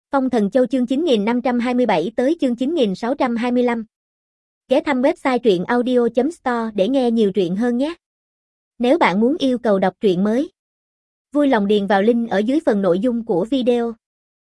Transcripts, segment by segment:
Phong Thần Châu chương 9527 tới chương 9625. Ghé thăm website truyện audio.store để nghe nhiều truyện hơn nhé. Nếu bạn muốn yêu cầu đọc truyện mới, vui lòng điền vào link ở dưới phần nội dung của video.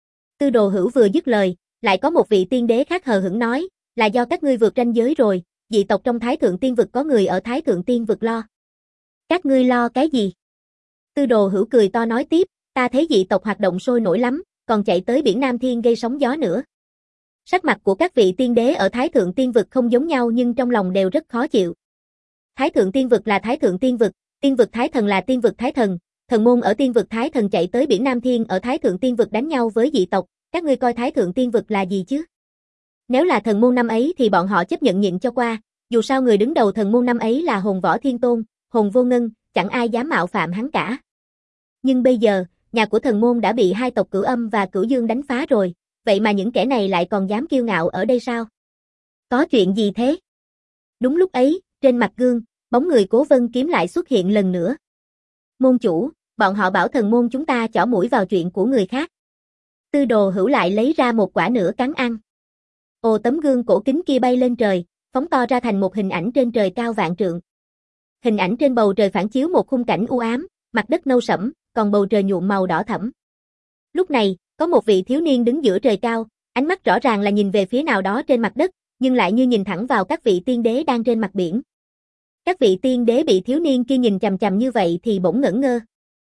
Tư Đồ Hữu vừa dứt lời, lại có một vị tiên đế khác hờ hững nói, là do các ngươi vượt ranh giới rồi, dị tộc trong Thái Thượng Tiên Vực có người ở Thái Thượng Tiên Vực lo. Các ngươi lo cái gì? Tư Đồ Hữu cười to nói tiếp, ta thấy dị tộc hoạt động sôi nổi lắm, còn chạy tới biển Nam Thiên gây sóng gió nữa. Sắc mặt của các vị tiên đế ở Thái Thượng Tiên Vực không giống nhau nhưng trong lòng đều rất khó chịu. Thái Thượng Tiên Vực là Thái Thượng Tiên vực Thái Thần là Tiên vực Thái Thần, thần môn ở Tiên vực Thái Thần chạy tới biển Nam Thiên ở Thái Thượng Tiên Vực đánh nhau với dị tộc, các ngươi coi Thái Thượng Tiên Vực là gì chứ? Nếu là thần môn năm ấy thì bọn họ chấp nhận nhịn cho qua, dù sao người đứng đầu thần môn năm ấy là Hồn Võ Thiên Tôn, Hồn Vô Ngân, chẳng ai dám mạo phạm hắn cả. Nhưng bây giờ, nhà của thần môn đã bị hai tộc Cửu Âm và Cửu Dương đánh phá rồi, vậy mà những kẻ này lại còn dám kiêu ngạo ở đây sao? Có chuyện gì thế? Đúng lúc ấy, trên mặt gương, bóng người Cố Vân Kiếm lại xuất hiện lần nữa. Môn chủ, bọn họ bảo thần môn chúng ta chỏ mũi vào chuyện của người khác. Tư Đồ Hữu lại lấy ra một quả nửa cắn ăn. Ồ, tấm gương cổ kính kia bay lên trời, phóng to ra thành một hình ảnh trên trời cao vạn trượng. Hình ảnh trên bầu trời phản chiếu một khung cảnh u ám, mặt đất nâu sẫm, còn bầu trời nhuộm màu đỏ thẫm. Lúc này, có một vị thiếu niên đứng giữa trời cao, ánh mắt rõ ràng là nhìn về phía nào đó trên mặt đất, nhưng lại như nhìn thẳng vào các vị tiên đế đang trên mặt biển. Các vị tiên đế bị thiếu niên kia nhìn chằm chằm như vậy thì bỗng ngẩn ngơ.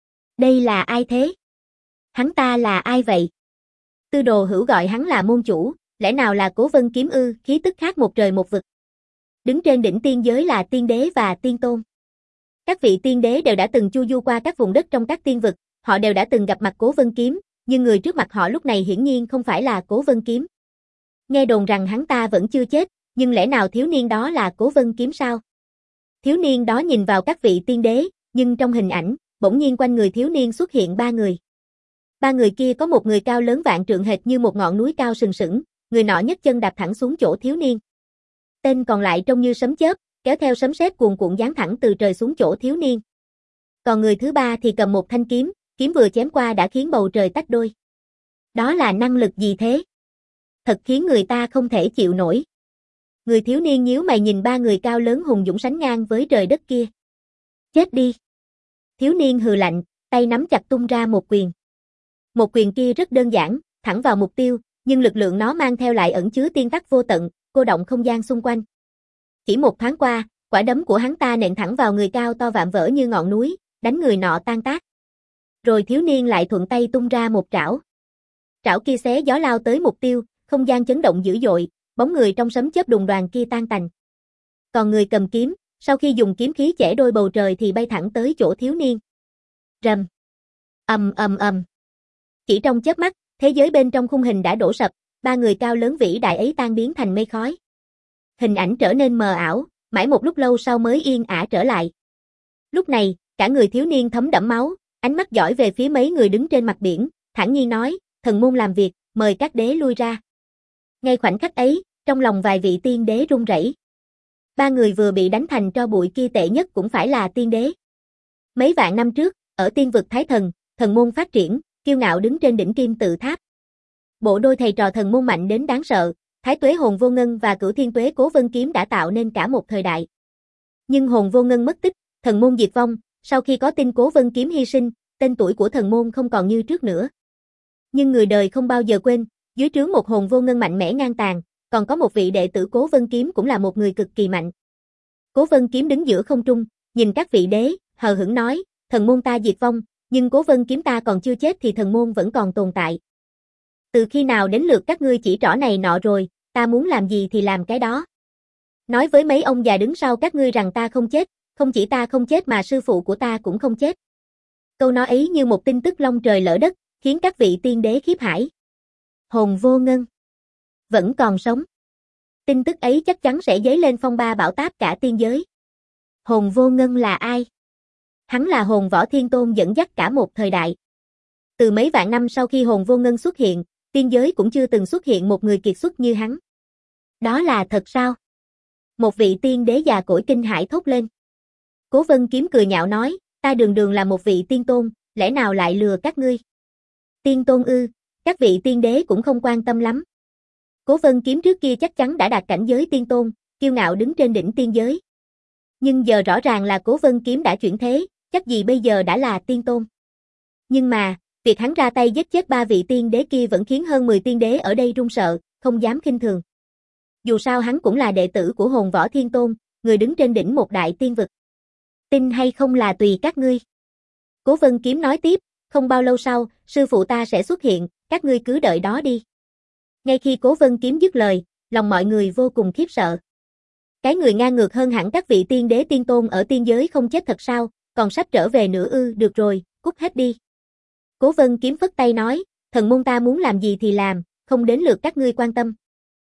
Đây là ai thế? Hắn ta là ai vậy? Tư Đồ Hữu gọi hắn là môn chủ, lẽ nào là Cố Vân Kiếm ư? Khí tức khác một trời một vực. Đứng trên đỉnh tiên giới là tiên đế và tiên tôn. Các vị tiên đế đều đã từng chu du qua các vùng đất trong các tiên vực, họ đều đã từng gặp mặt Cố Vân Kiếm, nhưng người trước mặt họ lúc này hiển nhiên không phải là Cố Vân Kiếm. Nghe đồn rằng hắn ta vẫn chưa chết, nhưng lẽ nào thiếu niên đó là Cố Vân Kiếm sao? Thiếu niên đó nhìn vào các vị tiên đế, nhưng trong hình ảnh, bỗng nhiên quanh người thiếu niên xuất hiện ba người. Ba người kia có một người cao lớn vạn trượng hệt như một ngọn núi cao sừng sững, người nọ nhấc chân đạp thẳng xuống chỗ thiếu niên. Tên còn lại trông như sấm chớp, kéo theo sấm sét cuồn cuộn giáng thẳng từ trời xuống chỗ thiếu niên. Còn người thứ ba thì cầm một thanh kiếm, kiếm vừa chém qua đã khiến bầu trời tách đôi. Đó là năng lực gì thế? Thật khiến người ta không thể chịu nổi. Người thiếu niên nhíu mày nhìn ba người cao lớn hùng dũng sánh ngang với trời đất kia. Chết đi! Thiếu niên hừ lạnh, tay nắm chặt tung ra một quyền. Một quyền kia rất đơn giản, thẳng vào mục tiêu, nhưng lực lượng nó mang theo lại ẩn chứa tiên tắc vô tận, cô động không gian xung quanh. Chỉ một thoáng qua, quả đấm của hắn ta nện thẳng vào người cao to vạm vỡ như ngọn núi, đánh người nọ tan tác. Rồi thiếu niên lại thuận tay tung ra một trảo. Trảo kia xé gió lao tới mục tiêu, không gian chấn động dữ dội, bóng người trong sấm chớp đùng đoàn kia tan tành. Còn người cầm kiếm, sau khi dùng kiếm khí chẻ đôi bầu trời thì bay thẳng tới chỗ thiếu niên. Rầm. Ầm ầm ầm. Chỉ trong chớp mắt, thế giới bên trong khung hình đã đổ sập, ba người cao lớn vĩ đại ấy tan biến thành mây khói. Hình ảnh trở nên mờ ảo, mãi một lúc lâu sau mới yên ả trở lại. Lúc này, cả người thiếu niên thấm đẫm máu, ánh mắt dõi về phía mấy người đứng trên mặt biển, thản nhiên nói, thần môn làm việc, mời các đế lui ra. Ngay khoảnh khắc ấy, trong lòng vài vị tiên đế run rẩy. Ba người vừa bị đánh thành tro bụi kia tệ nhất cũng phải là tiên đế. Mấy vạn năm trước, ở tiên vực Thái Thần, thần môn phát triển, kiêu ngạo đứng trên đỉnh kim tự tháp. Bộ đôi thầy trò thần môn mạnh đến đáng sợ, Thái Tuế Hồn Vô Ngân và Cửu Thiên Tuế Cố Vân Kiếm đã tạo nên cả một thời đại. Nhưng Hồn Vô Ngân mất tích, thần môn diệt vong, sau khi có tin Cố Vân Kiếm hy sinh, tên tuổi của thần môn không còn như trước nữa. Nhưng người đời không bao giờ quên, dưới trướng một Hồn Vô Ngân mạnh mẽ ngang tàn, còn có một vị đệ tử Cố Vân Kiếm cũng là một người cực kỳ mạnh. Cố Vân Kiếm đứng giữa không trung, nhìn các vị đế, hờ hững nói, thần môn ta diệt vong, nhưng Cố Vân Kiếm ta còn chưa chết thì thần môn vẫn còn tồn tại. Từ khi nào đến lượt các ngươi chỉ trỏ này nọ rồi, ta muốn làm gì thì làm cái đó. Nói với mấy ông già đứng sau các ngươi rằng ta không chết, không chỉ ta không chết mà sư phụ của ta cũng không chết. Câu nói ấy như một tin tức long trời lỡ đất, khiến các vị tiên đế khiếp hãi. Hồn Vô Ngân vẫn còn sống. Tin tức ấy chắc chắn sẽ dấy lên phong ba bão táp cả tiên giới. Hồn Vô Ngân là ai? Hắn là Hồn Võ Thiên Tôn dẫn dắt cả một thời đại. Từ mấy vạn năm sau khi Hồn Vô Ngân xuất hiện, tiên giới cũng chưa từng xuất hiện một người kiệt xuất như hắn. Đó là thật sao? Một vị tiên đế già cỗi kinh hãi thốt lên. Cố Vân Kiếm cười nhạo nói, ta đường đường là một vị tiên tôn, lẽ nào lại lừa các ngươi? Tiên tôn ư, các vị tiên đế cũng không quan tâm lắm. Cố Vân Kiếm trước kia chắc chắn đã đạt cảnh giới tiên tôn, kiêu ngạo đứng trên đỉnh tiên giới. Nhưng giờ rõ ràng là Cố Vân Kiếm đã chuyển thế, chắc gì bây giờ đã là tiên tôn. Nhưng mà, việc hắn ra tay giết chết 3 vị tiên đế kia vẫn khiến hơn 10 tiên đế ở đây run sợ, không dám khinh thường. Dù sao hắn cũng là đệ tử của Hồn Võ Thiên Tôn, người đứng trên đỉnh một đại tiên vực. Tin hay không là tùy các ngươi. Cố Vân Kiếm nói tiếp, không bao lâu sau, sư phụ ta sẽ xuất hiện, các ngươi cứ đợi đó đi. Ngay khi Cố Vân Kiếm dứt lời, lòng mọi người vô cùng khiếp sợ. Cái người ngang ngược hơn hẳn các vị tiên đế tiên tôn ở tiên giới không chết thật sao, còn sắp trở về nữa ư? Được rồi, cút hết đi. Cố Vân Kiếm phất tay nói, thần môn ta muốn làm gì thì làm, không đến lượt các ngươi quan tâm.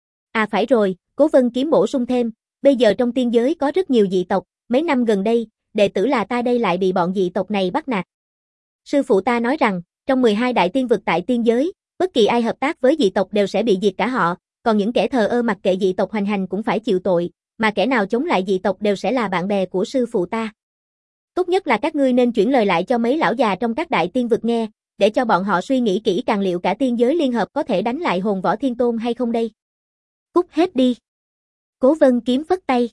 À phải rồi, Cố Vân Kiếm bổ sung thêm, bây giờ trong tiên giới có rất nhiều dị tộc, mấy năm gần đây, đệ tử là ta đây lại bị bọn dị tộc này bắt nạt. Sư phụ ta nói rằng, trong 12 đại tiên vực tại tiên giới, bất kỳ ai hợp tác với dị tộc đều sẽ bị diệt cả họ, còn những kẻ thờ ơ mặc kệ dị tộc hoành hành cũng phải chịu tội, mà kẻ nào chống lại dị tộc đều sẽ là bạn bè của sư phụ ta. Tốt nhất là các ngươi nên chuyển lời lại cho mấy lão già trong các đại tiên vực nghe, để cho bọn họ suy nghĩ kỹ càng liệu cả tiên giới liên hợp có thể đánh lại Hồn Võ Thiên Tôn hay không đây. Cút hết đi. Cố Vân Kiếm phất tay.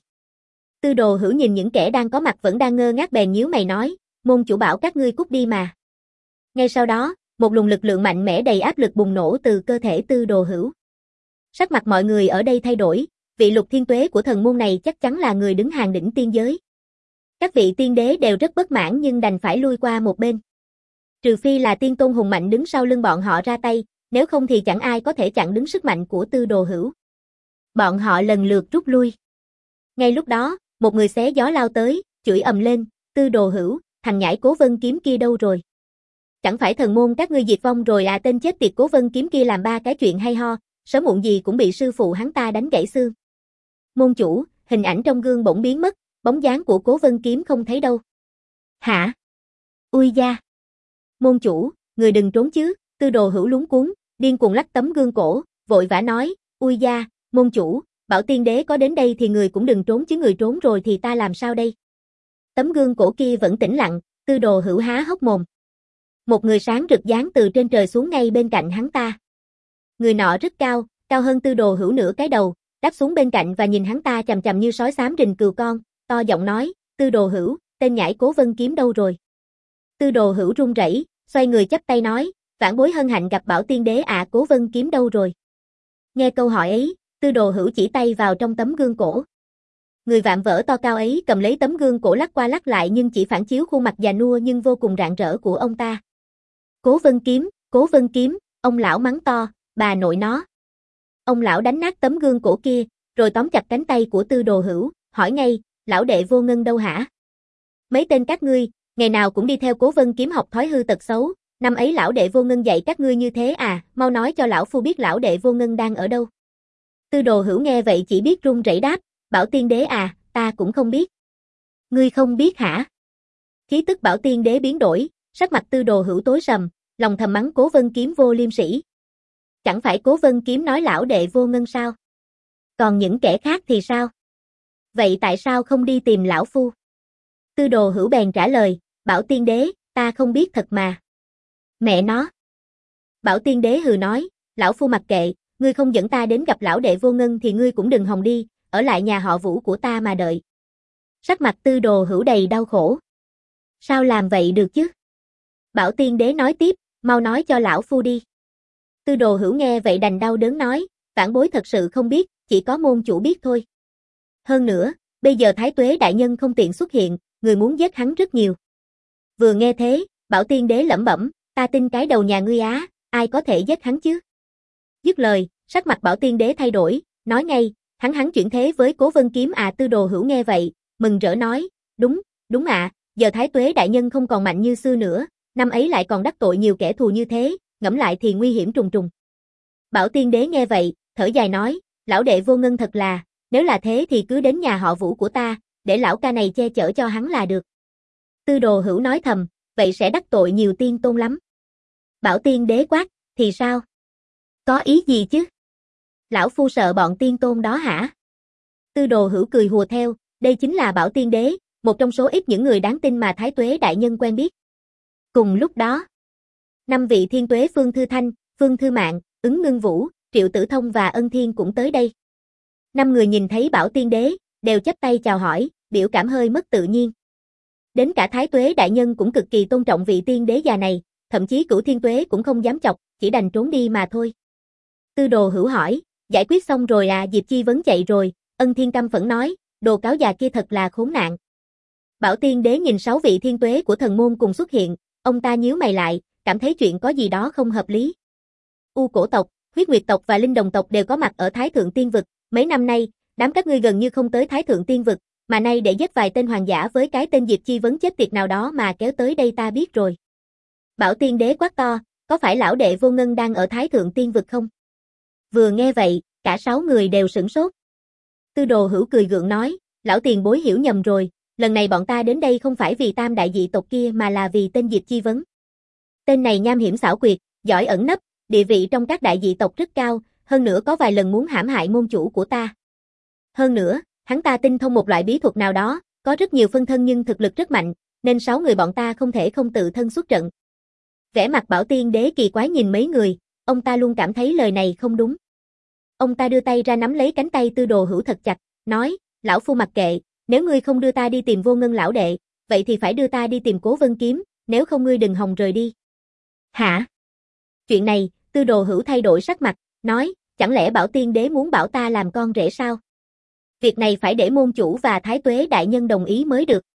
Tư Đồ Hữu nhìn những kẻ đang có mặt vẫn đang ngơ ngác bèn nhíu mày nói, môn chủ bảo các ngươi cút đi mà. Ngay sau đó, một luồng lực lượng mạnh mẽ đầy áp lực bùng nổ từ cơ thể Tư Đồ Hữu. Sắc mặt mọi người ở đây thay đổi, vị Lục Thiên Tuế của thần môn này chắc chắn là người đứng hàng đỉnh tiên giới. Các vị tiên đế đều rất bất mãn nhưng đành phải lui qua một bên. Trừ phi là tiên tôn hùng mạnh đứng sau lưng bọn họ ra tay, nếu không thì chẳng ai có thể chặn đứng sức mạnh của Tư Đồ Hữu. Bọn họ lần lượt rút lui. Ngay lúc đó, một người xé gió lao tới, chửi ầm lên, Tư Đồ Hữu, thằng nhãi Cố Vân Kiếm kia đâu rồi? Chẳng phải thần môn các ngươi diệt vong rồi à? Tên chết tiệt Cố Vân Kiếm kia làm 3 cái chuyện hay ho, sớm muộn gì cũng bị sư phụ hắn ta đánh gãy xương. Môn chủ, hình ảnh trong gương bỗng biến mất, bóng dáng của Cố Vân Kiếm không thấy đâu. Hả? Ui da! Môn chủ, người đừng trốn chứ, Tư Đồ Hữu luống cuống, điên cuồng lắc tấm gương cổ, vội vã nói, ui da, môn chủ, bảo tiên đế có đến đây thì người cũng đừng trốn chứ, người trốn rồi thì ta làm sao đây? Tấm gương cổ kia vẫn tĩnh lặng, Tư Đồ Hữu há hốc mồm. Một người sáng rực giáng từ trên trời xuống ngay bên cạnh hắn ta. Người nọ rất cao, cao hơn Tư Đồ Hữu nửa cái đầu, đáp xuống bên cạnh và nhìn hắn ta chằm chằm như sói xám rình cừu con, to giọng nói, Tư Đồ Hữu, tên nhãi Cố Vân Kiếm đâu rồi? Tư Đồ Hữu run rẩy, xoay người chắp tay nói, vãn bối hân hạnh gặp bảo tiên đế ạ. Cố Vân Kiếm đâu rồi? Nghe câu hỏi ấy, Tư Đồ Hữu chỉ tay vào trong tấm gương cổ. Người vạm vỡ to cao ấy cầm lấy tấm gương cổ lắc qua lắc lại nhưng chỉ phản chiếu khuôn mặt già nua nhưng vô cùng rạng rỡ của ông ta. Cố Vân Kiếm, ông lão mắng to, bà nội nó. Ông lão đánh nát tấm gương cổ kia, rồi tóm chặt cánh tay của Tư Đồ Hữu, hỏi ngay, lão đệ Vô Ngân đâu hả? Mấy tên các ngươi, ngày nào cũng đi theo Cố Vân Kiếm học thói hư tật xấu, năm ấy lão đệ Vô Ngân dạy các ngươi như thế à, mau nói cho lão phu biết lão đệ Vô Ngân đang ở đâu. Tư Đồ Hữu nghe vậy chỉ biết run rẩy đáp, bảo tiên đế à, ta cũng không biết. Ngươi không biết hả? Khí tức bảo tiên đế biến đổi, sắc mặt Tư Đồ Hữu tối sầm, lòng thầm mắng Cố Vân Kiếm vô liêm sỉ. Chẳng phải Cố Vân Kiếm nói lão đệ Vô Ngân sao? Còn những kẻ khác thì sao? Vậy tại sao không đi tìm lão phu? Tư Đồ Hữu bèn trả lời, bảo tiên đế, ta không biết thật mà. Mẹ nó. Bảo tiên đế hừ nói, lão phu mặc kệ, ngươi không dẫn ta đến gặp lão đệ Vô Ngân thì ngươi cũng đừng hòng đi, ở lại nhà họ Vũ của ta mà đợi. Sắc mặt Tư Đồ Hữu đầy đau khổ. Sao làm vậy được chứ? Bảo tiên đế nói tiếp, mau nói cho lão phu đi. Tư Đồ Hữu nghe vậy đành đau đớn nói, vãn bối thật sự không biết, chỉ có môn chủ biết thôi. Hơn nữa, bây giờ Thái Tuế đại nhân không tiện xuất hiện, người muốn giết hắn rất nhiều. Vừa nghe thế, Bảo tiên đế lẩm bẩm, ta tin cái đầu nhà ngươi á, ai có thể giết hắn chứ? Dứt lời, sắc mặt Bảo tiên đế thay đổi, nói ngay, hắn chuyển thế với Cố Vân Kiếm à. Tư Đồ Hữu nghe vậy, mừng rỡ nói, đúng ạ, giờ Thái Tuế đại nhân không còn mạnh như xưa nữa, năm ấy lại còn đắc tội nhiều kẻ thù như thế, ngẫm lại thì nguy hiểm trùng trùng. Bảo tiên đế nghe vậy, thở dài nói, lão đệ Vô Ngân thật là, nếu là thế thì cứ đến nhà họ Vũ của ta, để lão ca này che chở cho hắn là được. Tư Đồ Hữu nói thầm, vậy sẽ đắc tội nhiều tiên tôn lắm. Bảo tiên đế quát, thì sao? Có ý gì chứ? Lão phu sợ bọn tiên tôn đó hả? Tư Đồ Hữu cười hùa theo, đây chính là Bảo tiên đế, một trong số ít những người đáng tin mà Thái Tuế đại nhân quen biết. Cùng lúc đó, 5 vị Thiên Tuế Phương Thư Thanh, Phương Thư Mạn, Ứng Ngưng Vũ, Triệu Tử Thông và Ân Thiên cũng tới đây. 5 người nhìn thấy Bảo Tiên Đế, đều chắp tay chào hỏi, biểu cảm hơi mất tự nhiên. Đến cả Thái Tuế đại nhân cũng cực kỳ tôn trọng vị tiên đế già này, thậm chí Cửu Thiên Tuế cũng không dám chọc, chỉ đành trốn đi mà thôi. Tư Đồ Hữu hỏi, giải quyết xong rồi à? Diệp Chi Vấn chạy rồi, Ân Thiên căm phẫn nói, đồ cáo già kia thật là khốn nạn. Bảo Tiên Đế nhìn 6 vị thiên tuế của thần môn cùng xuất hiện, ông ta nhíu mày lại, cảm thấy chuyện có gì đó không hợp lý. U Cổ tộc, Huyết Nguyệt tộc và Linh Đồng tộc đều có mặt ở Thái Thượng Tiên vực, mấy năm nay, đám các ngươi gần như không tới Thái Thượng Tiên vực, mà nay để giết vài tên hoàng giả với cái tên Diệp Chi Vấn chết tiệt nào đó mà kéo tới đây ta biết rồi. Bảo Tiên Đế quát to, có phải lão đệ Vô Ngân đang ở Thái Thượng Tiên vực không? Vừa nghe vậy, cả 6 người đều sửng sốt. Tư Đồ Hữu cười gượng nói, lão tiền bối hiểu nhầm rồi, lần này bọn ta đến đây không phải vì tam đại dị tộc kia mà là vì tên Diệp Chi Vấn. Tên này nham hiểm xảo quyệt, giỏi ẩn nấp, địa vị trong các đại dị tộc rất cao, hơn nữa có vài lần muốn hãm hại môn chủ của ta. Hơn nữa, hắn ta tinh thông một loại bí thuật nào đó, có rất nhiều phân thân nhưng thực lực rất mạnh, nên 6 người bọn ta không thể không tự thân xuất trận. Vẻ mặt Bảo Tiên Đế kỳ quái nhìn mấy người, ông ta luôn cảm thấy lời này không đúng. Ông ta đưa tay ra nắm lấy cánh tay Tư Đồ Hữu thật chặt, nói, lão phu mặc kệ, nếu ngươi không đưa ta đi tìm Vô Ngân lão đệ, vậy thì phải đưa ta đi tìm Cố Vân Kiếm, nếu không ngươi đừng hòng rời đi. Hả? Chuyện này, Tư Đồ Hữu thay đổi sắc mặt, nói, chẳng lẽ Bảo Tiên Đế muốn bảo ta làm con rể sao? Việc này phải để môn chủ và Thái Tuế đại nhân đồng ý mới được.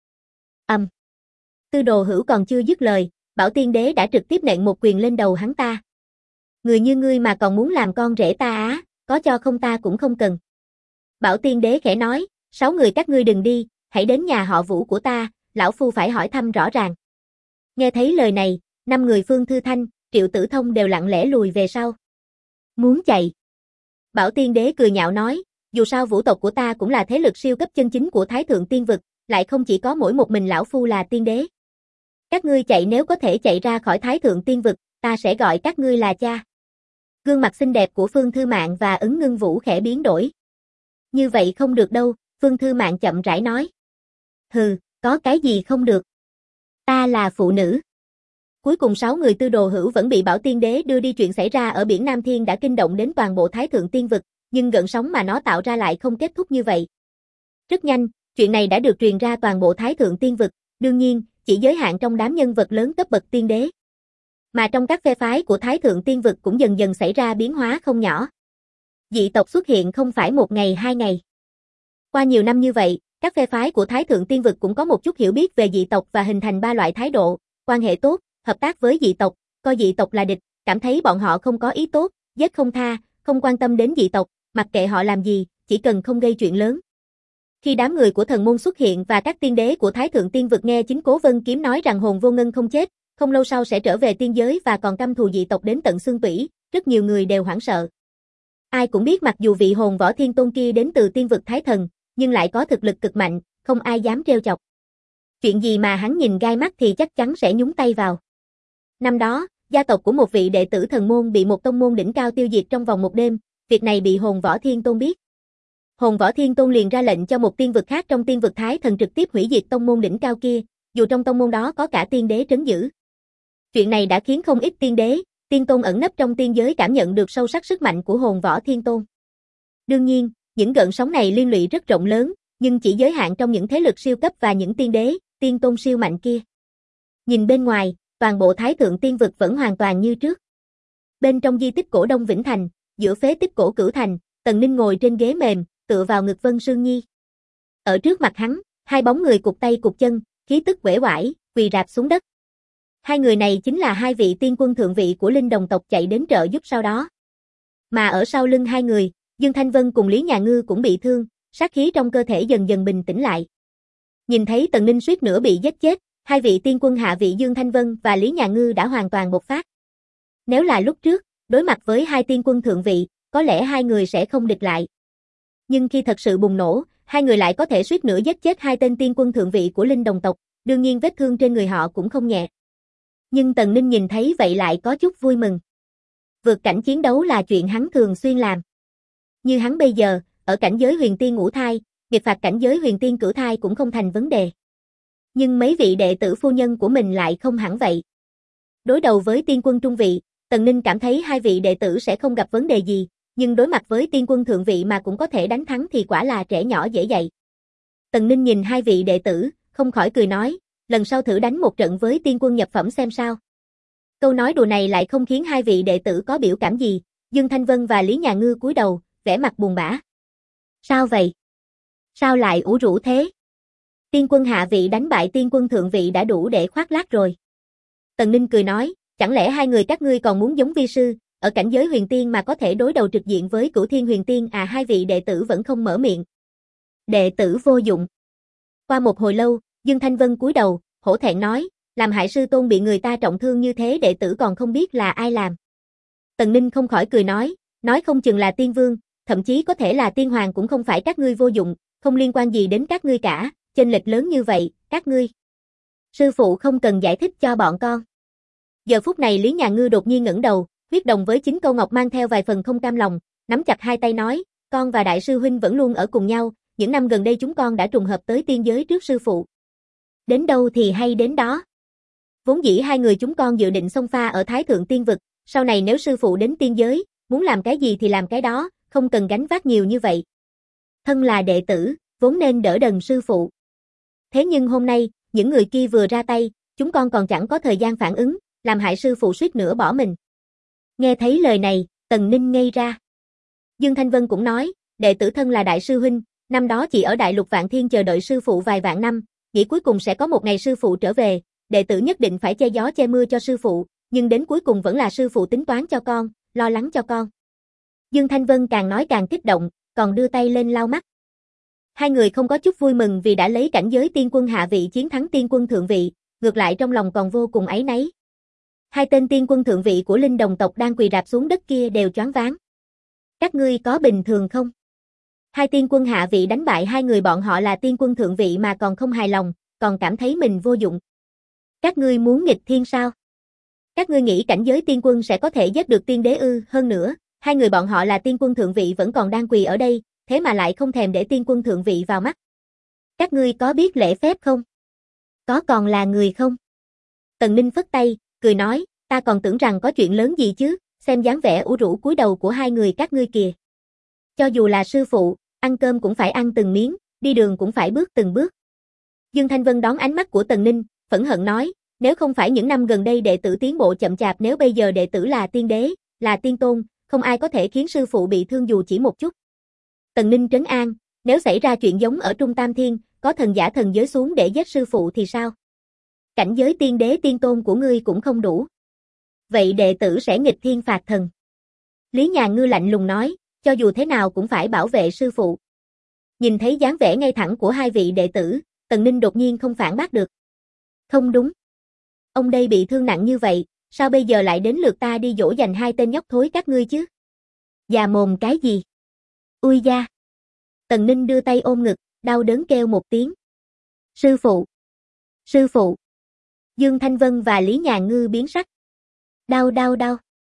Tư Đồ Hữu còn chưa dứt lời, Bảo Tiên Đế đã trực tiếp nện một quyền lên đầu hắn ta. Người như ngươi mà còn muốn làm con rể ta á, có cho không ta cũng không cần. Bảo Tiên Đế khẽ nói, 6 người các ngươi đừng đi, hãy đến nhà họ Vũ của ta, lão phu phải hỏi thăm rõ ràng. Nghe thấy lời này, 5 người Phương Thư Thanh, Triệu Tử Thông đều lặng lẽ lùi về sau. Muốn chạy. Bảo Tiên Đế cười nhạo nói, dù sao Vũ tộc của ta cũng là thế lực siêu cấp chân chính của Thái Thượng Tiên vực, lại không chỉ có mỗi một mình lão phu là tiên đế. Các ngươi chạy nếu có thể chạy ra khỏi Thái Thượng Tiên vực, ta sẽ gọi các ngươi là cha. Gương mặt xinh đẹp của Phương Thư Mạn và Ứng Ngưng Vũ khẽ biến đổi. Như vậy không được đâu, Phương Thư Mạn chậm rãi nói. Hừ, có cái gì không được? Ta là phụ nữ. Cuối cùng 6 người Tư Đồ Hữu vẫn bị Bảo Tiên Đế đưa đi. Chuyện xảy ra ở biển Nam Thiên đã kinh động đến toàn bộ Thái Thượng Tiên vực, nhưng gợn sóng mà nó tạo ra lại không kết thúc như vậy. Rất nhanh, chuyện này đã được truyền ra toàn bộ Thái Thượng Tiên vực, đương nhiên, chỉ giới hạn trong đám nhân vật lớn cấp bậc tiên đế. Mà trong các phe phái của Thái Thượng Tiên vực cũng dần dần xảy ra biến hóa không nhỏ. Dị tộc xuất hiện không phải một ngày 2 ngày. Qua nhiều năm như vậy, các phe phái của Thái Thượng Tiên vực cũng có một chút hiểu biết về dị tộc và hình thành 3 loại thái độ, quan hệ tốt, hợp tác với dị tộc, coi dị tộc là địch, cảm thấy bọn họ không có ý tốt, giết không tha, không quan tâm đến dị tộc, mặc kệ họ làm gì, chỉ cần không gây chuyện lớn. Khi đám người của thần môn xuất hiện và các tiên đế của Thái Thượng Tiên vực nghe chính Cố Vân Kiếm nói rằng hồn Vô Ngân không chết, không lâu sau sẽ trở về tiên giới và còn căm thù dị tộc đến tận xương tủy, rất nhiều người đều hoảng sợ. Ai cũng biết mặc dù vị hồn Võ Thiên Tôn kia đến từ tiên vực Thái Thần, nhưng lại có thực lực cực mạnh, không ai dám trêu chọc. Chuyện gì mà hắn nhìn gai mắt thì chắc chắn sẽ nhúng tay vào. Năm đó, gia tộc của một vị đệ tử thần môn bị một tông môn đỉnh cao tiêu diệt trong vòng một đêm, việc này bị hồn Võ Thiên Tôn biết. Hồn Võ Thiên Tôn liền ra lệnh cho một tiên vực khác trong tiên vực Thái Thần trực tiếp hủy diệt tông môn đỉnh cao kia, dù trong tông môn đó có cả tiên đế trấn giữ. Chuyện này đã khiến không ít tiên đế, tiên tôn ẩn nấp trong tiên giới cảm nhận được sâu sắc sức mạnh của hồn Võ Thiên Tôn. Đương nhiên, những gợn sóng này liên lụy rất rộng lớn, nhưng chỉ giới hạn trong những thế lực siêu cấp và những tiên đế, tiên tôn siêu mạnh kia. Nhìn bên ngoài, toàn bộ Thái Thượng Tiên vực vẫn hoàn toàn như trước. Bên trong di tích cổ Đông Vĩnh Thành, giữa phế tích cổ Cửu Thành, Tần Ninh ngồi trên ghế mềm, tựa vào ngực Vân Sương Nhi. Ở trước mặt hắn, 2 bóng người cụp tay cụp chân, khí tức uể oải, quỳ rạp xuống đất. 2 người này chính là 2 vị tiên quân thượng vị của Linh Đồng tộc chạy đến trợ giúp sau đó. Mà ở sau lưng 2 người, Dương Thanh Vân cùng Lý Nhà Ngư cũng bị thương, sát khí trong cơ thể dần dần bình tĩnh lại. Nhìn thấy Tần Ninh suýt nữa bị giết chết, 2 vị tiên quân hạ vị Dương Thanh Vân và Lý Nhà Ngư đã hoàn toàn bộc phát. Nếu là lúc trước, đối mặt với 2 tiên quân thượng vị, có lẽ 2 người sẽ không địch lại. Nhưng khi thật sự bùng nổ, 2 người lại có thể suýt nữa giết chết 2 tên tiên quân thượng vị của Linh Đồng tộc, đương nhiên vết thương trên người họ cũng không nhẹ. Nhưng Tần Ninh nhìn thấy vậy lại có chút vui mừng. Vượt cảnh chiến đấu là chuyện hắn thường xuyên làm. Như hắn bây giờ, ở cảnh giới huyền tiên ngũ thai, nghịch phạt cảnh giới huyền tiên cửu thai cũng không thành vấn đề. Nhưng mấy vị đệ tử phu nhân của mình lại không hẳn vậy. Đối đầu với tiên quân trung vị, Tần Ninh cảm thấy hai vị đệ tử sẽ không gặp vấn đề gì, nhưng đối mặt với tiên quân thượng vị mà cũng có thể đánh thắng thì quả là trẻ nhỏ dễ dạy. Tần Ninh nhìn hai vị đệ tử, không khỏi cười nói, lần sau thử đánh một trận với tiên quân nhập phẩm xem sao. Câu nói đùa này lại không khiến hai vị đệ tử có biểu cảm gì, Dương Thanh Vân và Lý Nhà Ngư cúi đầu, vẻ mặt buồn bã. Sao vậy? Sao lại ủ rũ thế? Tiên quân hạ vị đánh bại tiên quân thượng vị đã đủ để khoác lác rồi. Tần Ninh cười nói, chẳng lẽ hai người các ngươi còn muốn giống vi sư, ở cảnh giới huyền tiên mà có thể đối đầu trực diện với Cửu Thiên huyền tiên à? Hai vị đệ tử vẫn không mở miệng. Đệ tử vô dụng. Qua một hồi lâu, Dương Thanh Vân cúi đầu, hổ thẹn nói, làm hại sư tôn bị người ta trọng thương như thế đệ tử còn không biết là ai làm. Tần Ninh không khỏi cười nói không chừng là tiên vương, thậm chí có thể là tiên hoàng cũng không phải các ngươi vô dụng, không liên quan gì đến các ngươi cả, chênh lệch lớn như vậy, các ngươi. Sư phụ không cần giải thích cho bọn con. Giờ phút này Lý Nhà Ngư đột nhiên ngẩng đầu, huyết đồng với chính câu ngọc mang theo vài phần không cam lòng, nắm chặt hai tay nói, con và đại sư huynh vẫn luôn ở cùng nhau, những năm gần đây chúng con đã trùng hợp tới tiên giới trước sư phụ. Đến đâu thì hay đến đó. Vốn dĩ hai người chúng con dự định xông pha ở Thái Thượng Tiên Vực, sau này nếu sư phụ đến tiên giới, muốn làm cái gì thì làm cái đó, không cần gánh vác nhiều như vậy. Thân là đệ tử, vốn nên đỡ đần sư phụ. Thế nhưng hôm nay, những người kia vừa ra tay, chúng con còn chẳng có thời gian phản ứng, làm hại sư phụ suýt nữa bỏ mình. Nghe thấy lời này, Tần Ninh ngây ra. Dương Thanh Vân cũng nói, đệ tử thân là đại sư huynh, năm đó chỉ ở Đại Lục Vạn Thiên chờ đợi sư phụ vài vạn năm, nghĩ cuối cùng sẽ có một ngày sư phụ trở về, đệ tử nhất định phải che gió che mưa cho sư phụ, nhưng đến cuối cùng vẫn là sư phụ tính toán cho con, lo lắng cho con. Dương Thanh Vân càng nói càng kích động, còn đưa tay lên lau mắt. Hai người không có chút vui mừng vì đã lấy cảnh giới tiên quân hạ vị chiến thắng tiên quân thượng vị, ngược lại trong lòng còn vô cùng áy náy. Hai tên tiên quân thượng vị của Linh Đồng tộc đang quỳ rạp xuống đất kia đều choáng váng. Các ngươi có bình thường không? Hai tiên quân hạ vị đánh bại hai người bọn họ là tiên quân thượng vị mà còn không hài lòng, còn cảm thấy mình vô dụng. Các ngươi muốn nghịch thiên sao? Các ngươi nghĩ cảnh giới tiên quân sẽ có thể giết được tiên đế ư? Hơn nữa, hai người bọn họ là tiên quân thượng vị vẫn còn đang quỳ ở đây, thế mà lại không thèm để tiên quân thượng vị vào mắt. Các ngươi có biết lễ phép không? Có còn là người không? Tần Ninh phất tay, cười nói, ta còn tưởng rằng có chuyện lớn gì chứ, xem dáng vẻ ủ rũ cúi đầu của hai người các ngươi kìa. Cho dù là sư phụ, ăn cơm cũng phải ăn từng miếng, đi đường cũng phải bước từng bước. Dương Thanh Vân đón ánh mắt của Tần Ninh, phẫn hận nói, nếu không phải những năm gần đây đệ tử tiến bộ chậm chạp, nếu bây giờ đệ tử là tiên đế, là tiên tôn, không ai có thể khiến sư phụ bị thương dù chỉ một chút. Tần Ninh trấn an, nếu xảy ra chuyện giống ở Trung Tam Thiên, có thần giả thần giới xuống để giết sư phụ thì sao? Cảnh giới tiên đế tiên tôn của ngươi cũng không đủ. Vậy đệ tử sẽ nghịch thiên phạt thần. Lý Nhà Ngư lạnh lùng nói, cho dù thế nào cũng phải bảo vệ sư phụ. Nhìn thấy dáng vẻ ngay thẳng của hai vị đệ tử, Tần Ninh đột nhiên không phản bác được. Không đúng. Ông đây bị thương nặng như vậy, sao bây giờ lại đến lượt ta đi dỗ dành hai tên nhóc thối các ngươi chứ? Già mồm cái gì? Ui da! Tần Ninh đưa tay ôm ngực, đau đớn kêu một tiếng. Sư phụ! Sư phụ! Dương Thanh Vân và Lý Nhà Ngư biến sắc. Đau đau đau!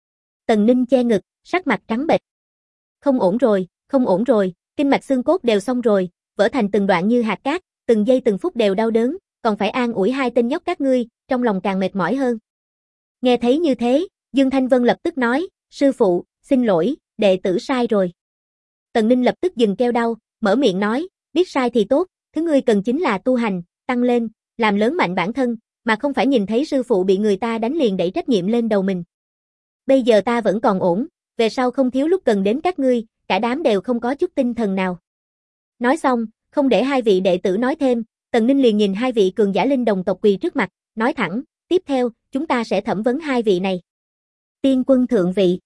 Tần Ninh che ngực, sắc mặt trắng bệch. Không ổn rồi, không ổn rồi, kinh mạch xương cốt đều xong rồi, vỡ thành từng đoạn như hạt cát, từng giây từng phút đều đau đớn, còn phải an ủi hai tên nhóc các ngươi, trong lòng càng mệt mỏi hơn. Nghe thấy như thế, Dương Thanh Vân lập tức nói, sư phụ, xin lỗi, đệ tử sai rồi. Tần Ninh lập tức dừng kêu đau, mở miệng nói, biết sai thì tốt, thứ ngươi cần chính là tu hành, tăng lên, làm lớn mạnh bản thân, mà không phải nhìn thấy sư phụ bị người ta đánh liền đẩy trách nhiệm lên đầu mình. Bây giờ ta vẫn còn ổn, về sau không thiếu lúc cần đến các ngươi, cả đám đều không có chút tinh thần nào. Nói xong, không để hai vị đệ tử nói thêm, Tần Ninh liền nhìn hai vị cường giả linh đồng tộc quỳ trước mặt, nói thẳng, tiếp theo, chúng ta sẽ thẩm vấn hai vị này. Tiên quân thượng vị.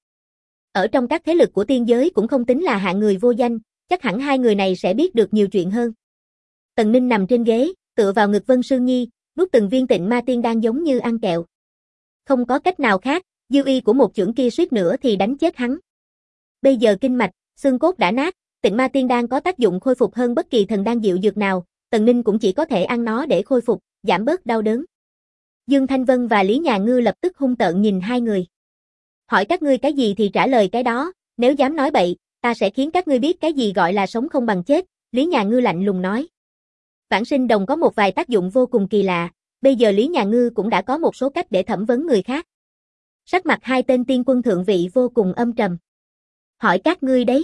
Ở trong các thế lực của tiên giới cũng không tính là hạng người vô danh, chắc hẳn hai người này sẽ biết được nhiều chuyện hơn. Tần Ninh nằm trên ghế, tựa vào ngực Vân Sương Nhi, nuốt từng viên Tịnh Ma Tiên Đan giống như ăn kẹo. Không có cách nào khác, dư y của một chưởng kia suýt nữa thì đánh chết hắn. Bây giờ kinh mạch, xương cốt đã nát, Tịnh Ma Tiên Đan có tác dụng khôi phục hơn bất kỳ thần đan diệu dược nào, Tần Ninh cũng chỉ có thể ăn nó để khôi phục, giảm bớt đau đớn. Dương Thanh Vân và Lý Nhà Ngư lập tức hung tợn nhìn hai người. Hỏi các ngươi cái gì thì trả lời cái đó, nếu dám nói bậy, ta sẽ khiến các ngươi biết cái gì gọi là sống không bằng chết, Lý Nhà Ngư lạnh lùng nói. Vãng sinh đồng có một vài tác dụng vô cùng kỳ lạ, bây giờ Lý Nhà Ngư cũng đã có một số cách để thẩm vấn người khác. Sắc mặt hai tên tiên quân thượng vị vô cùng âm trầm. Hỏi các ngươi đấy.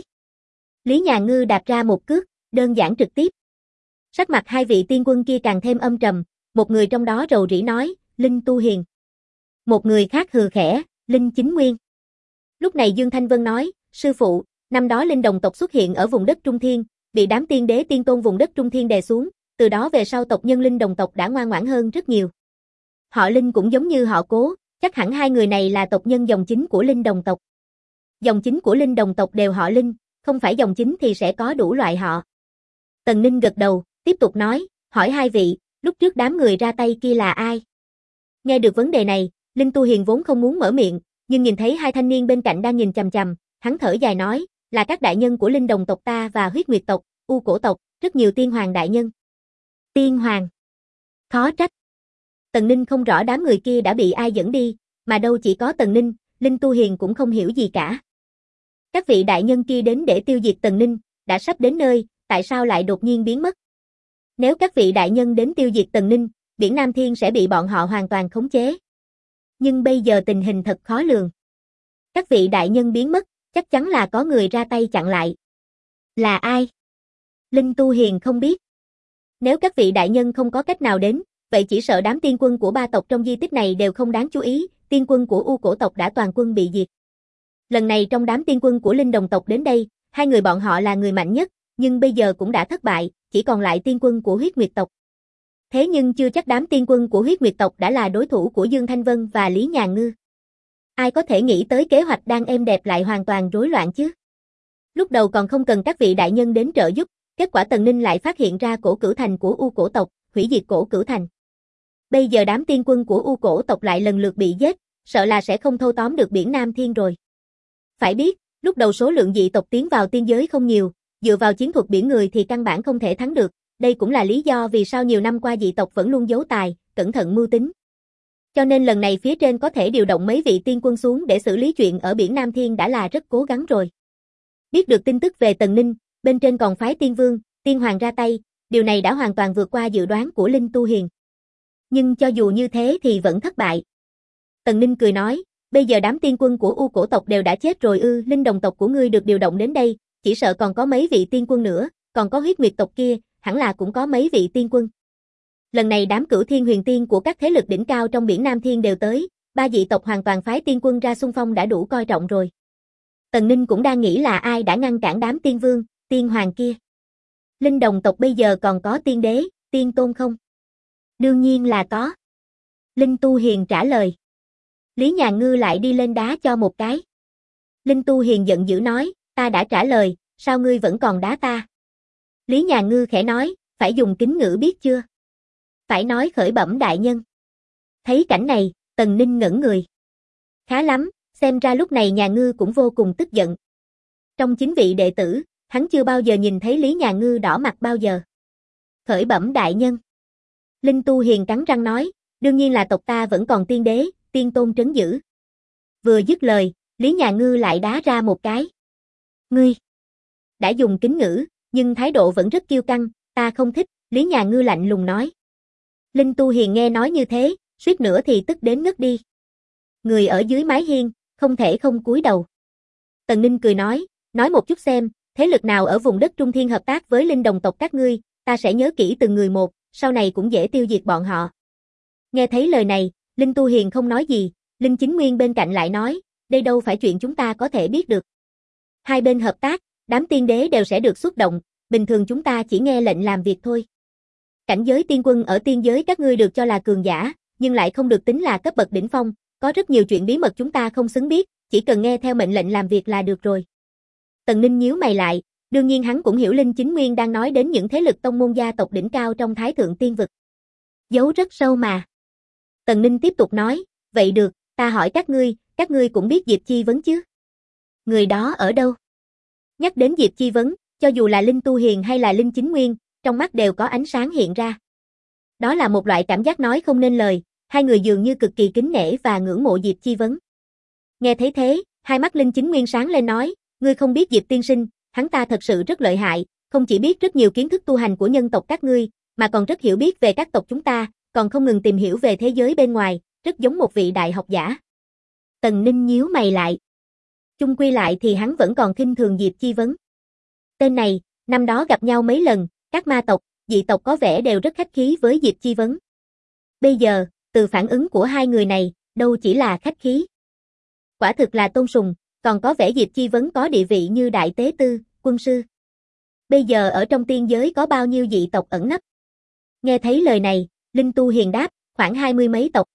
Lý Nhà Ngư đạp ra một cước, đơn giản trực tiếp. Sắc mặt hai vị tiên quân kia càng thêm âm trầm, một người trong đó rầu rĩ nói, Linh Tu Hiền. Một người khác hừ khẽ, Linh Chính Nguyên. Lúc này Dương Thanh Vân nói, sư phụ, năm đó Linh đồng tộc xuất hiện ở vùng đất Trung Thiên, bị đám tiên đế tiên tôn vùng đất Trung Thiên đè xuống, từ đó về sau tộc nhân Linh đồng tộc đã ngoan ngoãn hơn rất nhiều. Họ Linh cũng giống như họ Cố, chắc hẳn hai người này là tộc nhân dòng chính của Linh đồng tộc. Dòng chính của Linh đồng tộc đều họ Linh, không phải dòng chính thì sẽ có đủ loại họ. Tần Ninh gật đầu, tiếp tục nói, hỏi hai vị, lúc trước đám người ra tay kia là ai? Nghe được vấn đề này, Linh Tu Hiền vốn không muốn mở miệng, nhưng nhìn thấy hai thanh niên bên cạnh đang nhìn chằm chằm, hắn thở dài nói, là các đại nhân của Linh đồng tộc ta và Huyết Nguyệt tộc, U Cổ tộc, rất nhiều tiên hoàng đại nhân. Tiên hoàng. Khó trách. Tần Ninh không rõ đám người kia đã bị ai dẫn đi, mà đâu chỉ có Tần Ninh, Linh Tu Hiền cũng không hiểu gì cả. Các vị đại nhân kia đến để tiêu diệt Tần Ninh, đã sắp đến nơi, tại sao lại đột nhiên biến mất? Nếu các vị đại nhân đến tiêu diệt Tần Ninh, Biển Nam Thiên sẽ bị bọn họ hoàn toàn khống chế. Nhưng bây giờ tình hình thật khó lường. Các vị đại nhân biến mất, chắc chắn là có người ra tay chặn lại. Là ai? Linh Tu Hiền không biết. Nếu các vị đại nhân không có cách nào đến, vậy chỉ sợ đám tiên quân của ba tộc trong di tích này đều không đáng chú ý, tiên quân của U Cổ tộc đã toàn quân bị diệt. Lần này trong đám tiên quân của Linh đồng tộc đến đây, hai người bọn họ là người mạnh nhất, nhưng bây giờ cũng đã thất bại, chỉ còn lại tiên quân của Huyết Nguyệt tộc. Thế nhưng chưa chắc đám tiên quân của Huyết Nguyệt tộc đã là đối thủ của Dương Thanh Vân và Lý Nhà Ngư. Ai có thể nghĩ tới kế hoạch đang êm đẹp lại hoàn toàn rối loạn chứ? Lúc đầu còn không cần các vị đại nhân đến trợ giúp, kết quả Tần Ninh lại phát hiện ra cổ cửu thành của U Cổ tộc, hủy diệt cổ cửu thành. Bây giờ đám tiên quân của U Cổ tộc lại lần lượt bị giết, sợ là sẽ không thâu tóm được Biển Nam Thiên rồi. Phải biết, lúc đầu số lượng dị tộc tiến vào tiên giới không nhiều, dựa vào chiến thuật biển người thì căn bản không thể thắng được, đây cũng là lý do vì sao nhiều năm qua dị tộc vẫn luôn giấu tài, cẩn thận mưu tính. Cho nên lần này phía trên có thể điều động mấy vị tiên quân xuống để xử lý chuyện ở Biển Nam Thiên đã là rất cố gắng rồi. Biết được tin tức về Tần Ninh, bên trên còn phái tiên vương, tiên hoàng ra tay, điều này đã hoàn toàn vượt qua dự đoán của Linh Tu Hiền. Nhưng cho dù như thế thì vẫn thất bại. Tần Ninh cười nói, bây giờ đám tiên quân của U Cổ tộc đều đã chết rồi ư, Linh đồng tộc của ngươi được điều động đến đây, chỉ sợ còn có mấy vị tiên quân nữa, còn có Huyết Nguyệt tộc kia, hẳn là cũng có mấy vị tiên quân. Lần này đám Cửu Thiên Huyền Tiên của các thế lực đỉnh cao trong Biển Nam Thiên đều tới, ba dị tộc hoàn toàn phái tiên quân ra xung phong đã đủ coi trọng rồi. Tần Ninh cũng đang nghĩ là ai đã ngăn cản đám tiên vương, tiên hoàng kia. Linh đồng tộc bây giờ còn có tiên đế, tiên tôn không? Đương nhiên là có. Linh Tu Hiền trả lời. Lý Nhà Ngư lại đi lên đá cho một cái. Linh Tu Hiền giận dữ nói, ta đã trả lời, sao ngươi vẫn còn đá ta? Lý Nhà Ngư khẽ nói, phải dùng kính ngữ biết chưa? Phải nói khởi bẩm đại nhân. Thấy cảnh này, Tần Ninh ngẩn người. Khá lắm, xem ra lúc này Nhà Ngư cũng vô cùng tức giận. Trong 9 vị đệ tử, hắn chưa bao giờ nhìn thấy Lý Nhà Ngư đỏ mặt bao giờ. Khởi bẩm đại nhân. Linh Tu Hiền cắn răng nói, đương nhiên là tộc ta vẫn còn tiên đế, tiên tôn trấn giữ. Vừa dứt lời, Lý Nhà Ngư lại đá ra một cái. Ngươi đã dùng kính ngữ, nhưng thái độ vẫn rất kiêu căng, ta không thích, Lý Nhà Ngư lạnh lùng nói. Linh Tu Hiền nghe nói như thế, suýt nữa thì tức đến ngất đi. Người ở dưới mái hiên, không thể không cúi đầu. Tần Ninh cười nói một chút xem, thế lực nào ở vùng đất Trung Thiên hợp tác với Linh đồng tộc các ngươi, ta sẽ nhớ kỹ từng người một, sau này cũng dễ tiêu diệt bọn họ. Nghe thấy lời này, Linh Tu Hiền không nói gì, Linh Chính Nguyên bên cạnh lại nói, đây đâu phải chuyện chúng ta có thể biết được. Hai bên hợp tác, đám tiên đế đều sẽ được xuất động, bình thường chúng ta chỉ nghe lệnh làm việc thôi. Cảnh giới tiên quân ở tiên giới các ngươi được cho là cường giả, nhưng lại không được tính là cấp bậc đỉnh phong, có rất nhiều chuyện bí mật chúng ta không xứng biết, chỉ cần nghe theo mệnh lệnh làm việc là được rồi. Tần Ninh nhíu mày lại, đương nhiên hắn cũng hiểu Linh Chính Nguyên đang nói đến những thế lực tông môn gia tộc đỉnh cao trong Thái Thượng Tiên vực. Giấu rất sâu mà. Tần Ninh tiếp tục nói, vậy được, ta hỏi các ngươi cũng biết Diệp Chi Vấn chứ? Người đó ở đâu? Nhắc đến Diệp Chi Vấn, cho dù là Linh Tu Hiền hay là Linh Chính Nguyên, trong mắt đều có ánh sáng hiện ra. Đó là một loại cảm giác nói không nên lời, hai người dường như cực kỳ kính nể và ngưỡng mộ Diệp Chi Vấn. Nghe thấy thế, hai mắt Linh Chính Nguyên sáng lên nói, ngươi không biết Diệp tiên sinh, hắn ta thật sự rất lợi hại, không chỉ biết rất nhiều kiến thức tu hành của nhân tộc các ngươi, mà còn rất hiểu biết về các tộc chúng ta, còn không ngừng tìm hiểu về thế giới bên ngoài, rất giống một vị đại học giả. Tần Ninh nhíu mày lại. Chung quy lại thì hắn vẫn còn khinh thường Diệp Chi Vấn. Tên này, năm đó gặp nhau mấy lần, các ma tộc, dị tộc có vẻ đều rất khách khí với Diệp Chi Vấn. Bây giờ, từ phản ứng của hai người này, đâu chỉ là khách khí. Quả thực là tôn sùng, còn có vẻ Diệp Chi Vấn có địa vị như đại tế tư, quân sư. Bây giờ ở trong tiên giới có bao nhiêu dị tộc ẩn nấp? Nghe thấy lời này, Linh Tu Hiền đáp, khoảng 20 mấy tộc.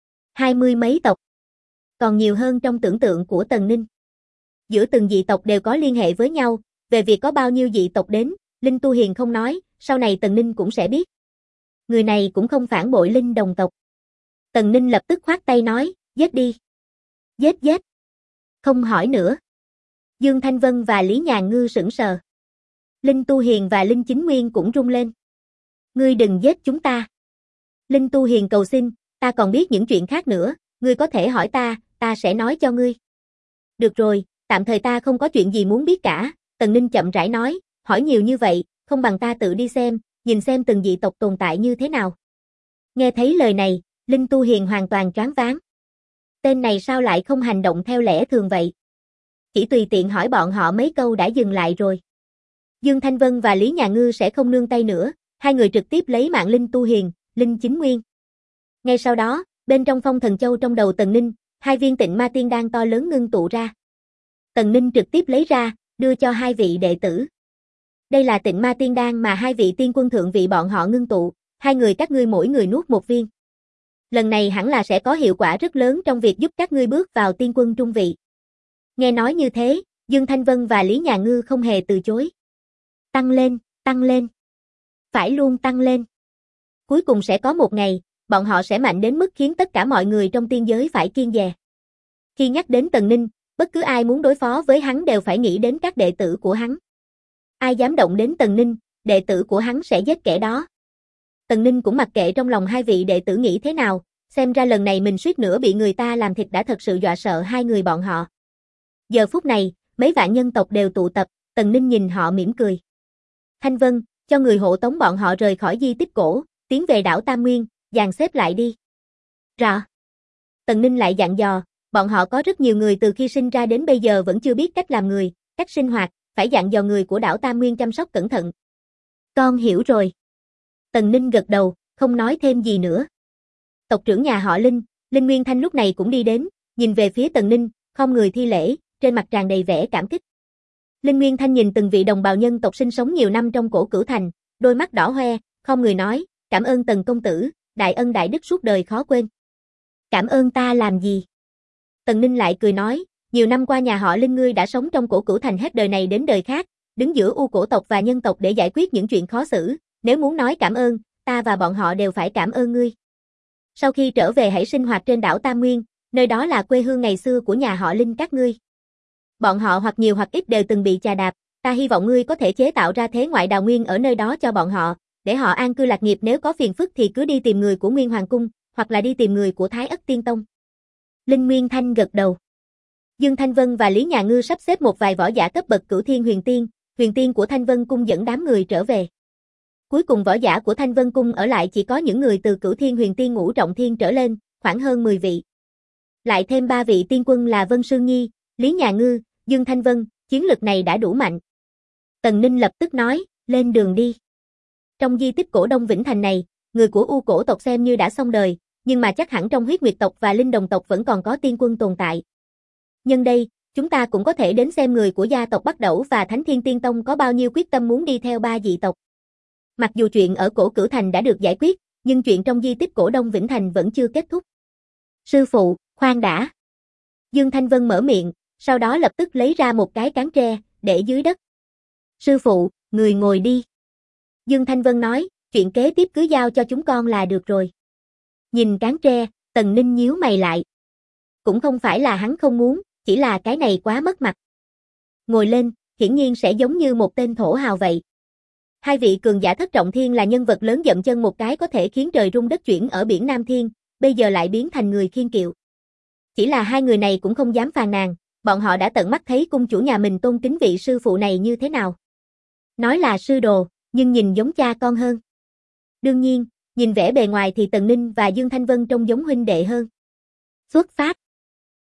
20 mấy tộc. Còn nhiều hơn trong tưởng tượng của Tần Ninh. Giữa từng dị tộc đều có liên hệ với nhau, về việc có bao nhiêu dị tộc đến, Linh Tu Hiền không nói, sau này Tần Ninh cũng sẽ biết. Người này cũng không phản bội Linh đồng tộc. Tần Ninh lập tức khoát tay nói, giết đi. Giết giết. Không hỏi nữa. Dương Thanh Vân và Lý Nhàn Ngư sững sờ. Linh Tu Hiền và Linh Chính Nguyên cũng run lên. Ngươi đừng giết chúng ta. Linh Tu Hiền cầu xin, ta còn biết những chuyện khác nữa, ngươi có thể hỏi ta sẽ nói cho ngươi. Được rồi, tạm thời ta không có chuyện gì muốn biết cả, Tần Ninh chậm rãi nói, hỏi nhiều như vậy, không bằng ta tự đi xem, nhìn xem từng dị tộc tồn tại như thế nào. Nghe thấy lời này, Linh Tu Hiền hoàn toàn choáng váng. Tên này sao lại không hành động theo lẽ thường vậy? Chỉ tùy tiện hỏi bọn họ mấy câu đã dừng lại rồi. Dương Thanh Vân và Lý Nhà Ngư sẽ không nương tay nữa, hai người trực tiếp lấy mạng Linh Tu Hiền, Linh Chính Nguyên. Ngay sau đó, bên trong phong thần châu trong đầu Tần Ninh, hai viên tịnh ma tiên đan to lớn ngưng tụ ra. Tần Ninh trực tiếp lấy ra, đưa cho hai vị đệ tử. Đây là tịnh ma tiên đan mà hai vị tiên quân thượng vị bọn họ ngưng tụ, hai người các ngươi mỗi người nuốt một viên. Lần này hẳn là sẽ có hiệu quả rất lớn trong việc giúp các ngươi bước vào tiên quân trung vị. Nghe nói như thế, Dương Thanh Vân và Lý Nhà Ngư không hề từ chối. Tăng lên, tăng lên. Phải luôn tăng lên. Cuối cùng sẽ có một ngày, bọn họ sẽ mạnh đến mức khiến tất cả mọi người trong tiên giới phải kiêng dè. Khi nhắc đến Tần Ninh, bất cứ ai muốn đối phó với hắn đều phải nghĩ đến các đệ tử của hắn. Ai dám động đến Tần Ninh, đệ tử của hắn sẽ giết kẻ đó. Tần Ninh cũng mặc kệ trong lòng hai vị đệ tử nghĩ thế nào, xem ra lần này mình suýt nữa bị người ta làm thịt đã thật sự dọa sợ hai người bọn họ. Giờ phút này, mấy vạn nhân tộc đều tụ tập, Tần Ninh nhìn họ mỉm cười. Thanh Vân, cho người hộ tống bọn họ rời khỏi di tích cổ, tiến về đảo Tam Nguyên, dàn xếp lại đi. Rõ. Tần Ninh lại dặn dò, bọn họ có rất nhiều người từ khi sinh ra đến bây giờ vẫn chưa biết cách làm người, cách sinh hoạt, phải dặn dò người của đảo Tam Nguyên chăm sóc cẩn thận. Con hiểu rồi. Tần Ninh gật đầu, không nói thêm gì nữa. Tộc trưởng nhà họ Linh, Linh Nguyên Thanh lúc này cũng đi đến, nhìn về phía Tần Ninh, không người thi lễ, trên mặt tràn đầy vẻ cảm kích. Linh Nguyên Thanh nhìn từng vị đồng bào nhân tộc sinh sống nhiều năm trong cổ Cửu Thành, đôi mắt đỏ hoe, không người nói, cảm ơn Tần công tử, đại ân đại đức suốt đời khó quên. Cảm ơn ta làm gì? Tần Ninh lại cười nói, nhiều năm qua nhà họ Linh ngươi đã sống trong cổ Cửu Thành hết đời này đến đời khác, đứng giữa u cổ tộc và nhân tộc để giải quyết những chuyện khó xử, nếu muốn nói cảm ơn, ta và bọn họ đều phải cảm ơn ngươi. Sau khi trở về hãy sinh hoạt trên đảo Tam Nguyên, nơi đó là quê hương ngày xưa của nhà họ Linh các ngươi. Bọn họ hoặc nhiều hoặc ít đều từng bị chà đạp, ta hy vọng ngươi có thể chế tạo ra thế ngoại đào nguyên ở nơi đó cho bọn họ, để họ an cư lạc nghiệp, nếu có phiền phức thì cứ đi tìm người của Nguyên Hoàng Cung, hoặc là đi tìm người của Thái Ất Tiên Tông. Linh Nguyên Thanh gật đầu. Dương Thanh Vân và Lý Nhà Ngư sắp xếp một vài võ giả cấp bậc Cửu Thiên Huyền Tiên của Thanh Vân Cung dẫn đám người trở về. Cuối cùng võ giả của Thanh Vân Cung ở lại chỉ có những người từ Cửu Thiên Huyền Tiên ngũ trọng thiên trở lên, khoảng hơn 10 vị. Lại thêm 3 vị tiên quân là Vân Sương Nhi, Lý Nhà Ngư, Dương Thanh Vân, chiến lực này đã đủ mạnh. Tần Ninh lập tức nói, lên đường đi. Trong di tích cổ Đông Vĩnh Thành này, người của U cổ tộc xem như đã xong đời, nhưng mà chắc hẳn trong Huyết Nguyệt tộc và Linh Đồng tộc vẫn còn có tiên quân tồn tại. Nhân đây, chúng ta cũng có thể đến xem người của gia tộc Bắc Đẩu và Thánh Thiên Tiên Tông có bao nhiêu quyết tâm muốn đi theo 3 dị tộc. Mặc dù chuyện ở cổ Cửu Thành đã được giải quyết, nhưng chuyện trong di tích cổ Đông Vĩnh Thành vẫn chưa kết thúc. Sư phụ, khoan đã. Dương Thanh Vân mở miệng, sau đó lập tức lấy ra một cái cán tre, để dưới đất. Sư phụ, người ngồi đi. Dương Thanh Vân nói, chuyện kế tiếp cứ giao cho chúng con là được rồi. Nhìn cán tre, Tần Ninh nhíu mày lại. Cũng không phải là hắn không muốn, chỉ là cái này quá mất mặt. Ngồi lên, hiển nhiên sẽ giống như một tên thổ hào vậy. Hai vị cường giả thất trọng thiên là nhân vật lớn, dậm chân một cái có thể khiến trời rung đất chuyển ở biển Nam Thiên, bây giờ lại biến thành người khiêng kiệu. Chỉ là hai người này cũng không dám phàn nàn, bọn họ đã tận mắt thấy cung chủ nhà mình tôn kính vị sư phụ này như thế nào. Nói là sư đồ, nhưng nhìn giống cha con hơn. Đương nhiên, nhìn vẻ bề ngoài thì Tần Ninh và Dương Thanh Vân trông giống huynh đệ hơn. Xuất phát.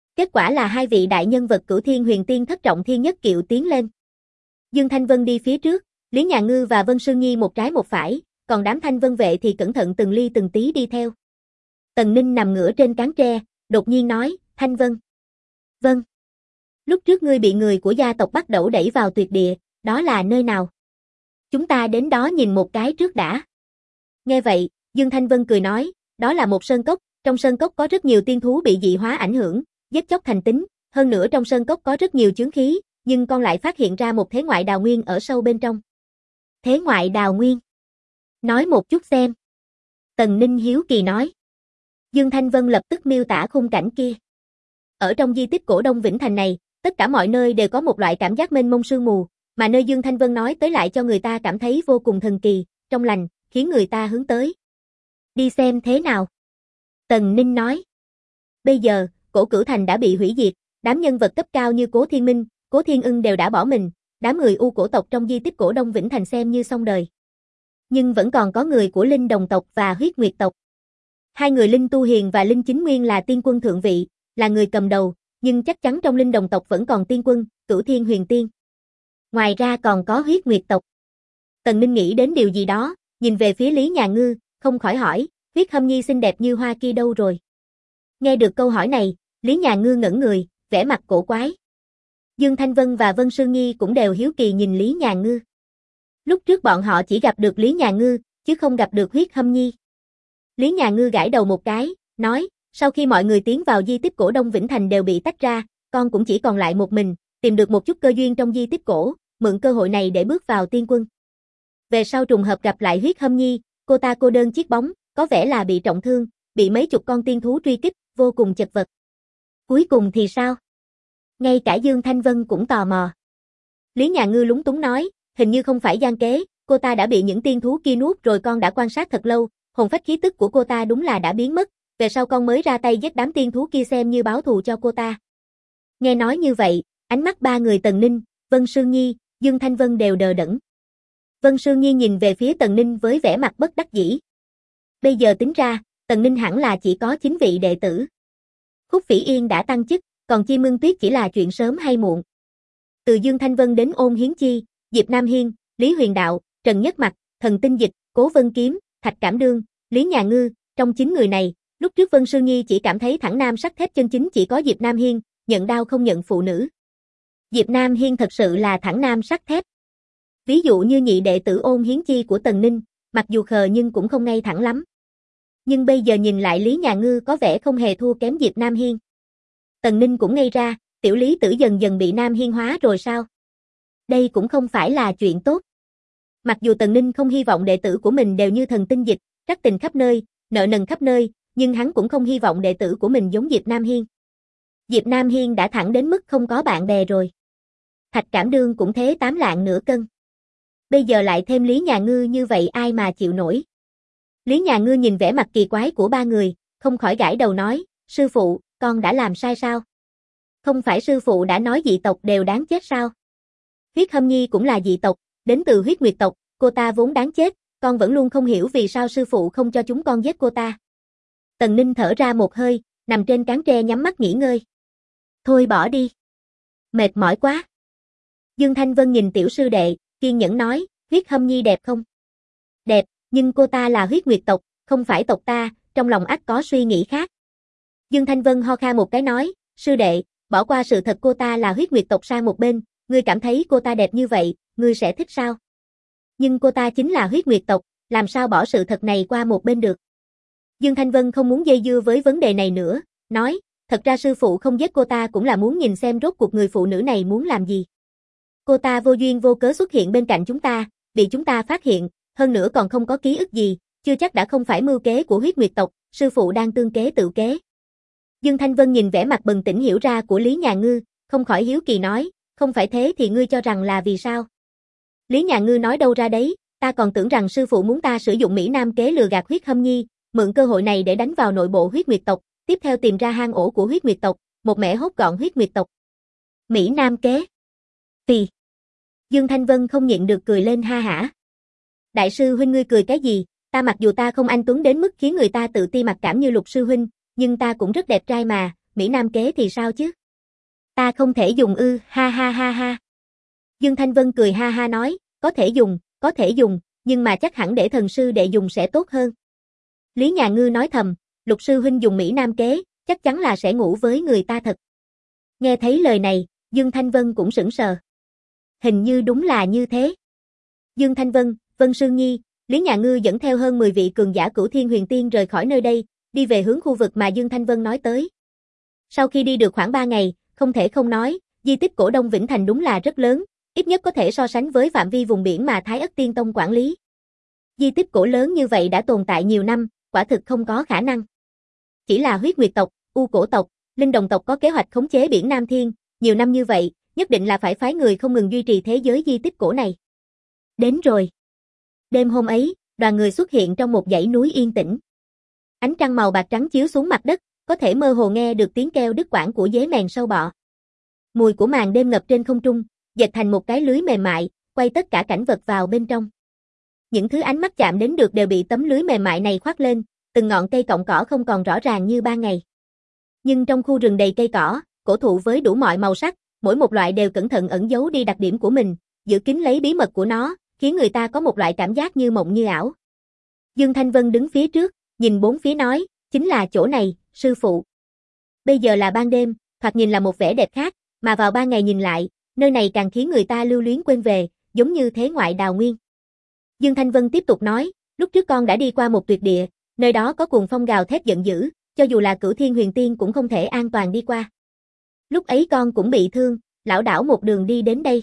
Kết quả là hai vị đại nhân vật Cửu Thiên Huyền Tiên Thất Trọng Thiên Nhất Kiệu tiến lên. Dương Thanh Vân đi phía trước, Lý Nhà Ngư và Vân Sương Nhi một trái một phải, còn đám Thanh Vân vệ thì cẩn thận từng ly từng tí đi theo. Tần Ninh nằm ngửa trên cán tre, đột nhiên nói, Thanh Vân. Vâng. Lúc trước ngươi bị người của gia tộc Bắc Đẩu đẩy vào tuyệt địa, đó là nơi nào? Chúng ta đến đó nhìn một cái trước đã. Nghe vậy, Dương Thanh Vân cười nói, đó là một sơn cốc, trong sơn cốc có rất nhiều tiên thú bị dị hóa ảnh hưởng, giết chóc thành tính, hơn nữa trong sơn cốc có rất nhiều chướng khí, nhưng con lại phát hiện ra một thế ngoại đào nguyên ở sâu bên trong. Thế ngoại đào nguyên? Nói một chút xem. Tần Ninh hiếu kỳ nói. Dương Thanh Vân lập tức miêu tả khung cảnh kia. Ở trong di tích cổ Đông Vĩnh Thành này, tất cả mọi nơi đều có một loại cảm giác mênh mông sương mù, mà nơi Dương Thanh Vân nói tới lại cho người ta cảm thấy vô cùng thần kỳ, trong lành, khiến người ta hướng tới. Đi xem thế nào? Tần Ninh nói. Bây giờ, cổ Cửu Thành đã bị hủy diệt, đám nhân vật cấp cao như Cố Thiên Minh, Cố Thiên Ưng đều đã bỏ mình, đám người U cổ tộc trong di tích cổ Đông Vĩnh Thành xem như xong đời. Nhưng vẫn còn có người của Linh Đồng tộc và Huyết Nguyệt tộc. Hai người Linh Tu Hiền và Linh Chính Nguyên là tiên quân thượng vị, là người cầm đầu, nhưng chắc chắn trong Linh Đồng tộc vẫn còn tiên quân, Cửu Thiên Huyền Tiên. Ngoài ra còn có Huyết Nguyệt tộc. Tần Ninh nghĩ đến điều gì đó, nhìn về phía Lý Nhà Ngư, không khỏi hỏi, Huyết Hâm Nhi xinh đẹp như hoa kia đâu rồi? Nghe được câu hỏi này, Lý Nhà Ngư ngẩn người, vẻ mặt cổ quái. Dương Thanh Vân và Vân Sương Nhi cũng đều hiếu kỳ nhìn Lý Nhà Ngư. Lúc trước bọn họ chỉ gặp được Lý Nhà Ngư, chứ không gặp được Huyết Hâm Nhi. Lý Nhà Ngư gãi đầu một cái, nói, sau khi mọi người tiến vào di tích cổ Đông Vĩnh Thành đều bị tách ra, con cũng chỉ còn lại một mình, tìm được một chút cơ duyên trong di tích cổ, mượn cơ hội này để bước vào tiên quân. Về sau trùng hợp gặp lại Huyết Hâm Nhi, cô ta cô đơn chiếc bóng, có vẻ là bị trọng thương, bị mấy chục con tiên thú truy kích, vô cùng chật vật. Cuối cùng thì sao? Ngay cả Dương Thanh Vân cũng tò mò. Lý Nhà Ngư lúng túng nói, hình như không phải gian kế, cô ta đã bị những tiên thú kia nuốt rồi, con đã quan sát thật lâu, hồn phách khí tức của cô ta đúng là đã biến mất, về sau con mới ra tay giết đám tiên thú kia xem như báo thù cho cô ta. Nghe nói như vậy, ánh mắt ba người Tần Ninh, Vân Sương Nhi, Dương Thanh Vân đều đờ đẫn. Vân Sương Nhi nhìn về phía Tần Ninh với vẻ mặt bất đắc dĩ. Bây giờ tính ra, Tần Ninh hẳn là chỉ có 9 vị đệ tử. Khúc Phỉ Yên đã tăng chức, còn Chi Mương Tuyết chỉ là chuyện sớm hay muộn. Từ Dương Thanh Vân đến Ôn Hiến Chi, Diệp Nam Hiên, Lý Huyền Đạo, Trần Nhất Mặc, Thần Tinh Dịch, Cố Vân Kiếm, Thạch Cảm Đương, Lý Nhà Ngư, trong 9 người này, lúc trước Vân Sương Nhi chỉ cảm thấy thẳng nam sắt thép chân chính chỉ có Diệp Nam Hiên, nhận đao không nhận phụ nữ. Diệp Nam Hiên thật sự là thẳng nam sắt thép. Ví dụ như nhị đệ tử Ôn Hiến Chi của Tần Ninh, mặc dù khờ nhưng cũng không ngay thẳng lắm. Nhưng bây giờ nhìn lại Lý Nhà Ngư có vẻ không hề thua kém Diệp Nam Hiên. Tần Ninh cũng ngây ra, tiểu Lý Tử dần dần bị Nam Hiên hóa rồi sao? Đây cũng không phải là chuyện tốt. Mặc dù Tần Ninh không hy vọng đệ tử của mình đều như Thần Tinh Dịch, trắc tình khắp nơi, nợ nần khắp nơi, nhưng hắn cũng không hy vọng đệ tử của mình giống Diệp Nam Hiên. Diệp Nam Hiên đã thẳng đến mức không có bạn bè rồi. Thạch Cảm Đương cũng thế 8 lạng nửa cân. Bây giờ lại thêm Lý Nhà Ngư như vậy ai mà chịu nổi. Lý Nhà Ngư nhìn vẻ mặt kỳ quái của ba người, không khỏi gãi đầu nói, sư phụ, con đã làm sai sao? Không phải sư phụ đã nói dị tộc đều đáng chết sao? Huyết Hâm Nhi cũng là dị tộc, đến từ Huyết Nguyệt tộc, cô ta vốn đáng chết, con vẫn luôn không hiểu vì sao sư phụ không cho chúng con giết cô ta. Tần Ninh thở ra một hơi, nằm trên cán tre nhắm mắt nghỉ ngơi. Thôi bỏ đi. Mệt mỏi quá. Dương Thanh Vân nhìn tiểu sư đệ, kiên nhẫn nói, Huyết Hâm Nhi đẹp không? Đẹp, nhưng cô ta là Huyết Nguyệt tộc, không phải tộc ta, trong lòng ắt có suy nghĩ khác. Dương Thanh Vân ho kha một cái nói, sư đệ, bỏ qua sự thật cô ta là Huyết Nguyệt tộc sang một bên, ngươi cảm thấy cô ta đẹp như vậy, ngươi sẽ thích sao? Nhưng cô ta chính là Huyết Nguyệt tộc, làm sao bỏ sự thật này qua một bên được? Dương Thanh Vân không muốn dây dưa với vấn đề này nữa, nói, thật ra sư phụ không giết cô ta cũng là muốn nhìn xem rốt cuộc người phụ nữ này muốn làm gì. Cô ta vô duyên vô cớ xuất hiện bên cạnh chúng ta, bị chúng ta phát hiện, hơn nữa còn không có ký ức gì, chưa chắc đã không phải mưu kế của Huyết Nguyệt tộc, sư phụ đang tương kế tự kế. Dương Thanh Vân nhìn vẻ mặt bừng tỉnh hiểu ra của Lý Nhà Ngư, không khỏi hiếu kỳ nói, không phải thế thì ngươi cho rằng là vì sao? Lý Nhà Ngư nói đâu ra đấy, ta còn tưởng rằng sư phụ muốn ta sử dụng Mỹ Nam kế lừa gạt Huyết Hâm Nhi, mượn cơ hội này để đánh vào nội bộ Huyết Nguyệt tộc, tiếp theo tìm ra hang ổ của Huyết Nguyệt tộc, một mẻ hốt gọn Huyết Nguyệt tộc. Mỹ Nam kế? Thì Dương Thanh Vân không nhịn được cười lên ha hả. Đại sư huynh ngươi cười cái gì, ta mặc dù ta không anh tuấn đến mức khiến người ta tự ti mặc cảm như Lục sư huynh, nhưng ta cũng rất đẹp trai mà, Mỹ Nam kế thì sao chứ? Ta không thể dùng ư, ha ha ha ha. Dương Thanh Vân cười ha ha nói, có thể dùng, nhưng mà chắc hẳn để thần sư đệ dùng sẽ tốt hơn. Lý Nhà Ngư nói thầm, Lục sư huynh dùng Mỹ Nam kế, chắc chắn là sẽ ngủ với người ta thật. Nghe thấy lời này, Dương Thanh Vân cũng sững sờ. Hình như đúng là như thế. Dương Thanh Vân, Vân Sương Nhi, Lý Nhà Ngư dẫn theo hơn 10 vị cường giả Cửu Thiên Huyền Tiên rời khỏi nơi đây, đi về hướng khu vực mà Dương Thanh Vân nói tới. Sau khi đi được khoảng 3 ngày, không thể không nói, di tích cổ Đông Vĩnh Thành đúng là rất lớn, ít nhất có thể so sánh với phạm vi vùng biển mà Thái Ất Tiên Tông quản lý. Di tích cổ lớn như vậy đã tồn tại nhiều năm, quả thực không có khả năng. Chỉ là Huyết Nguyệt tộc, U Cổ tộc, Linh Đồng tộc có kế hoạch khống chế biển Nam Thiên, nhiều năm như vậy, nhất định là phải phái người không ngừng duy trì thế giới di tích cổ này. Đến rồi. Đêm hôm ấy, đoàn người xuất hiện trong một dãy núi yên tĩnh. Ánh trăng màu bạc trắng chiếu xuống mặt đất, có thể mơ hồ nghe được tiếng kêu đứt quãng của dế mèn sâu bọ. Mùi của màn đêm ngập trên không trung, dệt thành một cái lưới mềm mại, quay tất cả cảnh vật vào bên trong. Những thứ ánh mắt chạm đến được đều bị tấm lưới mềm mại này khoác lên, từng ngọn cây cọng cỏ không còn rõ ràng như ban ngày. Nhưng trong khu rừng đầy cây cỏ, cổ thụ với đủ mọi màu sắc, mỗi một loại đều cẩn thận ẩn giấu đi đặc điểm của mình, giữ kín lấy bí mật của nó, khiến người ta có một loại cảm giác như mộng như ảo. Dương Thanh Vân đứng phía trước, nhìn bốn phía nói, chính là chỗ này, sư phụ. Bây giờ là ban đêm, thoạt nhìn là một vẻ đẹp khác, mà vào ban ngày nhìn lại, nơi này càng khiến người ta lưu luyến quên về, giống như thế ngoại đào nguyên. Dương Thanh Vân tiếp tục nói, lúc trước con đã đi qua một tuyệt địa, nơi đó có cuồng phong gào thét giận dữ, cho dù là Cửu Thiên Huyền Tiên cũng không thể an toàn đi qua. Lúc ấy con cũng bị thương, lảo đảo một đường đi đến đây.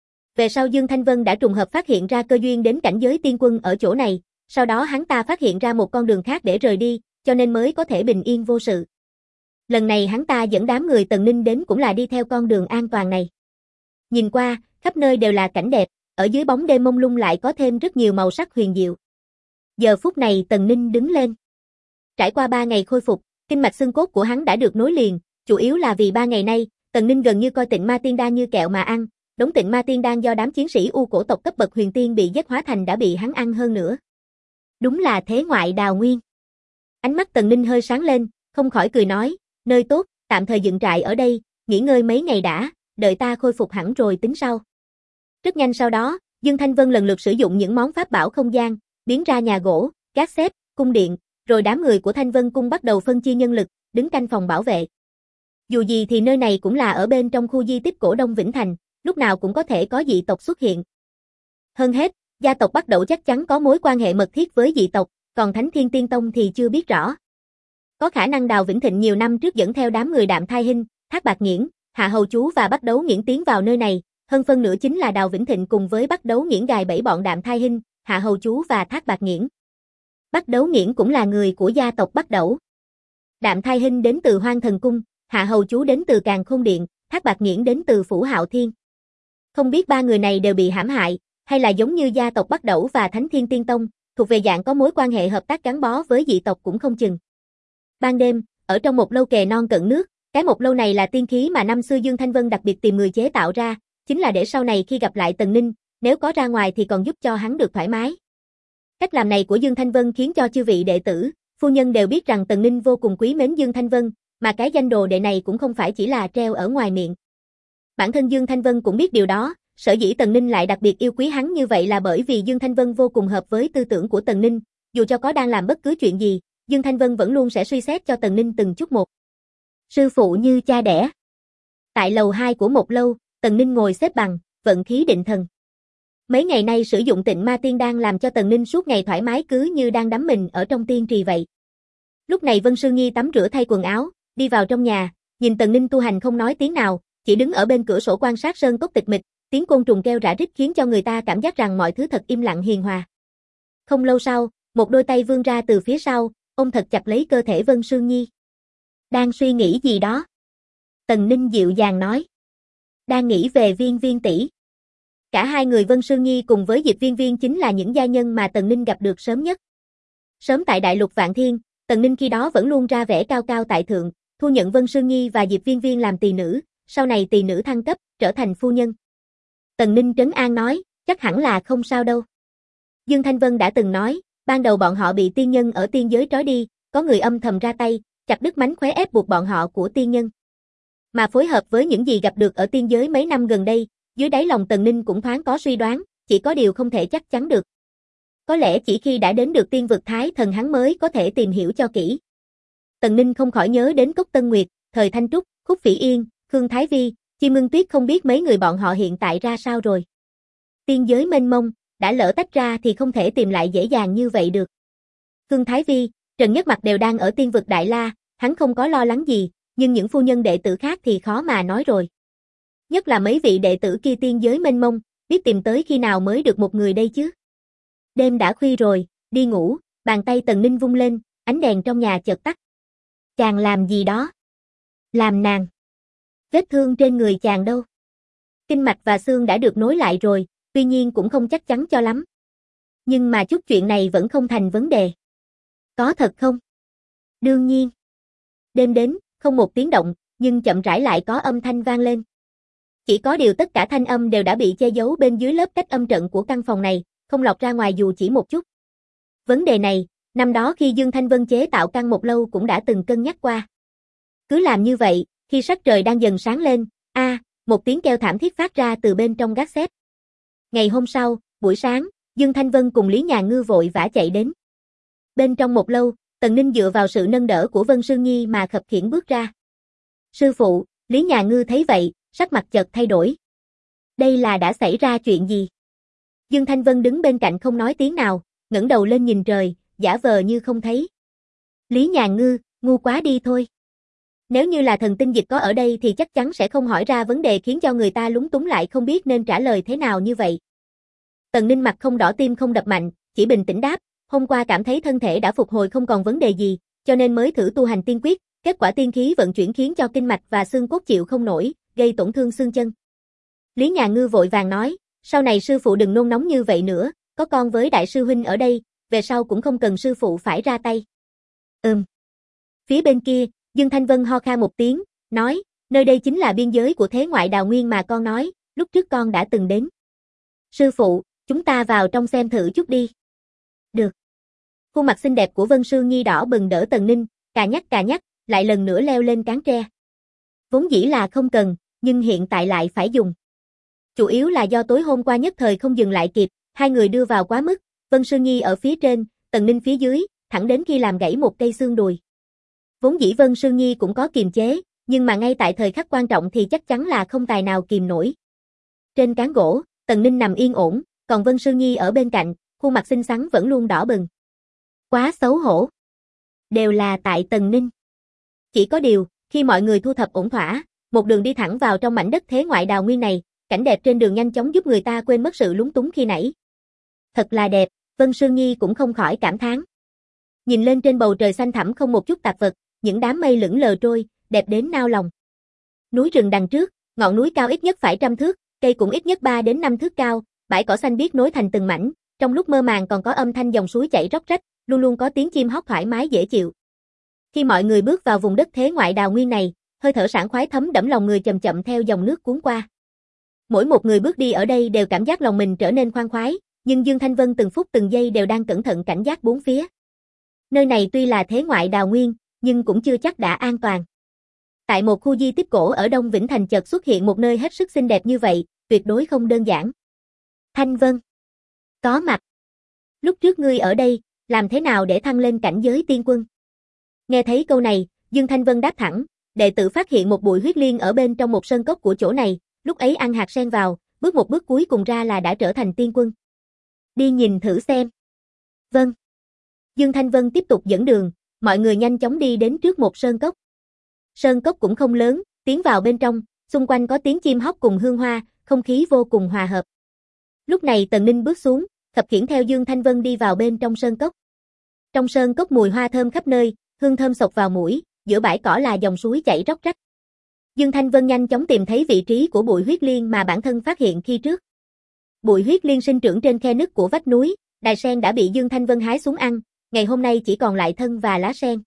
Về sau Dương Thanh Vân đã trùng hợp phát hiện ra cơ duyên đến cảnh giới tiên quân ở chỗ này, sau đó hắn ta phát hiện ra một con đường khác để rời đi, cho nên mới có thể bình yên vô sự. Lần này hắn ta dẫn đám người Tần Ninh đến cũng là đi theo con đường an toàn này. Nhìn qua, khắp nơi đều là cảnh đẹp, ở dưới bóng đêm mông lung lại có thêm rất nhiều màu sắc huyền diệu. Giờ phút này Tần Ninh đứng lên. Trải qua 3 ngày khôi phục, kinh mạch xương cốt của hắn đã được nối liền, chủ yếu là vì 3 ngày nay, Tần Ninh gần như coi Tịnh Ma Tiên Đan như kẹo mà ăn, đống Tịnh Ma Tiên Đan do đám chiến sĩ U Cổ tộc cấp bậc huyền tiên bị giết hóa thành đã bị hắn ăn hơn nữa. Đúng là thế ngoại đào nguyên. Ánh mắt Tần Ninh hơi sáng lên, không khỏi cười nói, nơi tốt, tạm thời dựng trại ở đây, nghỉ ngơi mấy ngày đã, đợi ta khôi phục hẳn rồi tính sau. Rất nhanh sau đó, Dương Thanh Vân lần lượt sử dụng những món pháp bảo không gian, biến ra nhà gỗ, gác xếp, cung điện, rồi đám người của Thanh Vân cung bắt đầu phân chia nhân lực, đứng canh phòng bảo vệ. Dù gì thì nơi này cũng là ở bên trong khu di tích cổ Đông Vĩnh Thành, lúc nào cũng có thể có dị tộc xuất hiện. Hơn hết, gia tộc Bắc Đẩu chắc chắn có mối quan hệ mật thiết với dị tộc, còn Thánh Thiên Tiên Tông thì chưa biết rõ. Có khả năng Đào Vĩnh Thịnh nhiều năm trước dẫn theo đám người Đạm Thai Hinh, Thác Bạt Nghiễn, Hạ Hầu Chú và Bắc Đấu Nghiễn tiến vào nơi này, hơn phân nửa chính là Đào Vĩnh Thịnh cùng với Bắc Đấu Nghiễn gài bẫy bọn Đạm Thai Hinh, Hạ Hầu Chú và Thác Bạt Nghiễn. Bắc Đấu Nghiễn cũng là người của gia tộc Bắc Đẩu. Đạm Thai Hinh đến từ Hoang Thần Cung, Hạ Hầu Chú đến từ Càn Khôn Điện, Thác Bạt Nghiễn đến từ Phủ Hạo Thiên. Không biết ba người này đều bị hãm hại, hay là giống như gia tộc Bắc Đẩu và Thánh Thiên Tiên Tông, thuộc về dạng có mối quan hệ hợp tác gắn bó với dị tộc cũng không chừng. Ban đêm, ở trong một lâu kè non cận nước, cái một lâu này là tiên khí mà năm xưa Dương Thanh Vân đặc biệt tìm người chế tạo ra, chính là để sau này khi gặp lại Tần Ninh, nếu có ra ngoài thì còn giúp cho hắn được thoải mái. Cách làm này của Dương Thanh Vân khiến cho chư vị đệ tử, phu nhân đều biết rằng Tần Ninh vô cùng quý mến Dương Thanh Vân, mà cái danh đồ đệ này cũng không phải chỉ là treo ở ngoài miệng. Bản thân Dương Thanh Vân cũng biết điều đó, sở dĩ Tần Ninh lại đặc biệt yêu quý hắn như vậy là bởi vì Dương Thanh Vân vô cùng hợp với tư tưởng của Tần Ninh, dù cho có đang làm bất cứ chuyện gì, Dương Thanh Vân vẫn luôn sẽ suy xét cho Tần Ninh từng chút một. Sư phụ như cha đẻ. Tại lầu 2 của một lâu, Tần Ninh ngồi xếp bằng, vận khí định thần. Mấy ngày nay sử dụng Tịnh Ma Tiên Đan làm cho Tần Ninh suốt ngày thoải mái cứ như đang đắm mình ở trong tiên trì vậy. Lúc này Vân Sương Nhi tắm rửa thay quần áo, đi vào trong nhà, nhìn Tần Ninh tu hành không nói tiếng nào, chỉ đứng ở bên cửa sổ quan sát sơn cốc tịch mịch, tiếng côn trùng kêu rã rít khiến cho người ta cảm giác rằng mọi thứ thật im lặng hiền hòa. Không lâu sau, một đôi tay vươn ra từ phía sau, ôm thật chặt lấy cơ thể Vân Sương Nhi. Đang suy nghĩ gì đó? Tần Ninh dịu dàng nói. Đang nghĩ về Viên Viên tỷ. Cả hai người Vân Sương Nhi cùng với Diệp Viên Viên chính là những gia nhân mà Tần Ninh gặp được sớm nhất. Sớm tại Đại Lục Vạn Thiên, Tần Ninh khi đó vẫn luôn ra vẻ cao cao tại thượng, thu nhận Vân Sương Nhi và Diệp Viên Viên làm tỳ nữ, sau này tỳ nữ thăng cấp, trở thành phu nhân. Tần Ninh trấn an nói, chắc hẳn là không sao đâu. Dương Thanh Vân đã từng nói, ban đầu bọn họ bị tiên nhân ở tiên giới trói đi, có người âm thầm ra tay, chặt đứt mánh khóe ép buộc bọn họ của tiên nhân. Mà phối hợp với những gì gặp được ở tiên giới mấy năm gần đây, dưới đáy lòng Tần Ninh cũng thoáng có suy đoán, chỉ có điều không thể chắc chắn được. Có lẽ chỉ khi đã đến được tiên vực Thái Thần hắn mới có thể tìm hiểu cho kỹ. Tần Ninh không khỏi nhớ đến Cốc Tân Nguyệt, Thời Thanh Trúc, Khúc Phỉ Yên, Khương Thái Vi, Chim Ngưng Tuyết, không biết mấy người bọn họ hiện tại ra sao rồi. Tiên giới mênh mông, đã lỡ tách ra thì không thể tìm lại dễ dàng như vậy được. Khương Thái Vi, Trần Nhất Mặc đều đang ở tiên vực Đại La, hắn không có lo lắng gì, nhưng những phu nhân đệ tử khác thì khó mà nói rồi. Nhất là mấy vị đệ tử kia tiên giới mênh mông, biết tìm tới khi nào mới được một người đây chứ. Đêm đã khuya rồi, đi ngủ, bàn tay Tần Ninh vung lên, ánh đèn trong nhà chợt tắt. Chàng làm gì đó? Làm nàng. Vết thương trên người chàng đâu? Kinh mạch và xương đã được nối lại rồi, tuy nhiên cũng không chắc chắn cho lắm. Nhưng mà chút chuyện này vẫn không thành vấn đề. Có thật không? Đương nhiên. Đêm đến, không một tiếng động, nhưng chậm rãi lại có âm thanh vang lên. Chỉ có điều tất cả thanh âm đều đã bị che giấu bên dưới lớp cách âm trận của căn phòng này, không lọt ra ngoài dù chỉ một chút. Vấn đề này, năm đó khi Dương Thanh Vân chế tạo căn một lâu cũng đã từng cân nhắc qua. Cứ làm như vậy, khi sắc trời đang dần sáng lên, một tiếng kêu thảm thiết phát ra từ bên trong gác xếp. Ngày hôm sau, buổi sáng, Dương Thanh Vân cùng Lý Nhà Ngư vội vã chạy đến. Bên trong một lâu, Tần Ninh dựa vào sự nâng đỡ của Vân Sương Nhi mà khập khiễng bước ra. Sư phụ, Lý Nhà Ngư thấy vậy, sắc mặt chợt thay đổi. Đây là đã xảy ra chuyện gì? Dương Thanh Vân đứng bên cạnh không nói tiếng nào, ngẩng đầu lên nhìn trời, giả vờ như không thấy. Lý Nhà Ngư, ngu quá đi thôi. Nếu như là thần tinh dịch có ở đây thì chắc chắn sẽ không hỏi ra vấn đề khiến cho người ta lúng túng lại không biết nên trả lời thế nào như vậy. Tần Ninh mặt không đỏ tim không đập mạnh, chỉ bình tĩnh đáp, hôm qua cảm thấy thân thể đã phục hồi không còn vấn đề gì, cho nên mới thử tu hành tiên quyết, kết quả tiên khí vận chuyển khiến cho kinh mạch và xương cốt chịu không nổi, gây tổn thương xương chân. Lý Nhà Ngư vội vàng nói, sau này sư phụ đừng nôn nóng như vậy nữa, có con với đại sư huynh ở đây, về sau cũng không cần sư phụ phải ra tay. Phía bên kia, Dương Thanh Vân ho khan một tiếng, nói, nơi đây chính là biên giới của thế ngoại đào nguyên mà con nói, lúc trước con đã từng đến. Sư phụ, chúng ta vào trong xem thử chút đi. Được. Khuôn mặt xinh đẹp của Vân Sương Nhi đỏ bừng đỡ Tần Ninh, cà nhắc, lại lần nữa leo lên cán tre. Vốn dĩ là không cần, nhưng hiện tại lại phải dùng. Chủ yếu là do tối hôm qua nhất thời không dừng lại kịp, hai người đưa vào quá mức, Vân Sương Nhi ở phía trên, Tần Ninh phía dưới, thẳng đến khi làm gãy một cây xương đùi. Vốn dĩ Vân Sương Nhi cũng có kiềm chế, nhưng mà ngay tại thời khắc quan trọng thì chắc chắn là không tài nào kìm nổi. Trên cán gỗ, Tần Ninh nằm yên ổn, còn Vân Sương Nhi ở bên cạnh, khuôn mặt xinh xắn vẫn luôn đỏ bừng. Quá xấu hổ. Đều là tại Tần Ninh. Chỉ có điều, khi mọi người thu thập ổn thỏa, một đường đi thẳng vào trong mảnh đất thế ngoại đào nguyên này, cảnh đẹp trên đường nhanh chóng giúp người ta quên mất sự lúng túng khi nãy. Thật là đẹp, Vân Sương Nhi cũng không khỏi cảm thán. Nhìn lên trên bầu trời xanh thẳm không một chút tạp vật, những đám mây lững lờ trôi, đẹp đến nao lòng. Núi rừng đằng trước, ngọn núi cao ít nhất phải 100 thước, cây cũng ít nhất 3 đến 5 thước cao, bãi cỏ xanh biếc nối thành từng mảnh, trong lúc mơ màng còn có âm thanh dòng suối chảy róc rách, luôn luôn có tiếng chim hót thoải mái dễ chịu. Khi mọi người bước vào vùng đất thế ngoại đào nguyên này, hơi thở sảng khoái thấm đẫm lòng người chậm chậm theo dòng nước cuốn qua. Mỗi một người bước đi ở đây đều cảm giác lòng mình trở nên khoan khoái, nhưng Dương Thanh Vân từng phút từng giây đều đang cẩn thận cảnh giác bốn phía. Nơi này tuy là thế ngoại đào nguyên, nhưng cũng chưa chắc đã an toàn. Tại một khu di tích cổ ở Đông Vĩnh Thành chợt xuất hiện một nơi hết sức xinh đẹp như vậy, tuyệt đối không đơn giản. Thanh Vân. Có mặt. Lúc trước ngươi ở đây, làm thế nào để thăng lên cảnh giới tiên quân? Nghe thấy câu này, Dương Thanh Vân đáp thẳng, đệ tử phát hiện một bụi huyết liên ở bên trong một sơn cốc của chỗ này, lúc ấy ăn hạt sen vào, bước một bước cuối cùng ra là đã trở thành tiên quân. Đi nhìn thử xem. Vâng. Dương Thanh Vân tiếp tục dẫn đường, mọi người nhanh chóng đi đến trước một sơn cốc. Sơn cốc cũng không lớn, tiến vào bên trong, xung quanh có tiếng chim hót cùng hương hoa, không khí vô cùng hòa hợp. Lúc này Tần Ninh bước xuống, khập khiễng theo Dương Thanh Vân đi vào bên trong sơn cốc. Trong sơn cốc mùi hoa thơm khắp nơi, hương thơm xộc vào mũi, giữa bãi cỏ là dòng suối chảy róc rách. Dương Thanh Vân nhanh chóng tìm thấy vị trí của bụi huyết liên mà bản thân phát hiện khi trước. Bụi huyết liên sinh trưởng trên khe nứt của vách núi, đài sen đã bị Dương Thanh Vân hái xuống ăn, ngày hôm nay chỉ còn lại thân và lá sen.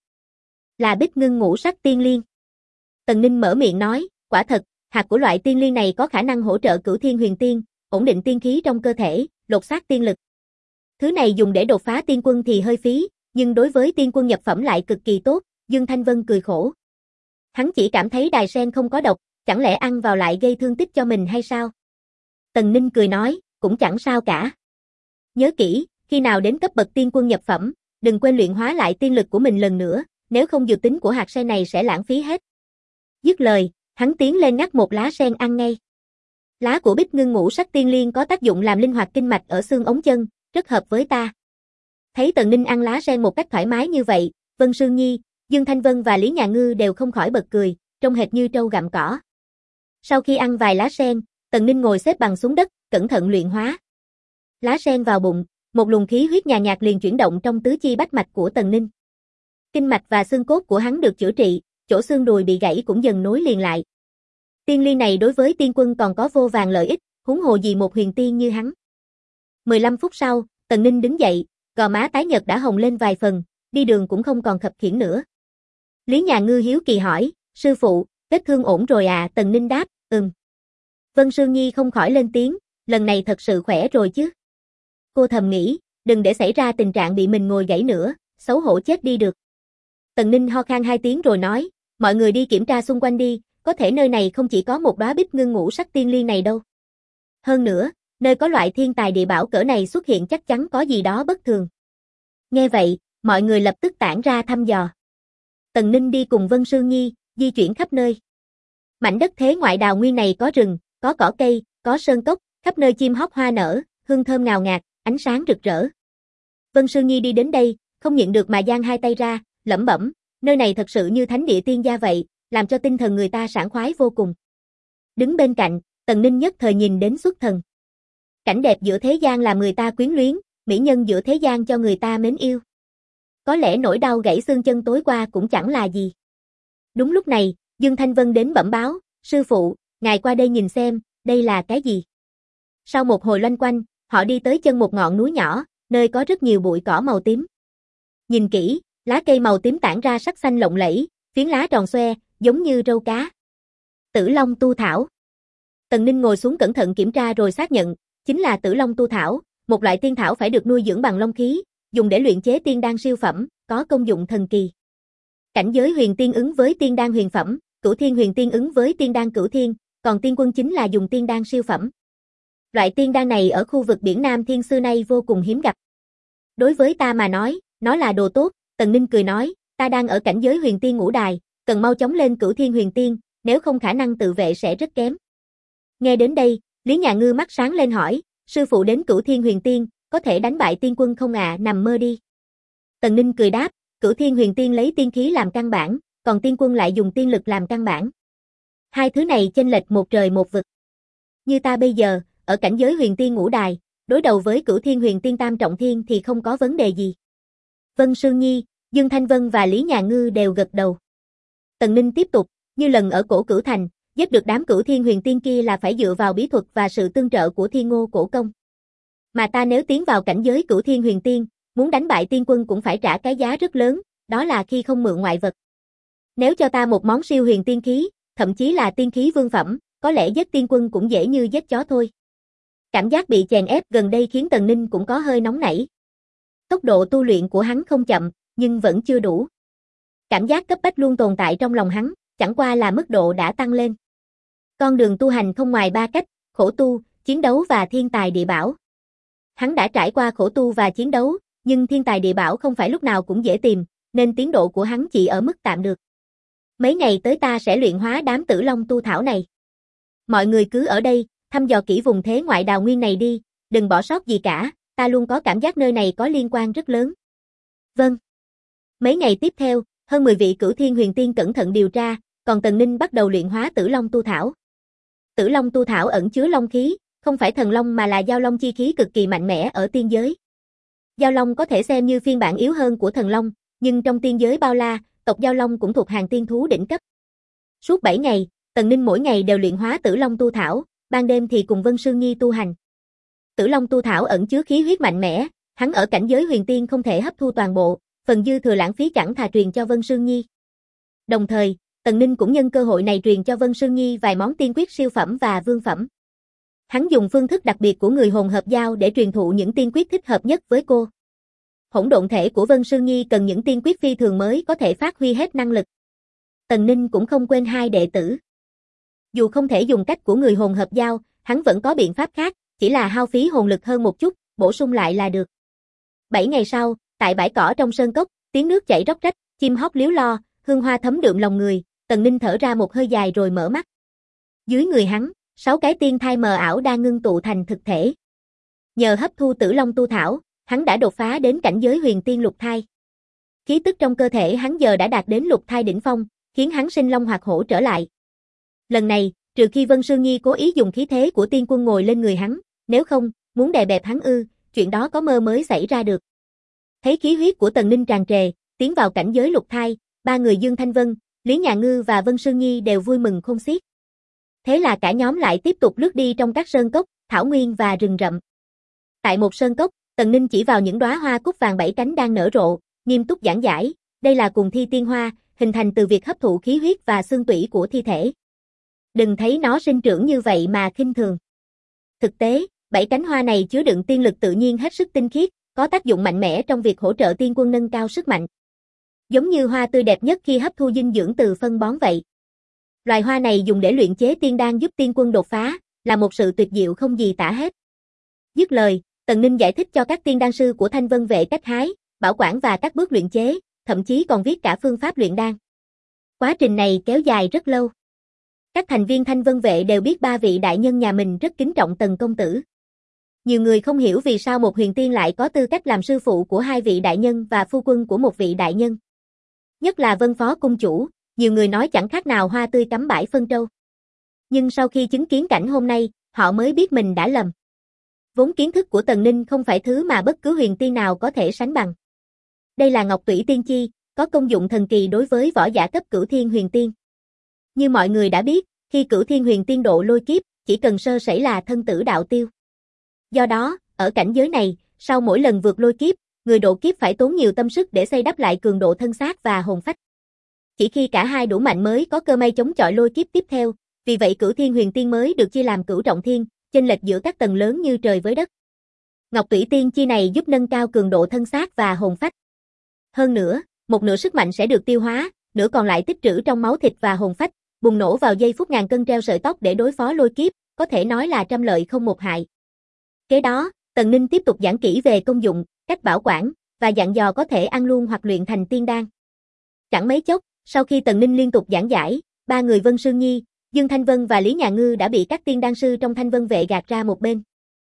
Là bích ngưng ngũ sắc tiên liên. Tần Ninh mở miệng nói, quả thật, hạt của loại tiên liên này có khả năng hỗ trợ Cửu Thiên Huyền Tiên, ổn định tiên khí trong cơ thể, lột xác tiên lực. Thứ này dùng để đột phá tiên quân thì hơi phí, nhưng đối với tiên quân nhập phẩm lại cực kỳ tốt, Dương Thanh Vân cười khổ. Hắn chỉ cảm thấy đài sen không có độc, chẳng lẽ ăn vào lại gây thương tích cho mình hay sao? Tần Ninh cười nói, cũng chẳng sao cả. Nhớ kỹ, khi nào đến cấp bậc tiên quân nhập phẩm, đừng quên luyện hóa lại tiên lực của mình lần nữa, nếu không dược tính của hạt sen này sẽ lãng phí hết. Dứt lời, hắn tiến lên ngắt một lá sen ăn ngay. Lá của Bích Ngưng Ngũ Sắc Tiên Liên có tác dụng làm linh hoạt kinh mạch ở xương ống chân, rất hợp với ta. Thấy Tần Ninh ăn lá sen một cách thoải mái như vậy, Vân Sương Nhi, Dương Thanh Vân và Lý Nhà Ngư đều không khỏi bật cười, trông hệt như trâu gặm cỏ. Sau khi ăn vài lá sen, Tần Ninh ngồi xếp bằng xuống đất, cẩn thận luyện hóa. Lá sen vào bụng, một luồng khí huyết nhàn nhạt liền chuyển động trong tứ chi bách mạch của Tần Ninh. Kinh mạch và xương cốt của hắn được chữa trị, chỗ xương đùi bị gãy cũng dần nối liền lại. Tiên liên này đối với tiên quân còn có vô vàn lợi ích, huống hồ gì một huyền tiên như hắn. 15 phút sau, Tần Ninh đứng dậy, gò má tái nhợt đã hồng lên vài phần, đi đường cũng không còn khập khiễng nữa. Lý Nhà Ngư hiếu kỳ hỏi, sư phụ, vết thương ổn rồi à? Tần Ninh đáp, Vân Sương Nhi không khỏi lên tiếng, lần này thật sự khỏe rồi chứ. Cô thầm nghĩ, đừng để xảy ra tình trạng bị mình ngồi gãy nữa, xấu hổ chết đi được. Tần Ninh ho khan 2 tiếng rồi nói, mọi người đi kiểm tra xung quanh đi, có thể nơi này không chỉ có một đóa Bích Ngưng Ngũ Sắc Tiên Liên này đâu. Hơn nữa, nơi có loại thiên tài địa bảo cỡ này xuất hiện chắc chắn có gì đó bất thường. Nghe vậy, mọi người lập tức tản ra thăm dò. Tần Ninh đi cùng Vân Sương Nhi, di chuyển khắp nơi. Mảnh đất thế ngoại đào nguyên này có rừng, có cỏ cây, có sơn cốc, khắp nơi chim hót hoa nở, hương thơm ngào ngạt, ánh sáng rực rỡ. Vân Sương Nhi đi đến đây, không nhịn được mà giang hai tay ra, lẩm bẩm, nơi này thật sự như thánh địa tiên gia vậy, làm cho tinh thần người ta sảng khoái vô cùng. Đứng bên cạnh, Tần Ninh nhất thời nhìn đến xuất thần. Cảnh đẹp giữa thế gian làm người ta quyến luyến, mỹ nhân giữa thế gian cho người ta mến yêu. Có lẽ nỗi đau gãy xương chân tối qua cũng chẳng là gì. Đúng lúc này, Dương Thanh Vân đến bẩm báo, sư phụ, ngài qua đây nhìn xem, đây là cái gì? Sau một hồi loanh quanh, họ đi tới chân một ngọn núi nhỏ, nơi có rất nhiều bụi cỏ màu tím. Nhìn kỹ, lá cây màu tím tản ra sắc xanh lộng lẫy, phiến lá tròn xoe, giống như râu cá. Tử Long Tu Thảo. Tần Ninh ngồi xuống cẩn thận kiểm tra rồi xác nhận, chính là Tử Long Tu Thảo, một loại tiên thảo phải được nuôi dưỡng bằng long khí, dùng để luyện chế tiên đan siêu phẩm, có công dụng thần kỳ. Cảnh giới huyền tiên ứng với tiên đan huyền phẩm, cửu thiên huyền tiên ứng với tiên đan cửu thiên, còn tiên quân chính là dùng tiên đan siêu phẩm. Loại tiên đan này ở khu vực biển Nam Thiên xưa nay vô cùng hiếm gặp. Đối với ta mà nói, nó là đồ tốt, Tần Ninh cười nói, ta đang ở cảnh giới huyền tiên ngũ đài, cần mau chóng lên cửu thiên huyền tiên, nếu không khả năng tự vệ sẽ rất kém. Nghe đến đây, Lý Nhà Ngư mắt sáng lên hỏi, sư phụ đến cửu thiên huyền tiên, có thể đánh bại tiên quân không ạ? Nằm mơ đi. Tần Ninh cười đáp, cửu thiên huyền tiên lấy tiên khí làm căn bản, còn tiên quân lại dùng tiên lực làm căn bản. Hai thứ này chênh lệch một trời một vực. Như ta bây giờ, ở cảnh giới huyền tiên ngũ đài, đối đầu với cửu thiên huyền tiên tam trọng thiên thì không có vấn đề gì. Vân Sương Nhi, Dương Thanh Vân và Lý Nhà Ngư đều gật đầu. Tần Ninh tiếp tục, như lần ở Cổ Cửu Thành, giết được đám cửu thiên huyền tiên kia là phải dựa vào bí thuật và sự tương trợ của Thiên Ngô Cổ Công. Mà ta nếu tiến vào cảnh giới cửu thiên huyền tiên, muốn đánh bại tiên quân cũng phải trả cái giá rất lớn, đó là khi không mượn ngoại vật. Nếu cho ta một món siêu huyền tiên khí, thậm chí là tiên khí vương phẩm, có lẽ giết tiên quân cũng dễ như giết chó thôi. Cảm giác bị chèn ép gần đây khiến Tần Ninh cũng có hơi nóng nảy. Tốc độ tu luyện của hắn không chậm, nhưng vẫn chưa đủ. Cảm giác cấp bách luôn tồn tại trong lòng hắn, chẳng qua là mức độ đã tăng lên. Con đường tu hành không ngoài 3 cách, khổ tu, chiến đấu và thiên tài địa bảo. Hắn đã trải qua khổ tu và chiến đấu, nhưng thiên tài địa bảo không phải lúc nào cũng dễ tìm, nên tiến độ của hắn chỉ ở mức tạm được. Mấy ngày tới ta sẽ luyện hóa đám Tử Long Tu Thảo này. Mọi người cứ ở đây, thăm dò kỹ vùng thế ngoại đào nguyên này đi, đừng bỏ sót gì cả, ta luôn có cảm giác nơi này có liên quan rất lớn. Vâng. Mấy ngày tiếp theo, hơn 10 vị cửu thiên huyền tiên cẩn thận điều tra, còn Tần Ninh bắt đầu luyện hóa Tử Long Tu Thảo. Tử Long Tu Thảo ẩn chứa long khí, không phải thần long mà là giao long chi khí cực kỳ mạnh mẽ ở tiên giới. Giao long có thể xem như phiên bản yếu hơn của thần long, nhưng trong tiên giới bao la, tộc giao long cũng thuộc hàng tiên thú đỉnh cấp. Suốt 7 ngày, Tần Ninh mỗi ngày đều luyện hóa Tử Long Tu Thảo, ban đêm thì cùng Vân Sương Nhi tu hành. Tử Long Tu Thảo ẩn chứa khí huyết mạnh mẽ, hắn ở cảnh giới huyền tiên không thể hấp thu toàn bộ, phần dư thừa lãng phí chẳng thà truyền cho Vân Sương Nhi. Đồng thời, Tần Ninh cũng nhân cơ hội này truyền cho Vân Sương Nhi vài món tiên quyết siêu phẩm và vương phẩm. Hắn dùng phương thức đặc biệt của người hồn hợp giao để truyền thụ những tiên quyết thích hợp nhất với cô. hỗn độn thể của Vân Sương Nhi cần những tiên quyết phi thường mới có thể phát huy hết năng lực. Tần Ninh cũng không quên hai đệ tử. Dù không thể dùng cách của người hồn hợp giao, hắn vẫn có biện pháp khác, chỉ là hao phí hồn lực hơn một chút, bổ sung lại là được. 7 ngày sau, tại bãi cỏ trong sơn cốc, tiếng nước chảy róc rách, chim hót líu lo, hương hoa thấm đượm lòng người, Tần Ninh thở ra một hơi dài rồi mở mắt. Dưới người hắn, 6 cái tiên thai mờ ảo đang ngưng tụ thành thực thể. Nhờ hấp thu Tử Long tu thảo, hắn đã đột phá đến cảnh giới huyền tiên lục thai. Khí tức trong cơ thể hắn giờ đã đạt đến lục thai đỉnh phong, khiến hắn sinh long hoạt hổ trở lại. Lần này, trừ khi Vân Sương Nhi cố ý dùng khí thế của tiên quân ngồi lên người hắn, nếu không, muốn đè bẹp hắn chuyện đó có mơ mới xảy ra được. Thấy khí huyết của Tần Ninh tràn trề, tiến vào cảnh giới lục thai, ba người Dương Thanh Vân, Lý Nhà Ngư và Vân Sương Nhi đều vui mừng khôn xiết. Thế là cả nhóm lại tiếp tục lướt đi trong các sơn cốc, thảo nguyên và rừng rậm. Tại một sơn cốc, Tần Ninh chỉ vào những đóa hoa cúc vàng 7 cánh đang nở rộ, nghiêm túc giảng giải, đây là cùng thi tiên hoa, hình thành từ việc hấp thụ khí huyết và xương tủy của thi thể. Đừng thấy nó sinh trưởng như vậy mà khinh thường. Thực tế, 7 cánh hoa này chứa đựng tiên lực tự nhiên hết sức tinh khiết, có tác dụng mạnh mẽ trong việc hỗ trợ tiên quân nâng cao sức mạnh. Giống như hoa tươi đẹp nhất khi hấp thu dinh dưỡng từ phân bón vậy. Loài hoa này dùng để luyện chế tiên đan giúp tiên quân đột phá, là một sự tuyệt diệu không gì tả hết. Dứt lời, Tần Ninh giải thích cho các tiên đan sư của Thanh Vân Vệ cách hái, bảo quản và các bước luyện chế, thậm chí còn viết cả phương pháp luyện đan. Quá trình này kéo dài rất lâu. Các thành viên Thanh Vân Vệ đều biết ba vị đại nhân nhà mình rất kính trọng Tần công tử. Nhiều người không hiểu vì sao một huyền tiên lại có tư cách làm sư phụ của hai vị đại nhân và phu quân của một vị đại nhân. Nhất là Vân Phó cung chủ, nhiều người nói chẳng khác nào hoa tươi cắm bãi phân trâu. Nhưng sau khi chứng kiến cảnh hôm nay, họ mới biết mình đã lầm. Vốn kiến thức của Tần Ninh không phải thứ mà bất cứ huyền tiên nào có thể sánh bằng. Đây là Ngọc Tủy Tiên Chi, có công dụng thần kỳ đối với võ giả cấp Cửu Thiên Huyền Tiên. Như mọi người đã biết, khi Cửu Thiên Huyền Tiên độ lôi kiếp, chỉ cần sơ sẩy là thân tử đạo tiêu. Do đó, ở cảnh giới này, sau mỗi lần vượt lôi kiếp, người độ kiếp phải tốn nhiều tâm sức để xây đắp lại cường độ thân xác và hồn phách. Chỉ khi cả hai đủ mạnh mới có cơ may chống chọi lôi kiếp tiếp theo, vì vậy Cửu Thiên Huyền Tiên mới được chia làm cửu trọng thiên, chênh lệch giữa các tầng lớn như trời với đất. Ngọc Tủy Tiên Chi này giúp nâng cao cường độ thân xác và hồn phách. Hơn nữa, một nửa sức mạnh sẽ được tiêu hóa, nửa còn lại tích trữ trong máu thịt và hồn phách, bùng nổ vào giây phút ngàn cân treo sợi tóc để đối phó lôi kiếp, có thể nói là trăm lợi không một hại. Kế đó, Tần Ninh tiếp tục giảng kỹ về công dụng, cách bảo quản, và dặn dò có thể ăn luôn hoặc luyện thành tiên đan. Chẳng mấy chốc, sau khi Tần Ninh liên tục giảng giải, ba người Vân Sương Nhi, Dương Thanh Vân và Lý Nhà Ngư đã bị các tiên đan sư trong Thanh Vân Vệ gạt ra một bên.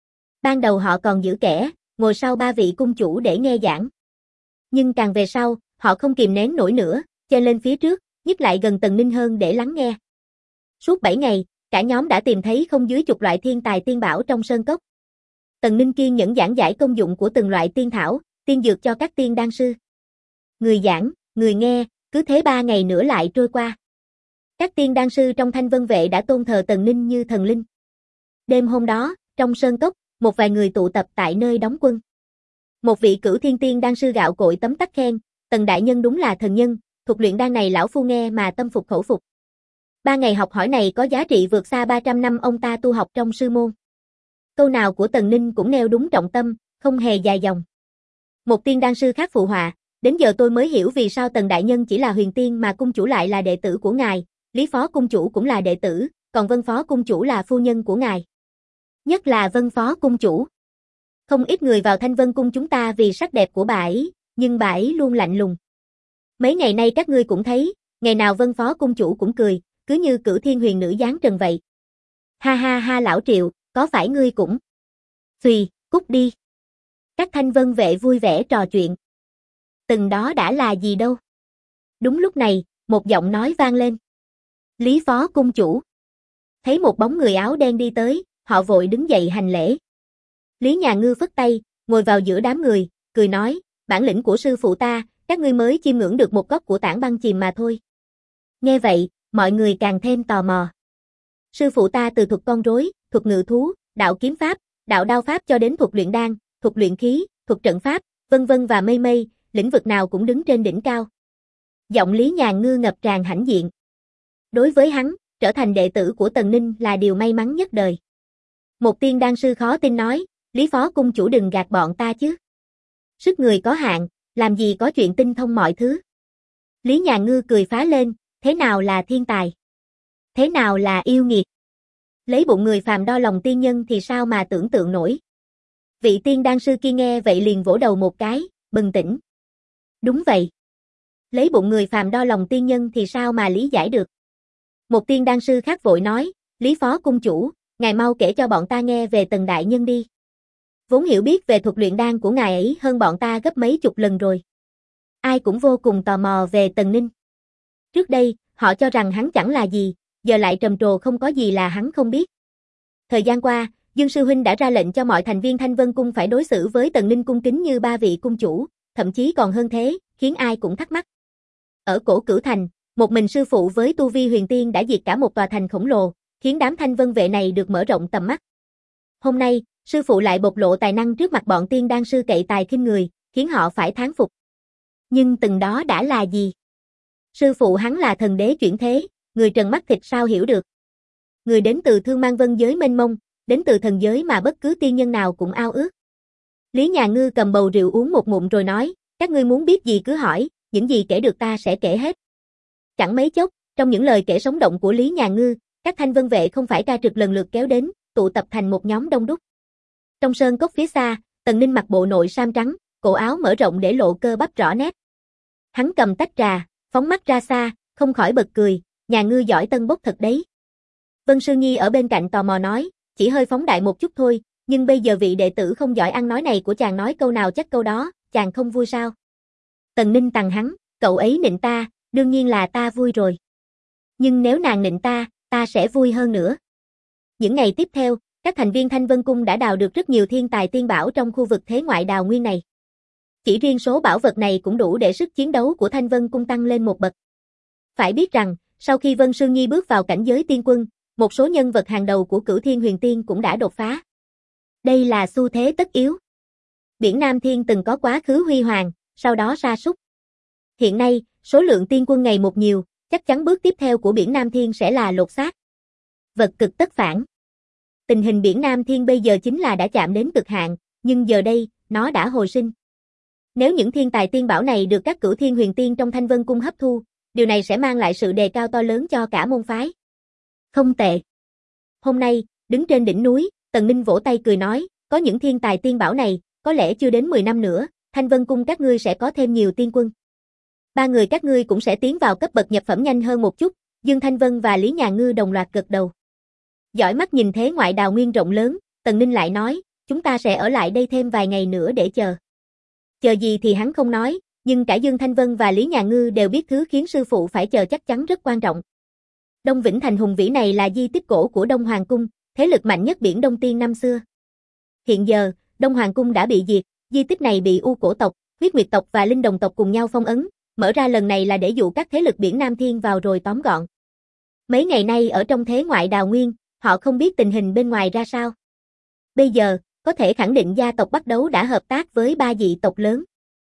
Ban đầu họ còn giữ kẽ, ngồi sau ba vị cung chủ để nghe giảng. Nhưng càng về sau, họ không kìm nén nổi nữa, chen lên phía trước, nhích lại gần Tần Ninh hơn để lắng nghe. Suốt 7 ngày, cả nhóm đã tìm thấy không dưới chục loại thiên tài tiên bảo trong sơn cốc. Tần Ninh kiên nhẫn giảng giải công dụng của từng loại tiên thảo, tiên dược cho các tiên đan sư. Người giảng, người nghe, cứ thế 3 ngày nữa lại trôi qua. Các tiên đan sư trong Thanh Vân Vệ đã tôn thờ Tần Ninh như thần linh. Đêm hôm đó, trong sơn cốc, một vài người tụ tập tại nơi đóng quân. Một vị Cửu Thiên Tiên đan sư gạo cội tấm tắc khen, Tần đại nhân đúng là thần nhân, thuật luyện đan này lão phu nghe mà tâm phục khẩu phục. 3 ngày học hỏi này có giá trị vượt xa 300 năm ông ta tu học trong sư môn. Câu nào của Tần Ninh cũng nêu đúng trọng tâm, không hề dài dòng. Một tiên đan sư khác phụ họa, đến giờ tôi mới hiểu vì sao Tần đại nhân chỉ là huyền tiên mà cung chủ lại là đệ tử của ngài, Lý Phó cung chủ cũng là đệ tử, còn Vân Phó cung chủ là phu nhân của ngài. Nhất là Vân Phó cung chủ. Không ít người vào Thanh Vân cung chúng ta vì sắc đẹp của bà ấy, nhưng bà ấy luôn lạnh lùng. Mấy ngày nay các ngươi cũng thấy, ngày nào Vân Phó cung chủ cũng cười, cứ như Cửu Thiên Huyền nữ giáng trần vậy. Ha ha ha lão Triệu, có phải ngươi cũng? Xùy, cút đi. Các Thanh Vân Vệ vui vẻ trò chuyện. Từng đó đã là gì đâu. Đúng lúc này, một giọng nói vang lên. Lý Phó cung chủ. Thấy một bóng người áo đen đi tới, họ vội đứng dậy hành lễ. Lý Nhà Ngư phất tay, ngồi vào giữa đám người, cười nói, bản lĩnh của sư phụ ta, các ngươi mới chiêm ngưỡng được một góc của tảng băng chìm mà thôi. Nghe vậy, mọi người càng thêm tò mò. Sư phụ ta từ thuật con rối, thuật ngự thú, đạo kiếm pháp, đạo đao pháp cho đến thuật luyện đan, thuật luyện khí, thuật trận pháp, vân vân và mây mây, lĩnh vực nào cũng đứng trên đỉnh cao. Giọng Lý Nhà Ngư ngập tràn hãnh diện. Đối với hắn, trở thành đệ tử của Tần Ninh là điều may mắn nhất đời. Một tiên đan sư khó tin nói, Lý Phó cung chủ đừng gạt bọn ta chứ. Sức người có hạn, làm gì có chuyện tinh thông mọi thứ. Lý Nhà Ngư cười phá lên, thế nào là thiên tài? Thế nào là yêu nghiệt? Lấy bụng người phàm đo lòng tiên nhân thì sao mà tưởng tượng nổi. Vị tiên đan sư kia nghe vậy liền vỗ đầu một cái, bừng tỉnh. Đúng vậy. Lấy bụng người phàm đo lòng tiên nhân thì sao mà lý giải được. Một tiên đan sư khác vội nói, Lý Phó Cung Chủ, ngài mau kể cho bọn ta nghe về Tần Đại Nhân đi. Vốn hiểu biết về thuật luyện đan của ngài ấy hơn bọn ta gấp mấy chục lần rồi. Ai cũng vô cùng tò mò về Tần Ninh. Trước đây, họ cho rằng hắn chẳng là gì, giờ lại trầm trồ không có gì là hắn không biết. Thời gian qua, Dương Sư Huynh đã ra lệnh cho mọi thành viên Thanh Vân Cung phải đối xử với Tần Ninh cung kính như ba vị cung chủ, thậm chí còn hơn thế, khiến ai cũng thắc mắc. Ở Cổ Cửu Thành, một mình sư phụ với tu vi huyền tiên đã diệt cả một tòa thành khổng lồ, khiến đám Thanh Vân vệ này được mở rộng tầm mắt. Hôm nay, sư phụ lại bộc lộ tài năng trước mặt bọn tiên đan sư cậy tài khinh người, khiến họ phải thán phục. Nhưng từng đó đã là gì? Sư phụ hắn là thần đế chuyển thế, người trần mắt thịt sao hiểu được. Người đến từ Thương Mang Vân giới mênh mông, đến từ thần giới mà bất cứ tiên nhân nào cũng ao ước. Lý Nhà Ngư cầm bầu rượu uống một ngụm rồi nói, các ngươi muốn biết gì cứ hỏi, những gì kể được ta sẽ kể hết. Chẳng mấy chốc, trong những lời kể sống động của Lý Nhà Ngư, các Thanh Vân vệ không phải ca trực lần lượt kéo đến, tụ tập thành một nhóm đông đúc. Trong sơn cốc phía xa, Tần Ninh mặc bộ nội sam trắng, cổ áo mở rộng để lộ cơ bắp rõ nét. Hắn cầm tách trà, phóng mắt ra xa, không khỏi bật cười, Nhà Ngư giỏi tân bốc thật đấy. Vân Sư Nhi ở bên cạnh tò mò nói, chỉ hơi phóng đại một chút thôi, nhưng bây giờ vị đệ tử không giỏi ăn nói này của chàng nói câu nào chắc câu đó, chàng không vui sao? Tần Ninh tằng hắn, cậu ấy nịnh ta, đương nhiên là ta vui rồi. Nhưng nếu nàng nịnh ta sẽ vui hơn nữa. Những ngày tiếp theo, các thành viên Thanh Vân Cung đã đào được rất nhiều thiên tài tiên bảo trong khu vực thế ngoại đào nguyên này. Chỉ riêng số bảo vật này cũng đủ để sức chiến đấu của Thanh Vân Cung tăng lên một bậc. Phải biết rằng, sau khi Vân Sương Nhi bước vào cảnh giới tiên quân, một số nhân vật hàng đầu của Cửu Thiên Huyền Tiên cũng đã đột phá. Đây là xu thế tất yếu. Biển Nam Thiên từng có quá khứ huy hoàng, sau đó sa sút. Hiện nay, số lượng tiên quân ngày một nhiều, chắc chắn bước tiếp theo của Biển Nam Thiên sẽ là lột xác. Vật cực tất phản. Tình hình Biển Nam Thiên bây giờ chính là đã chạm đến cực hạn, nhưng giờ đây, nó đã hồi sinh. Nếu những thiên tài tiên bảo này được các Cửu Thiên Huyền Tiên trong Thanh Vân Cung hấp thu, điều này sẽ mang lại sự đề cao to lớn cho cả môn phái. Không tệ. Hôm nay, đứng trên đỉnh núi, Tần Ninh vỗ tay cười nói, có những thiên tài tiên bảo này, có lẽ chưa đến 10 năm nữa, Thanh Vân Cung các ngươi sẽ có thêm nhiều tiên quân. Ba người các ngươi cũng sẽ tiến vào cấp bậc nhập phẩm nhanh hơn một chút, Dương Thanh Vân và Lý Nhà Ngư đồng loạt gật đầu. Dõi mắt nhìn thế ngoại đào nguyên rộng lớn, Tần Ninh lại nói, chúng ta sẽ ở lại đây thêm vài ngày nữa để chờ. Chờ gì thì hắn không nói, nhưng cả Dương Thanh Vân và Lý Nhà Ngư đều biết thứ khiến sư phụ phải chờ chắc chắn rất quan trọng. Đông Vĩnh Thành hùng vĩ này là di tích cổ của Đông Hoàng Cung, thế lực mạnh nhất biển Đông Tiên năm xưa. Hiện giờ, Đông Hoàng Cung đã bị diệt, di tích này bị U Cổ tộc, Huyết Nguyệt tộc và Linh Đồng tộc cùng nhau phong ấn, mở ra lần này là để dụ các thế lực biển Nam Thiên vào rồi tóm gọn. Mấy ngày nay ở trong thế ngoại đào nguyên, họ không biết tình hình bên ngoài ra sao. Bây giờ, có thể khẳng định gia tộc Bắc Đấu đã hợp tác với ba dị tộc lớn.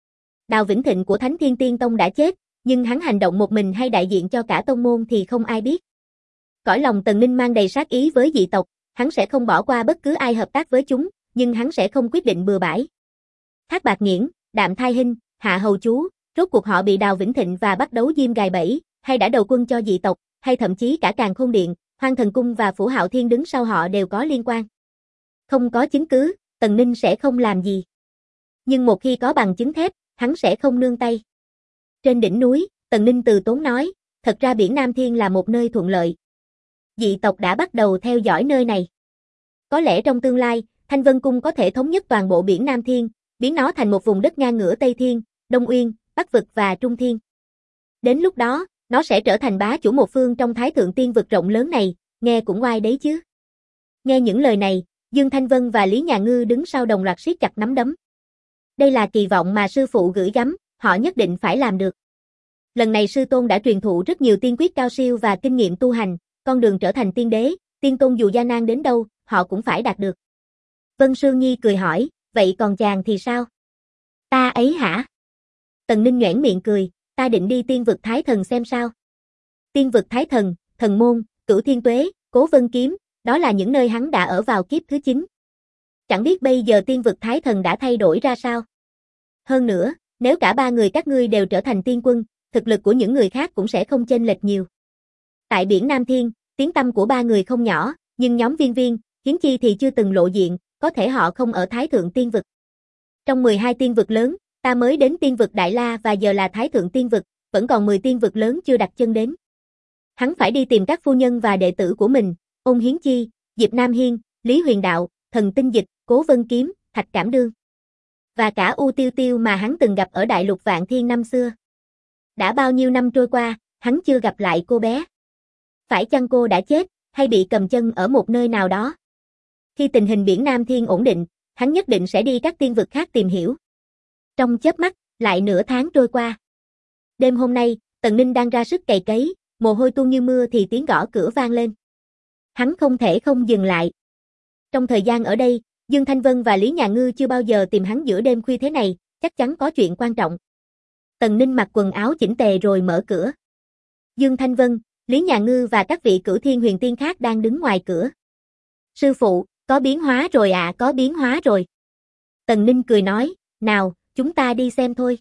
Đào Vĩnh Thịnh của Thánh Thiên Tiên Tông đã chết, nhưng hắn hành động một mình hay đại diện cho cả tông môn thì không ai biết. Cõi lòng Tần Ninh mang đầy sát ý với dị tộc, hắn sẽ không bỏ qua bất cứ ai hợp tác với chúng, nhưng hắn sẽ không quyết định bừa bãi. Thác Bạt Nghiễn, Đạm Thai Hinh, Hạ Hầu Chú, rốt cuộc họ bị Đào Vĩnh Thịnh và Bắc Đấu Diêm gài bẫy, hay đã đầu quân cho dị tộc, hay thậm chí cả Càn Khôn Điện, Hoang Thần Cung và Phủ Hạo Thiên đứng sau họ đều có liên quan. Không có chứng cứ, Tần Ninh sẽ không làm gì. Nhưng một khi có bằng chứng thép, hắn sẽ không nương tay. Trên đỉnh núi, Tần Ninh từ tốn nói, thật ra biển Nam Thiên là một nơi thuận lợi. Dị tộc đã bắt đầu theo dõi nơi này. Có lẽ trong tương lai, Thanh Vân Cung có thể thống nhất toàn bộ biển Nam Thiên, biến nó thành một vùng đất ngang ngửa Tây Thiên, Đông Uyên, Bắc Vực và Trung Thiên. Đến lúc đó, nó sẽ trở thành bá chủ một phương trong Thái Thượng Tiên Vực rộng lớn này, nghe cũng oai đấy chứ. Nghe những lời này, Dương Thanh Vân và Lý Nhà Ngư đứng sau đồng loạt siết chặt nắm đấm. Đây là kỳ vọng mà sư phụ gửi gắm, họ nhất định phải làm được. Lần này sư tôn đã truyền thụ rất nhiều tiên quyết cao siêu và kinh nghiệm tu hành, con đường trở thành tiên đế, tiên tôn dù gian nan đến đâu, họ cũng phải đạt được. Vân Sương Nhi cười hỏi, vậy còn chàng thì sao? Ta ấy hả? Tần Ninh nhoẻn miệng cười, ta định đi tiên vực Thái Thần xem sao. Tiên vực Thái Thần, Thần Môn, Cửu Thiên Tuế, Cố Vân Kiếm, đó là những nơi hắn đã ở vào kiếp thứ 9. Chẳng biết bây giờ tiên vực Thái Thần đã thay đổi ra sao. Hơn nữa, nếu cả ba người các ngươi đều trở thành tiên quân, thực lực của những người khác cũng sẽ không chênh lệch nhiều. Tại biển Nam Thiên, tiếng tăm của ba người không nhỏ, nhưng nhóm Viên Viên, Hiến Chi thì chưa từng lộ diện, có thể họ không ở Thái Thượng Tiên Vực. Trong 12 tiên vực lớn, ta mới đến tiên vực Đại La và giờ là Thái Thượng Tiên Vực, vẫn còn 10 tiên vực lớn chưa đặt chân đến. Hắn phải đi tìm các phu nhân và đệ tử của mình, Ôn Hiến Chi, Diệp Nam Hiên, Lý Huyền Đạo, Thần Tinh Dịch, Cố Vân Kiếm, Thạch Cảm Đương. Và cả U Tiêu Tiêu mà hắn từng gặp ở Đại Lục Vạn Thiên năm xưa. Đã bao nhiêu năm trôi qua, hắn chưa gặp lại cô bé. Phải chăng cô đã chết, hay bị cầm chân ở một nơi nào đó? Khi tình hình biển Nam Thiên ổn định, hắn nhất định sẽ đi các tiên vực khác tìm hiểu. Trong chớp mắt, lại nửa tháng trôi qua. Đêm hôm nay, Tần Ninh đang ra sức cày cấy, mồ hôi tuôn như mưa thì tiếng gõ cửa vang lên. Hắn không thể không dừng lại. Trong thời gian ở đây, Dương Thanh Vân và Lý Nhà Ngư chưa bao giờ tìm hắn giữa đêm khuya thế này, chắc chắn có chuyện quan trọng. Tần Ninh mặc quần áo chỉnh tề rồi mở cửa. Dương Thanh Vân, Lý Nhà Ngư và các vị Cửu Thiên Huyền Tiên khác đang đứng ngoài cửa. Sư phụ, có biến hóa rồi ạ, có biến hóa rồi. Tần Ninh cười nói, nào, chúng ta đi xem thôi.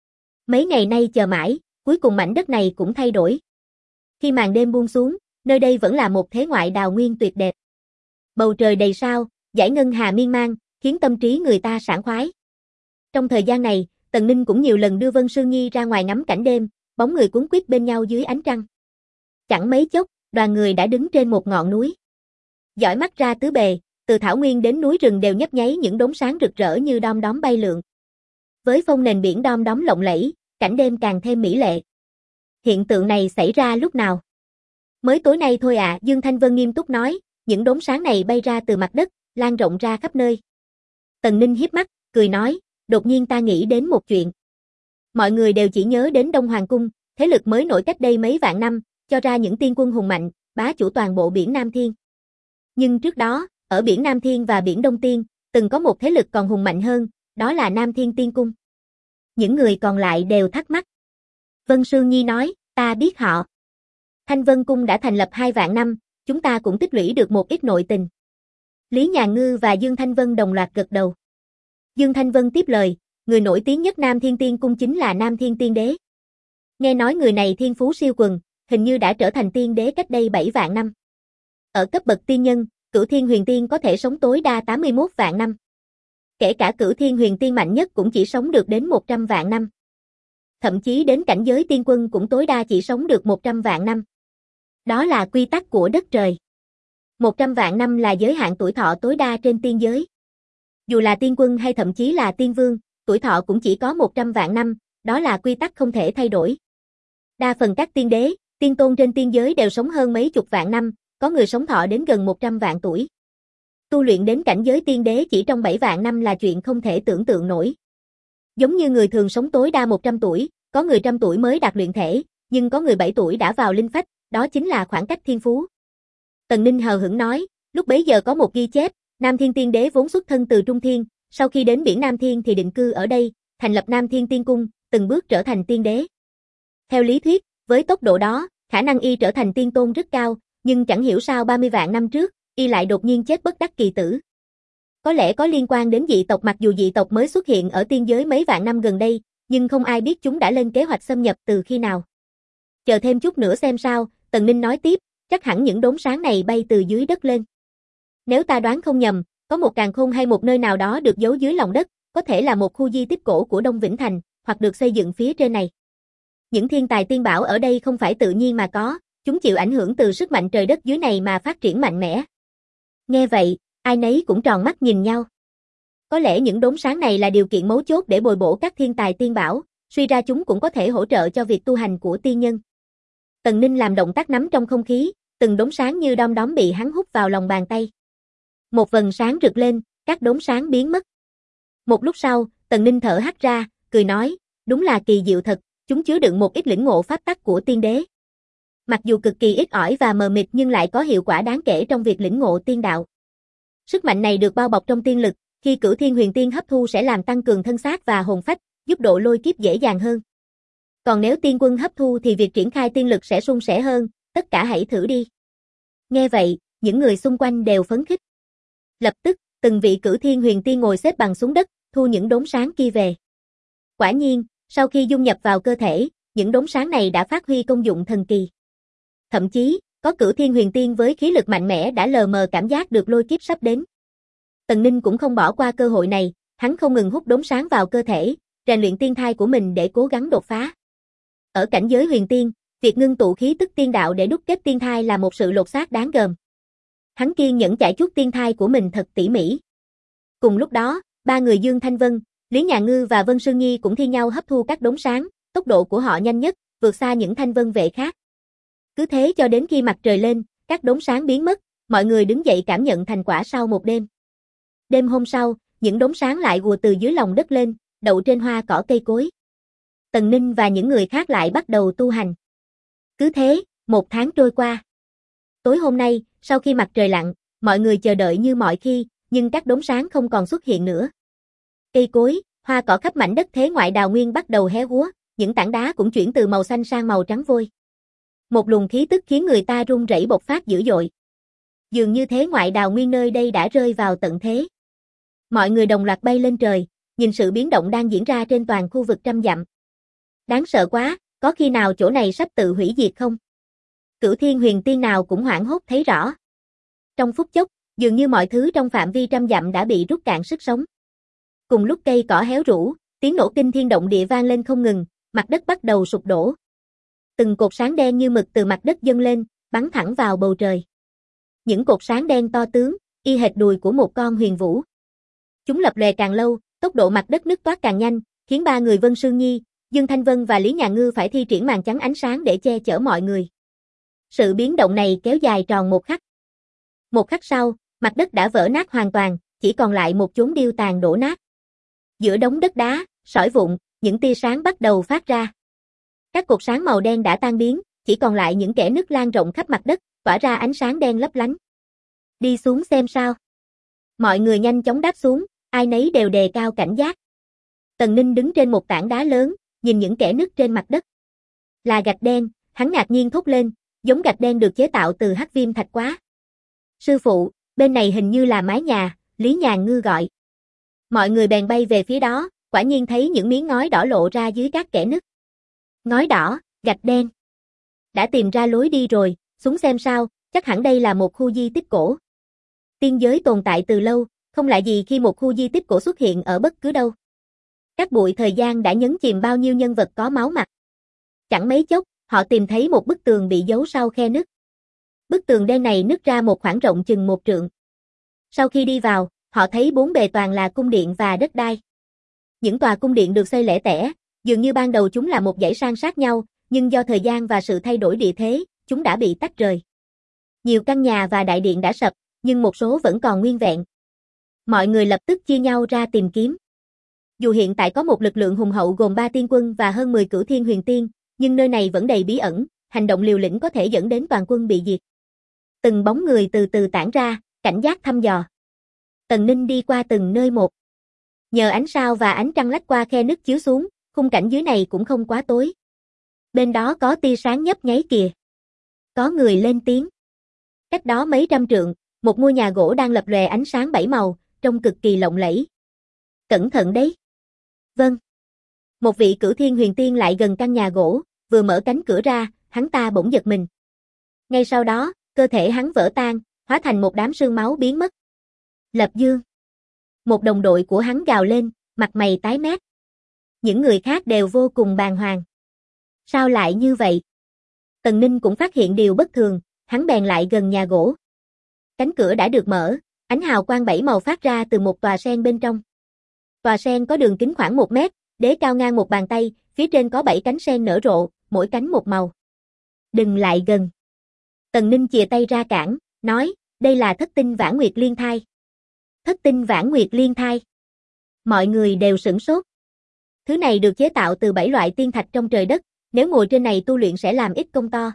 Mấy ngày nay chờ mãi, cuối cùng mảnh đất này cũng thay đổi. Khi màn đêm buông xuống, nơi đây vẫn là một thế ngoại đào nguyên tuyệt đẹp. Bầu trời đầy sao, dải ngân hà miên man, khiến tâm trí người ta sảng khoái. Trong thời gian này, Tần Ninh cũng nhiều lần đưa Vân Sương Nhi ra ngoài ngắm cảnh đêm, bóng người cuốn quýt bên nhau dưới ánh trăng. Chẳng mấy chốc, đoàn người đã đứng trên một ngọn núi. Dõi mắt ra tứ bề, từ thảo nguyên đến núi rừng đều nhấp nháy những đốm sáng rực rỡ như đom đóm bay lượn. Với phông nền biển đom đóm lộng lẫy, cảnh đêm càng thêm mỹ lệ. Hiện tượng này xảy ra lúc nào? Mới tối nay thôi ạ, Dương Thanh Vân nghiêm túc nói, những đốm sáng này bay ra từ mặt đất, lan rộng ra khắp nơi. Tần Ninh híp mắt, cười nói, đột nhiên ta nghĩ đến một chuyện. Mọi người đều chỉ nhớ đến Đông Hoàng Cung, thế lực mới nổi cách đây mấy vạn năm, cho ra những tiên quân hùng mạnh, bá chủ toàn bộ biển Nam Thiên. Nhưng trước đó, ở biển Nam Thiên và biển Đông Tiên, từng có một thế lực còn hùng mạnh hơn, đó là Nam Thiên Tiên Cung. Những người còn lại đều thắc mắc. Vân Sương Nhi nói, ta biết họ. Thanh Vân Cung đã thành lập 2 vạn năm, chúng ta cũng tích lũy được một ít nội tình. Lý Nhà Ngư và Dương Thanh Vân đồng loạt gật đầu. Dương Thanh Vân tiếp lời, người nổi tiếng nhất Nam Thiên Tiên Cung chính là Nam Thiên Tiên Đế. Nghe nói người này thiên phú siêu quần, hình như đã trở thành tiên đế cách đây 7 vạn năm. Ở cấp bậc tiên nhân, Cửu Thiên Huyền Tiên có thể sống tối đa 81 vạn năm. Kể cả Cửu Thiên Huyền Tiên mạnh nhất cũng chỉ sống được đến 100 vạn năm. Thậm chí đến cảnh giới tiên quân cũng tối đa chỉ sống được 100 vạn năm. Đó là quy tắc của đất trời. 100 vạn năm là giới hạn tuổi thọ tối đa trên tiên giới. Dù là tiên quân hay thậm chí là tiên vương, tuổi thọ cũng chỉ có 100 vạn năm, đó là quy tắc không thể thay đổi. Đa phần các tiên đế, tiên tôn trên tiên giới đều sống hơn mấy chục vạn năm, có người sống thọ đến gần 100 vạn tuổi. Tu luyện đến cảnh giới tiên đế chỉ trong 7 vạn năm là chuyện không thể tưởng tượng nổi. Giống như người thường sống tối đa 100 tuổi, có người 100 tuổi mới đạt luyện thể, nhưng có người 7 tuổi đã vào linh phách, đó chính là khoảng cách thiên phú. Tần Ninh hờ hững nói, lúc bấy giờ có một ghi chép, Nam Thiên Tiên Đế vốn xuất thân từ Trung Thiên, sau khi đến biển Nam Thiên thì định cư ở đây, thành lập Nam Thiên Tiên Cung, từng bước trở thành tiên đế. Theo lý thuyết, với tốc độ đó, khả năng y trở thành tiên tôn rất cao, nhưng chẳng hiểu sao 30 vạn năm trước, y lại đột nhiên chết bất đắc kỳ tử. Có lẽ có liên quan đến dị tộc, mặc dù dị tộc mới xuất hiện ở tiên giới mấy vạn năm gần đây, nhưng không ai biết chúng đã lên kế hoạch xâm nhập từ khi nào. Chờ thêm chút nữa xem sao, Tần Ninh nói tiếp, chắc hẳn những đốm sáng này bay từ dưới đất lên. Nếu ta đoán không nhầm, có một càn khôn hay một nơi nào đó được giấu dưới lòng đất, có thể là một khu di tích cổ của Đông Vĩnh Thành, hoặc được xây dựng phía trên này. Những thiên tài tiên bảo ở đây không phải tự nhiên mà có, chúng chịu ảnh hưởng từ sức mạnh trời đất dưới này mà phát triển mạnh mẽ. Nghe vậy, ai nấy cũng tròn mắt nhìn nhau. Có lẽ những đốm sáng này là điều kiện mấu chốt để bồi bổ các thiên tài tiên bảo, suy ra chúng cũng có thể hỗ trợ cho việc tu hành của tiên nhân. Tần Ninh làm động tác nắm trong không khí, từng đốm sáng như đom đóm bị hắn hút vào lòng bàn tay. Một vầng sáng rực lên, các đốm sáng biến mất. Một lúc sau, Tần Ninh thở hắt ra, cười nói, đúng là kỳ diệu thật, chúng chứa đựng một ít lĩnh ngộ pháp tắc của tiên đế. Mặc dù cực kỳ ít ỏi và mờ mịt nhưng lại có hiệu quả đáng kể trong việc lĩnh ngộ tiên đạo. Sức mạnh này được bao bọc trong tiên lực, khi Cửu Thiên Huyền Tiên hấp thu sẽ làm tăng cường thân xác và hồn phách, giúp độ lôi kiếp dễ dàng hơn. Còn nếu tiên quân hấp thu thì việc triển khai tiên lực sẽ suôn sẻ hơn, tất cả hãy thử đi. Nghe vậy, những người xung quanh đều phấn khích. Lập tức, từng vị Cửu Thiên Huyền Tiên ngồi xếp bằng xuống đất, thu những đốm sáng kia về. Quả nhiên, sau khi dung nhập vào cơ thể, những đốm sáng này đã phát huy công dụng thần kỳ. Thậm chí, có Cửu Thiên Huyền Tiên với khí lực mạnh mẽ đã lờ mờ cảm giác được lôi kiếp sắp đến. Tần Ninh cũng không bỏ qua cơ hội này, hắn không ngừng hút đốm sáng vào cơ thể, rèn luyện tiên thai của mình để cố gắng đột phá. Ở cảnh giới huyền tiên, việc ngưng tụ khí tức tiên đạo để đúc kết tiên thai là một sự lột xác đáng gờm. Hắn kiên nhẫn chải chuốt tiên thai của mình thật tỉ mỉ. Cùng lúc đó, ba người Dương Thanh Vân, Lý Nhà Ngư và Vân Sương Nhi cũng thi nhau hấp thu các đốm sáng, tốc độ của họ nhanh nhất, vượt xa những thanh vân vệ khác. Cứ thế cho đến khi mặt trời lên, các đốm sáng biến mất, mọi người đứng dậy cảm nhận thành quả sau một đêm. Đêm hôm sau, những đốm sáng lại ùa từ dưới lòng đất lên, đậu trên hoa cỏ cây cối. Tần Ninh và những người khác lại bắt đầu tu hành. Cứ thế, 1 tháng trôi qua. Tối hôm nay, sau khi mặt trời lặn, mọi người chờ đợi như mọi khi, nhưng các đốm sáng không còn xuất hiện nữa. Cây cối, hoa cỏ khắp mảnh đất thế ngoại đào nguyên bắt đầu hé úa, những tảng đá cũng chuyển từ màu xanh sang màu trắng vôi. Một luồng khí tức khiến người ta run rẩy bộc phát dữ dội. Dường như thế ngoại đào nguyên nơi đây đã rơi vào tận thế. Mọi người đồng loạt bay lên trời, nhìn sự biến động đang diễn ra trên toàn khu vực trăm dặm. Đáng sợ quá, có khi nào chỗ này sắp tự hủy diệt không? Cửu Thiên Huyền Tiên nào cũng hoảng hốt thấy rõ. Trong phút chốc, dường như mọi thứ trong phạm vi trăm dặm đã bị rút cạn sức sống. Cùng lúc cây cỏ héo rũ, tiếng nổ kinh thiên động địa vang lên không ngừng, mặt đất bắt đầu sụp đổ. Từng cột sáng đen như mực từ mặt đất dâng lên, bắn thẳng vào bầu trời. Những cột sáng đen to tướng, y hệt đùi của một con huyền vũ. Chúng lập lòe càng lâu, tốc độ mặt đất nứt toát càng nhanh, khiến ba người Vân Sương Nhi, Dương Thanh Vân và Lý Nhà Ngư phải thi triển màn chắn ánh sáng để che chở mọi người. Sự biến động này kéo dài tròn một khắc. Một khắc sau, mặt đất đã vỡ nát hoàn toàn, chỉ còn lại một chốn điêu tàn đổ nát. Giữa đống đất đá, sỏi vụn, những tia sáng bắt đầu phát ra. Các cột sáng màu đen đã tan biến, chỉ còn lại những kẽ nứt lan rộng khắp mặt đất, tỏa ra ánh sáng đen lấp lánh. Đi xuống xem sao. Mọi người nhanh chóng đáp xuống, ai nấy đều đề cao cảnh giác. Tần Ninh đứng trên một tảng đá lớn, nhìn những kẽ nứt trên mặt đất. Là gạch đen, hắn ngạc nhiên thốt lên, giống gạch đen được chế tạo từ hắc viêm thạch quá. Sư phụ, bên này hình như là mái nhà, Lý Nhà Ngư gọi. Mọi người bèn bay về phía đó, quả nhiên thấy những miếng ngói đỏ lộ ra dưới các kẽ nứt. Ngói đỏ, gạch đen. Đã tìm ra lối đi rồi, xuống xem sao, chắc hẳn đây là một khu di tích cổ. Tiên giới tồn tại từ lâu, không lạ gì khi một khu di tích cổ xuất hiện ở bất cứ đâu. Các bụi thời gian đã nhấn chìm bao nhiêu nhân vật có máu mặt. Chẳng mấy chốc, họ tìm thấy một bức tường bị giấu sau khe nứt. Bức tường đen này nứt ra một khoảng rộng chừng 1 trượng. Sau khi đi vào, họ thấy 4 bề toàn là cung điện và đất đai. Những tòa cung điện được xây lẻ tẻ, dường như ban đầu chúng là một dãy san sát nhau, nhưng do thời gian và sự thay đổi địa thế, chúng đã bị tách rời. Nhiều căn nhà và đại điện đã sập, nhưng một số vẫn còn nguyên vẹn. Mọi người lập tức chia nhau ra tìm kiếm. Dù hiện tại có một lực lượng hùng hậu gồm 3 tiên quân và hơn 10 Cửu Thiên Huyền Tiên, nhưng nơi này vẫn đầy bí ẩn, hành động liều lĩnh có thể dẫn đến toàn quân bị diệt. Từng bóng người từ từ tản ra, cảnh giác thăm dò. Tần Ninh đi qua từng nơi một. Nhờ ánh sao và ánh trăng lách qua khe nứt chiếu xuống, khung cảnh dưới này cũng không quá tối. Bên đó có tia sáng nhấp nháy kìa. Có người lên tiếng. Cách đó mấy trăm trượng, một ngôi nhà gỗ đang lập lòe ánh sáng 7 màu, trông cực kỳ lộng lẫy. Cẩn thận đấy. Vâng. Một vị Cửu Thiên Huyền Tiên lại gần căn nhà gỗ, vừa mở cánh cửa ra, hắn ta bỗng giật mình. Ngay sau đó, cơ thể hắn vỡ tan, hóa thành một đám sương máu biến mất. Lập Dương. Một đồng đội của hắn gào lên, mặt mày tái mét. Những người khác đều vô cùng bàng hoàng. Sao lại như vậy? Tần Ninh cũng phát hiện điều bất thường, hắn bèn lại gần nhà gỗ. Cánh cửa đã được mở, ánh hào quang 7 màu phát ra từ một tòa sen bên trong. Tòa sen có đường kính khoảng 1 mét, đế cao ngang một bàn tay, phía trên có 7 cánh sen nở rộ, mỗi cánh một màu. Đừng lại gần. Tần Ninh chìa tay ra cản, nói, đây là Thất Tinh Vãn Nguyệt Liên Thai. Thất Tinh Vãn Nguyệt Liên Thai. Mọi người đều sửng sốt. Thứ này được chế tạo từ 7 loại tiên thạch trong trời đất, nếu ngồi trên này tu luyện sẽ làm ít công to.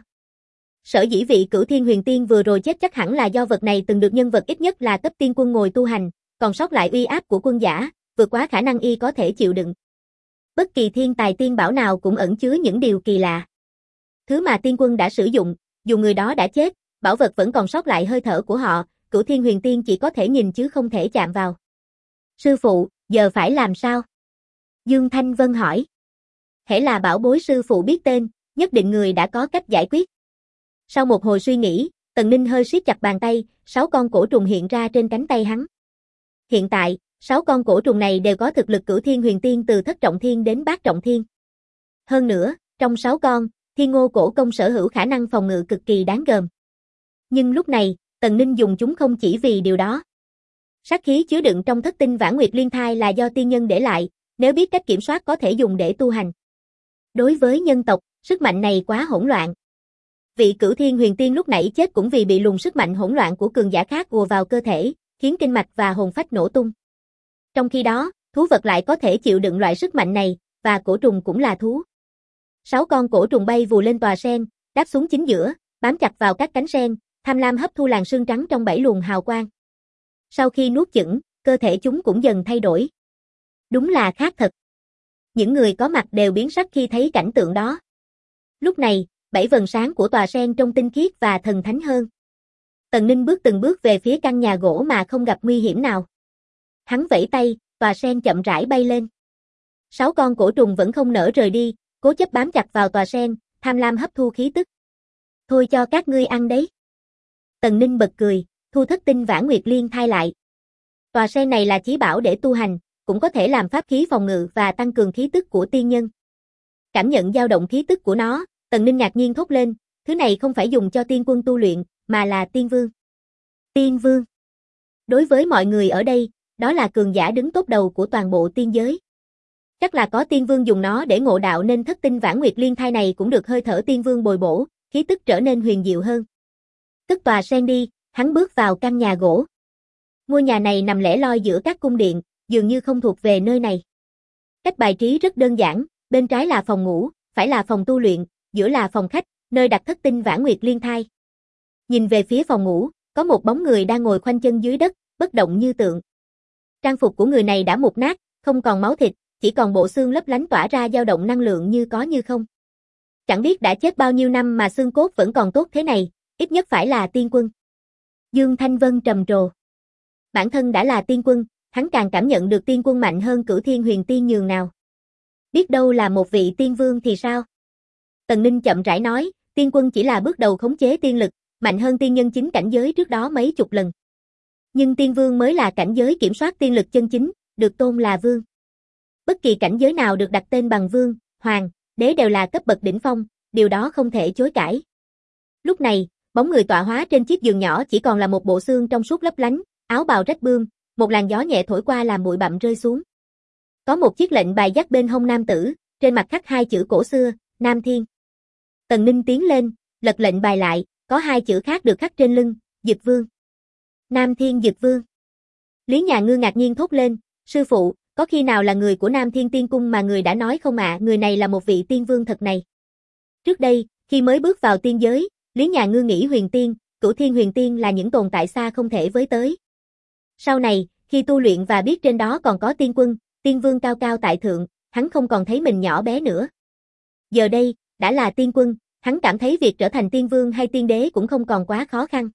Sở dĩ vị Cửu Thiên Huyền Tiên vừa rồi chết chắc hẳn là do vật này từng được nhân vật ít nhất là cấp tiên quân ngồi tu hành, còn sót lại uy áp của quân giả, vượt quá khả năng y có thể chịu đựng. Bất kỳ thiên tài tiên bảo nào cũng ẩn chứa những điều kỳ lạ. Thứ mà tiên quân đã sử dụng, dù người đó đã chết, bảo vật vẫn còn sót lại hơi thở của họ, Cửu Thiên Huyền Tiên chỉ có thể nhìn chứ không thể chạm vào. Sư phụ, giờ phải làm sao? Dương Thanh Vân hỏi. Hễ là bảo bối sư phụ biết tên, nhất định người đã có cách giải quyết. Sau một hồi suy nghĩ, Tần Ninh hơi siết chặt bàn tay, 6 con cổ trùng hiện ra trên cánh tay hắn. Hiện tại, 6 con cổ trùng này đều có thực lực cửu thiên huyền tiên từ thất trọng thiên đến bát trọng thiên. Hơn nữa, trong 6 con, Thiên Ngô cổ công sở hữu khả năng phòng ngự cực kỳ đáng gờm. Nhưng lúc này, Tần Ninh dùng chúng không chỉ vì điều đó. Sát khí chứa đựng trong thất tinh Vãn Nguyệt Liên Thai là do tiên nhân để lại, nếu biết cách kiểm soát có thể dùng để tu hành. Đối với nhân tộc, sức mạnh này quá hỗn loạn. Vị cửu thiên huyền tiên lúc nãy chết cũng vì bị luồng sức mạnh hỗn loạn của cường giả khác ùa vào cơ thể, khiến kinh mạch và hồn phách nổ tung. Trong khi đó, thú vật lại có thể chịu đựng loại sức mạnh này, và cổ trùng cũng là thú. 6 con cổ trùng bay vù lên tòa sen, đáp xuống chính giữa, bám chặt vào các cánh sen, tham lam hấp thu làn sương trắng trong 7 luồng hào quang. Sau khi nuốt chửng, cơ thể chúng cũng dần thay đổi. Đúng là khác thật. Những người có mặt đều biến sắc khi thấy cảnh tượng đó. Lúc này, 7 vầng sáng của tòa sen trông tinh khiết và thần thánh hơn. Tần Ninh bước từng bước về phía căn nhà gỗ mà không gặp nguy hiểm nào. Hắn vẫy tay, tòa sen chậm rãi bay lên. 6 con cổ trùng vẫn không nỡ rời đi, cố chấp bám chặt vào tòa sen, tham lam hấp thu khí tức. Thôi cho các ngươi ăn đấy. Tần Ninh bật cười, thu thất tinh Vãn Nguyệt Liên Thai lại. Tòa sen này là chí bảo để tu hành, cũng có thể làm pháp khí phòng ngự và tăng cường khí tức của tiên nhân. Cảm nhận dao động khí tức của nó, Tần Ninh ngạc nhiên thốt lên, thứ này không phải dùng cho tiên quân tu luyện, mà là tiên vương. Tiên vương. Đối với mọi người ở đây, đó là cường giả đứng top đầu của toàn bộ tiên giới. Chắc là có tiên vương dùng nó để ngộ đạo nên thất tinh Vãn Nguyệt Liên Thai này cũng được hơi thở tiên vương bồi bổ, khí tức trở nên huyền diệu hơn. Cất tòa sen đi, hắn bước vào căn nhà gỗ. Ngôi nhà này nằm lẻ loi giữa các cung điện, dường như không thuộc về nơi này. Cách bài trí rất đơn giản, bên trái là phòng ngủ, phải là phòng tu luyện, giữa là phòng khách, nơi đặt thất tinh Vãn Nguyệt Liên Thai. Nhìn về phía phòng ngủ, có một bóng người đang ngồi khoanh chân dưới đất, bất động như tượng. Trang phục của người này đã mục nát, không còn máu thịt, chỉ còn bộ xương lấp lánh tỏa ra dao động năng lượng như có như không. Chẳng biết đã chết bao nhiêu năm mà xương cốt vẫn còn tốt thế này, ít nhất phải là tiên quân. Dương Thanh Vân trầm trồ. Bản thân đã là tiên quân, hắn càng cảm nhận được tiên quân mạnh hơn cửu thiên huyền tiên nhường nào. Biết đâu là một vị tiên vương thì sao? Tần Ninh chậm rãi nói, tiên quân chỉ là bước đầu khống chế tiên lực, mạnh hơn tiên nhân chính cảnh giới trước đó mấy chục lần. Nhưng tiên vương mới là cảnh giới kiểm soát tiên lực chân chính, được tôn là vương. Bất kỳ cảnh giới nào được đặt tên bằng vương, hoàng, đế đều là cấp bậc đỉnh phong, điều đó không thể chối cãi. Lúc này, bóng người tọa hóa trên chiếc giường nhỏ chỉ còn là một bộ xương trong suốt lấp lánh, áo bào rách bươm, một làn gió nhẹ thổi qua làm bụi bặm rơi xuống. Có một chiếc lệnh bài dắt bên hông nam tử, trên mặt khắc 2 chữ cổ xưa, Nam Thiên. Tần Ninh tiến lên, lật lệnh bài lại, có 2 chữ khác được khắc trên lưng, Dực Vương. Nam Thiên Dực Vương. Lý Nhà Ngư ngạc nhiên thốt lên, sư phụ, có khi nào là người của Nam Thiên Tiên Cung mà người đã nói không ạ, người này là một vị tiên vương thật này. Trước đây, khi mới bước vào tiên giới, Lý Nhà Ngư nghĩ huyền tiên, cửu thiên huyền tiên là những tồn tại xa không thể với tới. Sau này, khi tu luyện và biết trên đó còn có tiên quân, tiên vương cao cao tại thượng, hắn không còn thấy mình nhỏ bé nữa. Giờ đây, đã là tiên quân, hắn cảm thấy việc trở thành tiên vương hay tiên đế cũng không còn quá khó khăn.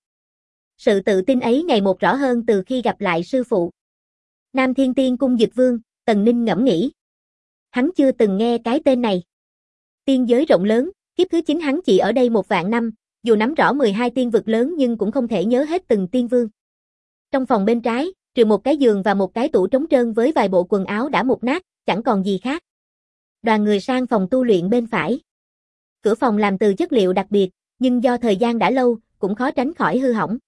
Sự tự tin ấy ngày một rõ hơn từ khi gặp lại sư phụ. Nam Thiên Tiên Cung Dực Vương, Tần Ninh ngẫm nghĩ. Hắn chưa từng nghe cái tên này. Tiên giới rộng lớn, kiếp thứ 9 hắn chỉ ở đây 1 vạn năm, dù nắm rõ 12 tiên vực lớn nhưng cũng không thể nhớ hết từng tiên vương. Trong phòng bên trái, trừ một cái giường và một cái tủ trống trơn với vài bộ quần áo đã mục nát, chẳng còn gì khác. Đoàn người sang phòng tu luyện bên phải. Cửa phòng làm từ chất liệu đặc biệt, nhưng do thời gian đã lâu, cũng khó tránh khỏi hư hỏng.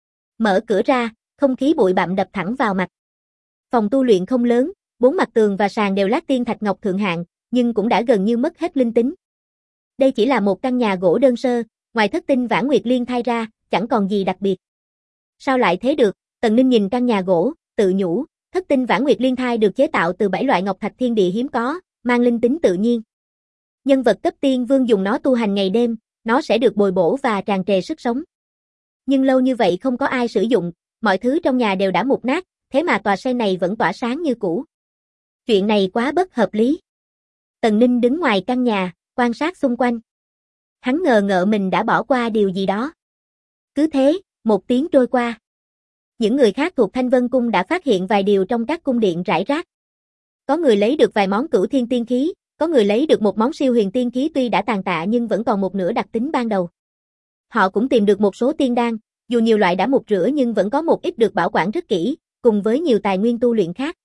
Mở cửa ra, không khí bụi bặm đập thẳng vào mặt. Phòng tu luyện không lớn, 4 mặt tường và sàn đều lát tiên thạch ngọc thượng hạng, nhưng cũng đã gần như mất hết linh tính. Đây chỉ là một căn nhà gỗ đơn sơ, ngoài thất tinh Vãn Nguyệt Liên Thai ra, chẳng còn gì đặc biệt. Sao lại thế được? Tần Ninh nhìn căn nhà gỗ, tự nhủ, thất tinh Vãn Nguyệt Liên Thai được chế tạo từ 7 loại ngọc thạch thiên địa hiếm có, mang linh tính tự nhiên. Nhân vật cấp tiên vương dùng nó tu hành ngày đêm, nó sẽ được bồi bổ và tràn trề sức sống. Nhưng lâu như vậy không có ai sử dụng, mọi thứ trong nhà đều đã mục nát, thế mà tòa sen này vẫn tỏa sáng như cũ. Chuyện này quá bất hợp lý. Tần Ninh đứng ngoài căn nhà, quan sát xung quanh. Hắn ngờ ngợ mình đã bỏ qua điều gì đó. Cứ thế, 1 tiếng trôi qua. Những người khác thuộc Thanh Vân Cung đã phát hiện vài điều trong các cung điện rải rác. Có người lấy được vài món cửu thiên tiên khí, có người lấy được một món siêu huyền tiên khí tuy đã tàn tạ nhưng vẫn còn một nửa đặc tính ban đầu. Họ cũng tìm được một số tiên đan, dù nhiều loại đã mục rửa nhưng vẫn có một ít được bảo quản rất kỹ, cùng với nhiều tài nguyên tu luyện khác.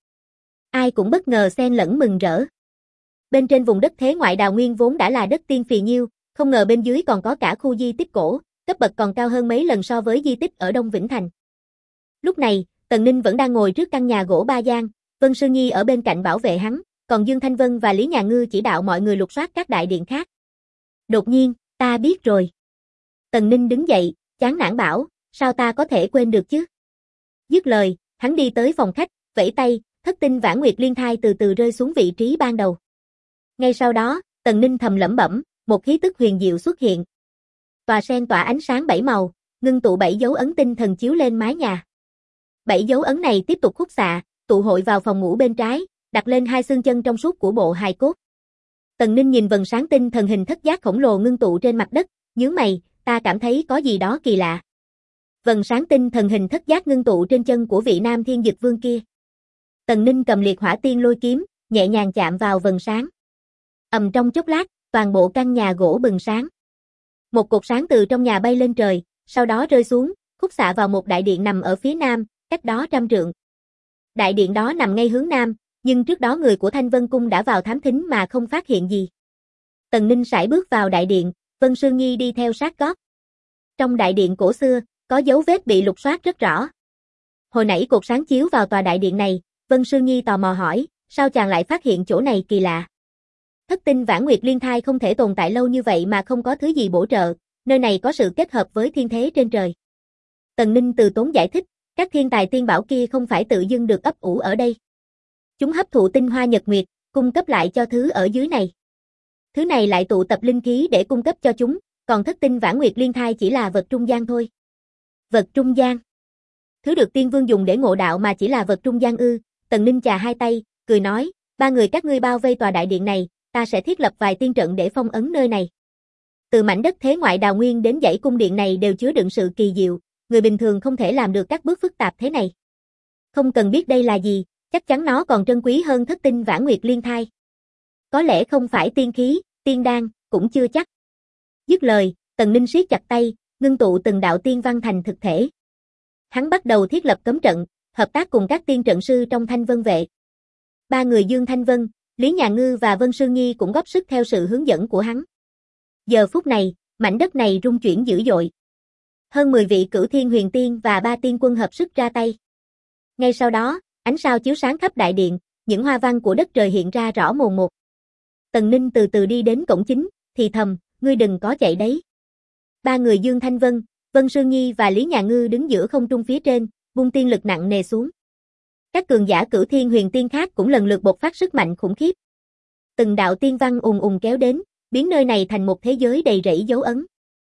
Ai cũng bất ngờ xen lẫn mừng rỡ. Bên trên vùng đất thế ngoại đào nguyên vốn đã là đất tiên phì nhiêu, không ngờ bên dưới còn có cả khu di tích cổ, cấp bậc còn cao hơn mấy lần so với di tích ở Đông Vĩnh Thành. Lúc này, Tần Ninh vẫn đang ngồi trước căn nhà gỗ ba gian, Vân Sư Nhi ở bên cạnh bảo vệ hắn, còn Dương Thanh Vân và Lý Nhà Ngư chỉ đạo mọi người lục soát các đại điện khác. Đột nhiên, ta biết rồi. Tần Ninh đứng dậy, chán nản bảo, sao ta có thể quên được chứ? Dứt lời, hắn đi tới phòng khách, vẫy tay, thất tinh vãn nguyệt liên thai từ từ rơi xuống vị trí ban đầu. Ngay sau đó, Tần Ninh thầm lẩm bẩm, một khí tức huyền diệu xuất hiện. Tòa sen tỏa ánh sáng 7 màu, ngưng tụ 7 dấu ấn tinh thần chiếu lên mái nhà. 7 dấu ấn này tiếp tục khúc xạ, tụ hội vào phòng ngủ bên trái, đặt lên hai xương chân trong suốt của bộ hài cốt. Tần Ninh nhìn vầng sáng tinh thần hình thất giác khổng lồ ngưng tụ trên mặt đất, nhướng mày, ta cảm thấy có gì đó kỳ lạ. Vầng sáng tinh thần hình thất giác ngưng tụ trên chân của vị Nam Thiên Dực Vương kia. Tần Ninh cầm liệt hỏa tiên lôi kiếm, nhẹ nhàng chạm vào vầng sáng. Ầm trong chốc lát, toàn bộ căn nhà gỗ bừng sáng. Một cột sáng từ trong nhà bay lên trời, sau đó rơi xuống, khúc xạ vào một đại điện nằm ở phía nam, cách đó 100 trượng. Đại điện đó nằm ngay hướng nam, nhưng trước đó người của Thanh Vân Cung đã vào thám thính mà không phát hiện gì. Tần Ninh sải bước vào đại điện, Vân Sương Nhi đi theo sát gót. Trong đại điện cổ xưa, có dấu vết bị lục soát rất rõ. Hồi nãy cột sáng chiếu vào tòa đại điện này, Vân Sương Nhi tò mò hỏi, sao chàng lại phát hiện chỗ này kỳ lạ? Thất tinh vãn nguyệt liên thai không thể tồn tại lâu như vậy mà không có thứ gì bổ trợ, nơi này có sự kết hợp với thiên thế trên trời. Tần Ninh từ tốn giải thích, các thiên tài tiên bảo kia không phải tự dưng được ấp ủ ở đây. Chúng hấp thụ tinh hoa nhật nguyệt, cung cấp lại cho thứ ở dưới này. Thứ này lại tụ tập linh khí để cung cấp cho chúng, còn thất tinh vãn nguyệt liên thai chỉ là vật trung gian thôi. Vật trung gian. Thứ được tiên vương dùng để ngộ đạo mà chỉ là vật trung gian ư? Tần Ninh chà hai tay, cười nói, ba người các ngươi bao vây tòa đại điện này, ta sẽ thiết lập vài tiên trận để phong ấn nơi này. Từ mảnh đất thế ngoại đào nguyên đến dãy cung điện này đều chứa đựng sự kỳ diệu, người bình thường không thể làm được các bước phức tạp thế này. Không cần biết đây là gì, chắc chắn nó còn trân quý hơn thất tinh vãn nguyệt liên thai. Có lẽ không phải tiên khí, tiên đan, cũng chưa chắc. Dứt lời, Tần Ninh siết chặt tay, ngưng tụ từng đạo tiên văn thành thực thể. Hắn bắt đầu thiết lập cấm trận, hợp tác cùng các tiên trận sư trong Thanh Vân vệ. Ba người Dương Thanh Vân, Lý Nhà Ngư và Vân Sương Nhi cũng góp sức theo sự hướng dẫn của hắn. Giờ phút này, mảnh đất này rung chuyển dữ dội. Hơn 10 vị cửu thiên huyền tiên và 3 tiên quân hợp sức ra tay. Ngay sau đó, ánh sao chiếu sáng khắp đại điện, những hoa văn của đất trời hiện ra rõ mồn một. Tần Ninh từ từ đi đến cổng chính, thì thầm, ngươi đừng có chạy đấy. Ba người Dương Thanh Vân, Vân Sương Nhi và Lý Nhà Ngư đứng giữa không trung phía trên, vung tiên lực nặng nề xuống. Các cường giả cửu thiên huyền tiên khác cũng lần lượt bộc phát sức mạnh khủng khiếp. Từng đạo tiên văn ùng ùng kéo đến, biến nơi này thành một thế giới đầy rẫy dấu ấn.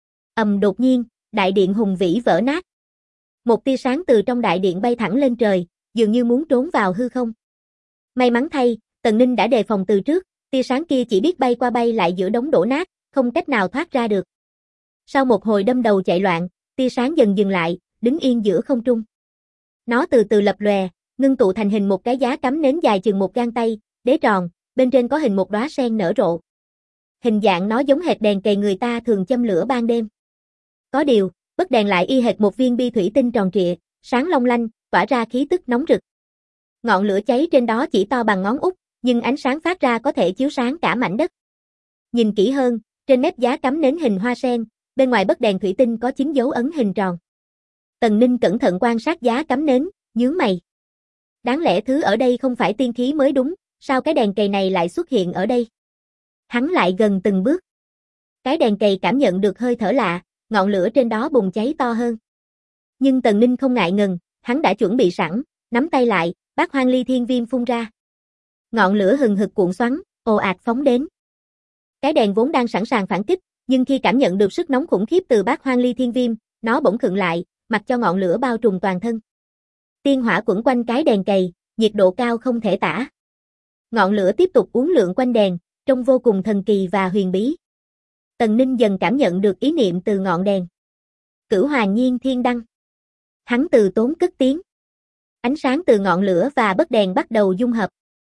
Đột nhiên, đại điện hùng vĩ vỡ nát. Một tia sáng từ trong đại điện bay thẳng lên trời, dường như muốn trốn vào hư không. May mắn thay, Tần Ninh đã đề phòng từ trước, tia sáng kia chỉ biết bay qua bay lại giữa đống đổ nát, không cách nào thoát ra được. Sau một hồi đâm đầu chạy loạn, tia sáng dần dừng lại, đứng yên giữa không trung. Nó từ từ lập lòe, ngưng tụ thành hình một cái giá cắm nến dài chừng một gang tay, đế tròn, bên trên có hình một đóa sen nở rộ. Hình dạng nó giống hệt đèn cầy người ta thường châm lửa ban đêm. Có điều, bấc đèn lại y hệt một viên bi thủy tinh tròn trịa, sáng long lanh, tỏa ra khí tức nóng rực. Ngọn lửa cháy trên đó chỉ to bằng ngón út, nhưng ánh sáng phát ra có thể chiếu sáng cả mảnh đất. Nhìn kỹ hơn, trên mép giá cắm nến hình hoa sen, bên ngoài bấc đèn thủy tinh có 9 dấu ấn hình tròn. Tần Ninh cẩn thận quan sát giá cắm nến, nhướng mày. Đáng lẽ thứ ở đây không phải tiên khí mới đúng, sao cái đèn cầy này lại xuất hiện ở đây? Hắn lại gần từng bước. Cái đèn cầy cảm nhận được hơi thở lạ, ngọn lửa trên đó bùng cháy to hơn. Nhưng Tần Ninh không ngại ngần, hắn đã chuẩn bị sẵn, nắm tay lại, bát hoang ly thiên viêm phun ra. Ngọn lửa hừng hực cuộn xoắn, ồ ạt phóng đến. Cái đèn vốn đang sẵn sàng phản kích, nhưng khi cảm nhận được sức nóng khủng khiếp từ bát hoang ly thiên viêm, nó bỗng khựng lại, mặc cho ngọn lửa bao trùm toàn thân. Tiên hỏa quẩn quanh cái đèn cầy, nhiệt độ cao không thể tả. Ngọn lửa tiếp tục uốn lượn quanh đèn, trông vô cùng thần kỳ và huyền bí. Tần Ninh dần cảm nhận được ý niệm từ ngọn đèn. Cửu Hoàng Nhiên Thiên Đăng. Hắn từ tốn cất tiếng. Ánh sáng từ ngọn lửa và bấc đèn bắt đầu dung hợp.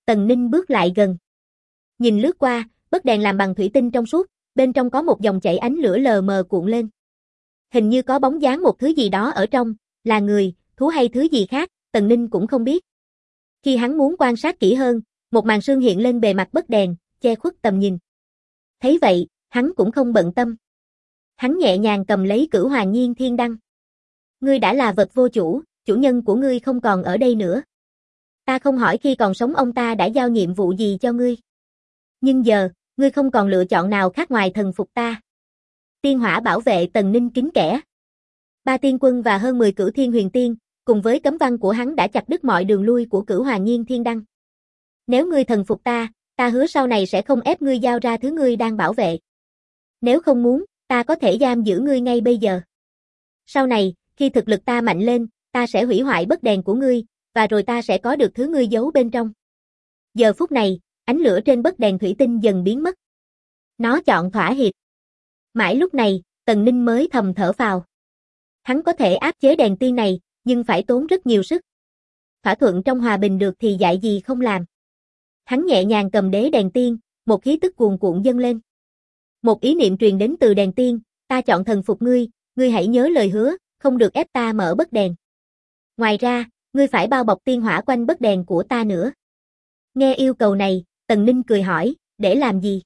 Tần Ninh bước lại gần. Nhìn lướt qua, bấc đèn làm bằng thủy tinh trong suốt, bên trong có một dòng chảy ánh lửa lờ mờ cuộn lên. Hình như có bóng dáng một thứ gì đó ở trong, là người, thú hay thứ gì khác, Tần Ninh cũng không biết. Khi hắn muốn quan sát kỹ hơn, một màn sương hiện lên bề mặt bấc đèn, che khuất tầm nhìn. Thấy vậy, hắn cũng không bận tâm. Hắn nhẹ nhàng cầm lấy Cửu Hoàng Nhiên Thiên Đăng. Ngươi đã là vật vô chủ, chủ nhân của ngươi không còn ở đây nữa. Ta không hỏi khi còn sống ông ta đã giao nhiệm vụ gì cho ngươi. Nhưng giờ, ngươi không còn lựa chọn nào khác ngoài thần phục ta. Tiên hỏa bảo vệ Tần Ninh kính kẽ. 3 tiên quân và hơn 10 cửu thiên huyền tiên, cùng với cấm văn của hắn đã chặt đứt mọi đường lui của Cửu Hoàng Nhiên Thiên Đăng. Nếu ngươi thần phục ta, ta hứa sau này sẽ không ép ngươi giao ra thứ ngươi đang bảo vệ. Nếu không muốn, ta có thể giam giữ ngươi ngay bây giờ. Sau này, khi thực lực ta mạnh lên, ta sẽ hủy hoại bấc đèn của ngươi, và rồi ta sẽ có được thứ ngươi giấu bên trong. Giờ phút này, ánh lửa trên bấc đèn thủy tinh dần biến mất. Nó chọn thỏa hiệp. Mãi lúc này, Tần Ninh mới thầm thở phào. Hắn có thể áp chế đèn tiên này, nhưng phải tốn rất nhiều sức. Thỏa thuận trong hòa bình được thì dạy gì không làm. Hắn nhẹ nhàng cầm đế đèn tiên, một khí tức cuồn cuộn dâng lên. Một ý niệm truyền đến từ đèn tiên, ta chọn thần phục ngươi, ngươi hãy nhớ lời hứa, không được ép ta mở bấc đèn. Ngoài ra, ngươi phải bao bọc tiên hỏa quanh bấc đèn của ta nữa. Nghe yêu cầu này, Tần Ninh cười hỏi, để làm gì?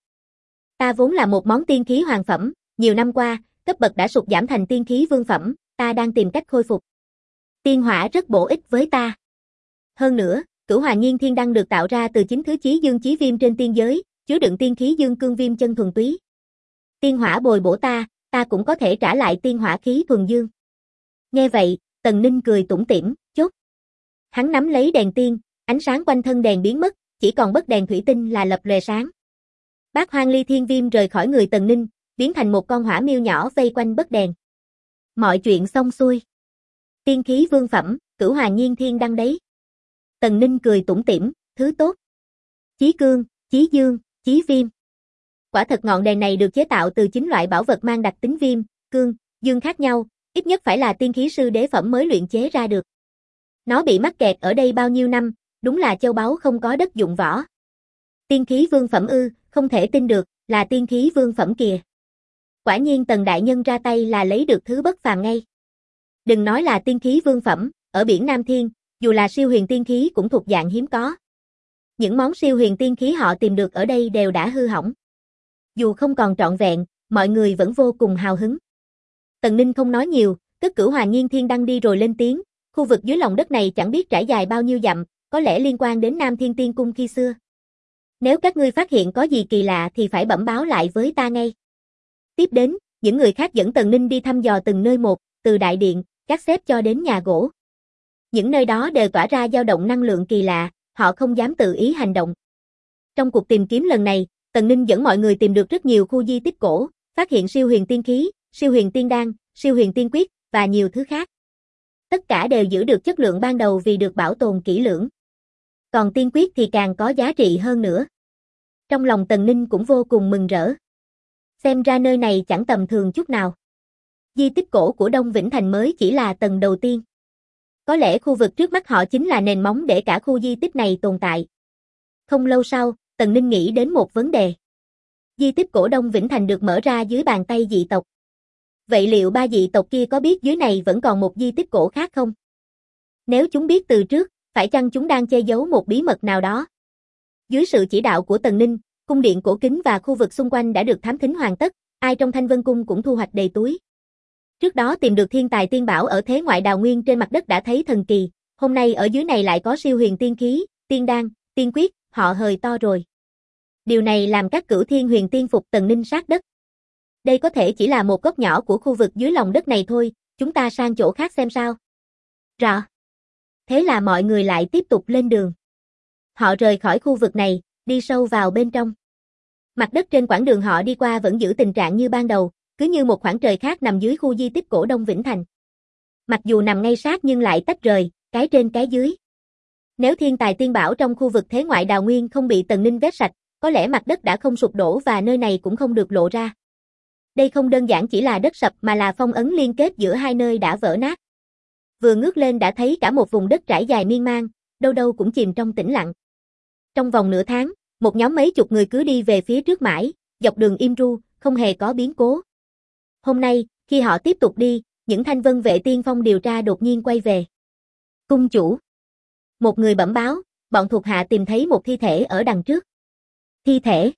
Ta vốn là một món tiên khí hoàng phẩm, nhiều năm qua, cấp bậc đã sụt giảm thành tiên khí vương phẩm, ta đang tìm cách khôi phục. Tiên hỏa rất bổ ích với ta. Hơn nữa, Cửu Hoàng Nhiên Thiên Đăng được tạo ra từ chính thứ chí dương chí viêm trên tiên giới, chứa đựng tiên khí dương cương viêm chân thuần túy. Tiên hỏa bồi bổ ta cũng có thể trả lại tiên hỏa khí thuần dương. Nghe vậy, Tần Ninh cười tủm tỉm, chốt. Hắn nắm lấy đèn tiên, ánh sáng quanh thân đèn biến mất, chỉ còn bấc đèn thủy tinh là lập lòe sáng. Bát Hoang Ly Thiên Viêm rời khỏi người Tần Ninh, biến thành một con hỏa miêu nhỏ vây quanh bấc đèn. Mọi chuyện xong xuôi. Tiên khí vương phẩm, Cửu Hoàng Nhiên Thiên Đăng đấy. Tần Ninh cười tủm tỉm, thứ tốt. Chí cương, chí dương, chí viêm. Quả thật ngọn đèn này được chế tạo từ 9 loại bảo vật mang đặc tính viêm, cương, dương khác nhau, ít nhất phải là tiên khí sư đế phẩm mới luyện chế ra được. Nó bị mắc kẹt ở đây bao nhiêu năm, đúng là châu báu không có đất dụng võ. Tiên khí vương phẩm ư, không thể tin được, là tiên khí vương phẩm kìa. Quả nhiên Tần đại nhân ra tay là lấy được thứ bất phàm ngay. Đừng nói là tiên khí vương phẩm, ở biển Nam Thiên, dù là siêu huyền tiên khí cũng thuộc dạng hiếm có. Những món siêu huyền tiên khí họ tìm được ở đây đều đã hư hỏng. Dù không còn trọn vẹn, mọi người vẫn vô cùng hào hứng. Tần Ninh không nói nhiều, cất Cửu Hoàng Nhiên Thiên Đăng đi rồi lên tiếng, khu vực dưới lòng đất này chẳng biết trải dài bao nhiêu dặm, có lẽ liên quan đến Nam Thiên Tiên Cung khi xưa. Nếu các ngươi phát hiện có gì kỳ lạ thì phải bẩm báo lại với ta ngay. Tiếp đến, những người khác dẫn Tần Ninh đi thăm dò từng nơi một, từ đại điện, các xếp cho đến nhà gỗ. Những nơi đó đều tỏa ra dao động năng lượng kỳ lạ, họ không dám tự ý hành động. Trong cuộc tìm kiếm lần này, Tần Ninh dẫn mọi người tìm được rất nhiều khu di tích cổ, phát hiện siêu huyền tiên khí, siêu huyền tiên đan, siêu huyền tiên quyết, và nhiều thứ khác. Tất cả đều giữ được chất lượng ban đầu vì được bảo tồn kỹ lưỡng. Còn tiên quyết thì càng có giá trị hơn nữa. Trong lòng Tần Ninh cũng vô cùng mừng rỡ. Xem ra nơi này chẳng tầm thường chút nào. Di tích cổ của Đông Vĩnh Thành mới chỉ là tầng đầu tiên. Có lẽ khu vực trước mắt họ chính là nền móng để cả khu di tích này tồn tại. Không lâu sau, Tần Ninh nghĩ đến một vấn đề. Di tích cổ Đông Vĩnh Thành được mở ra dưới bàn tay dị tộc. Vậy liệu 3 dị tộc kia có biết dưới này vẫn còn một di tích cổ khác không? Nếu chúng biết từ trước, phải chăng chúng đang che giấu một bí mật nào đó? Dưới sự chỉ đạo của Tần Ninh, cung điện cổ kính và khu vực xung quanh đã được thám thính hoàn tất, ai trong Thanh Vân Cung cũng thu hoạch đầy túi. Trước đó tìm được thiên tài tiên bảo ở thế ngoại đào nguyên trên mặt đất đã thấy thần kỳ, hôm nay ở dưới này lại có siêu huyền tiên khí, tiên đan, tiên quyết, họ hời to rồi. Điều này làm các cửu thiên huyền tiên phục Tần Ninh sát đất. Đây có thể chỉ là một góc nhỏ của khu vực dưới lòng đất này thôi, chúng ta sang chỗ khác xem sao. Rõ. Thế là mọi người lại tiếp tục lên đường. Họ rời khỏi khu vực này, đi sâu vào bên trong. Mặt đất trên quãng đường họ đi qua vẫn giữ tình trạng như ban đầu, cứ như một khoảng trời khác nằm dưới khu di tích cổ Đông Vĩnh Thành. Mặc dù nằm ngay sát nhưng lại tách rời, cái trên cái dưới. Nếu thiên tài tiên bảo trong khu vực thế ngoại đào nguyên không bị Tần Ninh vét sạch, có lẽ mặt đất đã không sụp đổ và nơi này cũng không được lộ ra. Đây không đơn giản chỉ là đất sập mà là phong ấn liên kết giữa hai nơi đã vỡ nát. Vừa ngước lên đã thấy cả một vùng đất trải dài miên man, đâu đâu cũng chìm trong tĩnh lặng. Trong vòng nửa tháng, một nhóm mấy chục người cứ đi về phía trước mãi, dọc đường im ru, không hề có biến cố. Hôm nay, khi họ tiếp tục đi, những thanh vân vệ tiên phong điều tra đột nhiên quay về. Cung chủ. Một người bẩm báo, bọn thuộc hạ tìm thấy một thi thể ở đằng trước. Thi thể?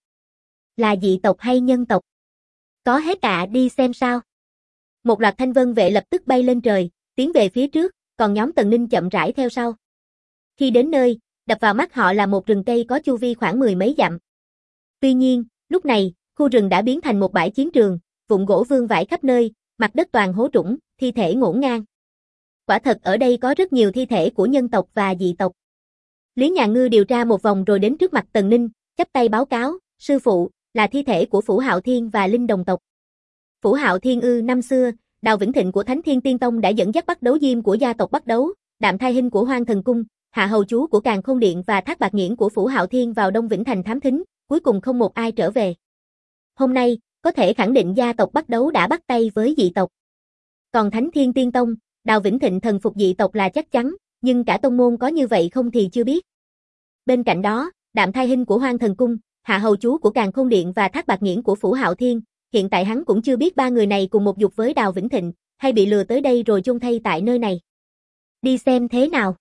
Là dị tộc hay nhân tộc? Có hết ạ, đi xem sao. Một loạt thanh vân vệ lập tức bay lên trời, tiến về phía trước, còn nhóm Tần Ninh chậm rãi theo sau. Khi đến nơi, đập vào mắt họ là một rừng cây có chu vi khoảng 10 mấy dặm. Tuy nhiên, lúc này, khu rừng đã biến thành một bãi chiến trường, vụn gỗ vương vãi khắp nơi, mặt đất toàn hố trũng, thi thể ngổn ngang. Quả thật ở đây có rất nhiều thi thể của nhân tộc và dị tộc. Lý Nhà Ngư điều tra một vòng rồi đến trước mặt Tần Ninh, chắp tay báo cáo, sư phụ, là thi thể của Phủ Hạo Thiên và Linh đồng tộc. Phủ Hạo Thiên năm xưa, Đào Vĩnh Thịnh của Thánh Thiên Tiên Tông đã dẫn dắt Bắc Đấu Diêm của gia tộc Bắc Đấu, Đạm Thai Hinh của Hoang Thần Cung, Hạ Hầu Chú của Càn Khôn Điện và Thác Bạt Nghiễn của Phủ Hạo Thiên vào Đông Vĩnh Thành thám thính, cuối cùng không một ai trở về. Hôm nay, có thể khẳng định gia tộc Bắc Đấu đã bắt tay với dị tộc. Còn Thánh Thiên Tiên Tông, Đào Vĩnh Thịnh thần phục dị tộc là chắc chắn, nhưng cả tông môn có như vậy không thì chưa biết. Bên cạnh đó, Đạm Thai Hinh của Hoang Thần Cung, Hạ Hầu Chú của Càn Khôn Điện và Thác Bạt Nghiễn của Phủ Hạo Thiên, hiện tại hắn cũng chưa biết ba người này cùng một dục với Đào Vĩnh Thịnh, hay bị lừa tới đây rồi chôn thay tại nơi này. Đi xem thế nào.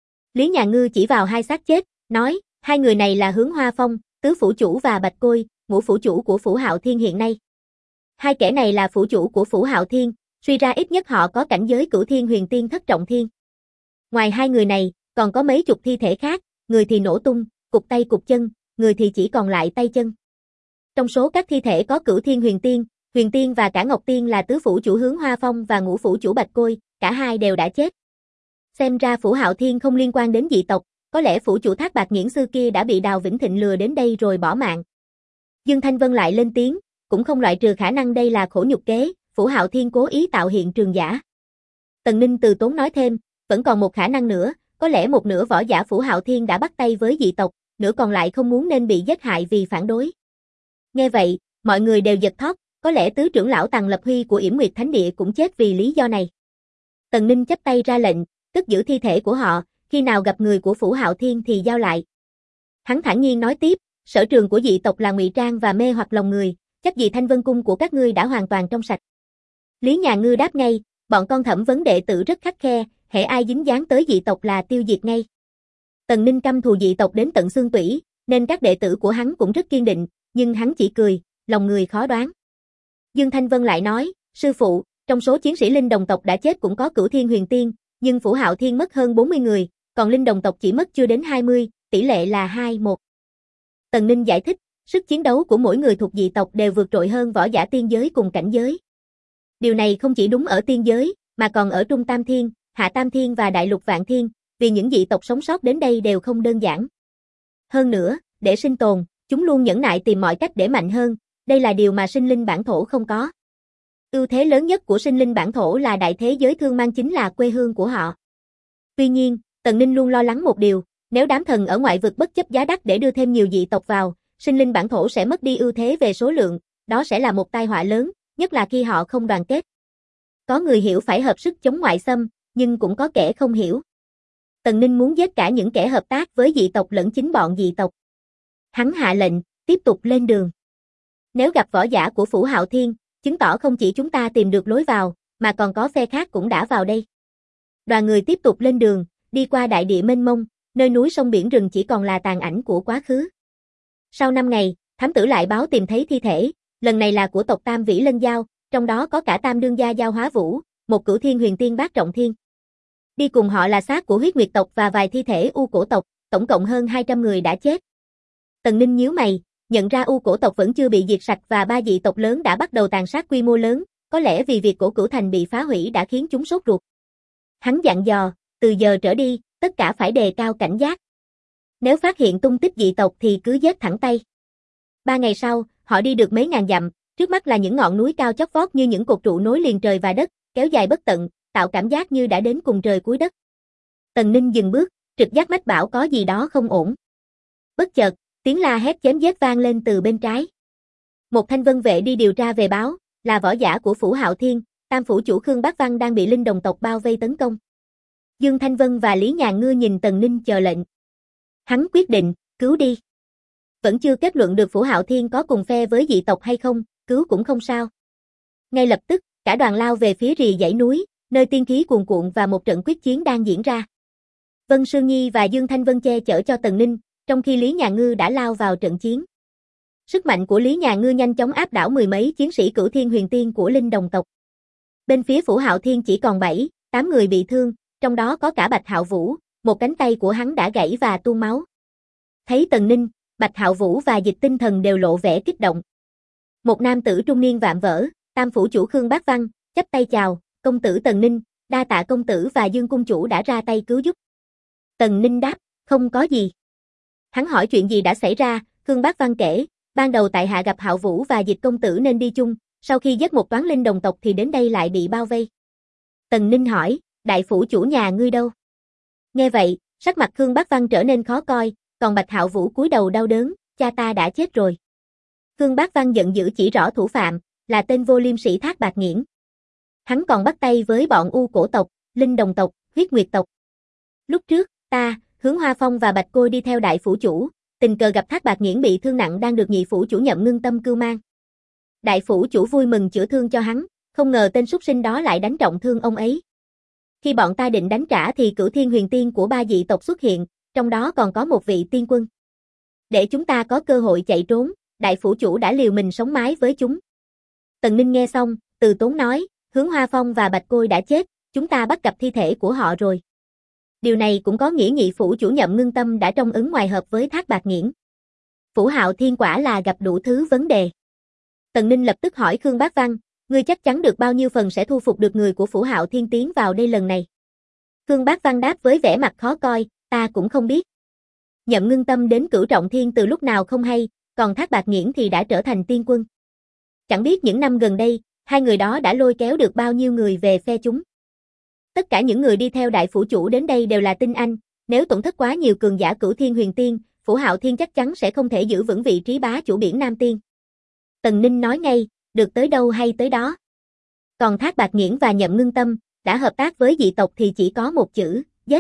Lý Nhà Ngư chỉ vào hai xác chết, nói, hai người này là Hướng Hoa Phong, tứ phủ chủ và Bạch Côi, ngũ phủ chủ của Phủ Hạo Thiên hiện nay. Hai kẻ này là phủ chủ của Phủ Hạo Thiên, suy ra ít nhất họ có cảnh giới Cửu Thiên Huyền Tiên thất trọng thiên. Ngoài hai người này, còn có mấy chục thi thể khác, người thì nổ tung, cụt tay cụt chân, người thì chỉ còn lại tay chân. Trong số các thi thể có Cửu Thiên Huyền Tiên và cả Ngọc Tiên là tứ phủ chủ Hướng Hoa Phong và ngũ phủ chủ Bạch Côi, cả hai đều đã chết. Xem ra Phủ Hạo Thiên không liên quan đến dị tộc, có lẽ phủ chủ Thác Bạt Nghiễn xưa kia đã bị Đào Vĩnh Thịnh lừa đến đây rồi bỏ mạng. Dương Thanh Vân lại lên tiếng, cũng không loại trừ khả năng đây là khổ nhục kế, Phủ Hạo Thiên cố ý tạo hiện trường giả. Tần Ninh từ tốn nói thêm, vẫn còn một khả năng nữa, có lẽ một nửa võ giả Phủ Hạo Thiên đã bắt tay với dị tộc, nửa còn lại không muốn nên bị giết hại vì phản đối. Nghe vậy, mọi người đều giật thót, có lẽ tứ trưởng lão Tằng Lập Huy của Yểm Nguyệt Thánh Địa cũng chết vì lý do này. Tần Ninh chắp tay ra lệnh, cất giữ thi thể của họ, khi nào gặp người của Phủ Hạo Thiên thì giao lại. Hắn thản nhiên nói tiếp, sở trường của dị tộc là ngụy trang và mê hoặc lòng người, chắc gì Thanh Vân Cung của các ngươi đã hoàn toàn trong sạch. Lý Nhà Ngư đáp ngay, bọn con thẩm vấn đệ tử rất khắt khe, hễ ai dính dáng tới dị tộc là tiêu diệt ngay. Tần Ninh căm thù dị tộc đến tận xương tủy, nên các đệ tử của hắn cũng rất kiên định, nhưng hắn chỉ cười, lòng người khó đoán. Dương Thanh Vân lại nói, sư phụ, trong số chiến sĩ Linh đồng tộc đã chết cũng có Cửu Thiên Huyền Tiên, nhưng Phủ Hạo Thiên mất hơn 40 người, còn Linh đồng tộc chỉ mất chưa đến 20, tỷ lệ là 2-1. Tần Ninh giải thích, sức chiến đấu của mỗi người thuộc dị tộc đều vượt trội hơn võ giả tiên giới cùng cảnh giới. Điều này không chỉ đúng ở tiên giới, mà còn ở Trung Tam Thiên, Hạ Tam Thiên và Đại Lục Vạn Thiên, vì những dị tộc sống sót đến đây đều không đơn giản. Hơn nữa, để sinh tồn, chúng luôn nhẫn nại tìm mọi cách để mạnh hơn, đây là điều mà sinh linh bản thổ không có. Ưu thế lớn nhất của sinh linh bản thổ là đại thế giới thương mang chính là quê hương của họ. Tuy nhiên, Tần Ninh luôn lo lắng một điều, nếu đám thần ở ngoại vực bất chấp giá đắt để đưa thêm nhiều dị tộc vào, sinh linh bản thổ sẽ mất đi ưu thế về số lượng, đó sẽ là một tai họa lớn, nhất là khi họ không đoàn kết. Có người hiểu phải hợp sức chống ngoại xâm, nhưng cũng có kẻ không hiểu. Tần Ninh muốn giết cả những kẻ hợp tác với dị tộc lẫn chính bọn dị tộc. Hắn hạ lệnh, tiếp tục lên đường. Nếu gặp võ giả của Phủ Hạo Thiên, chứng tỏ không chỉ chúng ta tìm được lối vào, mà còn có phe khác cũng đã vào đây. Đoàn người tiếp tục lên đường, đi qua đại địa mênh mông, nơi núi sông biển rừng chỉ còn là tàn ảnh của quá khứ. Sau 5 ngày, thám tử lại báo tìm thấy thi thể, lần này là của tộc Tam Vĩ Lân Giao, trong đó có cả Tam Đương Gia Giao Hóa Vũ, một Cửu Thiên Huyền Tiên bát trọng thiên. Đi cùng họ là xác của Huyết Nguyệt tộc và vài thi thể U Cổ tộc, tổng cộng hơn 200 người đã chết. Tần Ninh nhíu mày, nhận ra U Cổ tộc vẫn chưa bị diệt sạch và ba dị tộc lớn đã bắt đầu tàn sát quy mô lớn, có lẽ vì việc Cổ Cửu Thành bị phá hủy đã khiến chúng sốt ruột. Hắn dặn dò, từ giờ trở đi, tất cả phải đề cao cảnh giác. Nếu phát hiện tung tích dị tộc thì cứ giết thẳng tay. 3 ngày sau, họ đi được mấy ngàn dặm, trước mắt là những ngọn núi cao chót vót như những cột trụ nối liền trời và đất, kéo dài bất tận, tạo cảm giác như đã đến cùng trời cuối đất. Tần Ninh dừng bước, trực giác mách bảo có gì đó không ổn. Bất chợt, tiếng la hét chém giết vang lên từ bên trái. Một thanh vân vệ đi điều tra về báo, là võ giả của Phủ Hạo Thiên, Tam phủ chủ Khương Bác Văn đang bị Linh đồng tộc bao vây tấn công. Dương Thanh Vân và Lý Nhà Ngư nhìn Tần Ninh chờ lệnh. Hắn quyết định, cứu đi. Vẫn chưa kết luận được Phủ Hạo Thiên có cùng phe với dị tộc hay không, cứu cũng không sao. Ngay lập tức, cả đoàn lao về phía rìa dãy núi, nơi tiên khí cuồn cuộn và một trận quyết chiến đang diễn ra. Vân Sương Nhi và Dương Thanh Vân che chở cho Tần Ninh, trong khi Lý Nhà Ngư đã lao vào trận chiến. Sức mạnh của Lý Nhà Ngư nhanh chóng áp đảo mười mấy chiến sĩ Cửu Thiên Huyền Tiên của Linh Đồng tộc. Bên phía Phủ Hạo Thiên chỉ còn 7, 8 người bị thương, trong đó có cả Bạch Hạo Vũ, một cánh tay của hắn đã gãy và tuôn máu. Thấy Tần Ninh, Bạch Hạo Vũ và Dịch Tinh Thần đều lộ vẻ kích động. Một nam tử trung niên vạm vỡ, Tam phủ chủ Khương Bác Văn, chắp tay chào, công tử Tần Ninh, đa tạ công tử và Dương cung chủ đã ra tay cứu giúp. Tần Ninh đáp, không có gì. Hắn hỏi chuyện gì đã xảy ra, Khương Bác Văn kể, ban đầu tại hạ gặp Hạo Vũ và Dịch công tử nên đi chung, sau khi giết một toán linh đồng tộc thì đến đây lại bị bao vây. Tần Ninh hỏi, đại phủ chủ nhà ngươi đâu? Nghe vậy, sắc mặt Khương Bác Văn trở nên khó coi, còn Bạch Hạo Vũ cúi đầu đau đớn, cha ta đã chết rồi. Khương Bác Văn giận dữ chỉ rõ thủ phạm, là tên vô liêm sĩ Thác Bạt Nghiễn. Hắn còn bắt tay với bọn U Cổ tộc, Linh Đồng tộc, Huyết Nguyệt tộc. Lúc trước, ta, Hướng Hoa Phong và Bạch Côi đi theo đại phủ chủ, tình cờ gặp Thác Bạt Nghiễn bị thương nặng đang được nhị phủ chủ Nhậm Ngưng Tâm cưu mang. Đại phủ chủ vui mừng chữa thương cho hắn, không ngờ tên súc sinh đó lại đánh trọng thương ông ấy. Khi bọn ta định đánh trả thì Cửu Thiên Huyền Tiên của 3 dị tộc xuất hiện, trong đó còn có một vị tiên quân. Để chúng ta có cơ hội chạy trốn, đại phủ chủ đã liều mình sống mái với chúng. Tần Ninh nghe xong, từ tốn nói, Hướng Hoa Phong và Bạch Côi đã chết, chúng ta bắt gặp thi thể của họ rồi. Điều này cũng có nghĩa nhị phủ chủ Nhậm Ngưng Tâm đã trong ứng ngoài hợp với Thác Bạt Nghiễn. Phủ Hạo Thiên quả là gặp đủ thứ vấn đề. Tần Ninh lập tức hỏi Khương Bác Văn, ngươi chắc chắn được bao nhiêu phần sẽ thu phục được người của Phủ Hạo Thiên tiến vào đây lần này? Khương Bác Văn đáp với vẻ mặt khó coi, ta cũng không biết. Nhậm Ngưng Tâm đến Cửu Trọng Thiên từ lúc nào không hay, còn Thác Bạt Nghiễn thì đã trở thành tiên quân. Chẳng biết những năm gần đây, hai người đó đã lôi kéo được bao nhiêu người về phe chúng. Tất cả những người đi theo đại phủ chủ đến đây đều là tinh anh, nếu tổn thất quá nhiều cường giả Cửu Thiên Huyền Tiên, Phủ Hạo Thiên chắc chắn sẽ không thể giữ vững vị trí bá chủ biển Nam Tiên. Tần Ninh nói ngay, được tới đâu hay tới đó. Còn Thác Bạt Nghiễn và Nhậm Ngưng Tâm, đã hợp tác với dị tộc thì chỉ có một chữ, giết.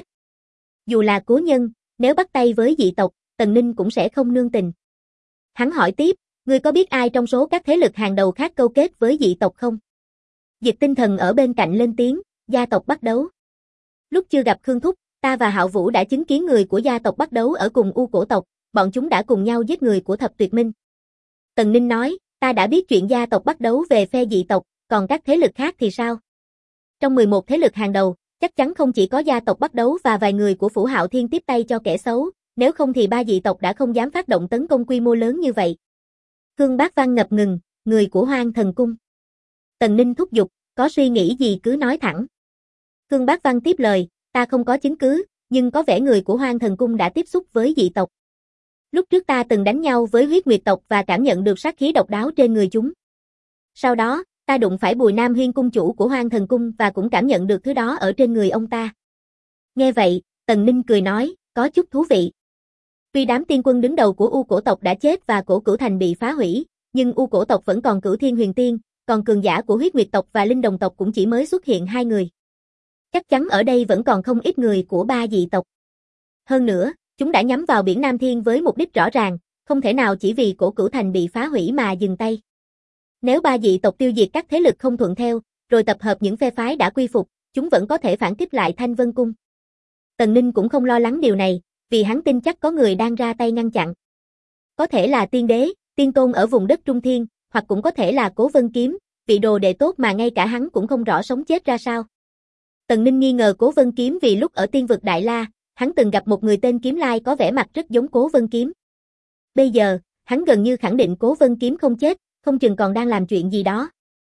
Dù là cố nhân, nếu bắt tay với dị tộc, Tần Ninh cũng sẽ không nương tình. Hắn hỏi tiếp, ngươi có biết ai trong số các thế lực hàng đầu khác câu kết với dị tộc không? Dịch Tinh Thần ở bên cạnh lên tiếng, gia tộc bắt đấu. Lúc chưa gặp Khương Thúc, ta và Hạo Vũ đã chứng kiến người của gia tộc bắt đấu ở cùng U Cổ tộc, bọn chúng đã cùng nhau giết người của Thập Tuyệt Minh. Tần Ninh nói, ta đã biết chuyện gia tộc bắt đấu về phe dị tộc, còn các thế lực khác thì sao? Trong 11 thế lực hàng đầu, chắc chắn không chỉ có gia tộc bắt đấu và vài người của Phủ Hạo Thiên tiếp tay cho kẻ xấu, nếu không thì 3 dị tộc đã không dám phát động tấn công quy mô lớn như vậy. Khương Bác Văn ngập ngừng, người của Hoang Thần Cung. Tần Ninh thúc giục, có suy nghĩ gì cứ nói thẳng. Khương Bác Văn tiếp lời, ta không có chứng cứ, nhưng có vẻ người của Hoang Thần Cung đã tiếp xúc với dị tộc. Lúc trước ta từng đánh nhau với Huyết Nguyệt tộc và cảm nhận được sát khí độc đáo trên người chúng. Sau đó, ta đụng phải Bùi Nam Huyên cung chủ của Hoang Thần Cung và cũng cảm nhận được thứ đó ở trên người ông ta. Nghe vậy, Tần Ninh cười nói, có chút thú vị. Tuy đám tiên quân đứng đầu của U Cổ tộc đã chết và Cổ Cửu Thành bị phá hủy, nhưng U Cổ tộc vẫn còn Cửu Thiên Huyền Tiên, còn cường giả của Huyết Nguyệt tộc và Linh Đồng tộc cũng chỉ mới xuất hiện 2 người. Chắc chắn ở đây vẫn còn không ít người của 3 dị tộc. Hơn nữa, chúng đã nhắm vào biển Nam Thiên với mục đích rõ ràng, không thể nào chỉ vì Cổ Cửu Thành bị phá hủy mà dừng tay. Nếu 3 dị tộc tiêu diệt các thế lực không thuận theo, rồi tập hợp những phe phái đã quy phục, chúng vẫn có thể phản kích lại Thanh Vân Cung. Tần Ninh cũng không lo lắng điều này, vì hắn tin chắc có người đang ra tay ngăn chặn. Có thể là tiên đế, tiên tôn ở vùng đất Trung Thiên, hoặc cũng có thể là Cố Vân Kiếm, vị đồ đệ tốt mà ngay cả hắn cũng không rõ sống chết ra sao. Tần Ninh nghi ngờ Cố Vân Kiếm vì lúc ở tiên vực Đại La, hắn từng gặp một người tên Kiếm Lai có vẻ mặt rất giống Cố Vân Kiếm. Bây giờ, hắn gần như khẳng định Cố Vân Kiếm không chết, không chừng còn đang làm chuyện gì đó.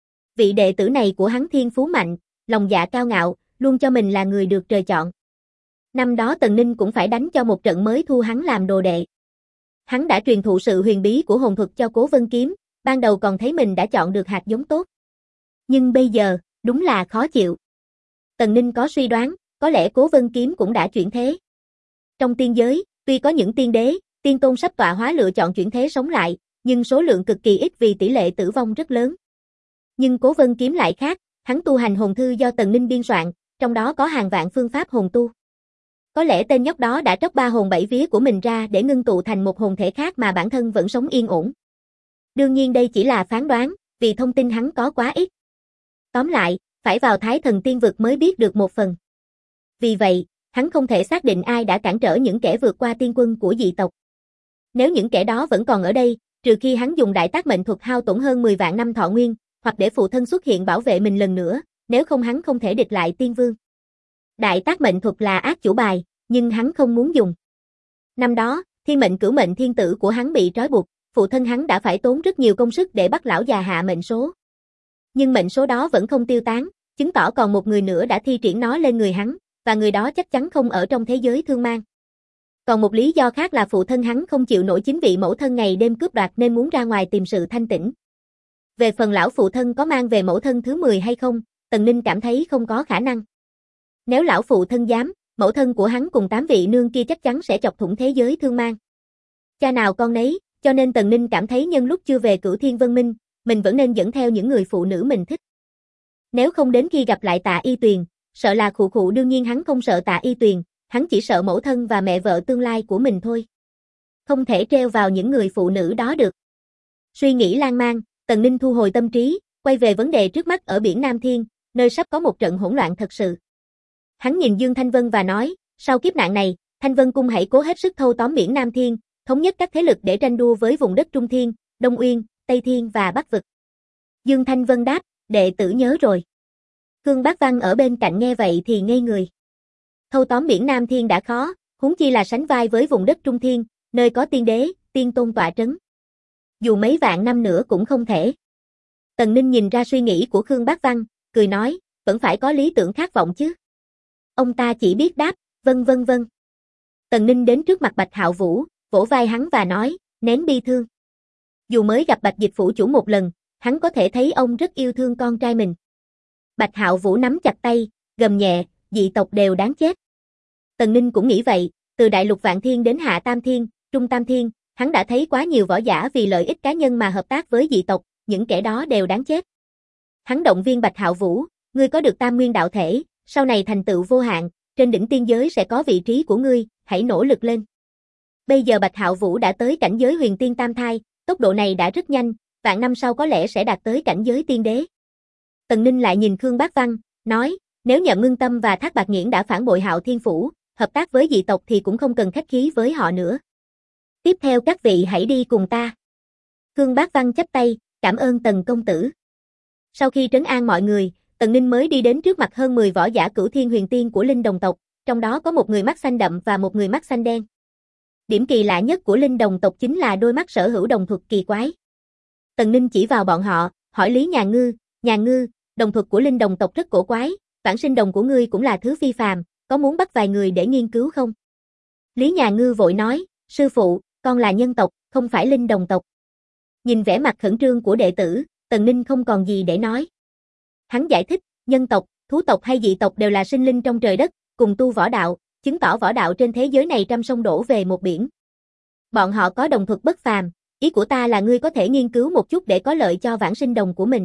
Vị đệ tử này của hắn thiên phú mạnh, lòng dạ cao ngạo, luôn cho mình là người được trời chọn. Năm đó Tần Ninh cũng phải đánh cho một trận mới thu hắn làm đồ đệ. Hắn đã truyền thụ sự huyền bí của hồn thuật cho Cố Vân Kiếm, ban đầu còn thấy mình đã chọn được hạt giống tốt. Nhưng bây giờ, đúng là khó chịu. Tần Ninh có suy đoán, có lẽ Cố Vân Kiếm cũng đã chuyển thế. Trong tiên giới, tuy có những tiên đế, tiên tôn sắp tọa hóa lựa chọn chuyển thế sống lại, nhưng số lượng cực kỳ ít vì tỷ lệ tử vong rất lớn. Nhưng Cố Vân Kiếm lại khác, hắn tu hành hồn thư do Tần Ninh biên soạn, trong đó có hàng vạn phương pháp hồn tu. Có lẽ tên nhóc đó đã tróc 3 hồn 7 vía của mình ra để ngưng tụ thành một hồn thể khác mà bản thân vẫn sống yên ổn. Đương nhiên đây chỉ là phán đoán, vì thông tin hắn có quá ít. Tóm lại, phải vào Thái Thần Tiên Vực mới biết được một phần. Vì vậy, hắn không thể xác định ai đã cản trở những kẻ vượt qua tiên quân của dị tộc. Nếu những kẻ đó vẫn còn ở đây, trừ khi hắn dùng đại tác mệnh thuật hao tổn hơn 10 vạn năm thọ nguyên, hoặc để phụ thân xuất hiện bảo vệ mình lần nữa, nếu không hắn không thể địch lại tiên vương. Đại tác mệnh thuật là ác chủ bài, nhưng hắn không muốn dùng. Năm đó, thiên mệnh cửu mệnh thiên tử của hắn bị trói buộc, phụ thân hắn đã phải tốn rất nhiều công sức để bắt lão già hạ mệnh số. Nhưng mệnh số đó vẫn không tiêu tán, chứng tỏ còn một người nữa đã thi triển nó lên người hắn, và người đó chắc chắn không ở trong thế giới thương mang. Còn một lý do khác là phụ thân hắn không chịu nổi chính vị mẫu thân ngày đêm cướp đoạt nên muốn ra ngoài tìm sự thanh tĩnh. Về phần lão phụ thân có mang về mẫu thân thứ 10 hay không, Tần Ninh cảm thấy không có khả năng. Nếu lão phụ thân dám, mẫu thân của hắn cùng 8 vị nương kia chắc chắn sẽ chọc thủng thế giới thương mang. Cha nào con nấy, cho nên Tần Ninh cảm thấy nhân lúc chưa về Cửu Thiên Vân Minh, mình vẫn nên dẫn theo những người phụ nữ mình thích. Nếu không đến khi gặp lại Tạ Y Tuyền, sợ là khụ khụ đương nhiên hắn không sợ Tạ Y Tuyền, hắn chỉ sợ mẫu thân và mẹ vợ tương lai của mình thôi. Không thể treo vào những người phụ nữ đó được. Suy nghĩ lan man, Tần Ninh thu hồi tâm trí, quay về vấn đề trước mắt ở biển Nam Thiên, nơi sắp có một trận hỗn loạn thật sự. Hắn nhìn Dương Thanh Vân và nói, sau kiếp nạn này, Thanh Vân Cung hãy cố hết sức thâu tóm biển Nam Thiên, thống nhất các thế lực để tranh đua với vùng đất Trung Thiên, Đông Uyên, Tây Thiên và Bắc Vực. Dương Thanh Vân đáp, đệ tử nhớ rồi. Khương Bác Văn ở bên cạnh nghe vậy thì ngây người. Thâu tóm biển Nam Thiên đã khó, huống chi là sánh vai với vùng đất Trung Thiên, nơi có tiên đế, tiên tôn tọa trấn. Dù mấy vạn năm nữa cũng không thể. Tần Ninh nhìn ra suy nghĩ của Khương Bác Văn, cười nói, vẫn phải có lý tưởng khát vọng chứ. Ông ta chỉ biết đáp, vâng vâng vâng. Tần Ninh đến trước mặt Bạch Hạo Vũ, vỗ vai hắn và nói, nén bi thương. Dù mới gặp Bạch Dịch Phủ chủ một lần, hắn có thể thấy ông rất yêu thương con trai mình. Bạch Hạo Vũ nắm chặt tay, gầm nhẹ, dị tộc đều đáng chết. Tần Ninh cũng nghĩ vậy, từ Đại Lục Vạn Thiên đến Hạ Tam Thiên, Trung Tam Thiên, hắn đã thấy quá nhiều võ giả vì lợi ích cá nhân mà hợp tác với dị tộc, những kẻ đó đều đáng chết. Hắn động viên Bạch Hạo Vũ, ngươi có được Tam Nguyên đạo thể, sau này thành tựu vô hạn, trên đỉnh tiên giới sẽ có vị trí của ngươi, hãy nỗ lực lên. Bây giờ Bạch Hạo Vũ đã tới cảnh giới huyền tiên tam thai, tốc độ này đã rất nhanh, vạn năm sau có lẽ sẽ đạt tới cảnh giới tiên đế. Tần Ninh lại nhìn Khương Bác Văn, nói, nếu Nhậm Ngưng Tâm và Thác Bạt Nghiễn đã phản bội Hạo Thiên Phủ, hợp tác với dị tộc thì cũng không cần khách khí với họ nữa. Tiếp theo các vị hãy đi cùng ta. Khương Bác Văn chắp tay, cảm ơn Tần công tử. Sau khi trấn an mọi người, Tần Ninh mới đi đến trước mặt hơn 10 võ giả Cửu Thiên Huyền Tiên của Linh Đồng tộc, trong đó có một người mắt xanh đậm và một người mắt xanh đen. Điểm kỳ lạ nhất của Linh Đồng tộc chính là đôi mắt sở hữu đồng thuật kỳ quái. Tần Ninh chỉ vào bọn họ, hỏi Lý Nhà Ngư, đồng thuật của Linh Đồng tộc rất cổ quái, vãng sinh đồng của ngươi cũng là thứ phi phàm, có muốn bắt vài người để nghiên cứu không? Lý Nhà Ngư vội nói, sư phụ, con là nhân tộc, không phải Linh Đồng tộc. Nhìn vẻ mặt khẩn trương của đệ tử, Tần Ninh không còn gì để nói. Hắn giải thích, nhân tộc, thú tộc hay dị tộc đều là sinh linh trong trời đất, cùng tu võ đạo, chứng tỏ võ đạo trên thế giới này trăm sông đổ về một biển. Bọn họ có đồng thuật bất phàm, ý của ta là ngươi có thể nghiên cứu một chút để có lợi cho vãng sinh đồng của mình.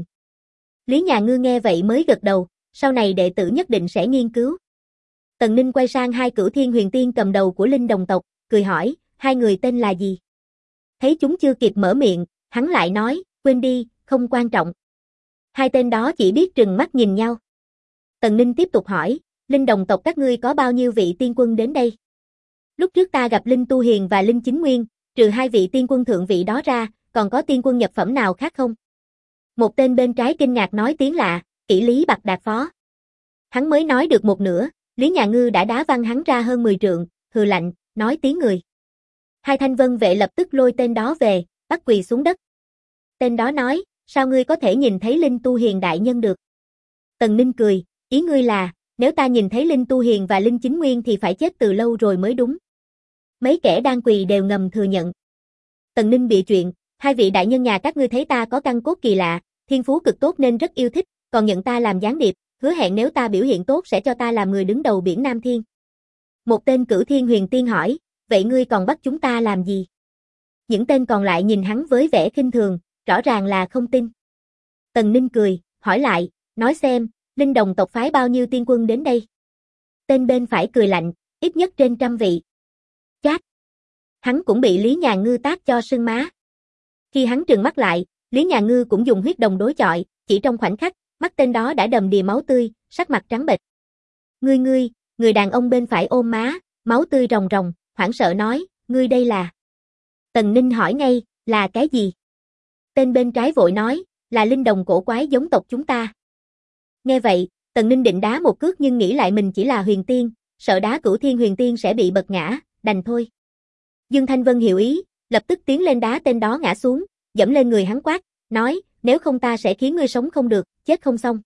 Lý Nhà Ngư nghe vậy mới gật đầu, sau này đệ tử nhất định sẽ nghiên cứu. Tần Ninh quay sang hai Cửu Thiên Huyền Tiên cầm đầu của Linh Đồng tộc, cười hỏi, hai người tên là gì? Thấy chúng chưa kịp mở miệng, hắn lại nói, quên đi, không quan trọng. Hai tên đó chỉ biết trừng mắt nhìn nhau. Tần Ninh tiếp tục hỏi, Linh Đồng tộc các ngươi có bao nhiêu vị tiên quân đến đây? Lúc trước ta gặp Linh Tu Hiền và Linh Chính Nguyên, trừ hai vị tiên quân thượng vị đó ra, còn có tiên quân nhập phẩm nào khác không? Một tên bên trái kinh ngạc nói tiếng lạ, Kỷ Lý Bạc Đạt Phó. Hắn mới nói được một nửa, Lý Nhà Ngư đã đá văng hắn ra hơn 10 trượng, hừ lạnh, nói tiếng người. Hai thanh vân vệ lập tức lôi tên đó về, bắt quỳ xuống đất. Tên đó nói, sao ngươi có thể nhìn thấy Linh Tu Hiền đại nhân được? Tần Ninh cười, ý ngươi là, nếu ta nhìn thấy Linh Tu Hiền và Linh Chính Nguyên thì phải chết từ lâu rồi mới đúng. Mấy kẻ đang quỳ đều ngầm thừa nhận. Tần Ninh bịa chuyện, hai vị đại nhân nhà các ngươi thấy ta có căn cốt kỳ lạ, thiên phú cực tốt nên rất yêu thích, còn nhận ta làm gián điệp, hứa hẹn nếu ta biểu hiện tốt sẽ cho ta làm người đứng đầu biển Nam Thiên. Một tên Cửu Thiên Huyền Tiên hỏi, vậy ngươi còn bắt chúng ta làm gì? Những tên còn lại nhìn hắn với vẻ khinh thường, rõ ràng là không tin. Tần Ninh cười, hỏi lại, nói xem, Linh Đồng tộc phái bao nhiêu tiên quân đến đây? Tên bên phải cười lạnh, Ít nhất trên 100 vị. Chát! Hắn cũng bị Lý Nhà Ngư tát cho sưng má. Khi hắn trừng mắt lại, Lý Nhà Ngư cũng dùng huyết đồng đối chọi, chỉ trong khoảnh khắc, mắt tên đó đã đầm đìa máu tươi, sắc mặt trắng bệch. Người đàn ông bên phải ôm má, máu tươi ròng ròng, hoảng sợ nói, ngươi đây là... Tần Ninh hỏi ngay, là cái gì? Tên bên trái vội nói, là linh đồng cổ quái giống tộc chúng ta. Nghe vậy, Tần Ninh định đá một cước nhưng nghĩ lại mình chỉ là huyền tiên, sợ đá Cửu Thiên huyền tiên sẽ bị bật ngã, đành thôi. Dương Thanh Vân hiểu ý, lập tức tiến lên đá tên đó ngã xuống, dẫm lên người hắn quát, nói, nếu không ta sẽ khiến ngươi sống không được, chết không xong.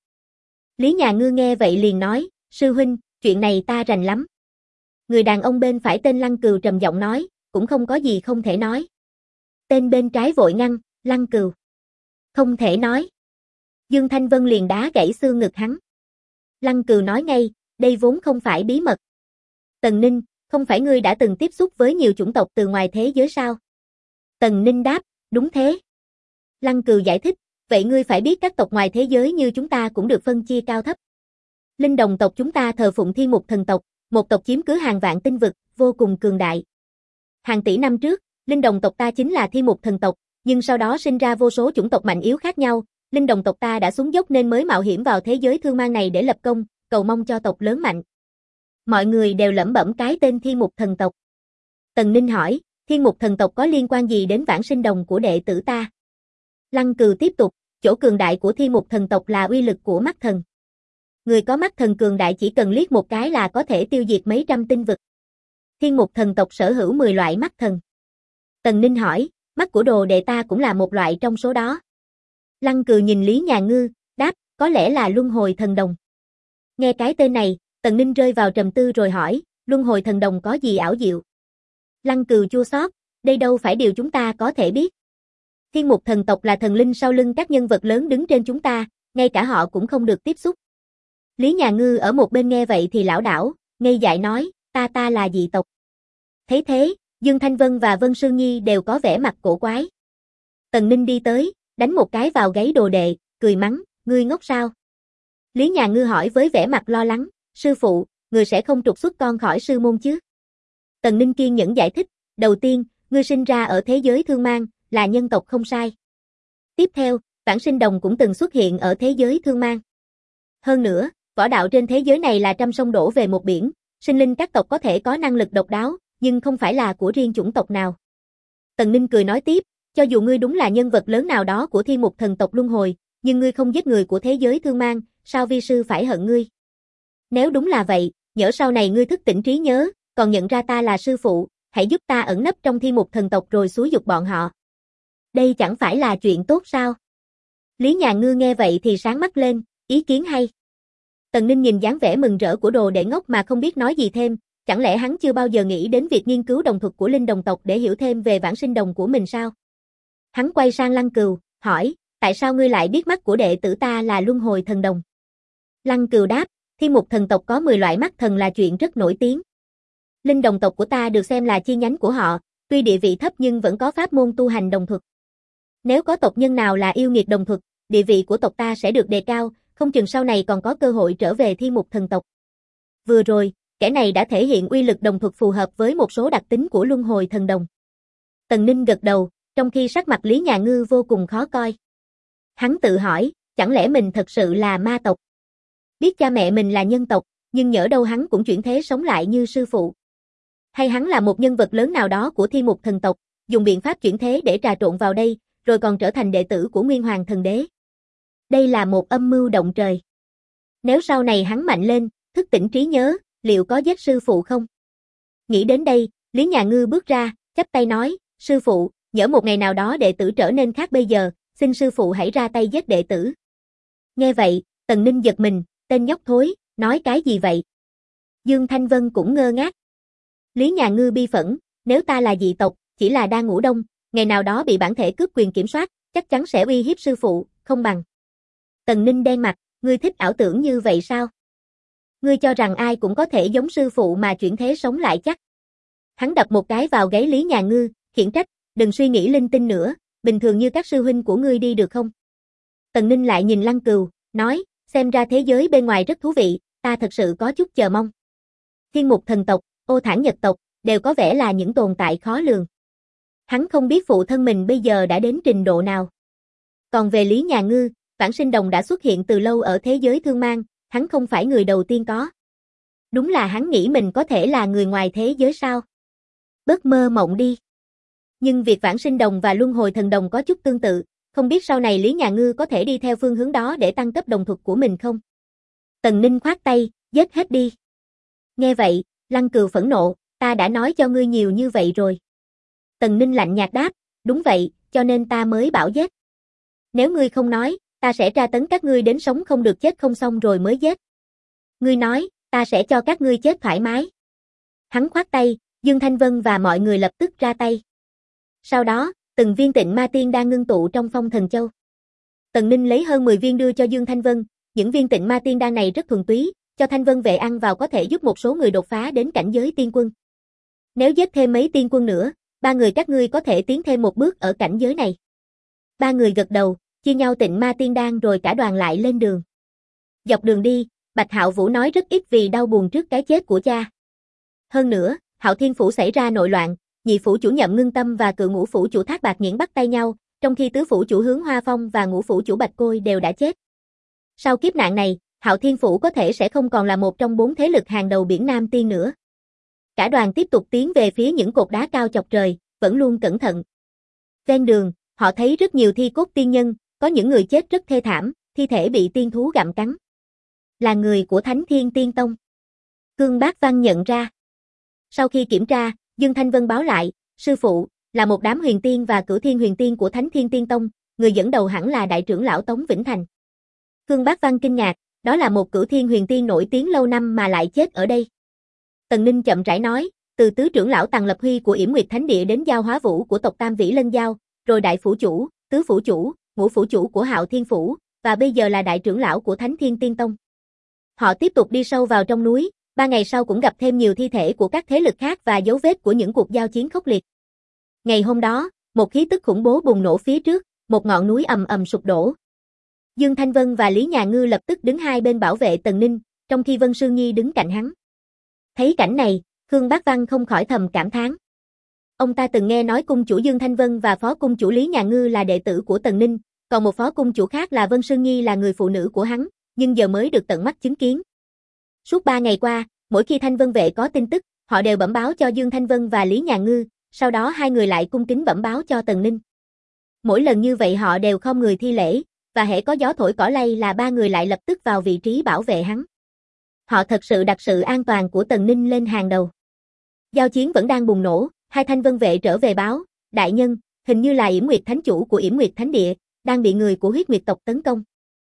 Lý Nhà Ngư nghe vậy liền nói, sư huynh, chuyện này ta rành lắm. Người đàn ông bên phải tên Lăng Cừu trầm giọng nói, cũng không có gì không thể nói. Tên bên trái vội ngăn, Lăng Cừu. Không thể nói. Dương Thanh Vân liền đá gãy xương ngực hắn. Lăng Cừu nói ngay, đây vốn không phải bí mật. Tần Ninh, không phải ngươi đã từng tiếp xúc với nhiều chủng tộc từ ngoài thế giới sao? Tần Ninh đáp, đúng thế. Lăng Cừu giải thích, vậy ngươi phải biết các tộc ngoài thế giới như chúng ta cũng được phân chia cao thấp. Linh đồng tộc chúng ta thờ phụng Thiên Mục thần tộc, một tộc chiếm cứ hàng vạn tinh vực, vô cùng cường đại. Hàng tỷ năm trước, linh đồng tộc ta chính là Thiên Mục thần tộc, nhưng sau đó sinh ra vô số chủng tộc mạnh yếu khác nhau, linh đồng tộc ta đã xuống dốc nên mới mạo hiểm vào thế giới thương mang này để lập công, cầu mong cho tộc lớn mạnh. Mọi người đều lẩm bẩm cái tên Thiên Mục thần tộc. Tần Ninh hỏi, Thiên Mục thần tộc có liên quan gì đến vãng sinh đồng của đệ tử ta? Lăng Cừu tiếp tục, chỗ cường đại của Thiên Mục thần tộc là uy lực của mắt thần. Người có mắt thần cường đại chỉ cần liếc một cái là có thể tiêu diệt mấy trăm tinh vực. Thiên Mục thần tộc sở hữu 10 loại mắt thần. Tần Ninh hỏi, mắt của đồ đệ ta cũng là một loại trong số đó. Lăng Cừu nhìn Lý Nhà Ngư, đáp, có lẽ là luân hồi thần đồng. Nghe cái tên này, Tần Ninh rơi vào trầm tư rồi hỏi, luân hồi thần đồng có gì ảo diệu? Lăng Cừu chua xót, đây đâu phải điều chúng ta có thể biết. Thiên Mục thần tộc là thần linh sau lưng các nhân vật lớn đứng trên chúng ta, ngay cả họ cũng không được tiếp xúc. Lý Nhà Ngư ở một bên nghe vậy thì lảo đảo, ngây dại nói, ta là dị tộc. Thấy thế, Dương Thanh Vân và Vân Sương Nhi đều có vẻ mặt cổ quái. Tần Ninh đi tới, đánh một cái vào gáy đồ đệ, cười mắng, ngươi ngốc sao? Lý Nhà Ngư hỏi với vẻ mặt lo lắng, sư phụ, người sẽ không trục xuất con khỏi sư môn chứ? Tần Ninh kiên nhẫn giải thích, đầu tiên, ngươi sinh ra ở thế giới thương mang, là nhân tộc không sai. Tiếp theo, vãng sinh đồng cũng từng xuất hiện ở thế giới thương mang. Hơn nữa, võ đạo trên thế giới này là trăm sông đổ về một biển, sinh linh các tộc có thể có năng lực độc đáo, nhưng không phải là của riêng chủng tộc nào. Tần Ninh cười nói tiếp, cho dù ngươi đúng là nhân vật lớn nào đó của Thiên Mục thần tộc luân hồi, nhưng ngươi không giết người của thế giới thương mang, sao vi sư phải hận ngươi? Nếu đúng là vậy, nhỡ sau này ngươi thức tỉnh trí nhớ, còn nhận ra ta là sư phụ, hãy giúp ta ẩn nấp trong Thiên Mục thần tộc rồi xúi giục bọn họ. Đây chẳng phải là chuyện tốt sao? Lý Nhà Ngư nghe vậy thì sáng mắt lên, ý kiến hay. Tần Ninh nhìn dáng vẻ mừng rỡ của đồ đệ ngốc mà không biết nói gì thêm, chẳng lẽ hắn chưa bao giờ nghĩ đến việc nghiên cứu đồng thuật của linh đồng tộc để hiểu thêm về vãng sinh đồng của mình sao? Hắn quay sang Lăng Cừu, hỏi, tại sao ngươi lại biết mắt của đệ tử ta là luân hồi thần đồng? Lăng Cừu đáp, Thiên Mục thần tộc có 10 loại mắt thần là chuyện rất nổi tiếng. Linh đồng tộc của ta được xem là chi nhánh của họ, tuy địa vị thấp nhưng vẫn có pháp môn tu hành đồng thuật. Nếu có tộc nhân nào là yêu nghiệt đồng thuật, địa vị của tộc ta sẽ được đề cao, không chừng sau này còn có cơ hội trở về Thiên Mục thần tộc. Vừa rồi, kẻ này đã thể hiện uy lực đồng thuật phù hợp với một số đặc tính của luân hồi thần đồng. Tần Ninh gật đầu, trong khi sắc mặt Lý Nhà Ngư vô cùng khó coi. Hắn tự hỏi, chẳng lẽ mình thật sự là ma tộc? Biết cha mẹ mình là nhân tộc, nhưng nhỡ đâu hắn cũng chuyển thế sống lại như sư phụ. Hay hắn là một nhân vật lớn nào đó của Thiên Mục thần tộc, dùng biện pháp chuyển thế để trà trộn vào đây, rồi còn trở thành đệ tử của Nguyên Hoàng thần đế. Đây là một âm mưu động trời. Nếu sau này hắn mạnh lên, thức tỉnh trí nhớ, liệu có giết sư phụ không? Nghĩ đến đây, Lý Nhà Ngư bước ra, chắp tay nói, sư phụ, nhỡ một ngày nào đó đệ tử trở nên khác bây giờ, xin sư phụ hãy ra tay giết đệ tử. Nghe vậy, Tần Ninh giật mình, tên nhóc thối, nói cái gì vậy? Dương Thanh Vân cũng ngơ ngác. Lý Nhà Ngư bi phẫn, nếu ta là dị tộc, chỉ là đang ngủ đông, ngày nào đó bị bản thể cướp quyền kiểm soát, chắc chắn sẽ uy hiếp sư phụ, không bằng. Tần Ninh đen mặt, ngươi thích ảo tưởng như vậy sao? Ngươi cho rằng ai cũng có thể giống sư phụ mà chuyển thế sống lại chắc? Hắn đập một cái vào gáy Lý Nhà Ngư, khiển trách, đừng suy nghĩ linh tinh nữa, bình thường như các sư huynh của ngươi đi được không? Tần Ninh lại nhìn Lăng Cừu, nói, xem ra thế giới bên ngoài rất thú vị, ta thật sự có chút chờ mong. Thiên Mục thần tộc, Ô Thản Nhật tộc, đều có vẻ là những tồn tại khó lường. Hắn không biết phụ thân mình bây giờ đã đến trình độ nào. Còn về Lý Nhà Ngư, Vãng Sinh Đồng đã xuất hiện từ lâu ở thế giới thương mang, hắn không phải người đầu tiên có. Đúng là hắn nghĩ mình có thể là người ngoài thế giới sao? Bớt mơ mộng đi. Nhưng việc Vãng Sinh Đồng và Luân Hồi Thần Đồng có chút tương tự, không biết sau này Lý Nhà Ngư có thể đi theo phương hướng đó để tăng cấp đồng thuật của mình không? Tần Ninh khoát tay, giết hết đi. Nghe vậy, Lăng Cừu phẫn nộ, ta đã nói cho ngươi nhiều như vậy rồi. Tần Ninh lạnh nhạt đáp, đúng vậy, cho nên ta mới bảo giết. Nếu ngươi không nói, ta sẽ tra tấn các ngươi đến sống không được chết không xong rồi mới giết. Ngươi nói, ta sẽ cho các ngươi chết thoải mái. Hắn khoát tay, Dương Thanh Vân và mọi người lập tức ra tay. Sau đó, từng viên tịnh ma tiên đang ngưng tụ trong Phong Thần Châu. Tần Ninh lấy hơn 10 viên đưa cho Dương Thanh Vân, những viên tịnh ma tiên đan này rất thuần túy, cho Thanh Vân vệ ăn vào có thể giúp một số người đột phá đến cảnh giới tiên quân. Nếu giết thêm mấy tiên quân nữa, ba người các ngươi có thể tiến thêm một bước ở cảnh giới này. Ba người gật đầu, chia nhau tịnh ma tiên đan rồi cả đoàn lại lên đường. Dọc đường đi, Bạch Hạo Vũ nói rất ít vì đau buồn trước cái chết của cha. Hơn nữa, Hạo Thiên Phủ xảy ra nội loạn, nhị phủ chủ Nhậm Ngưng Tâm và cự ngũ phủ chủ Thác Bạt Nghiễn bắt tay nhau, trong khi tứ phủ chủ Hướng Hoa Phong và ngũ phủ chủ Bạch Côi đều đã chết. Sau kiếp nạn này, Hạo Thiên Phủ có thể sẽ không còn là một trong 4 thế lực hàng đầu biển Nam Tiên nữa. Cả đoàn tiếp tục tiến về phía những cột đá cao chọc trời, vẫn luôn cẩn thận. Ven đường, họ thấy rất nhiều thi cốt tiên nhân, có những người chết rất thê thảm, thi thể bị tiên thú gặm cắn. Là người của Thánh Thiên Tiên Tông. Cương Bác Văn nhận ra. Sau khi kiểm tra, Dương Thanh Vân báo lại, sư phụ, là một đám huyền tiên và cửu thiên huyền tiên của Thánh Thiên Tiên Tông, người dẫn đầu hẳn là đại trưởng lão Tống Vĩnh Thành. Cương Bác Văn kinh ngạc, đó là một cửu thiên huyền tiên nổi tiếng lâu năm mà lại chết ở đây. Tần Ninh chậm rãi nói, từ tứ trưởng lão Tằng Lập Huy của Yểm Nguyệt Thánh Địa đến Giao Hóa Vũ của tộc Tam Vĩ Lân Giao, rồi đại phủ chủ, tứ phủ chủ, ngũ phủ chủ của Hạo Thiên Phủ, và bây giờ là đại trưởng lão của Thánh Thiên Tiên Tông. Họ tiếp tục đi sâu vào trong núi, 3 ngày sau cũng gặp thêm nhiều thi thể của các thế lực khác và dấu vết của những cuộc giao chiến khốc liệt. Ngày hôm đó, một khí tức khủng bố bùng nổ phía trước, một ngọn núi ầm ầm sụp đổ. Dương Thanh Vân và Lý Nhà Ngư lập tức đứng hai bên bảo vệ Tần Ninh, trong khi Vân Sương Nhi đứng cạnh hắn. Thấy cảnh này, Khương Bác Văn không khỏi thầm cảm thán. Ông ta từng nghe nói cung chủ Dương Thanh Vân và phó cung chủ Lý Nhà Ngư là đệ tử của Tần Ninh, còn một phó cung chủ khác là Vân Sương Nhi là người phụ nữ của hắn, nhưng giờ mới được tận mắt chứng kiến. Suốt 3 ngày qua, mỗi khi Thanh Vân vệ có tin tức, họ đều bẩm báo cho Dương Thanh Vân và Lý Nhà Ngư, sau đó hai người lại cung kính bẩm báo cho Tần Ninh. Mỗi lần như vậy họ đều không người thi lễ, và hễ có gió thổi cỏ lay là ba người lại lập tức vào vị trí bảo vệ hắn. Họ thật sự đặt sự an toàn của Tần Ninh lên hàng đầu. Giao chiến vẫn đang bùng nổ, hai Thanh Vân vệ trở về báo, đại nhân, hình như là Yểm Nguyệt Thánh chủ của Yểm Nguyệt Thánh Địa, đang bị người của Huyết Nguyệt tộc tấn công.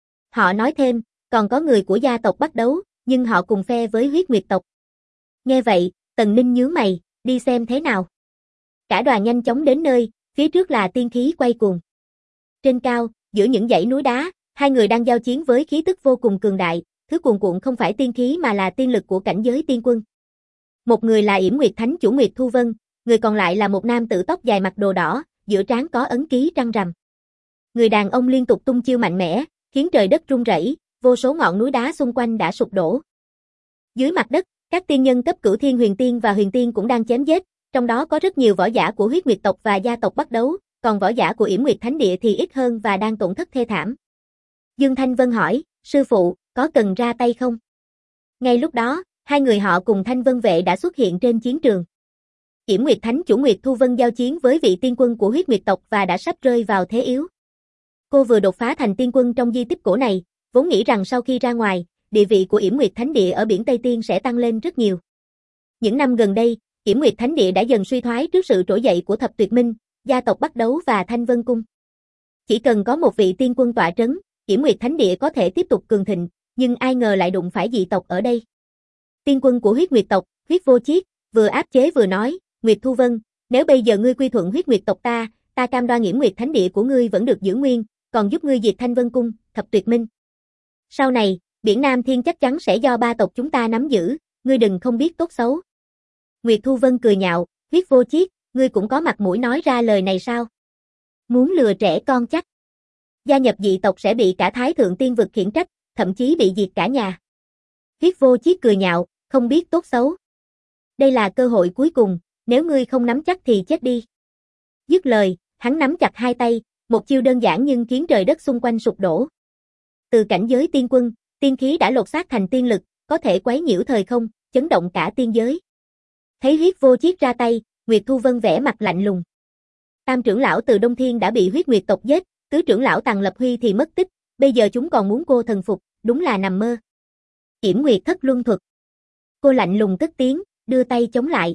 Họ nói thêm, còn có người của gia tộc bắt đấu, nhưng họ cùng phe với Huyết Nguyệt tộc. Nghe vậy, Tần Ninh nhướng mày, đi xem thế nào. Cả đoàn nhanh chóng đến nơi, phía trước là tiên khí quay cuồng. Trên cao, giữa những dãy núi đá, hai người đang giao chiến với khí tức vô cùng cường đại, thứ cuồn cuộn không phải tiên khí mà là tiên lực của cảnh giới tiên quân. Một người là Yểm Nguyệt Thánh chủ Nguyệt Thu Vân, người còn lại là một nam tử tóc dài mặc đồ đỏ, giữa trán có ấn ký trăng rằm. Người đàn ông liên tục tung chiêu mạnh mẽ, khiến trời đất rung rẩy, vô số ngọn núi đá xung quanh đã sụp đổ. Dưới mặt đất, các tiên nhân cấp cửu thiên huyền tiên và huyền tiên cũng đang chém giết, trong đó có rất nhiều võ giả của Huyết Nguyệt tộc và gia tộc bắt đấu, còn võ giả của Yểm Nguyệt Thánh Địa thì ít hơn và đang tổn thất thê thảm. Dương Thanh Vân hỏi, sư phụ, có cần ra tay không? Ngay lúc đó, hai người họ cùng Thanh Vân vệ đã xuất hiện trên chiến trường. Yểm Nguyệt Thánh chủ Nguyệt Thu Vân giao chiến với vị tiên quân của Huyết Nguyệt tộc và đã sắp rơi vào thế yếu. Cô vừa đột phá thành tiên quân trong di tích cổ này, vốn nghĩ rằng sau khi ra ngoài, địa vị của Yểm Nguyệt Thánh Địa ở biển Tây Tiên sẽ tăng lên rất nhiều. Những năm gần đây, Yểm Nguyệt Thánh Địa đã dần suy thoái trước sự trỗi dậy của Thập Tuyệt Minh, gia tộc bắt đấu và Thanh Vân Cung. Chỉ cần có một vị tiên quân tọa trấn, Yểm Nguyệt Thánh Địa có thể tiếp tục cường thịnh, nhưng ai ngờ lại đụng phải dị tộc ở đây. Tiên quân của Huyết Nguyệt tộc, Huyết Vô Chiết, vừa áp chế vừa nói, Nguyệt Thu Vân, nếu bây giờ ngươi quy thuận Huyết Nguyệt tộc ta cam đoan Yểm Nguyệt Thánh Địa của ngươi vẫn được giữ nguyên, còn giúp ngươi diệt Thanh Vân Cung, Thập Tuyệt Minh. Sau này, biển Nam Thiên chắc chắn sẽ do ba tộc chúng ta nắm giữ, ngươi đừng không biết tốt xấu. Nguyệt Thu Vân cười nhạo, Huyết Vô Chiết, ngươi cũng có mặt mũi nói ra lời này sao? Muốn lừa trẻ con chắc. Gia nhập dị tộc sẽ bị cả Thái Thượng Tiên Vực khiển trách, thậm chí bị diệt cả nhà. Huyết Vô Chiết cười nhạo, không biết tốt xấu. Đây là cơ hội cuối cùng, nếu ngươi không nắm chắc thì chết đi. Dứt lời, hắn nắm chặt hai tay, một chiêu đơn giản nhưng khiến trời đất xung quanh sụp đổ. Từ cảnh giới tiên quân, tiên khí đã lột xác thành tiên lực, có thể quấy nhiễu thời không, chấn động cả tiên giới. Thấy Huyết Vô Chiết ra tay, Nguyệt Thu Vân vẻ mặt lạnh lùng. Tam trưởng lão Từ Đông Thiên đã bị Huyết Nguyệt tộc giết, tứ trưởng lão Tằng Lập Huy thì mất tích, bây giờ chúng còn muốn cô thần phục, đúng là nằm mơ. Yểm Nguyệt Thất Luân Thuật. Cô lạnh lùng cất tiếng, đưa tay chống lại.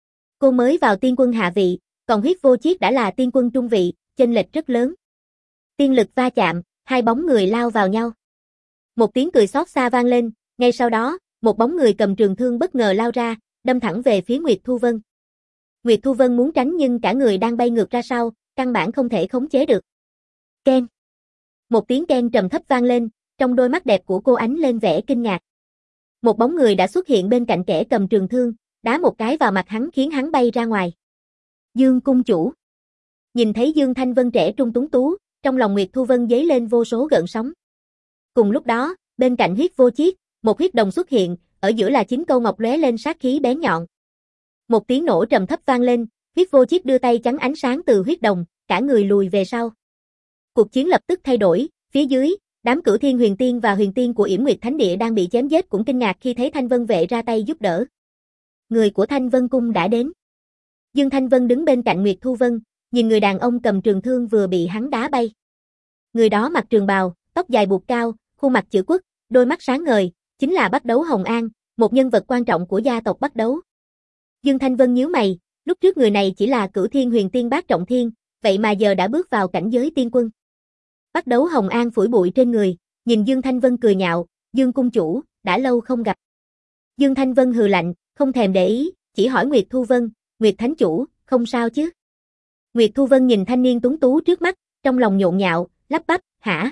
Cô mới vào tiên quân hạ vị, còn Huyết Vô Chiết đã là tiên quân trung vị, chênh lệch rất lớn. Tiên lực va chạm, hai bóng người lao vào nhau. Một tiếng cười xót xa vang lên, ngay sau đó, một bóng người cầm trường thương bất ngờ lao ra, đâm thẳng về phía Nguyệt Thu Vân. Nguyệt Thu Vân muốn tránh nhưng cả người đang bay ngược ra sau, căn bản không thể khống chế được. Keng. Một tiếng keng trầm thấp vang lên, trong đôi mắt đẹp của cô ánh lên vẻ kinh ngạc. Một bóng người đã xuất hiện bên cạnh kẻ cầm trường thương, đá một cái vào mặt hắn khiến hắn bay ra ngoài. Dương cung chủ. Nhìn thấy Dương Thanh Vân trẻ trung tuấn tú, trong lòng Nguyệt Thu Vân dấy lên vô số gợn sóng. Cùng lúc đó, bên cạnh Huyết Vô Chiết, một huyết đồng xuất hiện, ở giữa là chín câu ngọc lóe lên sát khí bén nhọn. Một tiếng nổ trầm thấp vang lên, Huyết Vô Chiết đưa tay chắn ánh sáng từ huyết đồng, cả người lùi về sau. Cuộc chiến lập tức thay đổi, phía dưới, đám Cửu Thiên Huyền Tiên và Huyền Tiên của Yểm Nguyệt Thánh Địa đang bị chém giết cũng kinh ngạc khi thấy Thanh Vân Vệ ra tay giúp đỡ. Người của Thanh Vân Cung đã đến. Dương Thanh Vân đứng bên cạnh Nguyệt Thu Vân, nhìn người đàn ông cầm trường thương vừa bị hắn đá bay. Người đó mặc trường bào, tóc dài buộc cao, khuôn mặt chữ quốc, đôi mắt sáng ngời, chính là Bắc Đấu Hồng An, một nhân vật quan trọng của gia tộc Bắc Đấu. Dương Thanh Vân nhíu mày, lúc trước người này chỉ là Cửu Thiên Huyền Tiên bát trọng thiên, vậy mà giờ đã bước vào cảnh giới tiên quân. Bắc Đấu Hồng An phủi bụi trên người, nhìn Dương Thanh Vân cười nhạo, Dương cung chủ, đã lâu không gặp. Dương Thanh Vân hừ lạnh, không thèm để ý, chỉ hỏi Nguyệt Thu Vân, Nguyệt Thánh chủ, không sao chứ? Nguyệt Thu Vân nhìn thanh niên tuấn tú trước mắt, trong lòng nhộn nhạo, lắp bắp, hả?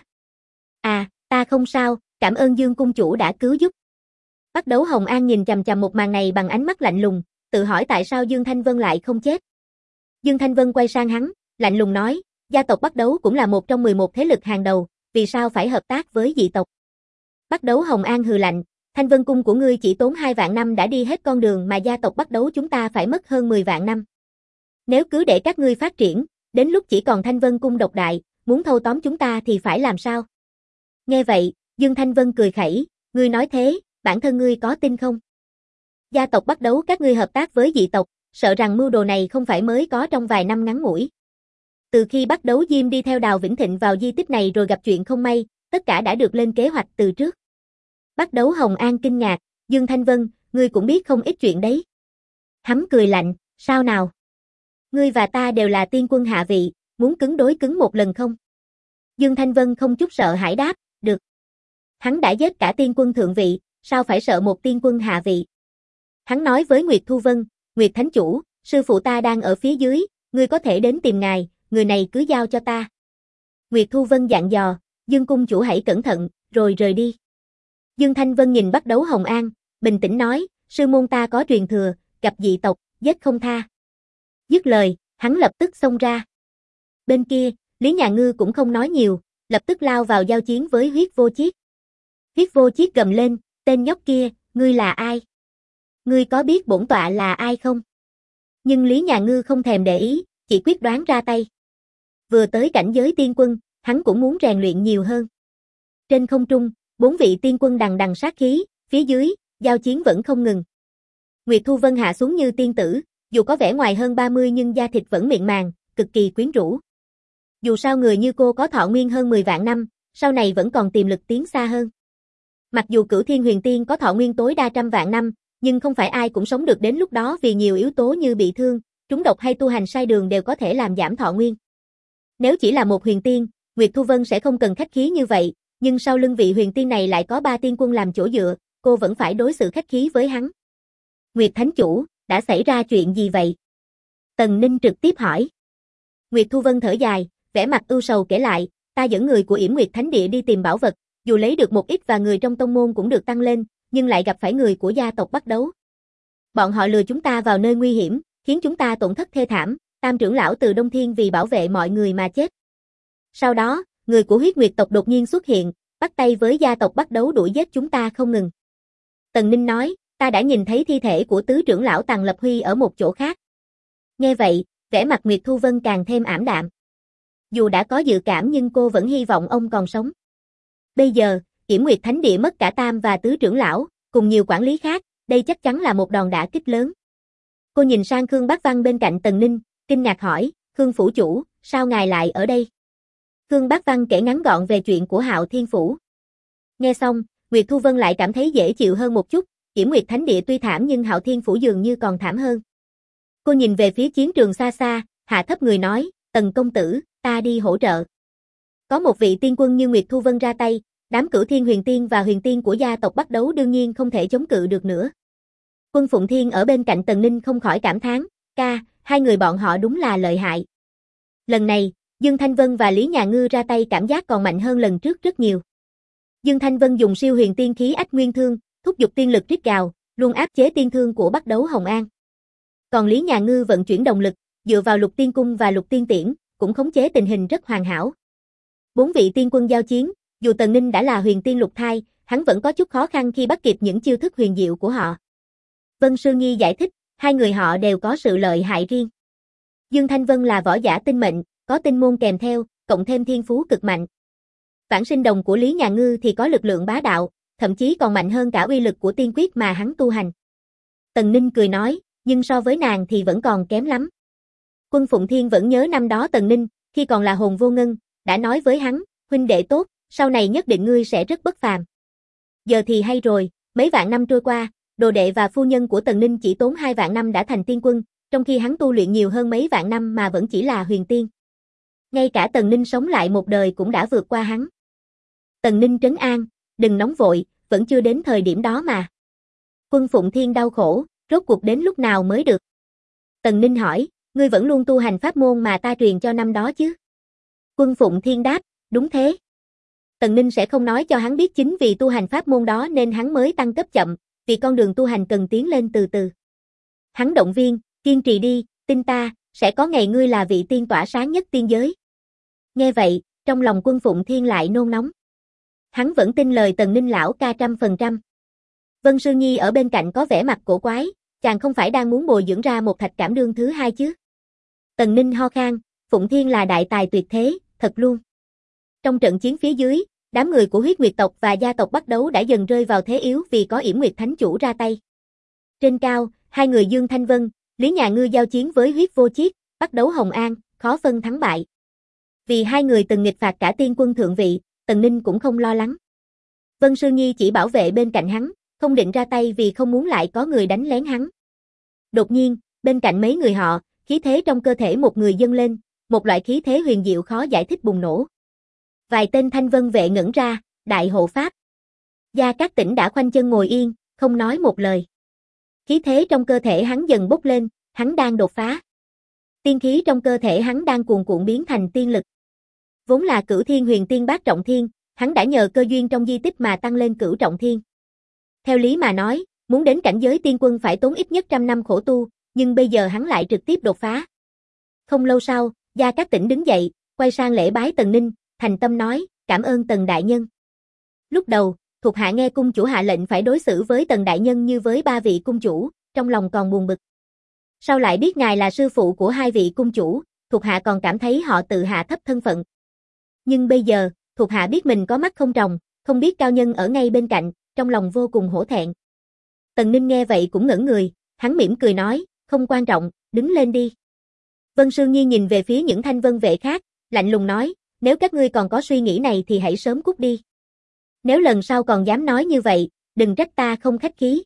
À, ta không sao, cảm ơn Dương cung chủ đã cứu giúp. Bắc Đấu Hồng An nhìn chằm chằm một màn này bằng ánh mắt lạnh lùng, tự hỏi tại sao Dương Thanh Vân lại không chết. Dương Thanh Vân quay sang hắn, lạnh lùng nói, gia tộc Bắc Đấu cũng là một trong 11 thế lực hàng đầu, vì sao phải hợp tác với dị tộc? Bắc Đấu Hồng An hừ lạnh, Thanh Vân Cung của ngươi chỉ tốn 2 vạn năm đã đi hết con đường mà gia tộc Bắc Đấu chúng ta phải mất hơn 10 vạn năm. Nếu cứ để các ngươi phát triển, đến lúc chỉ còn Thanh Vân Cung độc đại, muốn thâu tóm chúng ta thì phải làm sao? Nghe vậy, Dương Thanh Vân cười khẩy, ngươi nói thế, bản thân ngươi có tin không? Gia tộc Bắc Đấu các ngươi hợp tác với dị tộc, sợ rằng mưu đồ này không phải mới có trong vài năm ngắn ngủi. Từ khi Bắc Đấu Diêm đi theo Đào Vĩnh Thịnh vào di tích này rồi gặp chuyện không may, tất cả đã được lên kế hoạch từ trước. Bắc Đấu Hồng An kinh ngạc, Dương Thanh Vân, ngươi cũng biết không ít chuyện đấy. Hắn cười lạnh, sao nào? Ngươi và ta đều là tiên quân hạ vị, muốn cứng đối cứng một lần không? Dương Thanh Vân không chút sợ hãi đáp, được. Hắn đã giết cả tiên quân thượng vị, sao phải sợ một tiên quân hạ vị? Hắn nói với Nguyệt Thu Vân, Nguyệt Thánh chủ, sư phụ ta đang ở phía dưới, ngươi có thể đến tìm ngài, người này cứ giao cho ta. Nguyệt Thu Vân dặn dò, Dương cung chủ hãy cẩn thận, rồi rời đi. Dương Thanh Vân nhìn Bắc Đấu Hồng An, bình tĩnh nói, sư môn ta có truyền thừa, gặp dị tộc, giết không tha. Dứt lời, hắn lập tức xông ra. Bên kia, Lý Nhà Ngư cũng không nói nhiều, lập tức lao vào giao chiến với Huyết Vô Chiết. Huyết Vô Chiết gầm lên, tên nhóc kia, ngươi là ai? Ngươi có biết bổn tọa là ai không? Nhưng Lý Nhà Ngư không thèm để ý, chỉ quyết đoán ra tay. Vừa tới cảnh giới tiên quân, hắn cũng muốn rèn luyện nhiều hơn. Trên không trung, 4 vị tiên quân đằng đằng sát khí, phía dưới, giao chiến vẫn không ngừng. Nguyệt Thu Vân hạ xuống như tiên tử, dù có vẻ ngoài hơn 30 nhưng da thịt vẫn mịn màng, cực kỳ quyến rũ. Dù sao người như cô có thọ nguyên hơn 10 vạn năm, sau này vẫn còn tiềm lực tiến xa hơn. Mặc dù Cửu Thiên Huyền Tiên có thọ nguyên tối đa trăm vạn năm, nhưng không phải ai cũng sống được đến lúc đó vì nhiều yếu tố như bị thương, trúng độc hay tu hành sai đường đều có thể làm giảm thọ nguyên. Nếu chỉ là một huyền tiên, Nguyệt Thu Vân sẽ không cần khách khí như vậy, nhưng sau lưng vị huyền tiên này lại có 3 tiên quân làm chỗ dựa, cô vẫn phải đối xử khách khí với hắn. Nguyệt Thánh chủ, đã xảy ra chuyện gì vậy? Tần Ninh trực tiếp hỏi. Nguyệt Thu Vân thở dài, vẻ mặt ưu sầu kể lại, ta dẫn người của Yểm Nguyệt Thánh Địa đi tìm bảo vật, dù lấy được một ít và người trong tông môn cũng được tăng lên, nhưng lại gặp phải người của gia tộc Bắc Đấu. Bọn họ lừa chúng ta vào nơi nguy hiểm, khiến chúng ta tổn thất thê thảm, Tam trưởng lão Từ Đông Thiên vì bảo vệ mọi người mà chết. Sau đó, người của Huyết Nguyệt tộc đột nhiên xuất hiện, bắt tay với gia tộc Bắc Đấu đuổi giết chúng ta không ngừng. Tần Ninh nói, Ta đã nhìn thấy thi thể của tứ trưởng lão Tằng Lập Huy ở một chỗ khác. Nghe vậy, vẻ mặt Nguyệt Thu Vân càng thêm ảm đạm. Dù đã có dự cảm nhưng cô vẫn hy vọng ông còn sống. Bây giờ, Yểm Nguyệt Thánh Địa mất cả tam và tứ trưởng lão, cùng nhiều quản lý khác, đây chắc chắn là một đòn đả kích lớn. Cô nhìn sang Khương Bác Văn bên cạnh Tần Ninh, kinh ngạc hỏi, Khương phủ chủ, sao ngài lại ở đây? Khương Bác Văn kể ngắn gọn về chuyện của Hạo Thiên Phủ. Nghe xong, Nguyệt Thu Vân lại cảm thấy dễ chịu hơn một chút, Yểm Nguyệt Thánh Địa tuy thảm nhưng Hạo Thiên Phủ dường như còn thảm hơn. Cô nhìn về phía chiến trường xa xa, hạ thấp người nói, Tần công tử, ta đi hỗ trợ. Có một vị tiên quân như Nguyệt Thu Vân ra tay, đám Cửu Thiên Huyền Tiên và Huyền Tiên của gia tộc Bắc Đấu đương nhiên không thể chống cự được nữa. Quân Phụng Thiên ở bên cạnh Tần Ninh không khỏi cảm thán, ca, hai người bọn họ đúng là lợi hại. Lần này, Dương Thanh Vân và Lý Nhà Ngư ra tay cảm giác còn mạnh hơn lần trước rất nhiều. Dương Thanh Vân dùng siêu huyền tiên khí ách nguyên thương, thúc giục tiên lực rít gào, luôn áp chế tiên thương của Bắc Đấu Hồng An. Còn Lý Nhà Ngư vận chuyển động lực, dựa vào Lục Tiên Cung và Lục Tiên Tiễn, cũng khống chế tình hình rất hoàn hảo. Bốn vị tiên quân giao chiến, dù Tần Ninh đã là huyền tiên lục thai, hắn vẫn có chút khó khăn khi bắt kịp những chiêu thức huyền diệu của họ. Vân Sư Nhi giải thích, hai người họ đều có sự lợi hại riêng. Dương Thanh Vân là võ giả tinh mệnh, có tinh môn kèm theo, cộng thêm thiên phú cực mạnh. Vãng sinh đồng của Lý Nhà Ngư thì có lực lượng bá đạo, thậm chí còn mạnh hơn cả uy lực của tiên quyết mà hắn tu hành. Tần Ninh cười nói, nhưng so với nàng thì vẫn còn kém lắm. Quân Phụng Thiên vẫn nhớ năm đó Tần Ninh, khi còn là hồn vô ngân, đã nói với hắn, huynh đệ tốt, sau này nhất định ngươi sẽ rất bất phàm. Giờ thì hay rồi, mấy vạn năm trôi qua, đồ đệ và phu nhân của Tần Ninh chỉ tốn 2 vạn năm đã thành tiên quân, trong khi hắn tu luyện nhiều hơn mấy vạn năm mà vẫn chỉ là huyền tiên. Ngay cả Tần Ninh sống lại một đời cũng đã vượt qua hắn. Tần Ninh trấn an, đừng nóng vội, vẫn chưa đến thời điểm đó mà. Quân Phụng Thiên đau khổ, rốt cuộc đến lúc nào mới được? Tần Ninh hỏi, ngươi vẫn luôn tu hành pháp môn mà ta truyền cho năm đó chứ? Quân Phụng Thiên đáp, đúng thế. Tần Ninh sẽ không nói cho hắn biết chính vì tu hành pháp môn đó nên hắn mới tăng cấp chậm, vì con đường tu hành cần tiến lên từ từ. Hắn động viên, kiên trì đi, tin ta, sẽ có ngày ngươi là vị tiên tỏa sáng nhất tiên giới. Nghe vậy, trong lòng Quân Phụng Thiên lại nôn nóng. Hắn vẫn tin lời Tần Ninh lão ca 100%. Vân Sư Nhi ở bên cạnh có vẻ mặt cổ quái, chàng không phải đang muốn bồi dưỡng ra một Thạch Cảm Đương thứ hai chứ? Tần Ninh ho khan, Phụng Thiên là đại tài tuyệt thế, thật luôn. Trong trận chiến phía dưới, đám người của Huyết Nguyệt tộc và gia tộc Bắc Đấu đã dần rơi vào thế yếu vì có Yểm Nguyệt Thánh Chủ ra tay. Trên cao, hai người Dương Thanh Vân, Lý Nhà Ngư giao chiến với Huyết Vô Chiết, Bắc Đấu Hồng An, khó phân thắng bại. Vì hai người từng nghịch phạt cả tiên quân thượng vị, Tần Ninh cũng không lo lắng. Vân Sư Nhi chỉ bảo vệ bên cạnh hắn, không định ra tay vì không muốn lại có người đánh lén hắn. Đột nhiên, bên cạnh mấy người họ, khí thế trong cơ thể một người dâng lên, một loại khí thế huyền diệu khó giải thích bùng nổ. Vài tên Thanh Vân vệ ngẩn ra, đại hộ pháp. Gia Cát Tĩnh đã khoanh chân ngồi yên, không nói một lời. Khí thế trong cơ thể hắn dần bốc lên, hắn đang đột phá. Tiên khí trong cơ thể hắn đang cuồn cuộn biến thành tiên lực. Vốn là Cửu Thiên Huyền Tiên Bát Trọng Thiên, hắn đã nhờ cơ duyên trong di tích mà tăng lên Cửu Trọng Thiên. Theo lý mà nói, muốn đến cảnh giới tiên quân phải tốn ít nhất 100 năm khổ tu, nhưng bây giờ hắn lại trực tiếp đột phá. Không lâu sau, Gia Cát Tĩnh đứng dậy, quay sang lễ bái Tần Ninh, thành tâm nói, cảm ơn Tần đại nhân. Lúc đầu, thuộc hạ nghe cung chủ hạ lệnh phải đối xử với Tần đại nhân như với 3 vị cung chủ, trong lòng còn buồn bực. Sau lại biết ngài là sư phụ của 2 vị cung chủ, thuộc hạ còn cảm thấy họ tự hạ thấp thân phận. Nhưng bây giờ, thuộc hạ biết mình có mắt không tròng, không biết cao nhân ở ngay bên cạnh, trong lòng vô cùng hổ thẹn. Tần Ninh nghe vậy cũng ngẩn người, hắn mỉm cười nói, không quan trọng, đứng lên đi. Vân Sư Nhi nhìn về phía những Thanh Vân vệ khác, lạnh lùng nói, nếu các ngươi còn có suy nghĩ này thì hãy sớm cút đi. Nếu lần sau còn dám nói như vậy, đừng trách ta không khách khí.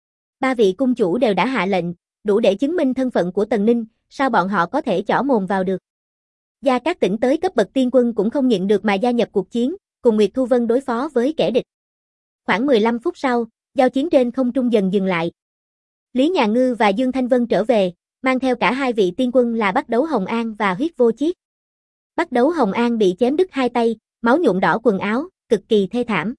3 vị cung chủ đều đã hạ lệnh, đủ để chứng minh thân phận của Tần Ninh, sao bọn họ có thể chỏ mồm vào được. Gia Cát Tĩnh tới cấp bậc tiên quân cũng không nhịn được mà gia nhập cuộc chiến, cùng Nguyệt Thu Vân đối phó với kẻ địch. Khoảng 15 phút sau, giao chiến trên không trung dần dừng lại. Lý Nhà Ngư và Dương Thanh Vân trở về, mang theo cả 2 vị tiên quân là Bắc Đấu Hồng An và Huyết Vô Chiết. Bắc Đấu Hồng An bị chém đứt 2 tay, máu nhuộm đỏ quần áo, cực kỳ thê thảm.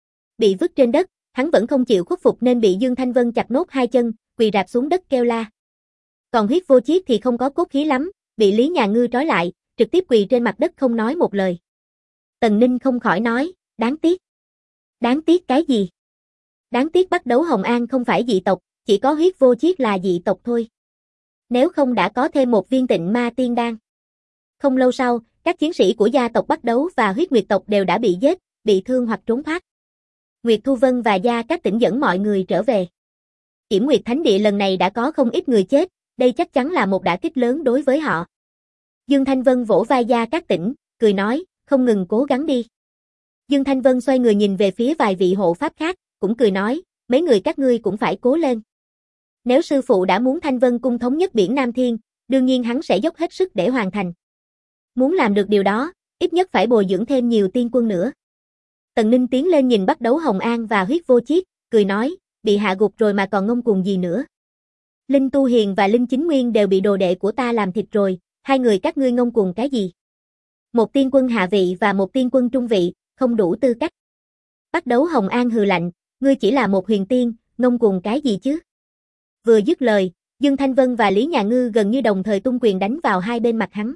Bị vứt trên đất, hắn vẫn không chịu khuất phục nên bị Dương Thanh Vân chặt nốt 2 chân, quỳ rạp xuống đất kêu la. Còn Huyết Vô Chiết thì không có cốt khí lắm, bị Lý Nhà Ngư trói lại, trực tiếp quỳ trên mặt đất không nói một lời. Tần Ninh không khỏi nói, đáng tiếc. Đáng tiếc cái gì? Đáng tiếc Bắc Đấu Hồng An không phải dị tộc, chỉ có Huyết Vô Chiết là dị tộc thôi. Nếu không đã có thêm một viên Tịnh Ma Tiên Đan. Không lâu sau, các chiến sĩ của gia tộc Bắc Đấu và Huyết Nguyệt tộc đều đã bị giết, bị thương hoặc trốn thoát. Nguyệt Thu Vân và Gia Cát Tỉnh dẫn mọi người trở về. Yểm Nguyệt Thánh Địa lần này đã có không ít người chết, đây chắc chắn là một đả kích lớn đối với họ. Dương Thanh Vân vỗ vai Gia Cát Tỉnh, cười nói, không ngừng cố gắng đi. Dương Thanh Vân xoay người nhìn về phía vài vị hộ pháp khác, cũng cười nói, mấy người các ngươi cũng phải cố lên. Nếu sư phụ đã muốn Thanh Vân cung thống nhất biển Nam Thiên, đương nhiên hắn sẽ dốc hết sức để hoàn thành. Muốn làm được điều đó, ít nhất phải bồi dưỡng thêm nhiều tiên quân nữa. Tần Ninh tiến lên nhìn Bắc Đấu Hồng An và Huyết Vô Chiết, cười nói, bị hạ gục rồi mà còn ngông cuồng gì nữa. Linh Tu Hiền và Linh Chính Nguyên đều bị đồ đệ của ta làm thịt rồi, hai người các ngươi ngông cuồng cái gì? Một tiên quân hạ vị và một tiên quân trung vị, không đủ tư cách. Bắc Đấu Hồng An hừ lạnh, ngươi chỉ là một huyền tiên, ngông cuồng cái gì chứ? Vừa dứt lời, Dương Thanh Vân và Lý Nhà Ngư gần như đồng thời tung quyền đánh vào hai bên mặt hắn.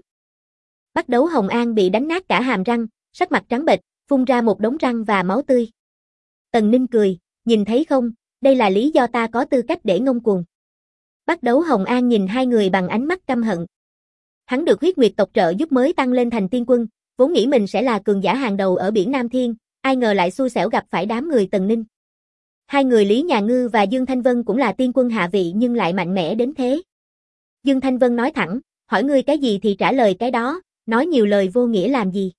Bắc Đấu Hồng An bị đánh nát cả hàm răng, sắc mặt trắng bệch, phun ra một đống răng và máu tươi. Tần Ninh cười, nhìn thấy không, đây là lý do ta có tư cách để ngông cuồng. Bắc Đấu Hồng An nhìn hai người bằng ánh mắt căm hận. Hắn được Huyết Nguyệt tộc trợ giúp mới tăng lên thành tiên quân, vốn nghĩ mình sẽ là cường giả hàng đầu ở biển Nam Thiên, ai ngờ lại xui xẻo gặp phải đám người Tần Ninh. Hai người Lý Nhà Ngư và Dương Thanh Vân cũng là tiên quân hạ vị nhưng lại mạnh mẽ đến thế. Dương Thanh Vân nói thẳng, hỏi ngươi cái gì thì trả lời cái đó, nói nhiều lời vô nghĩa làm gì.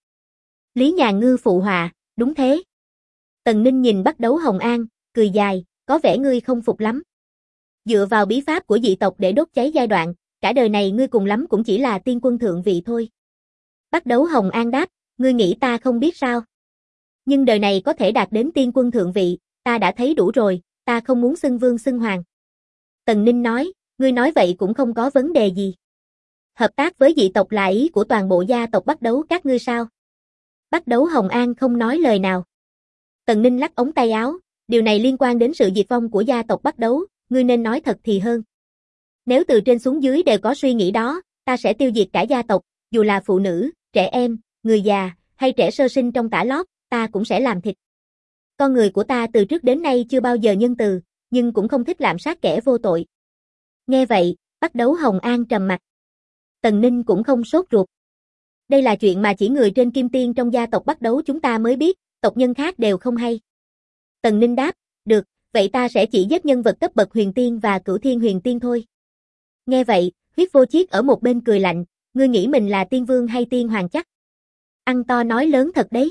Lý Nhà Ngư phụ họa, đúng thế. Tần Ninh nhìn Bắc Đấu Hồng An, cười dài, có vẻ ngươi không phục lắm. Dựa vào bí pháp của dị tộc để đốt cháy giai đoạn, cả đời này ngươi cùng lắm cũng chỉ là tiên quân thượng vị thôi. Bắc Đấu Hồng An đáp, ngươi nghĩ ta không biết sao? Nhưng đời này có thể đạt đến tiên quân thượng vị, ta đã thấy đủ rồi, ta không muốn xưng vương xưng hoàng. Tần Ninh nói, ngươi nói vậy cũng không có vấn đề gì. Hợp tác với dị tộc là ý của toàn bộ gia tộc Bắc Đấu các ngươi sao? Bắc Đấu Hồng An không nói lời nào. Tần Ninh lắc ống tay áo, điều này liên quan đến sự diệt vong của gia tộc Bắc Đấu, ngươi nên nói thật thì hơn. Nếu từ trên xuống dưới đều có suy nghĩ đó, ta sẽ tiêu diệt cả gia tộc, dù là phụ nữ, trẻ em, người già, hay trẻ sơ sinh trong tã lót, ta cũng sẽ làm thịt. Con người của ta từ trước đến nay chưa bao giờ nhân từ, nhưng cũng không thích lạm sát kẻ vô tội. Nghe vậy, Bắc Đấu Hồng An trầm mặt. Tần Ninh cũng không sốt ruột. Đây là chuyện mà chỉ người trên Kim Tiên trong gia tộc Bắc Đấu chúng ta mới biết, tộc nhân khác đều không hay. Tần Ninh đáp, được, vậy ta sẽ chỉ giết nhân vật cấp bậc huyền tiên và cửu thiên huyền tiên thôi. Nghe vậy, Huyết Vô Chiết ở một bên cười lạnh, ngươi nghĩ mình là tiên vương hay tiên hoàng chắc? Ăn to nói lớn thật đấy.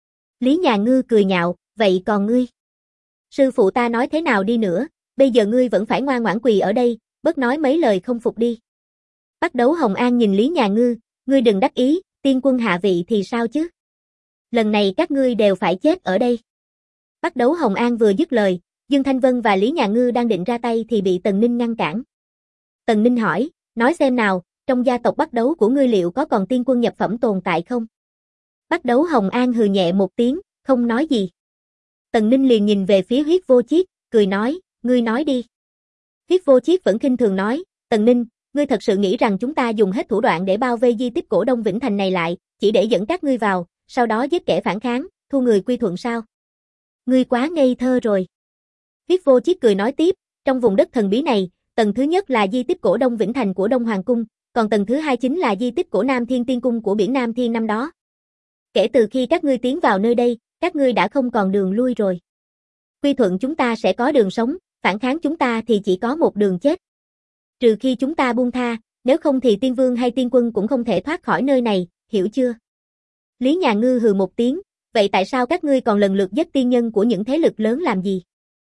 Lý Nhà Ngư cười nhạo, vậy còn ngươi? Sư phụ ta nói thế nào đi nữa, bây giờ ngươi vẫn phải ngoan ngoãn quỳ ở đây, bớt nói mấy lời không phục đi. Bắc Đấu Hồng An nhìn Lý Nhà Ngư, ngươi đừng đắc ý, tiên quân hạ vị thì sao chứ? Lần này các ngươi đều phải chết ở đây. Bắc Đấu Hồng An vừa dứt lời, Dương Thanh Vân và Lý Nhà Ngư đang định ra tay thì bị Tần Ninh ngăn cản. Tần Ninh hỏi, nói xem nào, trong gia tộc Bắc Đấu của ngươi liệu có còn tiên quân nhập phẩm tồn tại không? Bắc Đấu Hồng An hừ nhẹ một tiếng, không nói gì. Tần Ninh liền nhìn về phía Huyết Vô Chiết, cười nói, ngươi nói đi. Huyết Vô Chiết vẫn khinh thường nói, Tần Ninh, ngươi thật sự nghĩ rằng chúng ta dùng hết thủ đoạn để bao vây di tích cổ Đông Vĩnh Thành này lại, chỉ để dẫn các ngươi vào, sau đó giết kẻ phản kháng, thu người quy thuận sao? Ngươi quá ngây thơ rồi. Huyết Vô Chiết cười nói tiếp, trong vùng đất thần bí này, tầng thứ nhất là di tích cổ Đông Vĩnh Thành của Đông Hoàng Cung, còn tầng thứ hai chính là di tích cổ Nam Thiên Tiên Cung của biển Nam Thiên năm đó. Kể từ khi các ngươi tiến vào nơi đây, các ngươi đã không còn đường lui rồi. Quy thuận chúng ta sẽ có đường sống, phản kháng chúng ta thì chỉ có một đường chết. Trừ khi chúng ta buông tha, nếu không thì tiên vương hay tiên quân cũng không thể thoát khỏi nơi này, hiểu chưa? Lý Nhà Ngư hừ một tiếng, vậy tại sao các ngươi còn lần lượt giết tiên nhân của những thế lực lớn làm gì?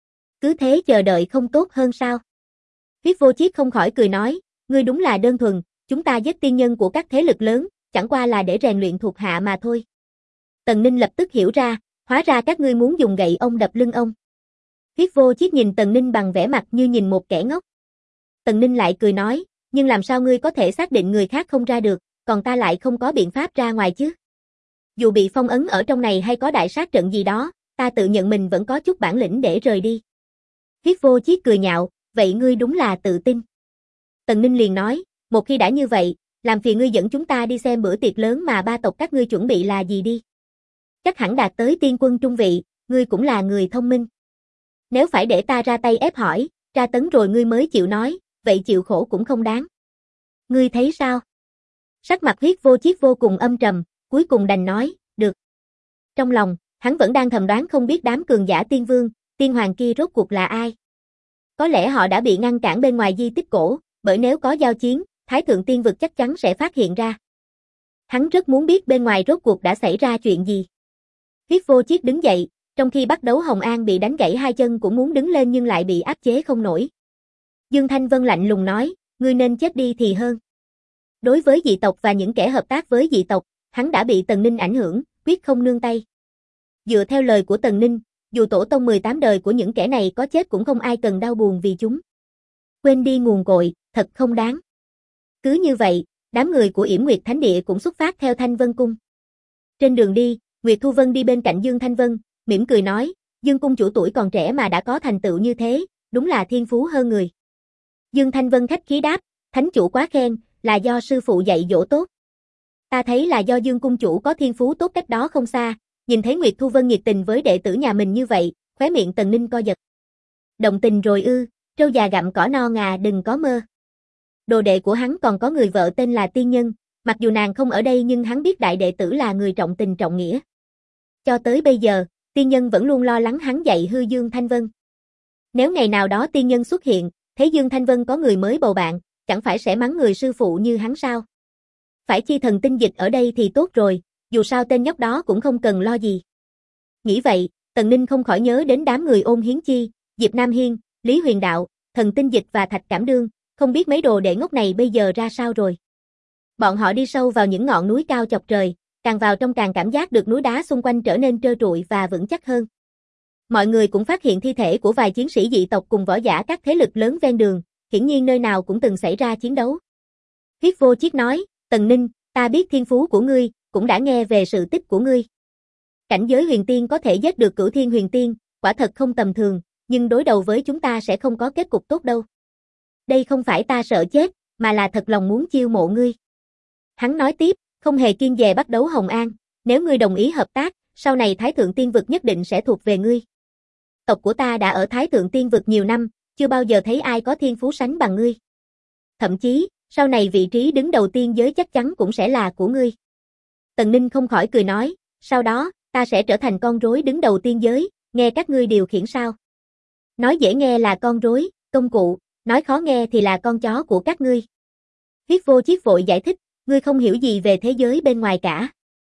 Cứ thế chờ đợi không tốt hơn sao? Huyết Vô Chiết không khỏi cười nói, ngươi đúng là đơn thuần, chúng ta giết tiên nhân của các thế lực lớn, chẳng qua là để rèn luyện thuộc hạ mà thôi. Tần Ninh lập tức hiểu ra, hóa ra các ngươi muốn dùng gậy ông đập lưng ông. Huyết Vô Chiết nhìn Tần Ninh bằng vẻ mặt như nhìn một kẻ ngốc. Tần Ninh lại cười nói, nhưng làm sao ngươi có thể xác định người khác không ra được, còn ta lại không có biện pháp ra ngoài chứ? Dù bị phong ấn ở trong này hay có đại sát trận gì đó, ta tự nhận mình vẫn có chút bản lĩnh để rời đi. Huyết Vô Chiết cười nhạo, vậy ngươi đúng là tự tin. Tần Ninh liền nói, một khi đã như vậy, làm phiền ngươi dẫn chúng ta đi xem bữa tiệc lớn mà ba tộc các ngươi chuẩn bị là gì đi. Chắc hẳn đạt tới tiên quân trung vị, ngươi cũng là người thông minh. Nếu phải để ta ra tay ép hỏi, tra tấn rồi ngươi mới chịu nói, vậy chịu khổ cũng không đáng. Ngươi thấy sao? Sắc mặt Huyết Vô Chiết vô cùng âm trầm, cuối cùng đành nói, được. Trong lòng, hắn vẫn đang thầm đoán không biết đám cường giả tiên vương, tiên hoàng kia rốt cuộc là ai. Có lẽ họ đã bị ngăn cản bên ngoài di tích cổ, bởi nếu có giao chiến, Thái Thượng Tiên Vực chắc chắn sẽ phát hiện ra. Hắn rất muốn biết bên ngoài rốt cuộc đã xảy ra chuyện gì. Huyết Vô Chiết đứng dậy, trong khi bắt đấu Hồng An bị đánh gãy hai chân cũng muốn đứng lên nhưng lại bị áp chế không nổi. Dương Thanh Vân lạnh lùng nói, ngươi nên chết đi thì hơn. Đối với dị tộc và những kẻ hợp tác với dị tộc, hắn đã bị Tần Ninh ảnh hưởng, quyết không nương tay. Dựa theo lời của Tần Ninh, dù tổ tông 18 đời của những kẻ này có chết cũng không ai cần đau buồn vì chúng. Quên đi nguồn cội, thật không đáng. Cứ như vậy, đám người của Yểm Nguyệt Thánh Địa cũng xuất phát theo Thanh Vân Cung. Trên đường đi, Nguyệt Thu Vân đi bên cạnh Dương Thanh Vân, mỉm cười nói, Dương cung chủ tuổi còn trẻ mà đã có thành tựu như thế, đúng là thiên phú hơn người. Dương Thanh Vân khách khí đáp, thánh chủ quá khen, là do sư phụ dạy dỗ tốt. Ta thấy là do Dương cung chủ có thiên phú tốt cách đó không xa, nhìn thấy Nguyệt Thu Vân nhiệt tình với đệ tử nhà mình như vậy, khóe miệng Tần Ninh co giật. Động tình rồi ư, trâu già gặm cỏ non à, đừng có mơ. Đồ đệ của hắn còn có người vợ tên là Tiên Nhân, mặc dù nàng không ở đây nhưng hắn biết đại đệ tử là người trọng tình trọng nghĩa. Cho tới bây giờ, Tiên Nhân vẫn luôn lo lắng hắn dạy hư Dương Thanh Vân. Nếu ngày nào đó Tiên Nhân xuất hiện, thấy Dương Thanh Vân có người mới bầu bạn, chẳng phải sẽ mắng người sư phụ như hắn sao? Phải chi thần tinh dịch ở đây thì tốt rồi, dù sao tên nhóc đó cũng không cần lo gì. Nghĩ vậy, Tần Ninh không khỏi nhớ đến đám người Ôn Hiến Chi, Diệp Nam Hiên, Lý Huyền Đạo, Thần Tinh Dịch và Thạch Cảm Đương, không biết mấy đồ đệ ngốc này bây giờ ra sao rồi. Bọn họ đi sâu vào những ngọn núi cao chọc trời, càng vào trong càng cảm giác được núi đá xung quanh trở nên trơ trụi và vững chắc hơn. Mọi người cũng phát hiện thi thể của vài chiến sĩ dị tộc cùng võ giả các thế lực lớn ven đường, hiển nhiên nơi nào cũng từng xảy ra chiến đấu. Huyết Vô Chiết nói, Tần Ninh, ta biết thiên phú của ngươi, cũng đã nghe về sự tích của ngươi. Cảnh giới huyền tiên có thể giết được Cửu Thiên Huyền Tiên, quả thật không tầm thường, nhưng đối đầu với chúng ta sẽ không có kết cục tốt đâu. Đây không phải ta sợ chết, mà là thật lòng muốn chiêu mộ ngươi. Hắn nói tiếp, không hề kiêng dè bắt đấu Hồng An, nếu ngươi đồng ý hợp tác, sau này Thái Thượng Tiên Vực nhất định sẽ thuộc về ngươi. Tộc của ta đã ở Thái Thượng Tiên Vực nhiều năm, chưa bao giờ thấy ai có thiên phú sánh bằng ngươi. Thậm chí, sau này vị trí đứng đầu tiên giới chắc chắn cũng sẽ là của ngươi. Tần Ninh không khỏi cười nói, sau đó, ta sẽ trở thành con rối đứng đầu tiên giới, nghe các ngươi điều khiển sao. Nói dễ nghe là con rối, công cụ, nói khó nghe thì là con chó của các ngươi. Huyết Vô Chiết vội giải thích, ngươi không hiểu gì về thế giới bên ngoài cả.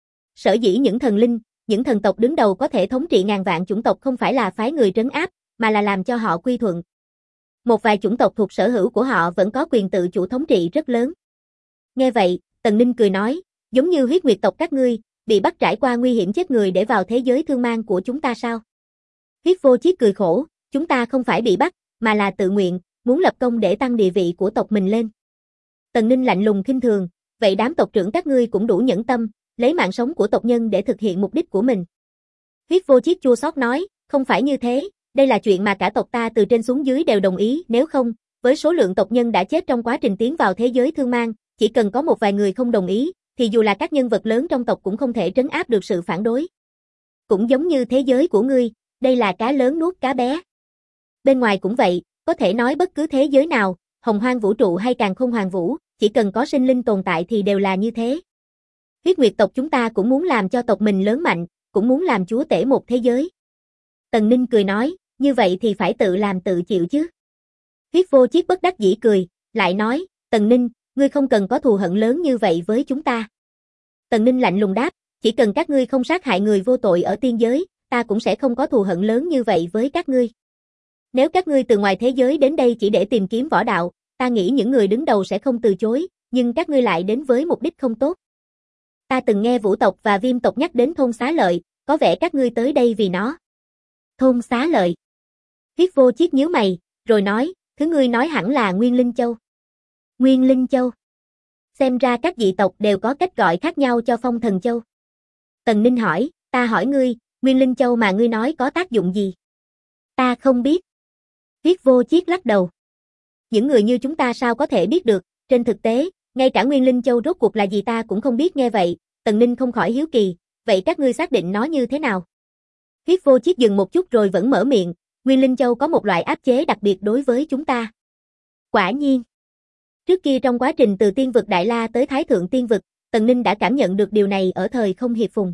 Sở dĩ những thần linh, những thần tộc đứng đầu có thể thống trị ngàn vạn chủng tộc không phải là phái người trấn áp, mà là làm cho họ quy thuận. Một vài chủng tộc thuộc sở hữu của họ vẫn có quyền tự chủ thống trị rất lớn. Nghe vậy, Tần Ninh cười nói, giống như Huyết Nguyệt tộc các ngươi, bị bắt trải qua nguy hiểm chết người để vào thế giới thương mang của chúng ta sao? Huyết Vô Chiết cười khổ, chúng ta không phải bị bắt, mà là tự nguyện, muốn lập công để tăng địa vị của tộc mình lên. Tần Ninh lạnh lùng khinh thường, vậy đám tộc trưởng các ngươi cũng đủ nhẫn tâm, lấy mạng sống của tộc nhân để thực hiện mục đích của mình. Huyết Vô Chiết chua xót nói, không phải như thế, đây là chuyện mà cả tộc ta từ trên xuống dưới đều đồng ý, nếu không, với số lượng tộc nhân đã chết trong quá trình tiến vào thế giới thương mang, chỉ cần có một vài người không đồng ý, thì dù là các nhân vật lớn trong tộc cũng không thể trấn áp được sự phản đối. Cũng giống như thế giới của ngươi, đây là cá lớn nuốt cá bé. Bên ngoài cũng vậy, có thể nói bất cứ thế giới nào, hồng hoang vũ trụ hay càn khôn hoàng vũ, chỉ cần có sinh linh tồn tại thì đều là như thế. Huyết Nguyệt tộc chúng ta cũng muốn làm cho tộc mình lớn mạnh, cũng muốn làm chúa tể một thế giới. Tần Ninh cười nói, như vậy thì phải tự làm tự chịu chứ. Huyết Vô Chiết bất đắc dĩ cười, lại nói, Tần Ninh, ngươi không cần có thù hận lớn như vậy với chúng ta. Tần Ninh lạnh lùng đáp, chỉ cần các ngươi không sát hại người vô tội ở tiên giới, ta cũng sẽ không có thù hận lớn như vậy với các ngươi. Nếu các ngươi từ ngoài thế giới đến đây chỉ để tìm kiếm võ đạo, ta nghĩ những người đứng đầu sẽ không từ chối, nhưng các ngươi lại đến với mục đích không tốt. Ta từng nghe Vũ tộc và Viêm tộc nhắc đến thôn Xá Lợi, có vẻ các ngươi tới đây vì nó. Thôn Xá Lợi. Huyết Vô Chiết nhíu mày, rồi nói, thứ ngươi nói hẳn là Nguyên Linh Châu. Nguyên Linh Châu. Xem ra các dị tộc đều có cách gọi khác nhau cho Phong Thần Châu. Tần Ninh hỏi, ta hỏi ngươi, Nguyên Linh Châu mà ngươi nói có tác dụng gì? Ta không biết. Huyết Vô Chiết lắc đầu. Những người như chúng ta sao có thể biết được, trên thực tế, ngay cả Nguyên Linh Châu rốt cuộc là gì ta cũng không biết. Nghe vậy, Tần Ninh không khỏi hiếu kỳ, vậy các ngươi xác định nó như thế nào? Huyết Vô Chiết dừng một chút rồi vẫn mở miệng, Nguyên Linh Châu có một loại áp chế đặc biệt đối với chúng ta. Quả nhiên. Trước kia trong quá trình từ Tiên vực Đại La tới Thái Thượng Tiên vực, Tần Ninh đã cảm nhận được điều này ở thời không hiệp phùng.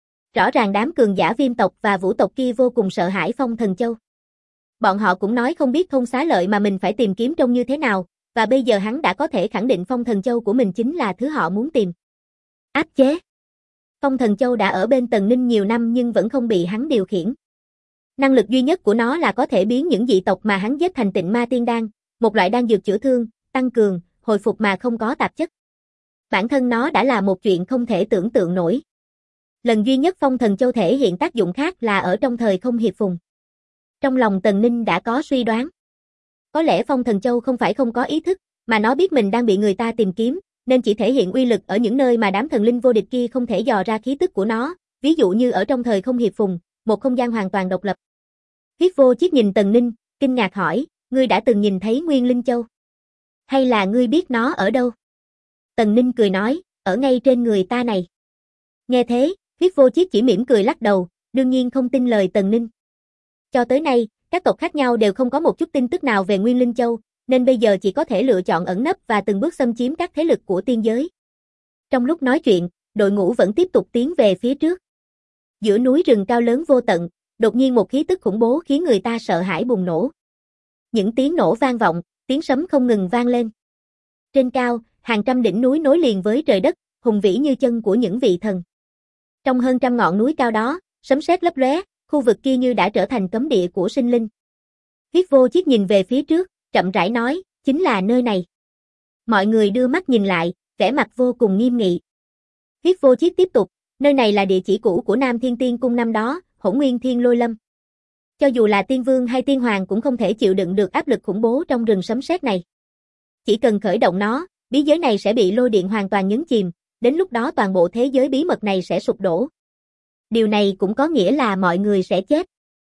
Rõ ràng đám cường giả Viêm tộc và Vũ tộc kia vô cùng sợ hãi Phong Thần Châu. Bọn họ cũng nói không biết Thông Xá Lợi mà mình phải tìm kiếm trông như thế nào, và bây giờ hắn đã có thể khẳng định Phong Thần Châu của mình chính là thứ họ muốn tìm. Áp chế. Phong Thần Châu đã ở bên Tần Ninh nhiều năm nhưng vẫn không bị hắn điều khiển. Năng lực duy nhất của nó là có thể biến những dị tộc mà hắn giết thành Tịnh Ma Tiên Đan, một loại đan dược chữa thương, tăng cường, hồi phục mà không có tạp chất. Bản thân nó đã là một chuyện không thể tưởng tượng nổi. Lần duy nhất Phong Thần Châu thể hiện tác dụng khác là ở trong thời không hiệp phùng. Trong lòng Tần Ninh đã có suy đoán. Có lẽ Phong Thần Châu không phải không có ý thức, mà nó biết mình đang bị người ta tìm kiếm, nên chỉ thể hiện uy lực ở những nơi mà đám thần linh vô địch kia không thể dò ra khí tức của nó, ví dụ như ở trong thời không hiệp phùng, một không gian hoàn toàn độc lập. Huyết Vô Chiết nhìn Tần Ninh, kinh ngạc hỏi, ngươi đã từng nhìn thấy Nguyên Linh Châu? Hay là ngươi biết nó ở đâu? Tần Ninh cười nói, ở ngay trên người ta này. Nghe thế, Huyết Vô Chiết chỉ mỉm cười lắc đầu, đương nhiên không tin lời Tần Ninh. Cho tới nay, các tộc khác nhau đều không có một chút tin tức nào về Nguyên Linh Châu, nên bây giờ chỉ có thể lựa chọn ẩn nấp và từng bước xâm chiếm các thế lực của tiên giới. Trong lúc nói chuyện, đội ngũ vẫn tiếp tục tiến về phía trước. Giữa núi rừng cao lớn vô tận, đột nhiên một khí tức khủng bố khiến người ta sợ hãi bùng nổ. Những tiếng nổ vang vọng, tiếng sấm không ngừng vang lên. Trên cao, hàng trăm đỉnh núi nối liền với trời đất, hùng vĩ như chân của những vị thần. Trong hơn trăm ngọn núi cao đó, sấm sét lấp lóe, khu vực kia như đã trở thành cấm địa của sinh linh. Huyết Vô Chiết nhìn về phía trước, chậm rãi nói, chính là nơi này. Mọi người đưa mắt nhìn lại, vẻ mặt vô cùng nghiêm nghị. Huyết Vô Chiết tiếp tục, nơi này là địa chỉ cũ của Nam Thiên Tiên Cung năm đó, Hỗn Nguyên Thiên Lôi Lâm. Cho dù là tiên vương hay tiên hoàng cũng không thể chịu đựng được áp lực khủng bố trong rừng sấm sét này. Chỉ cần khởi động nó, bí giới này sẽ bị lôi điện hoàn toàn nhấn chìm, đến lúc đó toàn bộ thế giới bí mật này sẽ sụp đổ. Điều này cũng có nghĩa là mọi người sẽ chết.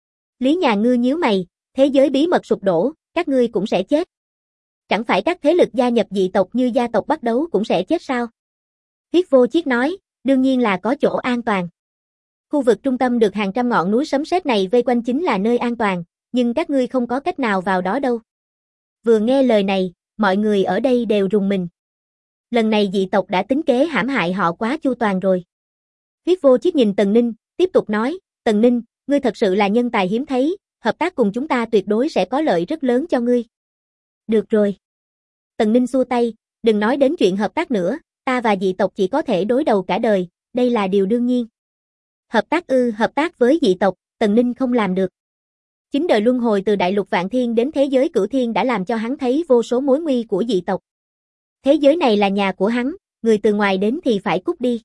Lý Nhà Ngư nhíu mày, thế giới bí mật sụp đổ, các ngươi cũng sẽ chết. Chẳng phải các thế lực gia nhập dị tộc như gia tộc Bắt Đấu cũng sẽ chết sao? Huyết Vô Chiết nói, đương nhiên là có chỗ an toàn. Khu vực trung tâm được hàng trăm ngọn núi sấm sét này vây quanh chính là nơi an toàn, nhưng các ngươi không có cách nào vào đó đâu. Vừa nghe lời này, mọi người ở đây đều rùng mình. Lần này dị tộc đã tính kế hãm hại họ quá chu toàn rồi. Huyết Vô Chiết nhìn Tần Ninh, tiếp tục nói, Tần Ninh, ngươi thật sự là nhân tài hiếm thấy, hợp tác cùng chúng ta tuyệt đối sẽ có lợi rất lớn cho ngươi. Được rồi. Tần Ninh xua tay, đừng nói đến chuyện hợp tác nữa, ta và dị tộc chỉ có thể đối đầu cả đời, đây là điều đương nhiên. Hợp tác với dị tộc, Tần Ninh không làm được. Chính đời luân hồi từ đại lục Vạn Thiên đến thế giới Cửu Thiên đã làm cho hắn thấy vô số mối nguy của dị tộc. Thế giới này là nhà của hắn, người từ ngoài đến thì phải cút đi.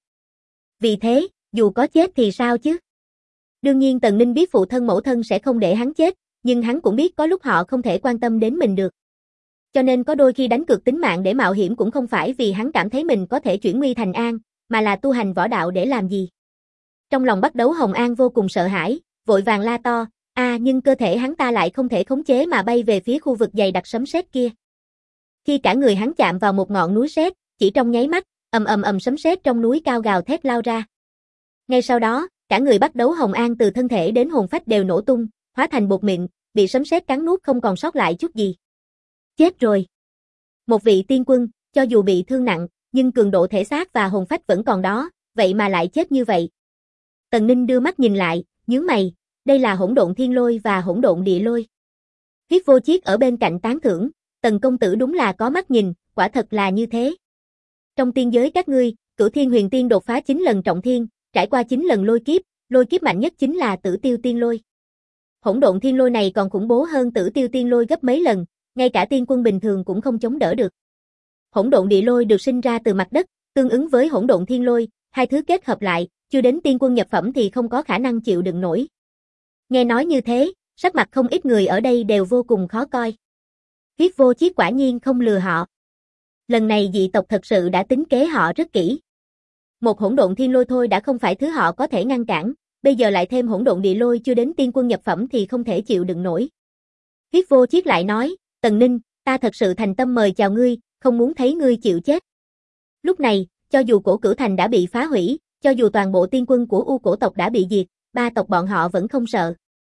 Vì thế, dù có chết thì sao chứ? Đương nhiên Tần Ninh biết phụ thân mẫu thân sẽ không để hắn chết, nhưng hắn cũng biết có lúc họ không thể quan tâm đến mình được. Cho nên có đôi khi đánh cược tính mạng để mạo hiểm cũng không phải vì hắn cảm thấy mình có thể chuyển nguy thành an, mà là tu hành võ đạo để làm gì. Trong lòng Bắt Đấu Hồng An vô cùng sợ hãi, vội vàng la to, nhưng cơ thể hắn ta lại không thể khống chế mà bay về phía khu vực dày đặc sấm sét kia. Khi cả người hắn chạm vào một ngọn núi sét, chỉ trong nháy mắt, ầm sấm sét trong núi cao gào thét lao ra. Ngay sau đó, cả người Bắt Đấu Hồng An từ thân thể đến hồn phách đều nổ tung, hóa thành bột mịn, bị sấm sét cắn nuốt không còn sót lại chút gì. Chết rồi. Một vị tiên quân, cho dù bị thương nặng, nhưng cường độ thể xác và hồn phách vẫn còn đó, vậy mà lại chết như vậy. Tần Ninh đưa mắt nhìn lại, nhướng mày, đây là Hỗn Độn Thiên Lôi và Hỗn Độn Địa Lôi. Huyết Vô Chiết ở bên cạnh tán thưởng, Tần công tử đúng là có mắt nhìn, quả thật là như thế. Trong tiên giới các ngươi, Cửu Thiên Huyền Tiên đột phá 9 lần trọng thiên, trải qua 9 lần lôi kiếp mạnh nhất chính là Tử Tiêu Tiên Lôi. Hỗn Độn Thiên Lôi này còn khủng bố hơn Tử Tiêu Tiên Lôi gấp mấy lần, ngay cả tiên quân bình thường cũng không chống đỡ được. Hỗn Độn Địa Lôi được sinh ra từ mặt đất, tương ứng với Hỗn Độn Thiên Lôi, hai thứ kết hợp lại, chưa đến tiên quân nhập phẩm thì không có khả năng chịu đựng nổi. Nghe nói như thế, sắc mặt không ít người ở đây đều vô cùng khó coi. Huyết Vô Chiết quả nhiên không lừa họ. Lần này dị tộc thật sự đã tính kế họ rất kỹ. Một Hỗn Độn Thiên Lôi thôi đã không phải thứ họ có thể ngăn cản, bây giờ lại thêm Hỗn Độn Địa Lôi chưa đến tiên quân nhập phẩm thì không thể chịu đựng nổi. Huyết Vô Chiết lại nói, Tần Ninh, ta thật sự thành tâm mời chào ngươi, không muốn thấy ngươi chịu chết. Lúc này, cho dù Cổ Cửu Thành đã bị phá hủy, cho dù toàn bộ tiên quân của U Cổ tộc đã bị diệt, ba tộc bọn họ vẫn không sợ.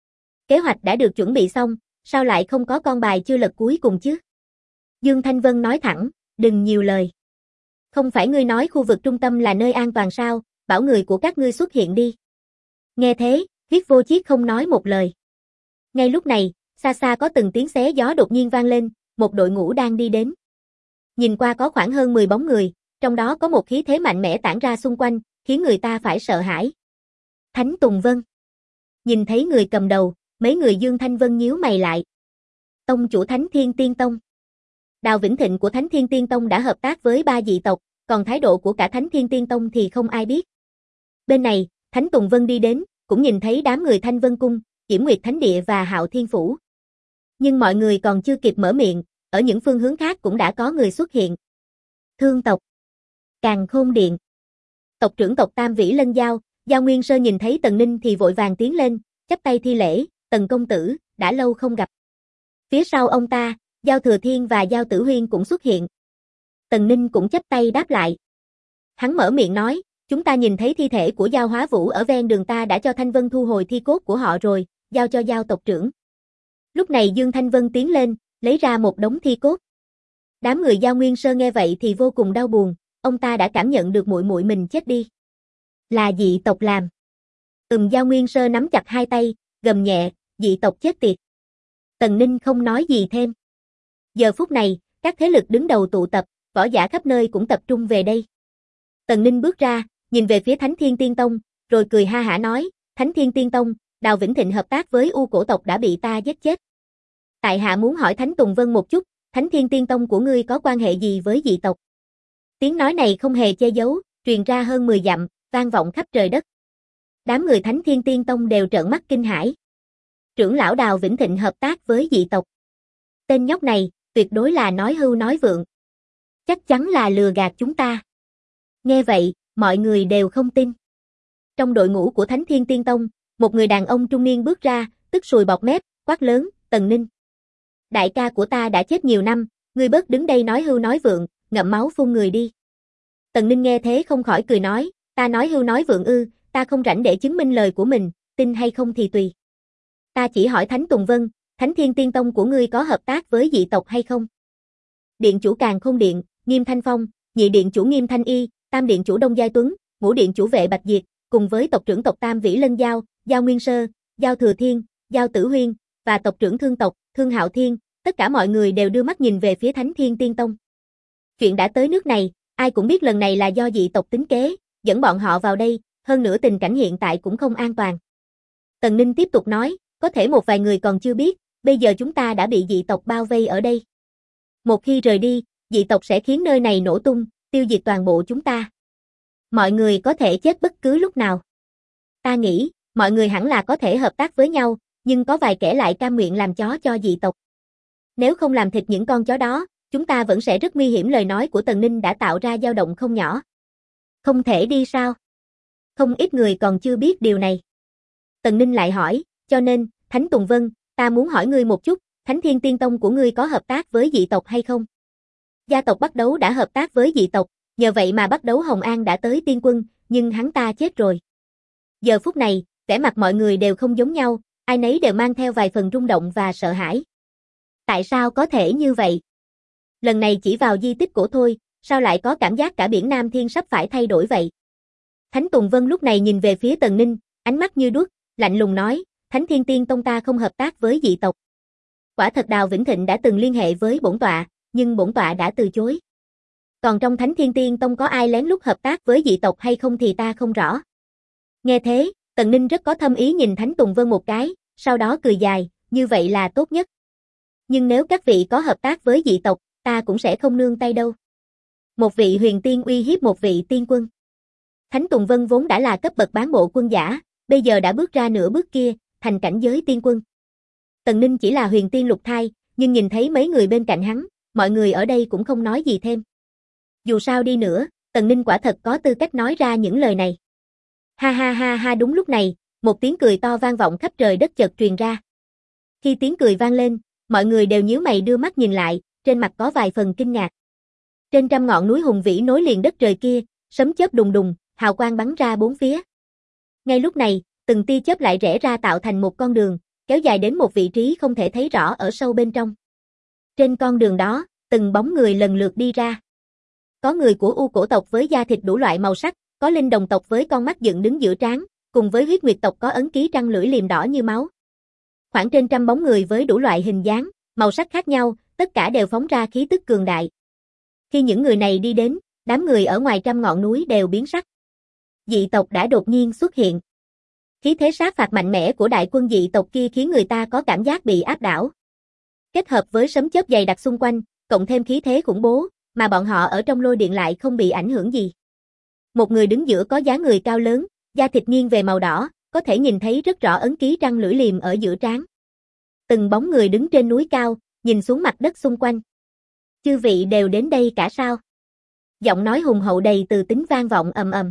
Kế hoạch đã được chuẩn bị xong, sao lại không có con bài chưa lật cuối cùng chứ? Dương Thanh Vân nói thẳng, đừng nhiều lời. Không phải ngươi nói khu vực trung tâm là nơi an toàn sao, bảo người của các ngươi xuất hiện đi. Nghe thế, Huyết Vô Chiết không nói một lời. Ngay lúc này, xa xa có từng tiếng xé gió đột nhiên vang lên, một đội ngũ đang đi đến. Nhìn qua có khoảng hơn 10 bóng người, trong đó có một khí thế mạnh mẽ tản ra xung quanh, khiến người ta phải sợ hãi. Thánh Tùng Vân. Nhìn thấy người cầm đầu, mấy người Dương Thanh Vân nhíu mày lại. Tông chủ Thánh Thiên Tiên Tông. Đào Vĩnh Thịnh của Thánh Thiên Tiên Tông đã hợp tác với 3 dị tộc, còn thái độ của cả Thánh Thiên Tiên Tông thì không ai biết. Bên này, Thánh Tùng Vân đi đến, cũng nhìn thấy đám người Thanh Vân Cung, Diễm Nguyệt Thánh Địa và Hạo Thiên Phủ. Nhưng mọi người còn chưa kịp mở miệng, ở những phương hướng khác cũng đã có người xuất hiện. Thương tộc, Càn Khôn Điện, tộc trưởng tộc Tam Vĩ Lân Giao, Giao Nguyên Sơ nhìn thấy Tần Ninh thì vội vàng tiến lên, chắp tay thi lễ, Tần công tử, đã lâu không gặp. Phía sau ông ta, Giao Thừa Thiên và Giao Tử Huyên cũng xuất hiện. Tần Ninh cũng chắp tay đáp lại. Hắn mở miệng nói, chúng ta nhìn thấy thi thể của Giao Hóa Vũ ở ven đường, ta đã cho Thanh Vân thu hồi thi cốt của họ rồi, giao cho Giao tộc trưởng. Lúc này Dương Thanh Vân tiến lên, lấy ra một đống thi cốt. Đám người Giao Nguyên Sơ nghe vậy thì vô cùng đau buồn, ông ta đã cảm nhận được muội muội mình chết đi. Là dị tộc làm. Giao Nguyên Sơ nắm chặt hai tay, gầm nhẹ, dị tộc chết tiệt. Tần Ninh không nói gì thêm. Giờ phút này, các thế lực đứng đầu tụ tập, võ giả khắp nơi cũng tập trung về đây. Tần Ninh bước ra, nhìn về phía Thánh Thiên Tiên Tông, rồi cười ha hả nói, Thánh Thiên Tiên Tông, Đào Vĩnh Thịnh hợp tác với U cổ tộc đã bị ta giết chết. Tại hạ muốn hỏi Thánh Tùng Vân một chút, Thánh Thiên Tiên Tông của ngươi có quan hệ gì với dị tộc? Tiếng nói này không hề che giấu, truyền ra hơn 10 dặm, vang vọng khắp trời đất. Đám người Thánh Thiên Tiên Tông đều trợn mắt kinh hãi. Trưởng lão Đào Vĩnh Thịnh hợp tác với dị tộc. Tên nhóc này, tuyệt đối là nói hưu nói vượng. Chắc chắn là lừa gạt chúng ta. Nghe vậy, mọi người đều không tin. Trong đội ngũ của Thánh Thiên Tiên Tông, một người đàn ông trung niên bước ra, tức sùi bọt mép, quát lớn, Tần Ninh. Đại ca của ta đã chết nhiều năm, ngươi bớt đứng đây nói hưu nói vượng, ngậm máu phun người đi. Tần Ninh nghe thế không khỏi cười nói, ta nói hưu nói vượng ư, ta không rảnh để chứng minh lời của mình, tin hay không thì tùy. Ta chỉ hỏi Thánh Tùng Vân, Thánh Thiên Tiên Tông của ngươi có hợp tác với dị tộc hay không? Điện chủ Càn Khôn Điện, Nghiêm Thanh Phong, nhị điện chủ Nghiêm Thanh Y, tam điện chủ Đông Giai Tuấn, ngũ điện chủ Vệ Bạch Diệt, cùng với tộc trưởng tộc Tam Vĩ Lân Giao, Giao Nguyên Sơ, Giao Thừa Thiên, Giao Tử Huyên, và tộc trưởng Thương tộc, Thương Hạo Thiên, tất cả mọi người đều đưa mắt nhìn về phía Thánh Thiên Tiên Tông. Chuyện đã tới nước này, ai cũng biết lần này là do dị tộc tính kế, dẫn bọn họ vào đây, hơn nữa tình cảnh hiện tại cũng không an toàn. Tần Ninh tiếp tục nói, có thể một vài người còn chưa biết, bây giờ chúng ta đã bị dị tộc bao vây ở đây. Một khi rời đi, dị tộc sẽ khiến nơi này nổ tung, tiêu diệt toàn bộ chúng ta. Mọi người có thể chết bất cứ lúc nào. Ta nghĩ, mọi người hẳn là có thể hợp tác với nhau, nhưng có vài kẻ lại cam nguyện làm chó cho dị tộc. Nếu không làm thịt những con chó đó, chúng ta vẫn sẽ rất nguy hiểm. Lời nói của Tần Ninh đã tạo ra dao động không nhỏ. Không thể đi sao? Không ít người còn chưa biết điều này. Tần Ninh lại hỏi, cho nên, Thánh Tùng Vân, ta muốn hỏi ngươi một chút, Thánh Thiên Tiên Tông của ngươi có hợp tác với dị tộc hay không? Gia tộc Bắc Đấu đã hợp tác với dị tộc, nhờ vậy mà Bắc Đấu Hồng An đã tới Tiên Quân, nhưng hắn ta chết rồi. Giờ phút này, vẻ mặt mọi người đều không giống nhau, ai nấy đều mang theo vài phần rung động và sợ hãi. Tại sao có thể như vậy? Lần này chỉ vào di tích cổ thôi, sao lại có cảm giác cả biển Nam Thiên sắp phải thay đổi vậy? Thánh Tùng Vân lúc này nhìn về phía Tần Ninh, ánh mắt như đuốc, lạnh lùng nói, Thánh Thiên Tiên Tông ta không hợp tác với dị tộc. Quả thật Đào Vĩnh Thịnh đã từng liên hệ với bổn tọa, nhưng bổn tọa đã từ chối. Còn trong Thánh Thiên Tiên Tông có ai lén lút hợp tác với dị tộc hay không thì ta không rõ. Nghe thế, Tần Ninh rất có thâm ý nhìn Thánh Tùng Vân một cái, sau đó cười dài, như vậy là tốt nhất. Nhưng nếu các vị có hợp tác với dị tộc, ta cũng sẽ không nương tay đâu. Một vị huyền tiên uy hiếp một vị tiên quân. Thánh Tùng Vân vốn đã là cấp bậc bán bộ quân giả, bây giờ đã bước ra nửa bước kia, thành cảnh giới tiên quân. Tần Ninh chỉ là huyền tiên lục thai, nhưng nhìn thấy mấy người bên cạnh hắn, mọi người ở đây cũng không nói gì thêm. Dù sao đi nữa, Tần Ninh quả thật có tư cách nói ra những lời này. Ha ha ha ha, đúng lúc này, một tiếng cười to vang vọng khắp trời đất chợt truyền ra. Khi tiếng cười vang lên, mọi người đều nhíu mày đưa mắt nhìn lại, trên mặt có vài phần kinh ngạc. Trên trăm ngọn núi hùng vĩ nối liền đất trời kia, sấm chớp đùng đùng, hào quang bắn ra bốn phía. Ngay lúc này, từng tia chớp lại rẽ ra tạo thành một con đường, kéo dài đến một vị trí không thể thấy rõ ở sâu bên trong. Trên con đường đó, từng bóng người lần lượt đi ra. Có người của U cổ tộc với da thịt đủ loại màu sắc, có linh đồng tộc với con mắt dựng đứng giữa trán, cùng với huyết nguyệt tộc có ấn ký răng lưỡi liềm đỏ như máu. Khoảng trên trăm bóng người với đủ loại hình dáng, màu sắc khác nhau, tất cả đều phóng ra khí tức cường đại. Khi những người này đi đến, đám người ở ngoài trăm ngọn núi đều biến sắc. Dị tộc đã đột nhiên xuất hiện. Khí thế sát phạt mạnh mẽ của đại quân dị tộc kia khiến người ta có cảm giác bị áp đảo. Kết hợp với sấm chớp dày đặc xung quanh, cộng thêm khí thế khủng bố, mà bọn họ ở trong lôi điện lại không bị ảnh hưởng gì. Một người đứng giữa có dáng người cao lớn, da thịt nghiêng về màu đỏ, có thể nhìn thấy rất rõ ấn ký răng lưỡi liềm ở giữa trán. Từng bóng người đứng trên núi cao, nhìn xuống mặt đất xung quanh. Chư vị đều đến đây cả sao? Giọng nói hùng hậu đầy từ tính vang vọng ầm ầm.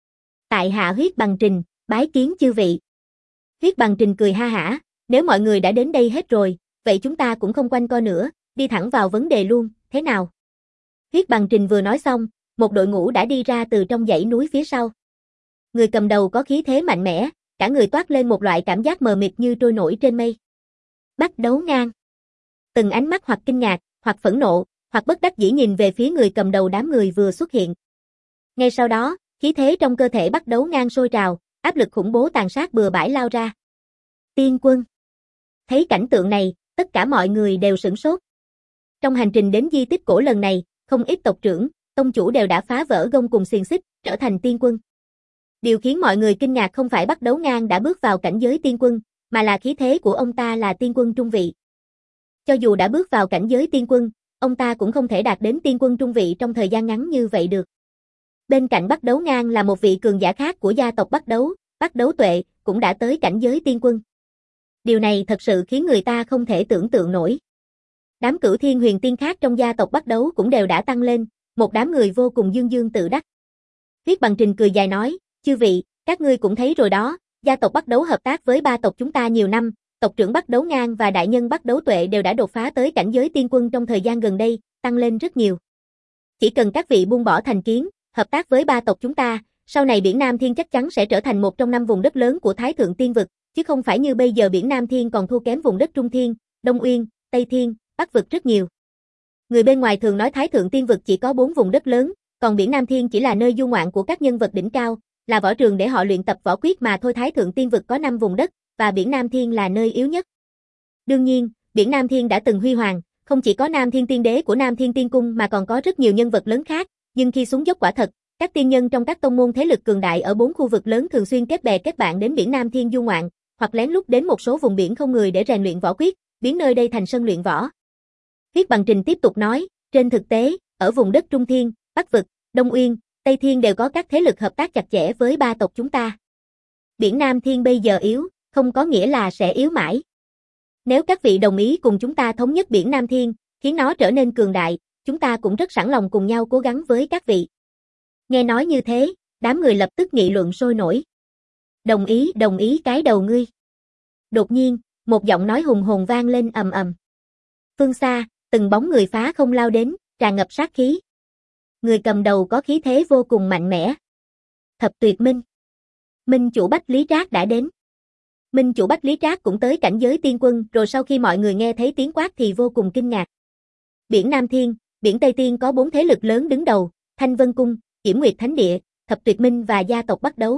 Tại hạ Huyết Bằng Trình, bái kiến chư vị. Huyết Bằng Trình cười ha hả, nếu mọi người đã đến đây hết rồi, vậy chúng ta cũng không quanh co nữa, đi thẳng vào vấn đề luôn, thế nào? Huyết Bằng Trình vừa nói xong, một đội ngũ đã đi ra từ trong dãy núi phía sau. Người cầm đầu có khí thế mạnh mẽ, cả người toát lên một loại cảm giác mờ mịt như trôi nổi trên mây. Bắt đấu ngang. Từng ánh mắt hoặc kinh ngạc, hoặc phẫn nộ, hoặc bất đắc dĩ nhìn về phía người cầm đầu đám người vừa xuất hiện. Ngay sau đó, khí thế trong cơ thể bắt đấu ngang sôi trào, áp lực khủng bố tàn sát bừa bãi lao ra. Tiên quân. Thấy cảnh tượng này, tất cả mọi người đều sửng sốt. Trong hành trình đến di tích cổ lần này, không ít tộc trưởng, tông chủ đều đã phá vỡ gông cùng xiềng xích, trở thành tiên quân. Điều khiến mọi người kinh ngạc không phải bắt đấu ngang đã bước vào cảnh giới tiên quân, mà là khí thế của ông ta là tiên quân trung vị. Cho dù đã bước vào cảnh giới tiên quân, ông ta cũng không thể đạt đến tiên quân trung vị trong thời gian ngắn như vậy được. Bên cạnh bắt đấu ngang là một vị cường giả khác của gia tộc Bắt Đấu Tuệ, cũng đã tới cảnh giới tiên quân. Điều này thật sự khiến người ta không thể tưởng tượng nổi. Đám Cửu Thiên Huyền Tiên khác trong gia tộc Bắt Đấu cũng đều đã tăng lên, một đám người vô cùng dương dương tự đắc. Huyết Bằng Trình cười dài nói, chư vị, các ngươi cũng thấy rồi đó, gia tộc Bắt Đấu hợp tác với ba tộc chúng ta nhiều năm, tộc trưởng Bắt Đấu Ngang và đại nhân Bắt Đấu Tuệ đều đã đột phá tới cảnh giới tiên quân trong thời gian gần đây, tăng lên rất nhiều. Chỉ cần các vị buông bỏ thành kiến, hợp tác với ba tộc chúng ta, sau này Biển Nam Thiên chắc chắn sẽ trở thành một trong 5 vùng đất lớn của Thái Thượng Tiên Vực, chứ không phải như bây giờ Biển Nam Thiên còn thua kém vùng đất Trung Thiên, Đông Uyên, Tây Thiên, Bắc Vực rất nhiều. Người bên ngoài thường nói Thái Thượng Tiên Vực chỉ có 4 vùng đất lớn, còn Biển Nam Thiên chỉ là nơi du ngoạn của các nhân vật đỉnh cao, là võ trường để họ luyện tập võ quyết mà thôi. Thái Thượng Tiên Vực có 5 vùng đất, và Biển Nam Thiên là nơi yếu nhất. Đương nhiên, Biển Nam Thiên đã từng huy hoàng, không chỉ có Nam Thiên Tiên Đế của Nam Thiên Tiên Cung mà còn có rất nhiều nhân vật lớn khác, nhưng khi xuống dốc quả thật, các tiên nhân trong các tông môn thế lực cường đại ở 4 khu vực lớn thường xuyên kết bè kết bạn đến Biển Nam Thiên du ngoạn, hoặc lén lút đến một số vùng biển không người để rèn luyện võ quyết, biến nơi đây thành sân luyện võ. Huyết Bằng Trình tiếp tục nói, trên thực tế, ở vùng đất Trung Thiên, Bắc Vực, Đông Uyên, Tây Thiên đều có các thế lực hợp tác chặt chẽ với ba tộc chúng ta. Biển Nam Thiên bây giờ yếu, không có nghĩa là sẽ yếu mãi. Nếu các vị đồng ý cùng chúng ta thống nhất Biển Nam Thiên, khiến nó trở nên cường đại, chúng ta cũng rất sẵn lòng cùng nhau cố gắng với các vị. Nghe nói như thế, đám người lập tức nghị luận sôi nổi. Đồng ý cái đầu ngươi. Đột nhiên, một giọng nói hùng hồn vang lên ầm ầm. Phương xa, từng bóng người phá không lao đến, tràn ngập sát khí. Người cầm đầu có khí thế vô cùng mạnh mẽ. Thập Tuyệt Minh. Minh chủ Bách Lý Trác đã đến. Minh chủ Bách Lý Trác cũng tới cảnh giới tiên quân, rồi sau khi mọi người nghe thấy tiếng quát thì vô cùng kinh ngạc. Biển Nam Thiên, Biển Tây Thiên có 4 thế lực lớn đứng đầu, Thanh Vân Cung, Kiểm Nguyệt Thánh Địa, Thập Tuyệt Minh và gia tộc Bắt Đấu.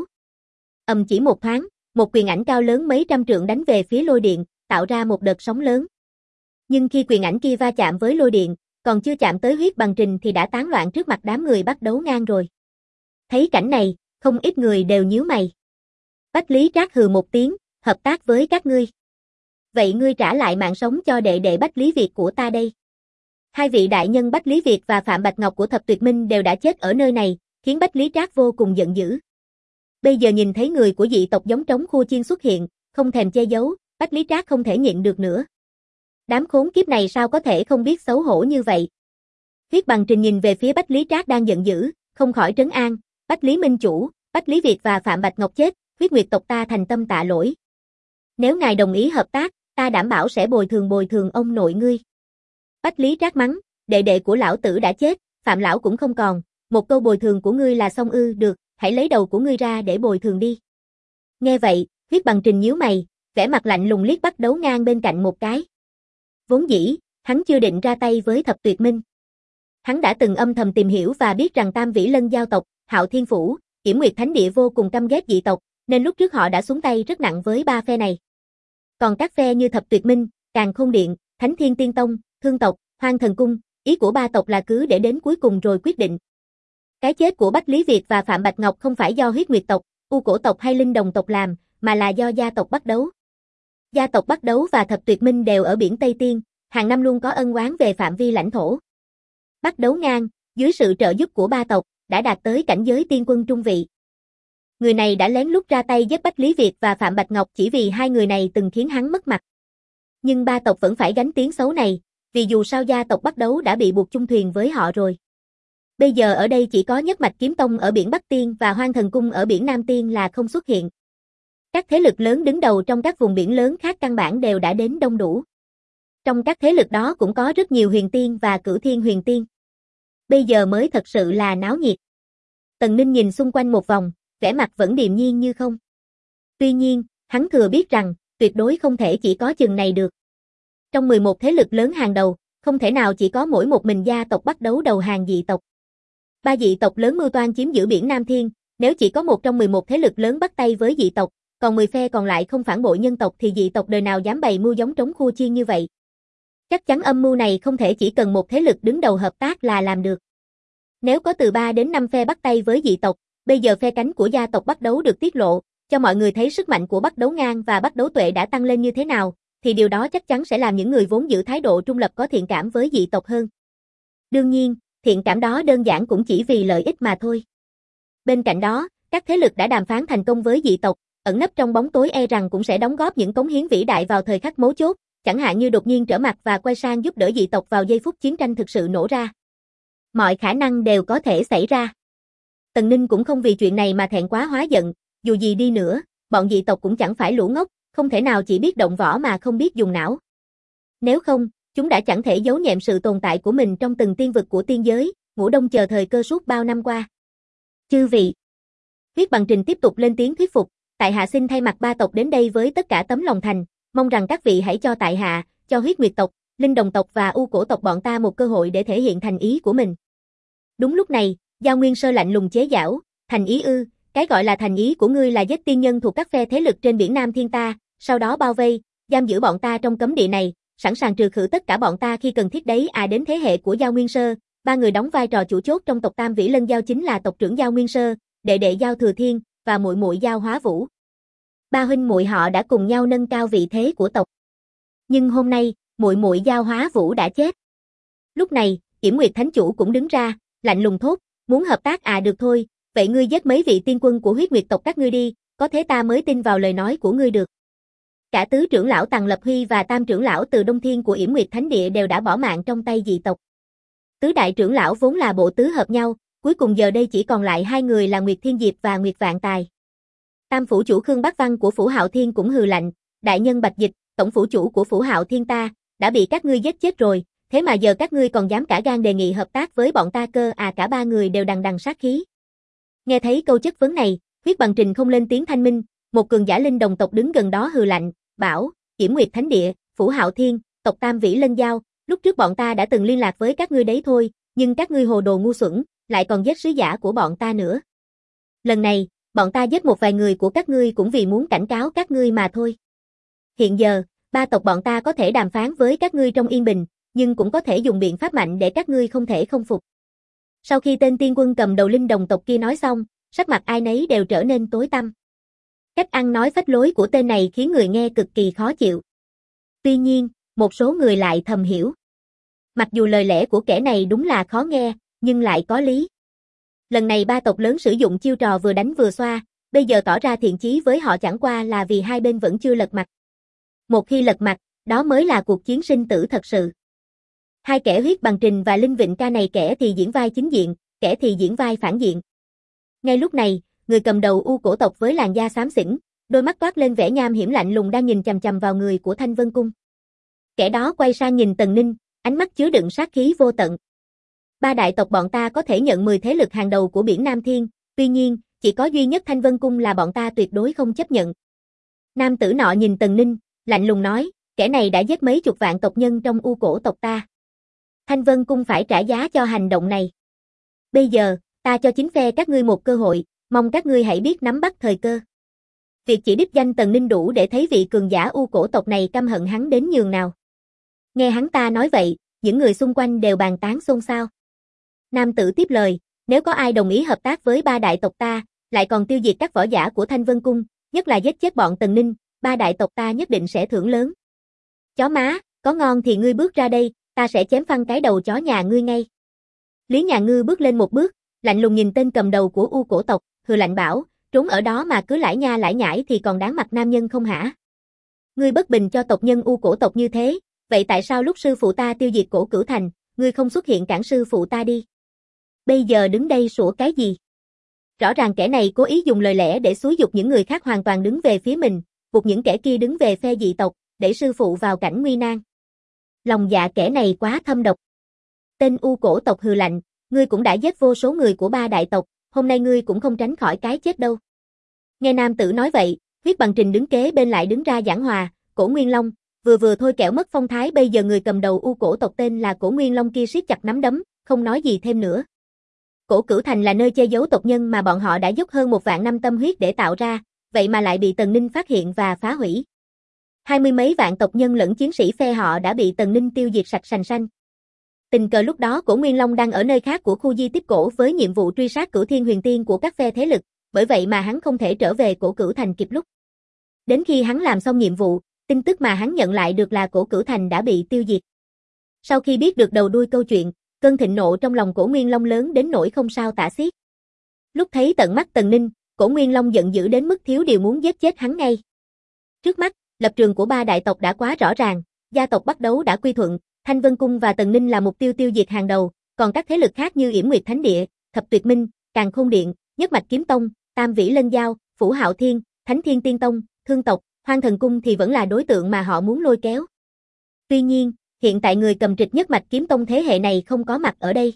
Chỉ một thoáng, một quyền ảnh cao lớn mấy trăm trượng đánh về phía lôi điện, tạo ra một đợt sóng lớn. Nhưng khi quyền ảnh kia va chạm với lôi điện, còn chưa chạm tới Huyết Bằng Trình thì đã tán loạn trước mặt đám người Bắt Đấu ngang rồi. Thấy cảnh này, không ít người đều nhíu mày. Bách Lý Trác hừ một tiếng, hợp tác với các ngươi. Vậy ngươi trả lại mạng sống cho đệ đệ Bách Lý Việt của ta đây. Hai vị đại nhân Bách Lý Việt và Phạm Bạch Ngọc của Thập Tuyệt Minh đều đã chết ở nơi này, khiến Bách Lý Trác vô cùng giận dữ. Bây giờ nhìn thấy người của dị tộc giống trống khua chiên xuất hiện, không thèm che giấu, Bách Lý Trác không thể nhịn được nữa. Đám khốn kiếp này sao có thể không biết xấu hổ như vậy. Huyết Bằng Trình nhìn về phía Bách Lý Trác đang giận dữ, không khỏi trấn an, Bách Lý Minh Chủ, Bách Lý Việt và Phạm Bạch Ngọc chết, huyết nguyệt tộc ta thành tâm tạ lỗi. Nếu ngài đồng ý hợp tác, ta đảm bảo sẽ bồi thường ông nội ngươi. Bách Lý Trác mắng, đệ đệ của lão tử đã chết, Phạm lão cũng không còn, một câu bồi thường của ngươi là xong ư? Được, hãy lấy đầu của ngươi ra để bồi thường đi. Nghe vậy, Huyết Bằng Trình nhíu mày, vẻ mặt lạnh lùng liếc Bắc Đấu Ngang bên cạnh một cái. Vốn dĩ, hắn chưa định ra tay với Thập Tuyệt Minh. Hắn đã từng âm thầm tìm hiểu và biết rằng Tam Vĩ Lân giao tộc, Hạo Thiên Phủ, Yểm Nguyệt Thánh Địa vô cùng căm ghét dị tộc, nên lúc trước họ đã xuống tay rất nặng với ba phe này. Còn các phe như Thập Tuyệt Minh, Càn Khôn Điện, Thánh Thiên Tiên Tông, Thương tộc, Hoang Thần Cung, ý của ba tộc là cứ để đến cuối cùng rồi quyết định. Cái chết của Bách Lý Việt và Phạm Bạch Ngọc không phải do Huyết Nguyệt tộc, U Cổ tộc hay Linh Đồng tộc làm, mà là do gia tộc Bắc Đấu. Gia tộc Bắc Đấu và Thập Tuyệt Minh đều ở biển Tây Tiên, hàng năm luôn có ân oán về phạm vi lãnh thổ. Bắc Đấu Ngang, dưới sự trợ giúp của ba tộc, đã đạt tới cảnh giới tiên quân trung vị. Người này đã lén lút ra tay giết Bách Lý Việt và Phạm Bạch Ngọc chỉ vì hai người này từng khiến hắn mất mặt. Nhưng ba tộc vẫn phải gánh tiếng xấu này, vì dù sao gia tộc Bắc Đấu đã bị buộc chung thuyền với họ rồi. Bây giờ ở đây chỉ có Nhất Mạch Kiếm Tông ở biển Bắc Tiên và Hoang Thần Cung ở biển Nam Tiên là không xuất hiện. Các thế lực lớn đứng đầu trong các vùng biển lớn khác căn bản đều đã đến đông đủ. Trong các thế lực đó cũng có rất nhiều huyền tiên và cửu thiên huyền tiên. Bây giờ mới thật sự là náo nhiệt. Tần Ninh nhìn xung quanh một vòng, vẻ mặt vẫn điềm nhiên như không. Tuy nhiên, hắn thừa biết rằng, tuyệt đối không thể chỉ có chừng này được. Trong 11 thế lực lớn hàng đầu, không thể nào chỉ có mỗi một mình gia tộc Bắc Đấu đầu hàng dị tộc. Ba dị tộc lớn mưu toan chiếm giữ biển Nam Thiên, nếu chỉ có một trong 11 thế lực lớn bắt tay với dị tộc, còn 10 phe còn lại không phản bội nhân tộc thì dị tộc đời nào dám bày mưu giống trống khua chiên như vậy. Chắc chắn âm mưu này không thể chỉ cần một thế lực đứng đầu hợp tác là làm được. Nếu có từ 3 đến 5 phe bắt tay với dị tộc, bây giờ phe cánh của gia tộc Bắc Đấu được tiết lộ, cho mọi người thấy sức mạnh của Bắc Đấu Ngang và Bắc Đấu Tuệ đã tăng lên như thế nào, thì điều đó chắc chắn sẽ làm những người vốn giữ thái độ trung lập có thiện cảm với dị tộc hơn. Đương nhiên, thiện cảm đó đơn giản cũng chỉ vì lợi ích mà thôi. Bên cạnh đó, các thế lực đã đàm phán thành công với dị tộc, ẩn nấp trong bóng tối e rằng cũng sẽ đóng góp những cống hiến vĩ đại vào thời khắc mấu chốt, chẳng hạn như đột nhiên trở mặt và quay sang giúp đỡ dị tộc vào giây phút chiến tranh thực sự nổ ra. Mọi khả năng đều có thể xảy ra. Tần Ninh cũng không vì chuyện này mà thẹn quá hóa giận, dù gì đi nữa, bọn dị tộc cũng chẳng phải lũ ngốc, không thể nào chỉ biết động võ mà không biết dùng não. Nếu không, chúng đã chẳng thể giấu nhẹm sự tồn tại của mình trong từng tiên vực của tiên giới, ngủ đông chờ thời cơ suốt bao năm qua. Chư vị. Huyết Bằng Trình tiếp tục lên tiếng thuyết phục, tại hạ xin thay mặt ba tộc đến đây với tất cả tấm lòng thành, mong rằng các vị hãy cho tại hạ, cho Huyết Nguyệt tộc, Linh Đồng tộc và U Cổ tộc bọn ta một cơ hội để thể hiện thành ý của mình. Đúng lúc này, Giao Nguyên Sơ lạnh lùng chế giễu, thành ý ư, cái gọi là thành ý của ngươi là giết tiên nhân thuộc các phe thế lực trên biển Nam Thiên ta, sau đó bao vây, giam giữ bọn ta trong cấm địa này, sẵn sàng trừ khử tất cả bọn ta khi cần thiết đấy à. Đến thế hệ của Giao Nguyên Sơ, ba người đóng vai trò chủ chốt trong tộc Tam Vĩ Lân Giao chính là tộc trưởng Giao Nguyên Sơ, đệ đệ Giao Thừa Thiên và muội muội Giao Hóa Vũ. Ba huynh muội họ đã cùng nhau nâng cao vị thế của tộc. Nhưng hôm nay, muội muội Giao Hóa Vũ đã chết. Lúc này, Yểm Nguyệt Thánh chủ cũng đứng ra, lạnh lùng thốt, muốn hợp tác à, được thôi, vậy ngươi giết mấy vị tiên quân của Huyết Nguyệt tộc các ngươi đi, có thế ta mới tin vào lời nói của ngươi được. Cả tứ trưởng lão Tằng Lập Huy và tam trưởng lão Từ Đông Thiên của Yểm Nguyệt Thánh Địa đều đã bỏ mạng trong tay dị tộc. Tứ đại trưởng lão vốn là bộ tứ hợp nhau, cuối cùng giờ đây chỉ còn lại hai người là Nguyệt Thiên Diệp và Nguyệt Vạn Tài. Tam phủ chủ Khương Bác Văn của Phủ Hạo Thiên cũng hừ lạnh, đại nhân Bạch Dịch, tổng phủ chủ của Phủ Hạo Thiên ta, đã bị các ngươi giết chết rồi, thế mà giờ các ngươi còn dám cả gan đề nghị hợp tác với bọn ta cơ à. Cả ba người đều đằng đằng sát khí. Nghe thấy câu chất vấn này, Huyết Bằng Trình không lên tiếng thanh minh, một cường giả Linh Đồng tộc đứng gần đó hừ lạnh, bảo, Yểm Nguyệt Thánh Địa, Phủ Hạo Thiên, tộc Tam Vĩ Lân Giao, lúc trước bọn ta đã từng liên lạc với các ngươi đấy thôi, nhưng các ngươi hồ đồ ngu xuẩn, lại còn giết sứ giả của bọn ta nữa. Lần này, bọn ta giết một vài người của các ngươi cũng vì muốn cảnh cáo các ngươi mà thôi. Hiện giờ, ba tộc bọn ta có thể đàm phán với các ngươi trong yên bình, nhưng cũng có thể dùng biện pháp mạnh để các ngươi không thể không phục. Sau khi tên tiên quân cầm đầu Linh Đồng tộc kia nói xong, sắc mặt ai nấy đều trở nên tối tăm. Cách ăn nói phách lối của tên này khiến người nghe cực kỳ khó chịu. Tuy nhiên, một số người lại thầm hiểu. Mặc dù lời lẽ của kẻ này đúng là khó nghe, nhưng lại có lý. Lần này ba tộc lớn sử dụng chiêu trò vừa đánh vừa xoa, bây giờ tỏ ra thiện chí với họ chẳng qua là vì hai bên vẫn chưa lật mặt. Một khi lật mặt, đó mới là cuộc chiến sinh tử thật sự. Hai kẻ Huyết Bằng Trình và Linh Vịnh Ca này kẻ thì diễn vai chính diện, kẻ thì diễn vai phản diện. Ngay lúc này, người cầm đầu U Cổ tộc với làn da xám xỉn, đôi mắt toát lên vẻ nham hiểm lạnh lùng đang nhìn chằm chằm vào người của Thanh Vân Cung. Kẻ đó quay sang nhìn Tần Ninh, ánh mắt chứa đựng sát khí vô tận. Ba đại tộc bọn ta có thể nhận 10 thế lực hàng đầu của biển Nam Thiên, tuy nhiên, chỉ có duy nhất Thanh Vân Cung là bọn ta tuyệt đối không chấp nhận. Nam tử nọ nhìn Tần Ninh, lạnh lùng nói, kẻ này đã giết mấy chục vạn tộc nhân trong U Cổ tộc ta. Thanh Vân Cung phải trả giá cho hành động này. Bây giờ, ta cho chính phe các ngươi một cơ hội, mong các ngươi hãy biết nắm bắt thời cơ. Việc chỉ đích danh Tần Ninh đủ để thấy vị cường giả U Cổ tộc này căm hận hắn đến nhường nào. Nghe hắn ta nói vậy, những người xung quanh đều bàn tán xôn xao. Nam tử tiếp lời, nếu có ai đồng ý hợp tác với ba đại tộc ta, lại còn tiêu diệt các võ giả của Thanh Vân Cung, nhất là giết chết bọn Tần Ninh, ba đại tộc ta nhất định sẽ thưởng lớn. Chó má, có ngon thì ngươi bước ra đây, ta sẽ chém phăng cái đầu chó nhà ngươi ngay. Lý Nhà Ngư bước lên một bước, lạnh lùng nhìn tên cầm đầu của U Cổ tộc, hừ lạnh bảo, trốn ở đó mà cứ lải nha lải nhải thì còn đáng mặt nam nhân không hả? Ngươi bất bình cho tộc nhân U Cổ tộc như thế, vậy tại sao lúc sư phụ ta tiêu diệt Cổ Cửu Thành, ngươi không xuất hiện cản sư phụ ta đi? Bây giờ đứng đây sủa cái gì? Rõ ràng kẻ này cố ý dùng lời lẽ để xúi giục những người khác hoàn toàn đứng về phía mình, buộc những kẻ kia đứng về phe dị tộc, để sư phụ vào cảnh nguy nan. Lòng dạ kẻ này quá thâm độc. Tên U Cổ tộc hừ lạnh, ngươi cũng đã giết vô số người của ba đại tộc, hôm nay ngươi cũng không tránh khỏi cái chết đâu. Nghe nam tử nói vậy, Huyết Bằng Trình đứng kế bên lại đứng ra giảng hòa, Cổ Nguyên Long, vừa thôi kẻo mất phong thái, bây giờ người cầm đầu U Cổ tộc tên là Cổ Nguyên Long kia siết chặt nắm đấm, không nói gì thêm nữa. Cổ Cửu Thành là nơi che giấu tộc nhân mà bọn họ đã dốc hơn 1 vạn năm tâm huyết để tạo ra, vậy mà lại bị Tần Ninh phát hiện và phá hủy. 20 mấy vạn tộc nhân lẫn chiến sĩ phe họ đã bị Tần Ninh tiêu diệt sạch sành xanh. Tình cờ lúc đó Cổ Nguyên Long đang ở nơi khác của khu di tích cổ với nhiệm vụ truy sát Cửu Thiên Huyền Tiên của các phe thế lực, bởi vậy mà hắn không thể trở về Cổ Cửu Thành kịp lúc. Đến khi hắn làm xong nhiệm vụ, tin tức mà hắn nhận lại được là Cổ Cửu Thành đã bị tiêu diệt. Sau khi biết được đầu đuôi câu chuyện, cơn thịnh nộ trong lòng Cổ Nguyên Long lớn đến nỗi không sao tả xiết. Lúc thấy tận mắt Tần Ninh, Cổ Nguyên Long giận dữ đến mức thiếu điều muốn giết chết hắn ngay. Trước mắt, lập trường của ba đại tộc đã quá rõ ràng, gia tộc Bắc Đấu đã quy thuận, Thanh Vân Cung và Tần Ninh là mục tiêu tiêu diệt hàng đầu, còn các thế lực khác như Yểm Nguyệt Thánh Địa, Thập Tuyệt Minh, Càn Khôn Điện, Nhất Mạch Kiếm Tông, Tam Vĩ Lân Giao, Phủ Hạo Thiên, Thánh Thiên Tiên Tông, Thương tộc, Hoang Thần Cung thì vẫn là đối tượng mà họ muốn lôi kéo. Tuy nhiên, hiện tại người cầm trịch Nhất Mạch Kiếm Tông thế hệ này không có mặt ở đây.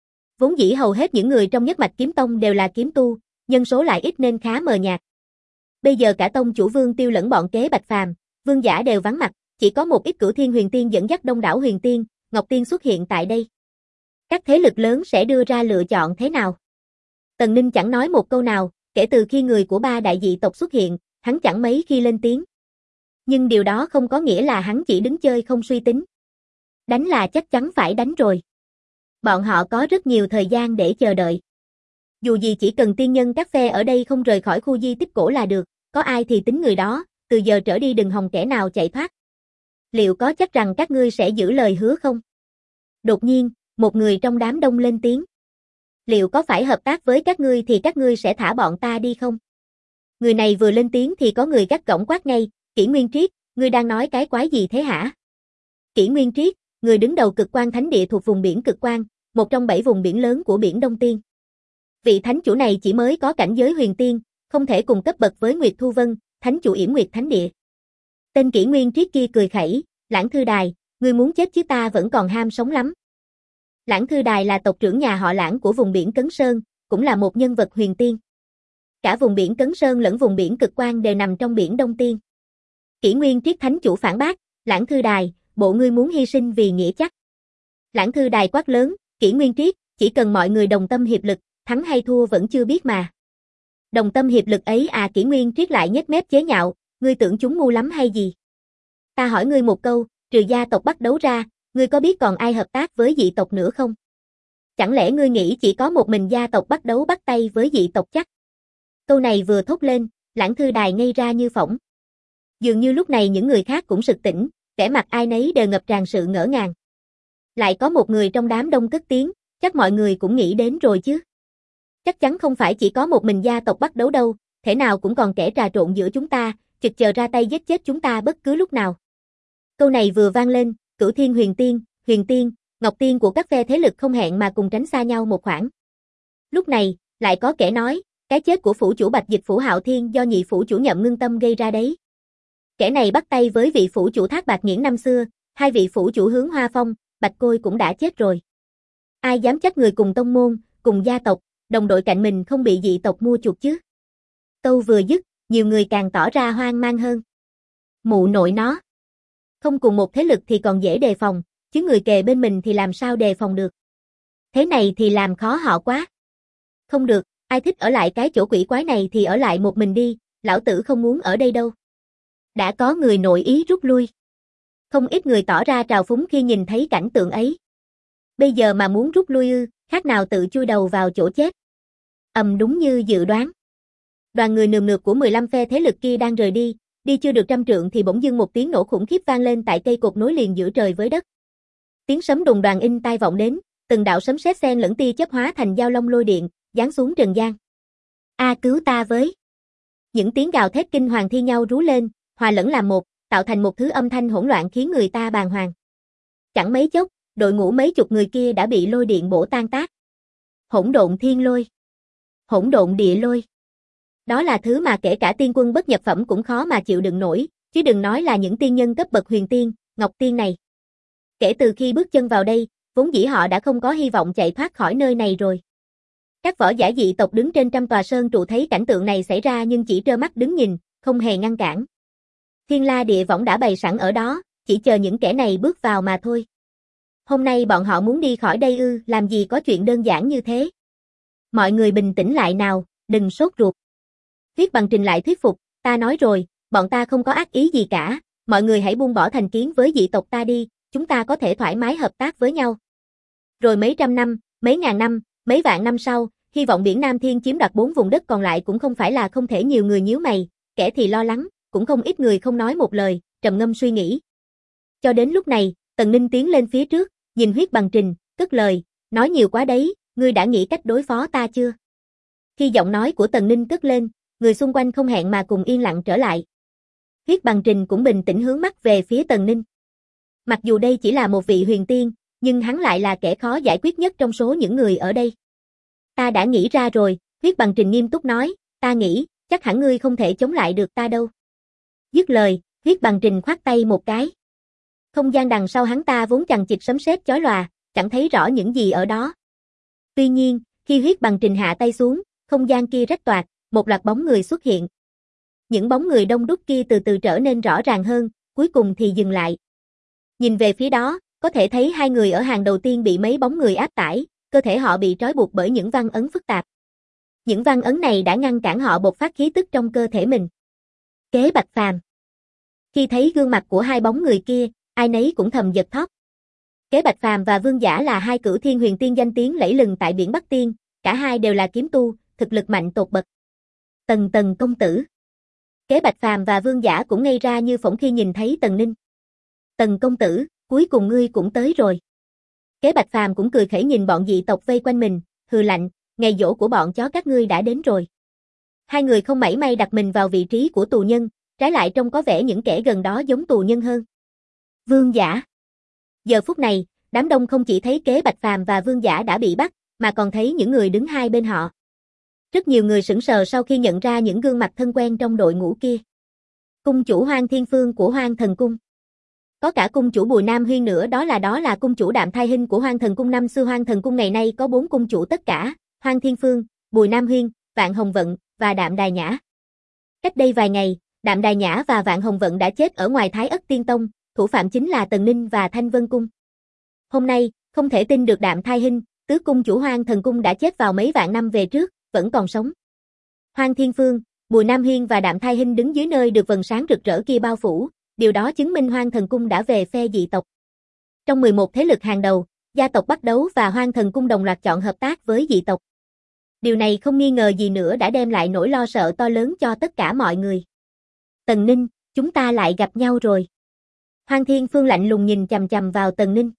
Vốn dĩ hầu hết những người trong Nhất Mạch Kiếm Tông đều là kiếm tu, nhân số lại ít nên khá mờ nhạt. Bây giờ cả tông chủ Vương Tiêu lẫn bọn kế Bạch Phàm, Vương Giả đều vắng mặt, chỉ có một ít Cửu Thiên Huyền Tiên dẫn dắt đông đảo Huyền Tiên, Ngọc Tiên xuất hiện tại đây. Các thế lực lớn sẽ đưa ra lựa chọn thế nào? Tần Ninh chẳng nói một câu nào, kể từ khi người của ba đại dị tộc xuất hiện, hắn chẳng mấy khi lên tiếng. Nhưng điều đó không có nghĩa là hắn chỉ đứng chơi không suy tính. Đánh là chắc chắn phải đánh rồi. Bọn họ có rất nhiều thời gian để chờ đợi. Dù gì chỉ cần tiên nhân các phe ở đây không rời khỏi khu di tích cổ là được, có ai thì tính người đó, từ giờ trở đi đừng hòng kẻ nào chạy thoát. Liệu có chắc rằng các ngươi sẽ giữ lời hứa không? Đột nhiên, một người trong đám đông lên tiếng. Liệu có phải hợp tác với các ngươi thì các ngươi sẽ thả bọn ta đi không? Người này vừa lên tiếng thì có người gắt gỏng quát ngay, Kỷ Nguyên Triết, ngươi đang nói cái quái gì thế hả? Kỷ Nguyên Triết, người đứng đầu Cực Quang Thánh Địa thuộc vùng biển Cực Quang, một trong 7 vùng biển lớn của biển Đông Tiên. Vị thánh chủ này chỉ mới có cảnh giới huyền tiên, không thể cùng cấp bậc với Nguyệt Thu Vân, thánh chủ Yểm Nguyệt Thánh Địa. Tên Kỷ Nguyên Triết kia cười khẩy, Lãng Thư Đài, ngươi muốn chết chứ ta vẫn còn ham sống lắm. Lãng Thư Đài là tộc trưởng nhà họ Lãng của vùng biển Cấn Sơn, cũng là một nhân vật huyền tiên. Cả vùng biển Cấn Sơn lẫn vùng biển Cực Quang đều nằm trong biển Đông Tiên. Kỷ Nguyên Triết thánh chủ phản bác, Lãng Thư Đài, bộ ngươi muốn hy sinh vì nghĩa chắc. Lãng Thư Đài quát lớn, Kỷ Nguyên Triết, chỉ cần mọi người đồng tâm hiệp lực, thắng hay thua vẫn chưa biết mà. Đồng tâm hiệp lực ấy à? Kỷ Nguyên Triết lại nhếch mép chế nhạo, ngươi tưởng chúng ngu lắm hay gì? Ta hỏi ngươi một câu, trừ gia tộc Bắc Đấu ra, ngươi có biết còn ai hợp tác với dị tộc nữa không? Chẳng lẽ ngươi nghĩ chỉ có một mình gia tộc Bắc Đấu bắt tay với dị tộc chắc? Câu này vừa thốt lên, Lãng Thư Đài ngây ra như phỏng. Dường như lúc này những người khác cũng sực tỉnh, vẻ mặt ai nấy đều ngập tràn sự ngỡ ngàng. Lại có một người trong đám đông cất tiếng, chắc mọi người cũng nghĩ đến rồi chứ. Chắc chắn không phải chỉ có một mình gia tộc Bắc Đấu đâu, thể nào cũng còn kẻ trà trộn giữa chúng ta, trực chờ ra tay giết chết chúng ta bất cứ lúc nào. Câu này vừa vang lên, Cửu Thiên Huyền Tiên, Ngọc Tiên của các phe thế lực không hẹn mà cùng tránh xa nhau một khoảng. Lúc này, lại có kẻ nói, cái chết của phủ chủ Bạch Dịch Phủ Hạo Thiên do nhị phủ chủ Nhậm Ngưng Tâm gây ra đấy. Kẻ này bắt tay với vị phủ chủ Thác Bạt Nghiễn năm xưa, hai vị phủ chủ Hướng Hoa Phong, Bạch Côi cũng đã chết rồi. Ai dám chắc người cùng tông môn, cùng gia tộc, đồng đội cạnh mình không bị dị tộc mua chuộc chứ? Câu vừa dứt, nhiều người càng tỏ ra hoang mang hơn. Mụ nội nó. Không cùng một thế lực thì còn dễ đề phòng, chứ người kề bên mình thì làm sao đề phòng được. Thế này thì làm khó họ quá. Không được, ai thích ở lại cái chỗ quỷ quái này thì ở lại một mình đi, lão tử không muốn ở đây đâu. Đã có người nội ý rút lui. Không ít người tỏ ra trào phúng khi nhìn thấy cảnh tượng ấy. Bây giờ mà muốn rút lui ư, khác nào tự chui đầu vào chỗ chết. Đúng như dự đoán. Đoàn người nườm nượp của 15 phe thế lực kia đang rời đi, đi chưa được 100 trượng thì bỗng dưng một tiếng nổ khủng khiếp vang lên tại cây cột nối liền giữa trời với đất. Tiếng sấm đùng đoàng in tai vọng đến, từng đạo sấm sét xen lẫn tia chớp hóa thành dao long lôi điện, giáng xuống trần gian. A cứu ta với! Những tiếng gào thét kinh hoàng thi nhau rú lên, hòa lẫn làm một, tạo thành một thứ âm thanh hỗn loạn khiến người ta bàng hoàng. Chẳng mấy chốc, đội ngũ mấy chục người kia đã bị lôi điện bổ tan tác. Hỗn độn thiên lôi, hỗn độn địa lôi. Đó là thứ mà kể cả tiên quân bất nhập phẩm cũng khó mà chịu đựng nổi, chứ đừng nói là những tiên nhân cấp bậc huyền tiên, ngọc tiên này. Kể từ khi bước chân vào đây, vốn dĩ họ đã không có hy vọng chạy thoát khỏi nơi này rồi. Các võ giả dị tộc đứng trên trăm tòa sơn trụ thấy cảnh tượng này xảy ra nhưng chỉ trơ mắt đứng nhìn, không hề ngăn cản. Thiên la địa võng đã bày sẵn ở đó, chỉ chờ những kẻ này bước vào mà thôi. Hôm nay bọn họ muốn đi khỏi đây ư, làm gì có chuyện đơn giản như thế. Mọi người bình tĩnh lại nào, đừng sốt ruột. Huyết Bằng trình lại thuyết phục, ta nói rồi, bọn ta không có ác ý gì cả, mọi người hãy buông bỏ thành kiến với dị tộc ta đi, chúng ta có thể thoải mái hợp tác với nhau. Rồi mấy trăm năm, mấy ngàn năm, mấy vạn năm sau, hy vọng biển Nam Thiên chiếm đoạt 4 vùng đất còn lại cũng không phải là không thể. Nhiều người nhíu mày, kẻ thì lo lắng, cũng không ít người không nói một lời, trầm ngâm suy nghĩ. Cho đến lúc này, Tần Ninh tiến lên phía trước, nhìn Huyết Bằng trình, cất lời, nói nhiều quá đấy, ngươi đã nghĩ cách đối phó ta chưa? Khi giọng nói của Tần Ninh cất lên, người xung quanh không hẹn mà cùng yên lặng trở lại. Huyết Bằng trình cũng bình tĩnh hướng mắt về phía Tần Ninh. Mặc dù đây chỉ là một vị huyền tiên, nhưng hắn lại là kẻ khó giải quyết nhất trong số những người ở đây. Ta đã nghĩ ra rồi, Huyết Bằng trình nghiêm túc nói, ta nghĩ, chắc hẳn ngươi không thể chống lại được ta đâu. Dứt lời, Huyết Bằng trình khoát tay một cái. Không gian đằng sau hắn ta vốn chằng chịt sấm sét chói lòa, chẳng thấy rõ những gì ở đó. Tuy nhiên, khi Huyết Bằng trình hạ tay xuống, không gian kia rách toạc, một loạt bóng người xuất hiện. Những bóng người đông đúc kia từ từ trở nên rõ ràng hơn, cuối cùng thì dừng lại. Nhìn về phía đó, có thể thấy hai người ở hàng đầu tiên bị mấy bóng người áp tải, cơ thể họ bị trói buộc bởi những văn ấn phức tạp. Những văn ấn này đã ngăn cản họ bộc phát khí tức trong cơ thể mình. Kế Bạch Phàm. Khi thấy gương mặt của hai bóng người kia, ai nấy cũng thầm giật thót. Kế Bạch Phàm và Vương Giả là hai cửu thiên huyền tiên danh tiếng lẫy lừng tại biển Bắc Tiên, cả hai đều là kiếm tu, thực lực mạnh tột bậc. Tần công tử. Kế Bạch Phàm và Vương Giả cũng ngây ra như phỗng khi nhìn thấy Tần Ninh. Tần công tử, cuối cùng ngươi cũng tới rồi. Kế Bạch Phàm cũng cười khẩy nhìn bọn dị tộc vây quanh mình, hừ lạnh, ngày giỗ của bọn chó các ngươi đã đến rồi. Hai người không mảy may đặt mình vào vị trí của tù nhân, trái lại trông có vẻ những kẻ gần đó giống tù nhân hơn. Vương Giả. Giờ phút này, đám đông không chỉ thấy Kế Bạch Phàm và Vương Giả đã bị bắt, mà còn thấy những người đứng hai bên họ. Rất nhiều người sững sờ sau khi nhận ra những gương mặt thân quen trong đội ngũ kia. Cung chủ Hoang Thiên Phương của Hoang Thần Cung. Có cả cung chủ Bùi Nam Huyên nữa, đó là cung chủ Đạm Thai Hinh của Hoang Thần Cung. Năm xưa Hoang Thần Cung ngày nay có 4 cung chủ tất cả, Hoang Thiên Phương, Bùi Nam Huyên, Vạn Hồng Vận và Đạm Đài Nhã. Cách đây vài ngày, Đạm Đài Nhã và Vạn Hồng Vận đã chết ở ngoài Thái Ất Tiên Tông, thủ phạm chính là Tần Ninh và Thanh Vân Cung. Hôm nay, không thể tin được Đạm Thai Hinh, tứ cung chủ Hoang Thần Cung đã chết vào mấy vạn năm về trước, vẫn còn sống. Hoang Thiên Phương, Bùi Nam Huyên và Đạm Thai Hinh đứng dưới nơi được vầng sáng rực rỡ kia bao phủ, điều đó chứng minh Hoang Thần Cung đã về phe dị tộc. Trong 11 thế lực hàng đầu, gia tộc bắt đấu và Hoang Thần Cung đồng loạt chọn hợp tác với dị tộc. Điều này không nghi ngờ gì nữa đã đem lại nỗi lo sợ to lớn cho tất cả mọi người. Tần Ninh, chúng ta lại gặp nhau rồi. Hoang Thiên Phương lạnh lùng nhìn chằm chằm vào Tần Ninh.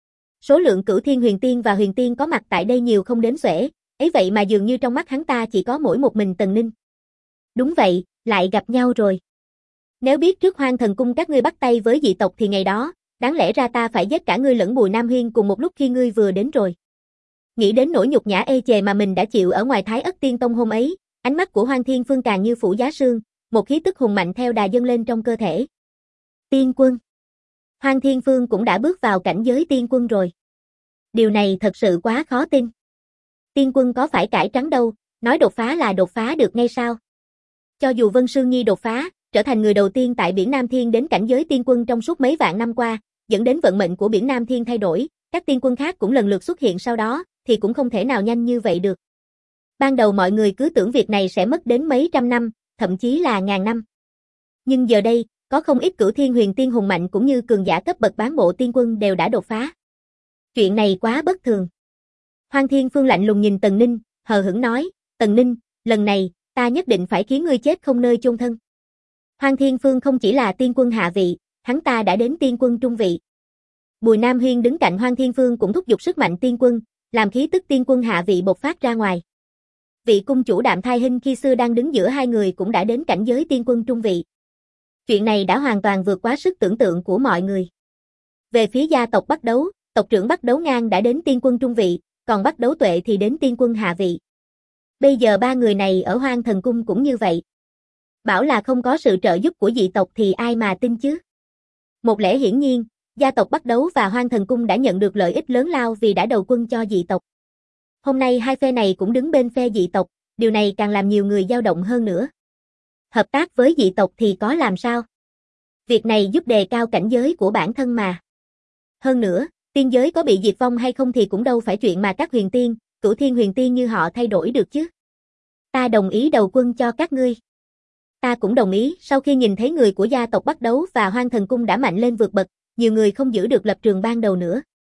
Số lượng cửu thiên huyền tiên và huyền tiên có mặt tại đây nhiều không đếm xuể, ấy vậy mà dường như trong mắt hắn ta chỉ có mỗi một mình Tần Ninh. Đúng vậy, lại gặp nhau rồi. Nếu biết trước Hoang Thần Cung các ngươi bắt tay với dị tộc thì ngày đó, đáng lẽ ra ta phải giết cả ngươi lẫn Bùi Nam Huyên cùng một lúc khi ngươi vừa đến rồi. Nghĩ đến nỗi nhục nhã ê chề mà mình đã chịu ở ngoài Thái Ất Tiên Tông hôm ấy, ánh mắt của Hoang Thiên Phương càng như phủ giá sương, một khí tức hùng mạnh theo đà dâng lên trong cơ thể. Tiên quân. Hoang Thiên Phương cũng đã bước vào cảnh giới tiên quân rồi. Điều này thật sự quá khó tin. Tiên quân có phải cải trắng đâu, nói đột phá là đột phá được ngay sao? Cho dù Vân Sương Nhi đột phá, trở thành người đầu tiên tại Biển Nam Thiên đến cảnh giới tiên quân trong suốt mấy vạn năm qua, dẫn đến vận mệnh của Biển Nam Thiên thay đổi, các tiên quân khác cũng lần lượt xuất hiện sau đó, thì cũng không thể nào nhanh như vậy được. Ban đầu mọi người cứ tưởng việc này sẽ mất đến mấy trăm năm, thậm chí là ngàn năm. Nhưng giờ đây, có không ít cửu thiên huyền tiên hùng mạnh cũng như cường giả cấp bậc bán bộ tiên quân đều đã đột phá. Chuyện này quá bất thường. Hoang Thiên Phương lạnh lùng nhìn Tần Ninh, hờ hững nói, Tần Ninh, lần này, ta nhất định phải khiến ngươi chết không nơi chôn thân. Hoang Thiên Phương không chỉ là tiên quân hạ vị, hắn ta đã đến tiên quân trung vị. Bùi Nam Huyên đứng cạnh Hoang Thiên Phương cũng thúc giục sức mạnh tiên quân, làm khí tức tiên quân hạ vị bộc phát ra ngoài. Vị cung chủ Đạm Thai Hinh khi xưa đang đứng giữa hai người cũng đã đến cảnh giới tiên quân trung vị. Chuyện này đã hoàn toàn vượt quá sức tưởng tượng của mọi người. Về phía gia tộc Bắc Đấu, tộc trưởng Bắc Đấu Ngang đã đến tiên quân trung vị, còn Bắc Đấu Tuệ thì đến tiên quân hạ vị. Bây giờ ba người này ở Hoang Thần Cung cũng như vậy. Bảo là không có sự trợ giúp của dị tộc thì ai mà tin chứ? Một lẽ hiển nhiên, gia tộc Bắc Đấu và Hoang Thần Cung đã nhận được lợi ích lớn lao vì đã đầu quân cho dị tộc. Hôm nay hai phe này cũng đứng bên phe dị tộc, điều này càng làm nhiều người dao động hơn nữa. Hợp tác với dị tộc thì có làm sao? Việc này giúp đề cao cảnh giới của bản thân mà. Hơn nữa, tiên giới có bị diệt vong hay không thì cũng đâu phải chuyện mà các huyền tiên, cửu thiên huyền tiên như họ thay đổi được chứ. Ta đồng ý đầu quân cho các ngươi. Ta cũng đồng ý, sau khi nhìn thấy người của gia tộc Bắc Đấu và Hoang Thần Cung đã mạnh lên vượt bậc, nhiều người không giữ được lập trường ban đầu nữa.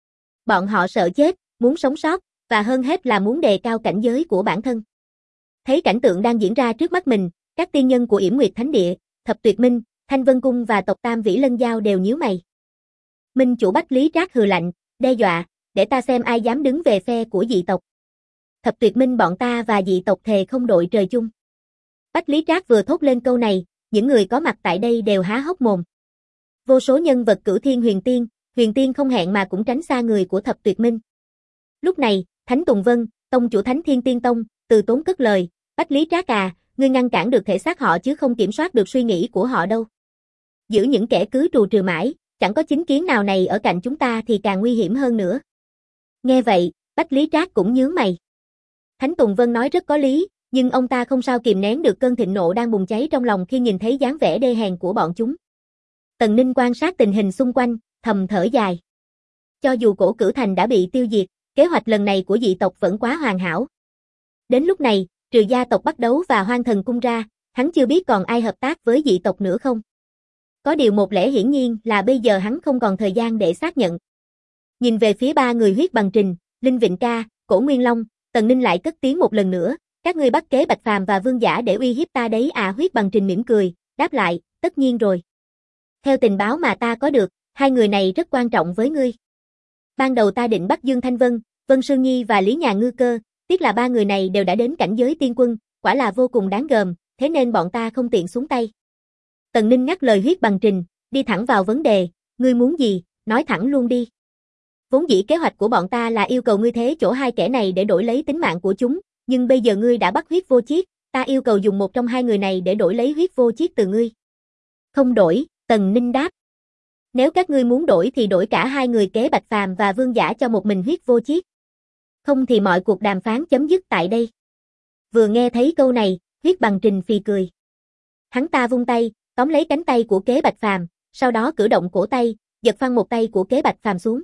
Bọn họ sợ chết, muốn sống sót, và hơn hết là muốn đề cao cảnh giới của bản thân. Thấy cảnh tượng đang diễn ra trước mắt mình, các tiên nhân của Yểm Nguyệt Thánh Địa, Thập Tuyệt Minh, Thanh Vân Cung và tộc Tam Vĩ Lân Giao đều nhíu mày. Minh chủ Bách Lý Trác hừ lạnh, đe dọa, để ta xem ai dám đứng về phe của dị tộc. Thập Tuyệt Minh bọn ta và dị tộc thề không đội trời chung. Bách Lý Trác vừa thốt lên câu này, những người có mặt tại đây đều há hốc mồm. Vô số nhân vật cửu thiên huyền tiên không hẹn mà cũng tránh xa người của Thập Tuyệt Minh. Lúc này, Thánh Tùng Vân, tông chủ Thánh Thiên Tiên Tông, từ tốn cất lời, Bách Lý Trác à, ngươi ngăn cản được thể xác họ chứ không kiểm soát được suy nghĩ của họ đâu. Giữ những kẻ cứ trù trừ mãi, chẳng có chính kiến nào này ở cạnh chúng ta thì càng nguy hiểm hơn nữa. Nghe vậy, Bách Lý Trác cũng nhướng mày. Thánh Tùng Vân nói rất có lý, nhưng ông ta không sao kìm nén được cơn thịnh nộ đang bùng cháy trong lòng khi nhìn thấy dáng vẻ đê hèn của bọn chúng. Tần Ninh quan sát tình hình xung quanh, thầm thở dài. Cho dù Cổ Cửu Thành đã bị tiêu diệt, kế hoạch lần này của dị tộc vẫn quá hoàn hảo. Đến lúc này, trừ gia tộc Bắc Đấu và Hoang Thần Cung ra, hắn chưa biết còn ai hợp tác với dị tộc nữa không. Có điều một lẽ hiển nhiên là bây giờ hắn không còn thời gian để xác nhận. Nhìn về phía ba người Huyết Bằng Trình, Linh Vịnh Ca, Cổ Nguyên Long, Tần Ninh lại cất tiếng một lần nữa, các ngươi bắt kế Bạch Phàm và Vương Giả để uy hiếp ta đấy à? Huyết Bằng Trình mỉm cười, đáp lại, tất nhiên rồi. Theo tình báo mà ta có được, hai người này rất quan trọng với ngươi. Ban đầu ta định bắt Dương Thanh Vân, Vân Sương Nhi và Lý Nhà Ngư Cơ, tiếc là ba người này đều đã đến cảnh giới tiên quân, quả là vô cùng đáng gờm, thế nên bọn ta không tiện xuống tay. Tần Ninh ngắt lời Huyết Bằng Trình, đi thẳng vào vấn đề, ngươi muốn gì, nói thẳng luôn đi. Vốn dĩ kế hoạch của bọn ta là yêu cầu ngươi thế chỗ hai kẻ này để đổi lấy tính mạng của chúng, nhưng bây giờ ngươi đã bắt Huyết Vô Chiết, ta yêu cầu dùng một trong hai người này để đổi lấy Huyết Vô Chiết từ ngươi. Không đổi, Tần Ninh đáp. Nếu các ngươi muốn đổi thì đổi cả hai người kế Bạch Phàm và Vương Giả cho một mình Huyết Vô Chiết. Không thì mọi cuộc đàm phán chấm dứt tại đây. Vừa nghe thấy câu này, Huyết Bằng Trình phì cười. Hắn ta vung tay, tóm lấy cánh tay của kế Bạch Phàm, sau đó cử động cổ tay, giật phăng một tay của kế Bạch Phàm xuống.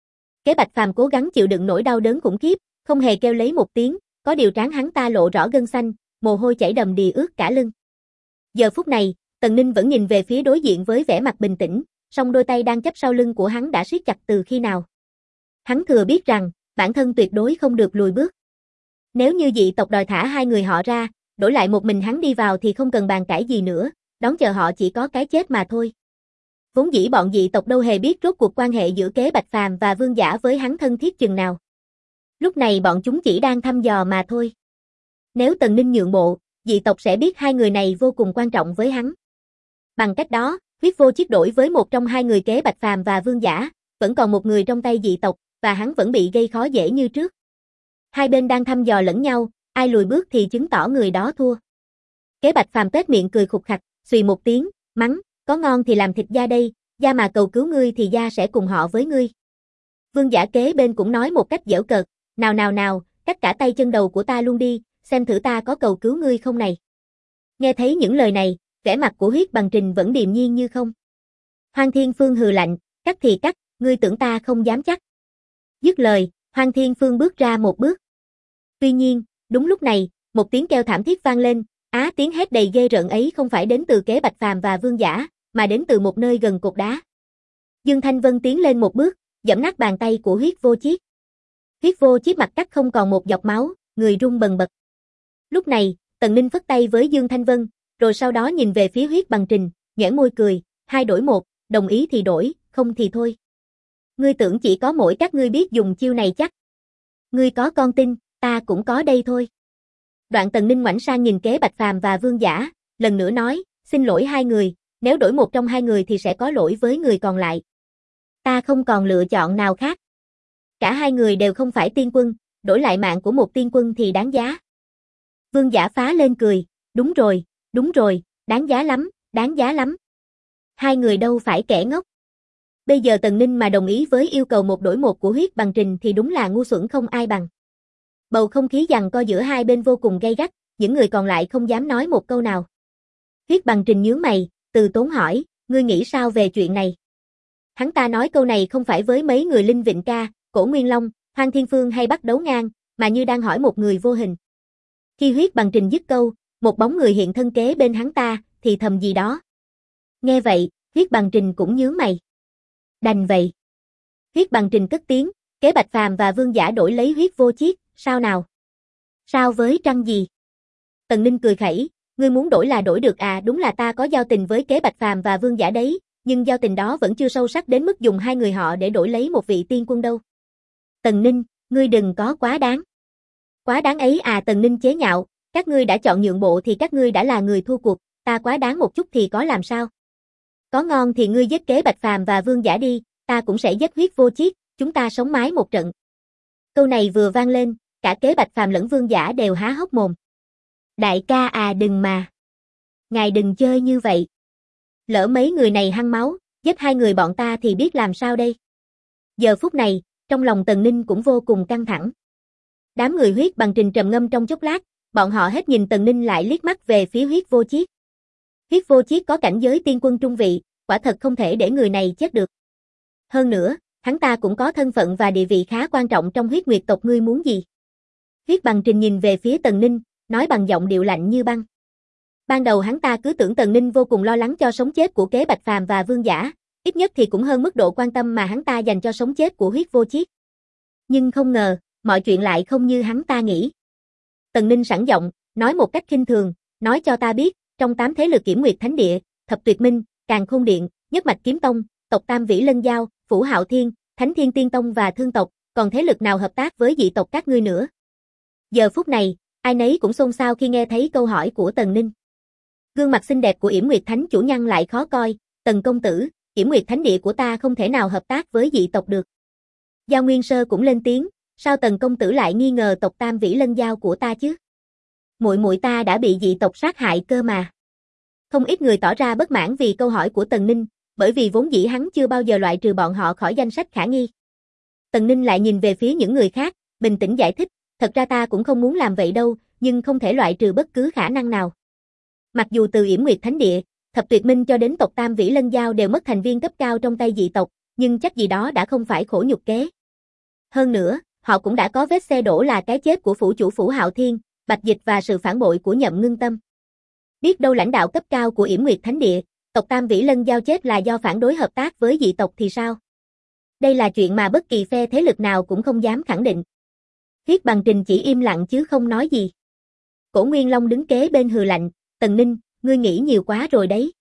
Kế Bạch Phàm cố gắng chịu đựng nỗi đau đớn khủng khiếp, không hề kêu lấy một tiếng, có điều trán hắn ta lộ rõ gân xanh, mồ hôi chảy đầm đìa ướt cả lưng. Giờ phút này, Tần Ninh vẫn nhìn về phía đối diện với vẻ mặt bình tĩnh, song đôi tay đang chắp sau lưng của hắn đã siết chặt từ khi nào. Hắn thừa biết rằng, bản thân tuyệt đối không được lùi bước. Nếu như dị tộc đòi thả hai người họ ra, đổi lại một mình hắn đi vào thì không cần bàn cãi gì nữa, đón chờ họ chỉ có cái chết mà thôi. Vốn dĩ bọn dị tộc đâu hề biết rốt cuộc quan hệ giữa kế Bạch Phàm và Vương Giả với hắn thân thiết chừng nào. Lúc này bọn chúng chỉ đang thăm dò mà thôi. Nếu Tần Ninh nhượng bộ, dị tộc sẽ biết hai người này vô cùng quan trọng với hắn. Bằng cách đó, Huyết Vô Chiết đổi với một trong hai người kế Bạch Phàm và Vương Giả, vẫn còn một người trong tay dị tộc, và hắn vẫn bị gây khó dễ như trước. Hai bên đang thăm dò lẫn nhau, ai lùi bước thì chứng tỏ người đó thua. Kế Bạch Phàm tết miệng cười khục khặc, xùy một tiếng, mắng, có ngon thì làm thịt da đây, da mà cầu cứu ngươi thì da sẽ cùng họ với ngươi. Vương Giả kế bên cũng nói một cách giễu cợt, nào, cắt cả tay chân đầu của ta luôn đi, xem thử ta có cầu cứu ngươi không này. Nghe thấy những lời này, vẻ mặt của Huyết Bằng Trình vẫn điềm nhiên như không. Hoang Thiên Phương hừ lạnh, cắt thì cắt, ngươi tưởng ta không dám chắc. Dứt lời, Hoang Thiên Phương bước ra một bước. Tuy nhiên, đúng lúc này, một tiếng kêu thảm thiết vang lên, tiếng hét đầy ghê rợn ấy không phải đến từ Kế Bạch Phàm và Vương Giả, mà đến từ một nơi gần cột đá. Dương Thanh Vân tiến lên một bước, giẫm nát bàn tay của Huyết Vô Chiết. Huyết Vô Chiết mặt cắt không còn một giọt máu, người run bần bật. Lúc này, Tần Ninh phất tay với Dương Thanh Vân, rồi sau đó nhìn về phía Huyết Bằng Trình, nhoẻn môi cười, 2 đổi 1, đồng ý thì đổi, không thì thôi. Ngươi tưởng chỉ có mỗi các ngươi biết dùng chiêu này chắc. Ngươi có con tin, ta cũng có đây thôi. Đoạn Tần Ninh ngoảnh sang nhìn Kế Bạch Phàm và Vương Giả, lần nữa nói, xin lỗi 2 người, nếu đổi một trong 2 người thì sẽ có lỗi với người còn lại. Ta không còn lựa chọn nào khác. Cả 2 người đều không phải tiên quân, đổi lại mạng của một tiên quân thì đáng giá. Vương Giả phá lên cười, đúng rồi, đáng giá lắm, đáng giá lắm. 2 người đâu phải kẻ ngốc. Bây giờ Tần Ninh mà đồng ý với yêu cầu 1 đổi 1 của Huyết Bằng Trình thì đúng là ngu xuẩn không ai bằng. Bầu không khí giằng co giữa hai bên vô cùng gay gắt, những người còn lại không dám nói một câu nào. Huyết Bằng Trình nhướng mày, từ tốn hỏi, ngươi nghĩ sao về chuyện này? Hắn ta nói câu này không phải với mấy người Linh Vịnh Ca, Cổ Nguyên Long, Hoang Thiên Phương hay bắt đấu ngang, mà như đang hỏi một người vô hình. Khi Huyết Bằng Trình dứt câu, một bóng người hiện thân kế bên hắn ta, thì thầm gì đó. Nghe vậy, Huyết Bằng Trình cũng nhướng mày. Đành vậy. Huyết Bằng Trình cất tiếng, Kế Bạch Phàm và Vương Giả đổi lấy Huyết Vô Chiết, sao nào? Sao với trăng gì? Tần Ninh cười khẩy, ngươi muốn đổi là đổi được à, đúng là ta có giao tình với Kế Bạch Phàm và Vương Giả đấy, nhưng giao tình đó vẫn chưa sâu sắc đến mức dùng 2 người họ để đổi lấy một vị tiên quân đâu. Tần Ninh, ngươi đừng có quá đáng. Quá đáng ấy à, Tần Ninh chế nhạo, các ngươi đã chọn nhượng bộ thì các ngươi đã là người thua cuộc, ta quá đáng một chút thì có làm sao? Có ngon thì ngươi giết Kế Bạch Phàm và Vương Giả đi, ta cũng sẽ giết Huyết Vô Chiết, chúng ta sống mái một trận. Câu này vừa vang lên, cả Kế Bạch Phàm lẫn Vương Giả đều há hốc mồm. Đại ca à, đừng mà. Ngài đừng chơi như vậy. Lỡ mấy người này hăng máu, giết 2 người bọn ta thì biết làm sao đây? Giờ phút này, trong lòng Tần Ninh cũng vô cùng căng thẳng. Đám người Huyết Bằng Trình trầm ngâm trong chốc lát, bọn họ hết nhìn Tần Ninh lại liếc mắt về phía Huyết Vô Chiết. Huyết Vô Chiết có cảnh giới tiên quân trung vị, quả thật không thể để người này chết được. Hơn nữa, hắn ta cũng có thân phận và địa vị khá quan trọng trong Huyết Nguyệt tộc, ngươi muốn gì? Huyết Bằng Trình nhìn về phía Tần Ninh, nói bằng giọng điệu lạnh như băng. Ban đầu hắn ta cứ tưởng Tần Ninh vô cùng lo lắng cho sống chết của Kế Bạch Phàm và Vương Giả, ít nhất thì cũng hơn mức độ quan tâm mà hắn ta dành cho sống chết của Huyết Vô Chiết. Nhưng không ngờ, mọi chuyện lại không như hắn ta nghĩ. Tần Ninh sẵn giọng, nói một cách khinh thường, nói cho ta biết, trong 8 thế lực Kiểm Nguyệt Thánh Địa, Thập Tuyệt Minh, Càn Khôn Điện, Nhất Mạch Kiếm Tông, tộc Tam Vĩ Lân Giao, Phủ Hạo Thiên, Thánh Thiên Tiên Tông và Thương tộc, còn thế lực nào hợp tác với dị tộc các ngươi nữa? Giờ phút này, ai nấy cũng xôn xao khi nghe thấy câu hỏi của Tần Ninh. Gương mặt xinh đẹp của Yểm Nguyệt Thánh chủ nhăn lại khó coi, Tần công tử, Yểm Nguyệt Thánh Địa của ta không thể nào hợp tác với dị tộc được. Giao Nguyên Sơ cũng lên tiếng, sao Tần công tử lại nghi ngờ tộc Tam Vĩ Lân Giao của ta chứ? Muội muội ta đã bị dị tộc sát hại cơ mà. Không ít người tỏ ra bất mãn vì câu hỏi của Tần Ninh, bởi vì vốn dĩ hắn chưa bao giờ loại trừ bọn họ khỏi danh sách khả nghi. Tần Ninh lại nhìn về phía những người khác, bình tĩnh giải thích, thật ra ta cũng không muốn làm vậy đâu, nhưng không thể loại trừ bất cứ khả năng nào. Mặc dù từ Yểm Nguyệt Thánh Địa, Thập Tuyệt Minh cho đến tộc Tam Vĩ Lân Giao đều mất thành viên cấp cao trong tay dị tộc, nhưng chắc gì đó đã không phải khổ nhục kế. Hơn nữa, họ cũng đã có vết xe đổ là cái chết của phủ chủ Phủ Hạo Thiên, Bạch Dịch và sự phản bội của Nhậm Ngưng Tâm. Biết đâu lãnh đạo cấp cao của Yểm Nguyệt Thánh Địa, tộc Tam Vĩ Lân Giao chết là do phản đối hợp tác với dị tộc thì sao? Đây là chuyện mà bất kỳ phe thế lực nào cũng không dám khẳng định. Huyết Bằng Trình chỉ im lặng chứ không nói gì. Cổ Nguyên Long đứng kế bên hừ lạnh, Tần Ninh, ngươi nghĩ nhiều quá rồi đấy.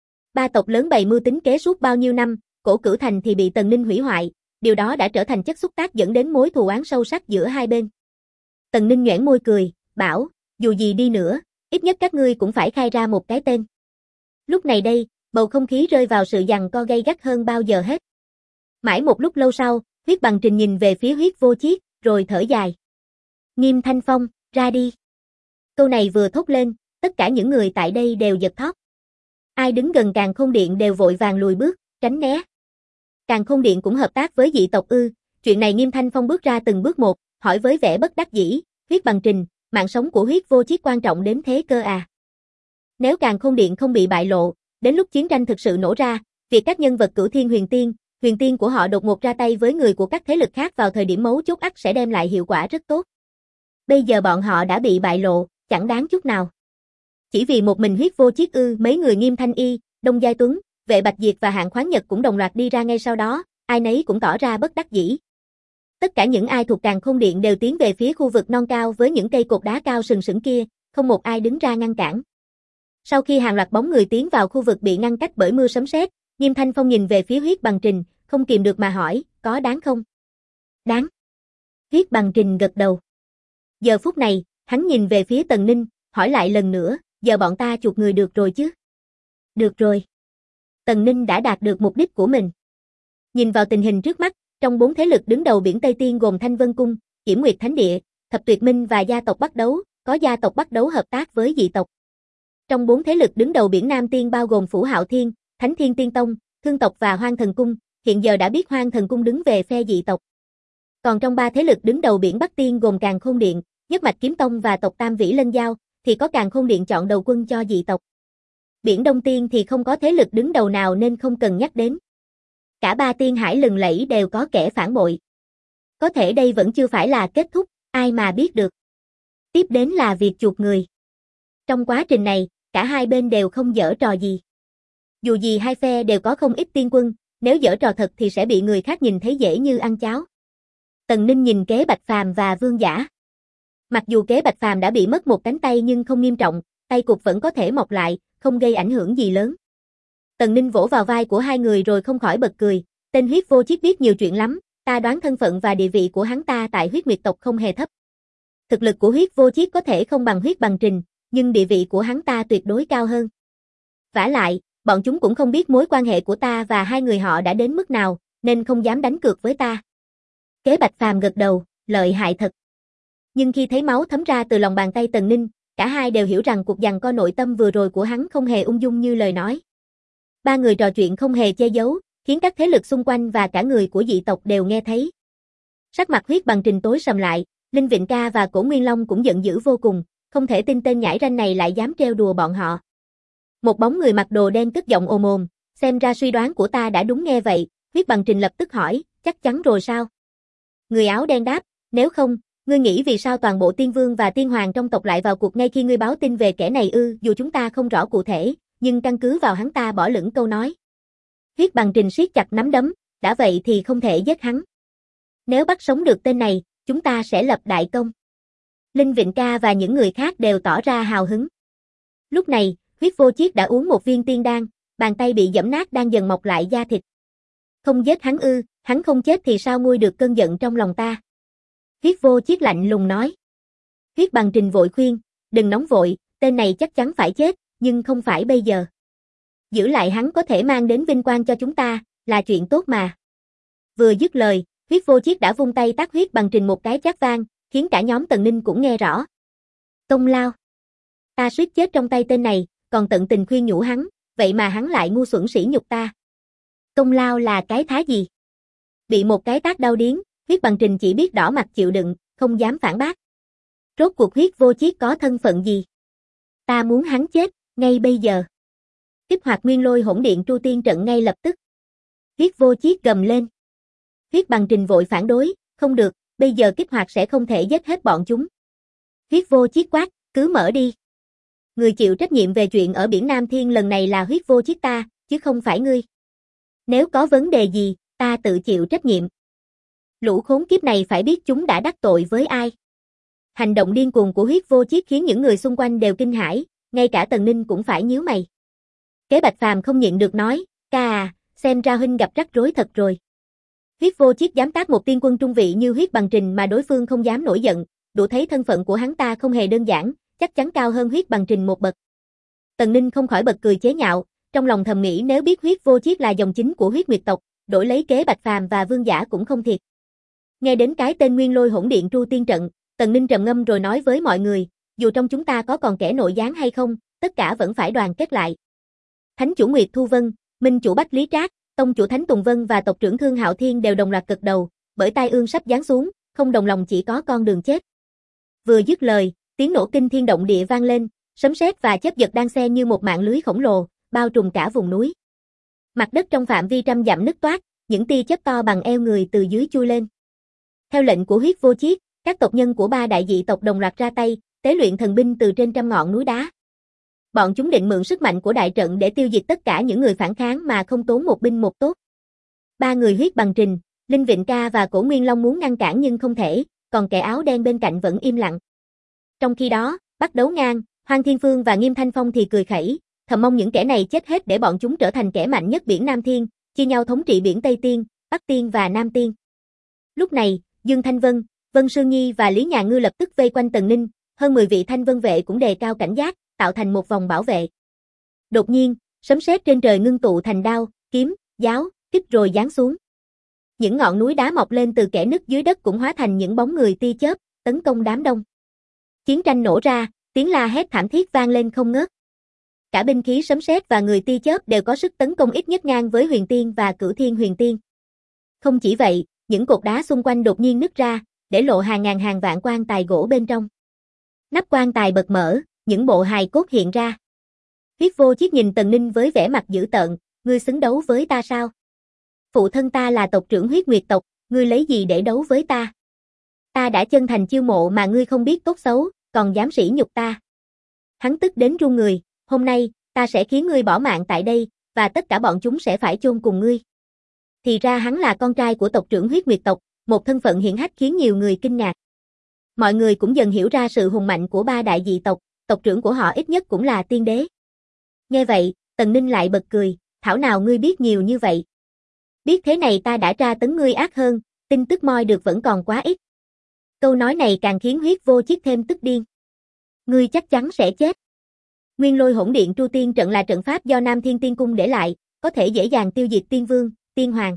3 tộc lớn bày mưu tính kế suốt bao nhiêu năm, Cổ Cửu Thành thì bị Tần Ninh hủy hoại, điều đó đã trở thành chất xúc tác dẫn đến mối thù oán sâu sắc giữa hai bên. Tần Ninh nhoẻn môi cười, bảo, dù gì đi nữa, ít nhất các ngươi cũng phải khai ra một cái tên. Lúc này đây, bầu không khí rơi vào sự giằng co gay gắt hơn bao giờ hết. Mãi một lúc lâu sau, Huyết Bằng Trình nhìn về phía Huyết Vô Chiết, rồi thở dài. Nghiêm Thanh Phong, ra đi. Câu này vừa thốt lên, tất cả những người tại đây đều giật thót. Ai đứng gần Càn Khôn Điện đều vội vàng lùi bước, tránh né. Càn Khôn Điện cũng hợp tác với dị tộc ư? Chuyện này Nghiêm Thanh Phong bước ra từng bước một, hỏi với vẻ bất đắc dĩ, Huyết Bằng Trình, mạng sống của Huyết Vô Chiết quan trọng đến thế cơ à? Nếu Càn Khôn Điện không bị bại lộ, đến lúc chiến tranh thực sự nổ ra, việc các nhân vật Cửu Thiên huyền tiên của họ đột ngột ra tay với người của các thế lực khác vào thời điểm mấu chốt ắt sẽ đem lại hiệu quả rất tốt. Bây giờ bọn họ đã bị bại lộ, chẳng đáng chút nào. Chỉ vì một mình Huyết Vô Chiết ư? Mấy người Nghiêm Thanh Y, Đông Giai Tuấn, Vệ Bạch Diệt và Hạng Khoáng Nhật cũng đồng loạt đi ra ngay sau đó, ai nấy cũng tỏ ra bất đắc dĩ. Tất cả những ai thuộc Càn Khôn Điện đều tiến về phía khu vực non cao với những cây cột đá cao sừng sững kia, không một ai đứng ra ngăn cản. Sau khi hàng loạt bóng người tiến vào khu vực bị ngăn cách bởi mưa sấm sét, Nghiêm Thanh Phong nhìn về phía Huyết Bằng Trình, không kìm được mà hỏi, có đáng không? Đáng. Huyết Bằng Trình gật đầu. Giờ phút này, hắn nhìn về phía Tần Ninh, hỏi lại lần nữa, giờ bọn ta chuộc người được rồi chứ? Được rồi. Tần Ninh đã đạt được mục đích của mình. Nhìn vào tình hình trước mắt, trong 4 thế lực đứng đầu biển Tây Tiên gồm Thanh Vân Cung, Yểm Nguyệt Thánh Địa, Thập Tuyệt Minh và gia tộc Bắc Đấu, có gia tộc Bắc Đấu hợp tác với dị tộc. Trong 4 thế lực đứng đầu biển Nam Tiên bao gồm Phủ Hạo Thiên, Thánh Thiên Tiên Tông, Thương tộc và Hoang Thần Cung, hiện giờ đã biết Hoang Thần Cung đứng về phe dị tộc. Còn trong 3 thế lực đứng đầu biển Bắc Tiên gồm Càn Khôn Điện, Nhất Mạch Kiếm Tông và tộc Tam Vĩ Lân Giao, thì có Càn Khôn Điện chọn đầu quân cho dị tộc. Biển Đông Tiên thì không có thế lực đứng đầu nào nên không cần nhắc đến. Cả 3 tiên hải lừng lẫy đều có kẻ phản bội. Có thể đây vẫn chưa phải là kết thúc, ai mà biết được. Tiếp đến là việc chuộc người. Trong quá trình này, cả hai bên đều không giở trò gì. Dù gì hai phe đều có không ít tiên quân, nếu giở trò thật thì sẽ bị người khác nhìn thấy dễ như ăn cháo. Tần Ninh nhìn Kế Bạch Phàm và Vương Giả. Mặc dù Kế Bạch Phàm đã bị mất một cánh tay nhưng không nghiêm trọng, tay cụt vẫn có thể mọc lại, không gây ảnh hưởng gì lớn. Tần Ninh vỗ vào vai của hai người rồi không khỏi bật cười, tên Huyết Vô Chiết biết nhiều chuyện lắm, ta đoán thân phận và địa vị của hắn ta tại Huyết Nguyệt tộc không hề thấp. Thực lực của Huyết Vô Chiết có thể không bằng Huyết Bằng Trình, nhưng địa vị của hắn ta tuyệt đối cao hơn. Vả lại, bọn chúng cũng không biết mối quan hệ của ta và hai người họ đã đến mức nào, nên không dám đánh cược với ta. Kế Bạch Phàm gật đầu, lợi hại thật. Nhưng khi thấy máu thấm ra từ lòng bàn tay Tần Ninh, cả hai đều hiểu rằng cuộc giằng co nội tâm vừa rồi của hắn không hề ung dung như lời nói. Ba người trò chuyện không hề che giấu, khiến các thế lực xung quanh và cả người của dị tộc đều nghe thấy. Sắc mặt Huyết Bằng Trình tối sầm lại, Linh Vịnh Ca và Cổ Nguyên Long cũng giận dữ vô cùng, không thể tin tên nhãi ranh này lại dám trêu đùa bọn họ. Một bóng người mặc đồ đen cất giọng ồm ồm, xem ra suy đoán của ta đã đúng nghe vậy, Huyết Bằng Trình lập tức hỏi, chắc chắn rồi sao? Người áo đen đáp, nếu không, ngươi nghĩ vì sao toàn bộ tiên vương và tiên hoàng trong tộc lại vào cuộc ngay khi ngươi báo tin về kẻ này ư? Dù chúng ta không rõ cụ thể, nhưng căn cứ vào hắn ta bỏ lửng câu nói. Huyết Bằng Trình siết chặt nắm đấm, đã vậy thì không thể giết hắn. Nếu bắt sống được tên này, chúng ta sẽ lập đại công. Linh Vịnh Ca và những người khác đều tỏ ra hào hứng. Lúc này, Huyết Vô Chiết đã uống một viên tiên đan, bàn tay bị giẫm nát đang dần mọc lại da thịt. Không giết hắn ư? Hắn không chết thì sao nguôi được cơn giận trong lòng ta? Huyết Vô Chiết lạnh lùng nói. Huyết Bằng Trình vội khuyên, đừng nóng vội, tên này chắc chắn phải chết, nhưng không phải bây giờ. Giữ lại hắn có thể mang đến vinh quang cho chúng ta, là chuyện tốt mà. Vừa dứt lời, Huyết Vô Chiết đã vung tay tát Huyết Bằng Trình một cái chát vang, khiến cả nhóm Tần Ninh cũng nghe rõ. Công lao. Ta suýt chết trong tay tên này, còn tận tình khuyên nhủ hắn, vậy mà hắn lại ngu xuẩn sỉ nhục ta. Công lao là cái thá gì? Bị một cái tát đau điếng, Huyết Bằng Trình chỉ biết đỏ mặt chịu đựng, không dám phản bác. Rốt cuộc Huyết Vô Chiết có thân phận gì? Ta muốn hắn chết, ngay bây giờ. Kích hoạt Nguyên Lôi Hỗn Điện Tru Tiên trận ngay lập tức. Huyết Vô Chiết gầm lên. Huyết Bằng Trình vội phản đối, không được, bây giờ kích hoạt sẽ không thể giết hết bọn chúng. Huyết Vô Chiết quát, cứ mở đi. Người chịu trách nhiệm về chuyện ở biển Nam Thiên lần này là Huyết Vô Chiết ta, chứ không phải ngươi. Nếu có vấn đề gì, ta tự chịu trách nhiệm. Lũ khốn kiếp này phải biết chúng đã đắc tội với ai. Hành động điên cuồng của Huyết Vô Chiết khiến những người xung quanh đều kinh hãi, ngay cả Tần Ninh cũng phải nhíu mày. Kế Bạch Phàm không nhịn được nói, ca à, xem ra huynh gặp rắc rối thật rồi. Huyết Vô Chiết dám tát một tiên quân trung vị như Huyết Bằng Trình mà đối phương không dám nổi giận, đủ thấy thân phận của hắn ta không hề đơn giản, chắc chắn cao hơn Huyết Bằng Trình một bậc. Tần Ninh không khỏi bật cười chế nhạo, trong lòng thầm nghĩ nếu biết Huyết Vô Chiết là dòng chính của Huyết Nguyệt tộc, đổi lấy Kế Bạch Phàm và Vương Giả cũng không thiệt. Nghe đến cái tên Nguyên Lôi Hỗn Điện Tru Tiên trận, Tần Ninh trầm ngâm rồi nói với mọi người, dù trong chúng ta có còn kẻ nội gián hay không, tất cả vẫn phải đoàn kết lại. Thánh chủ Nguyệt Thu Vân, Minh chủ Bách Lý Trác, tông chủ Thánh Tùng Vân và tộc trưởng Thương Hạo Thiên đều đồng loạt gật đầu, bởi tai ương sắp giáng xuống, không đồng lòng chỉ có con đường chết. Vừa dứt lời, tiếng nổ kinh thiên động địa vang lên, sấm sét và chớp giật đan xen như một mạng lưới khổng lồ, bao trùm cả vùng núi. Mặt đất trong phạm vi trăm dặm nứt toác, những tia chớp to bằng eo người từ dưới chui lên. Theo lệnh của Huyết Vô Chiết, các tộc nhân của ba đại dị tộc đồng loạt ra tay, tế luyện thần binh từ trên trăm ngọn núi đá. Bọn chúng định mượn sức mạnh của đại trận để tiêu diệt tất cả những người phản kháng mà không tốn một binh một tốt. Ba người Huyết Bằng Trình, Linh Vịnh Ca và Cổ Nguyên Long muốn ngăn cản nhưng không thể, còn kẻ áo đen bên cạnh vẫn im lặng. Trong khi đó, Bắc Đấu Ngang, Hoang Thiên Phương và Nghiêm Thanh Phong thì cười khẩy, thầm mong những kẻ này chết hết để bọn chúng trở thành kẻ mạnh nhất biển Nam Thiên, chia nhau thống trị biển Tây Tiên, Bắc Tiên và Nam Tiên. Lúc này, Dương Thanh Vân, Vân Sương Nhi và Lý Nhà Ngư lập tức vây quanh Tần Ninh, hơn 10 vị Thanh Vân vệ cũng đề cao cảnh giác, tạo thành một vòng bảo vệ. Đột nhiên, sấm sét trên trời ngưng tụ thành đao, kiếm, giáo, kích rồi giáng xuống. Những ngọn núi đá mọc lên từ kẽ nứt dưới đất cũng hóa thành những bóng người tia chớp, tấn công đám đông. Chiến tranh nổ ra, tiếng la hét thảm thiết vang lên không ngớt. Cả binh khí sấm sét và người tia chớp đều có sức tấn công ít nhất ngang với Huyền Tiên và Cửu Thiên Huyền Tiên. Không chỉ vậy, những cột đá xung quanh đột nhiên nứt ra, để lộ hàng ngàn hàng vạn quan tài gỗ bên trong. Nắp quan tài bật mở, những bộ hài cốt hiện ra. Huyết Vô Chiết nhìn Tần Ninh với vẻ mặt dữ tợn, ngươi xứng đấu với ta sao? Phụ thân ta là tộc trưởng Huyết Nguyệt tộc, ngươi lấy gì để đấu với ta? Ta đã chân thành chiêu mộ mà ngươi không biết tốt xấu, còn dám sỉ nhục ta. Hắn tức đến run người, hôm nay, ta sẽ khiến ngươi bỏ mạng tại đây, và tất cả bọn chúng sẽ phải chôn cùng ngươi. Thì ra hắn là con trai của tộc trưởng Huyết Nguyệt tộc, một thân phận hiển hách khiến nhiều người kinh ngạc. Mọi người cũng dần hiểu ra sự hùng mạnh của ba đại dị tộc, tộc trưởng của họ ít nhất cũng là tiên đế. Nghe vậy, Tần Ninh lại bật cười, thảo nào ngươi biết nhiều như vậy. Biết thế này ta đã tra tấn ngươi ác hơn, tin tức moi được vẫn còn quá ít. Câu nói này càng khiến Huyết Vô Chiết thêm tức điên. Ngươi chắc chắn sẽ chết. Nguyên Lôi Hỗn Điện Tru Tiên trận là trận pháp do Nam Thiên Tiên Cung để lại, có thể dễ dàng tiêu diệt tiên vương, tiên hoàng.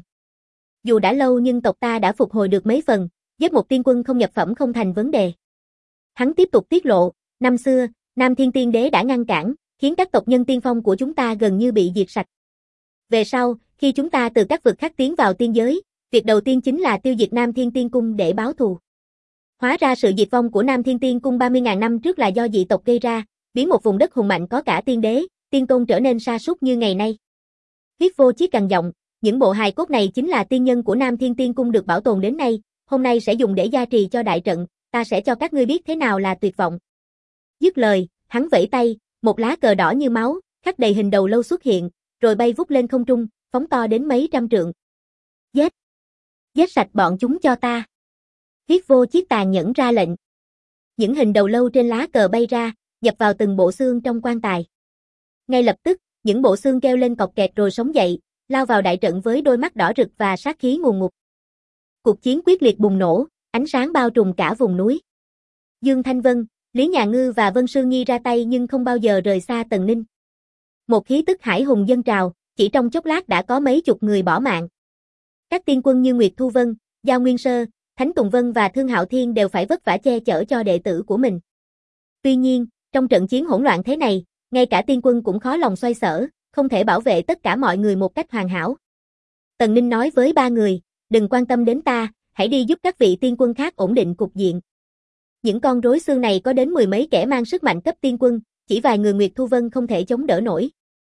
Dù đã lâu nhưng tộc ta đã phục hồi được mấy phần, giết một tiên quân không nhập phẩm không thành vấn đề. Hắn tiếp tục tiết lộ, năm xưa, Nam Thiên Tiên Đế đã ngăn cản, khiến các tộc nhân tiên phong của chúng ta gần như bị diệt sạch. Về sau, khi chúng ta từ các vực khác tiến vào tiên giới, việc đầu tiên chính là tiêu diệt Nam Thiên Tiên Cung để báo thù. Hóa ra sự diệt vong của Nam Thiên Tiên Cung 30.000 năm trước là do dị tộc gây ra, biến một vùng đất hùng mạnh có cả tiên đế, tiên tôn trở nên sa sút như ngày nay. Huyết Vô Chiết gằn giọng, những bộ hài cốt này chính là tiên nhân của Nam Thiên Tiên Cung được bảo tồn đến nay, hôm nay sẽ dùng để gia trì cho đại trận, ta sẽ cho các ngươi biết thế nào là tuyệt vọng. Dứt lời, hắn vẫy tay, một lá cờ đỏ như máu, khắc đầy hình đầu lâu xuất hiện, rồi bay vút lên không trung, phóng to đến mấy trăm trượng. Giết! Giết sạch bọn chúng cho ta! Huyết Vô Chiết tàn nhẫn ra lệnh. Những hình đầu lâu trên lá cờ bay ra, nhập vào từng bộ xương trong quan tài. Ngay lập tức, những bộ xương kêu lên cọc kẹt rồi sống dậy, lao vào đại trận với đôi mắt đỏ rực và sát khí ngùn ngụt. Cuộc chiến quyết liệt bùng nổ, ánh sáng bao trùm cả vùng núi. Dương Thanh Vân, Lý Nhà Ngư và Vân Sương Nhi ra tay nhưng không bao giờ rời xa Tần Ninh. Một khí tức hải hùng dâng trào, chỉ trong chốc lát đã có mấy chục người bỏ mạng. Các tiên quân như Nguyệt Thu Vân, Giao Nguyên Sơ, Thánh Tùng Vân và Thương Hạo Thiên đều phải vất vả che chở cho đệ tử của mình. Tuy nhiên, trong trận chiến hỗn loạn thế này, ngay cả tiên quân cũng khó lòng xoay sở, không thể bảo vệ tất cả mọi người một cách hoàn hảo. Tần Ninh nói với ba người, đừng quan tâm đến ta, hãy đi giúp các vị tiên quân khác ổn định cục diện. Những con rối xương này có đến 10 mấy kẻ mang sức mạnh cấp tiên quân, chỉ vài người Nguyệt Thu Vân không thể chống đỡ nổi.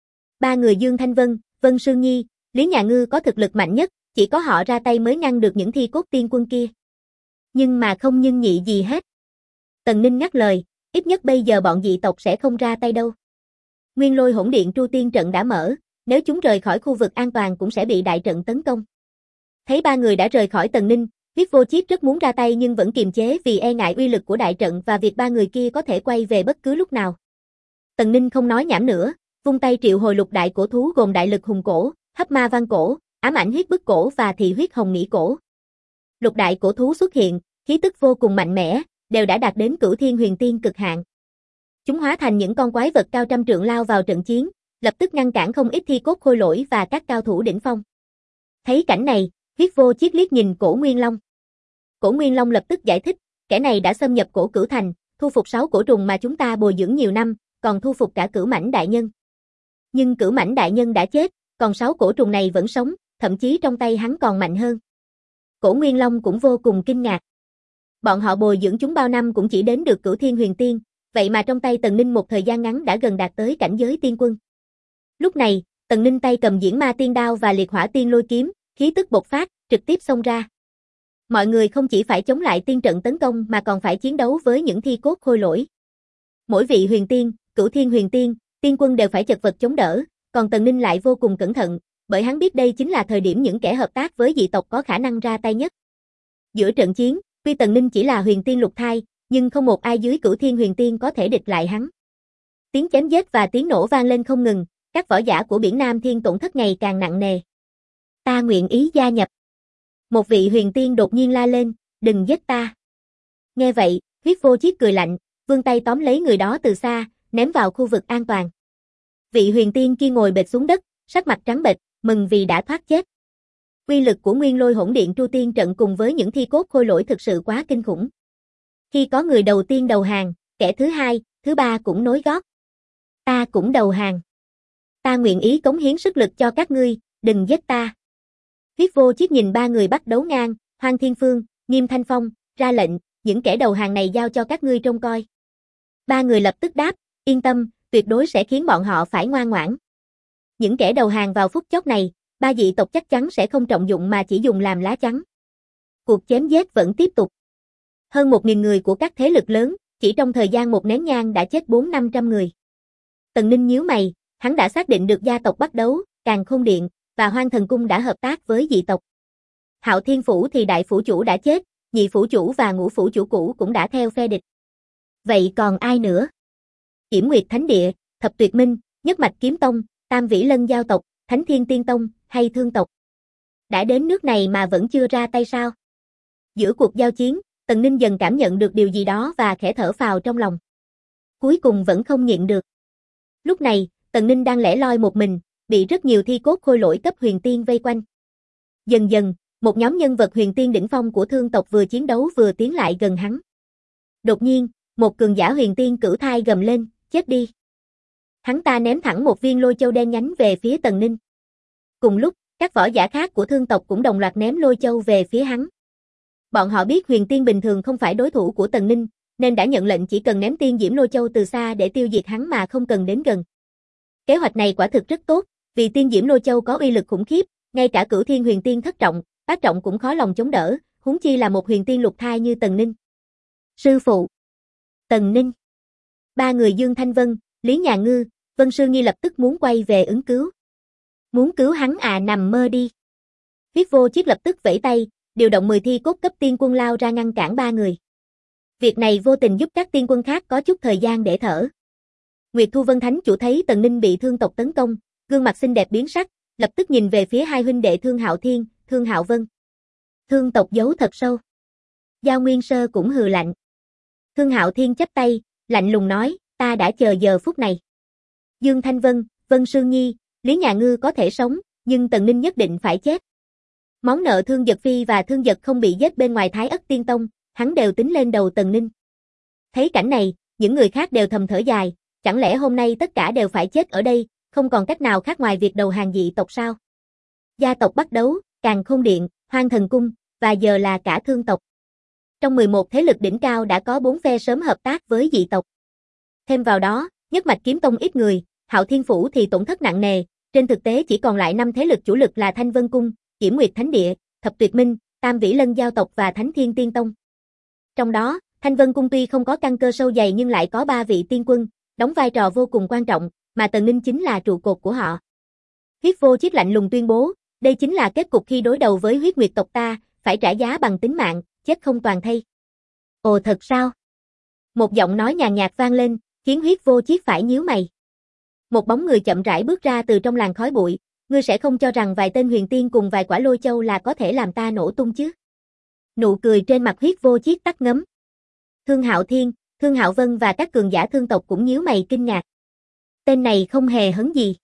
Ba người Dương Thanh Vân, Vân Sương Nhi, Lý Nhà Ngư có thực lực mạnh nhất, chỉ có họ ra tay mới ngăn được những thi cốt tiên quân kia. Nhưng mà không nhưng nhị gì hết. Tần Ninh ngắt lời, ít nhất bây giờ bọn dị tộc sẽ không ra tay đâu. Nguyên Lôi Hỗn Điện Tru Tiên trận đã mở, nếu chúng rời khỏi khu vực an toàn cũng sẽ bị đại trận tấn công. Thấy ba người đã rời khỏi Tần Ninh, Huyết Vô Chiết rất muốn ra tay nhưng vẫn kiềm chế vì e ngại uy lực của đại trận và việc ba người kia có thể quay về bất cứ lúc nào. Tần Ninh không nói nhảm nữa, vung tay triệu hồi lục đại cổ thú gồm đại lực hùng cổ, hấp ma văn cổ, ám ảnh huyết bức cổ và thị huyết hồng nghĩ cổ. Lục đại cổ thú xuất hiện, khí tức vô cùng mạnh mẽ, đều đã đạt đến Cửu Thiên Huyền Tiên cực hạn. Chúng hóa thành những con quái vật cao trăm trượng lao vào trận chiến, lập tức ngăn cản không ít thi cốt khôi lỗi và các cao thủ đỉnh phong. Thấy cảnh này, Huyết Vô Chiết liếc nhìn Cổ Nguyên Long. Cổ Nguyên Long lập tức giải thích, kẻ này đã xâm nhập Cổ Cửu Thành, thu phục 6 cổ trùng mà chúng ta bồi dưỡng nhiều năm, còn thu phục cả Cửu Mãnh đại nhân. Nhưng Cửu Mãnh đại nhân đã chết, còn 6 cổ trùng này vẫn sống, thậm chí trong tay hắn còn mạnh hơn. Cổ Nguyên Long cũng vô cùng kinh ngạc. Bọn họ bồi dưỡng chúng bao năm cũng chỉ đến được Cửu Thiên Huyền Tiên, Vậy mà trong tay Tần Ninh một thời gian ngắn đã gần đạt tới cảnh giới tiên quân. Lúc này, Tần Ninh tay cầm Diễn Ma Tiên Đao và Liệt Hỏa Tiên Lôi Kiếm, khí tức bộc phát, trực tiếp xông ra. Mọi người không chỉ phải chống lại tiên trận tấn công mà còn phải chiến đấu với những thi cốt khôi lỗi. Mỗi vị huyền tiên, cửu thiên huyền tiên, tiên quân đều phải chật vật chống đỡ, còn Tần Ninh lại vô cùng cẩn thận, bởi hắn biết đây chính là thời điểm những kẻ hợp tác với dị tộc có khả năng ra tay nhất. Giữa trận chiến, tuy Tần Ninh chỉ là huyền tiên lục thai, nhưng không một ai dưới cửu thiên huyền tiên có thể địch lại hắn. Tiếng chém giết và tiếng nổ vang lên không ngừng, các võ giả của Biển Nam Thiên tổn thất ngày càng nặng nề. Ta nguyện ý gia nhập. Một vị huyền tiên đột nhiên la lên, đừng giết ta. Nghe vậy, Huyết Vô Chiết cười lạnh, vươn tay tóm lấy người đó từ xa, ném vào khu vực an toàn. Vị huyền tiên kia ngồi bệt xuống đất, sắc mặt trắng bệch, mừng vì đã thoát chết. Uy lực của Nguyên Lôi Hỗn Điện Tru Tiên trận cùng với những thi cốt khôi lỗi thực sự quá kinh khủng. Khi có người đầu tiên đầu hàng, kẻ thứ hai, thứ ba cũng nối gót. Ta cũng đầu hàng. Ta nguyện ý cống hiến sức lực cho các ngươi, đừng giết ta. Huyết Vô Chiết nhìn ba người bắt đấu ngang, Hoang Thiên Phương, Nghiêm Thanh Phong, ra lệnh, những kẻ đầu hàng này giao cho các ngươi trông coi. Ba người lập tức đáp, yên tâm, tuyệt đối sẽ khiến bọn họ phải ngoan ngoãn. Những kẻ đầu hàng vào phút chót này, ba dị tộc chắc chắn sẽ không trọng dụng mà chỉ dùng làm lá chắn. Cuộc chém giết vẫn tiếp tục. Hơn 1.000 người của các thế lực lớn, chỉ trong thời gian một nén nhang đã chết 400-500 người. Tần Ninh nhíu mày, hắn đã xác định được gia tộc bắt đấu, Càn Khôn Điện và Hoang Thần Cung đã hợp tác với dị tộc. Hạo Thiên Phủ thì đại phủ chủ đã chết, nhị phủ chủ và ngũ phủ chủ cũ cũng đã theo phe địch. Vậy còn ai nữa? Kiểm Nguyệt Thánh Địa, Thập Tuyệt Minh, Nhất Mạch Kiếm Tông, Tam Vĩ Lân Giao tộc, Thánh Thiên Tiên Tông hay Thương tộc? Đã đến nước này mà vẫn chưa ra tay sao? Giữa cuộc giao chiến, Tần Ninh dần cảm nhận được điều gì đó và khẽ thở phào trong lòng. Cuối cùng vẫn không nhịn được. Lúc này, Tần Ninh đang lẻ loi một mình, bị rất nhiều thi cốt khôi lỗi cấp huyền tiên vây quanh. Dần dần, một nhóm nhân vật huyền tiên đỉnh phong của Thương tộc vừa chiến đấu vừa tiến lại gần hắn. Đột nhiên, một cường giả huyền tiên cửu thai gầm lên, chết đi. Hắn ta ném thẳng một viên lôi châu đen nhánh về phía Tần Ninh. Cùng lúc, các võ giả khác của Thương tộc cũng đồng loạt ném lôi châu về phía hắn. Bọn họ biết huyền tiên bình thường không phải đối thủ của Tần Ninh, nên đã nhận lệnh chỉ cần ném tiên diễm lôi châu từ xa để tiêu diệt hắn mà không cần đến gần. Kế hoạch này quả thực rất tốt, vì tiên diễm lôi châu có uy lực khủng khiếp, ngay cả cửu thiên huyền tiên thất trọng, bát trọng cũng khó lòng chống đỡ, huống chi là một huyền tiên lục thai như Tần Ninh. Sư phụ. Tần Ninh. Ba người Dương Thanh Vân, Lý Nhà Ngư, Vân Sư Nghi lập tức muốn quay về ứng cứu. Muốn cứu hắn à, nằm mơ đi. Huyết Vô Chiết lập tức vẫy tay, điều động 10 thi cốt cấp tiên quân lao ra ngăn cản ba người. Việc này vô tình giúp các tiên quân khác có chút thời gian để thở. Nguyệt Thu Vân Thánh chủ thấy Tần Ninh bị Thương tộc tấn công, gương mặt xinh đẹp biến sắc, lập tức nhìn về phía hai huynh đệ Thương Hạo Thiên, Thương Hạo Vân. Thương tộc giấu thật sâu. Giao Nguyên Sơ cũng hừ lạnh. Thương Hạo Thiên chắp tay, lạnh lùng nói, ta đã chờ giờ phút này. Dương Thanh Vân, Vân Sương Nhi, Lý Nhà Ngư có thể sống, nhưng Tần Ninh nhất định phải chết. Món nợ Thương Giật Phi và Thương Giật không bị giết bên ngoài Thái Ất Tiên Tông, hắn đều tính lên đầu Tần Ninh. Thấy cảnh này, những người khác đều thầm thở dài, chẳng lẽ hôm nay tất cả đều phải chết ở đây, không còn cách nào khác ngoài việc đầu hàng dị tộc sao? Gia tộc bắt đấu, Càn Khôn Điện, Hoang Thần Cung, và giờ là cả Thương tộc. Trong 11 thế lực đỉnh cao đã có 4 phe sớm hợp tác với dị tộc. Thêm vào đó, Nhất Mạch Kiếm Tông ít người, Hạo Thiên Phủ thì tổn thất nặng nề, trên thực tế chỉ còn lại 5 thế lực chủ lực là Thanh Vân Cung, Kiểm Nguyệt Thánh Địa, Thập Tuyệt Minh, Tam Vĩ Lân Giao tộc và Thánh Thiên Tiên Tông. Trong đó, Thanh Vân Cung tuy không có căn cơ sâu dày nhưng lại có 3 vị tiên quân, đóng vai trò vô cùng quan trọng, mà Tần Ninh chính là trụ cột của họ. Huyết Vô Chiết lạnh lùng tuyên bố, đây chính là kết cục khi đối đầu với huyết nguyệt tộc ta, phải trả giá bằng tính mạng, chết không toàn thây. Ồ thật sao? Một giọng nói nhàn nhạt vang lên, khiến Huyết Vô Chiết phải nhíu mày. Một bóng người chậm rãi bước ra từ trong làn khói bụi, ngươi sẽ không cho rằng vài tên huyền tiên cùng vài quả lôi châu là có thể làm ta nổ tung chứ? Nụ cười trên mặt Huyết Vô Chiết tắt ngấm. Thương Hạo Thiên, Thương Hạo Vân và các cường giả Thương tộc cũng nhíu mày kinh ngạc. Tên này không hề hấn gì.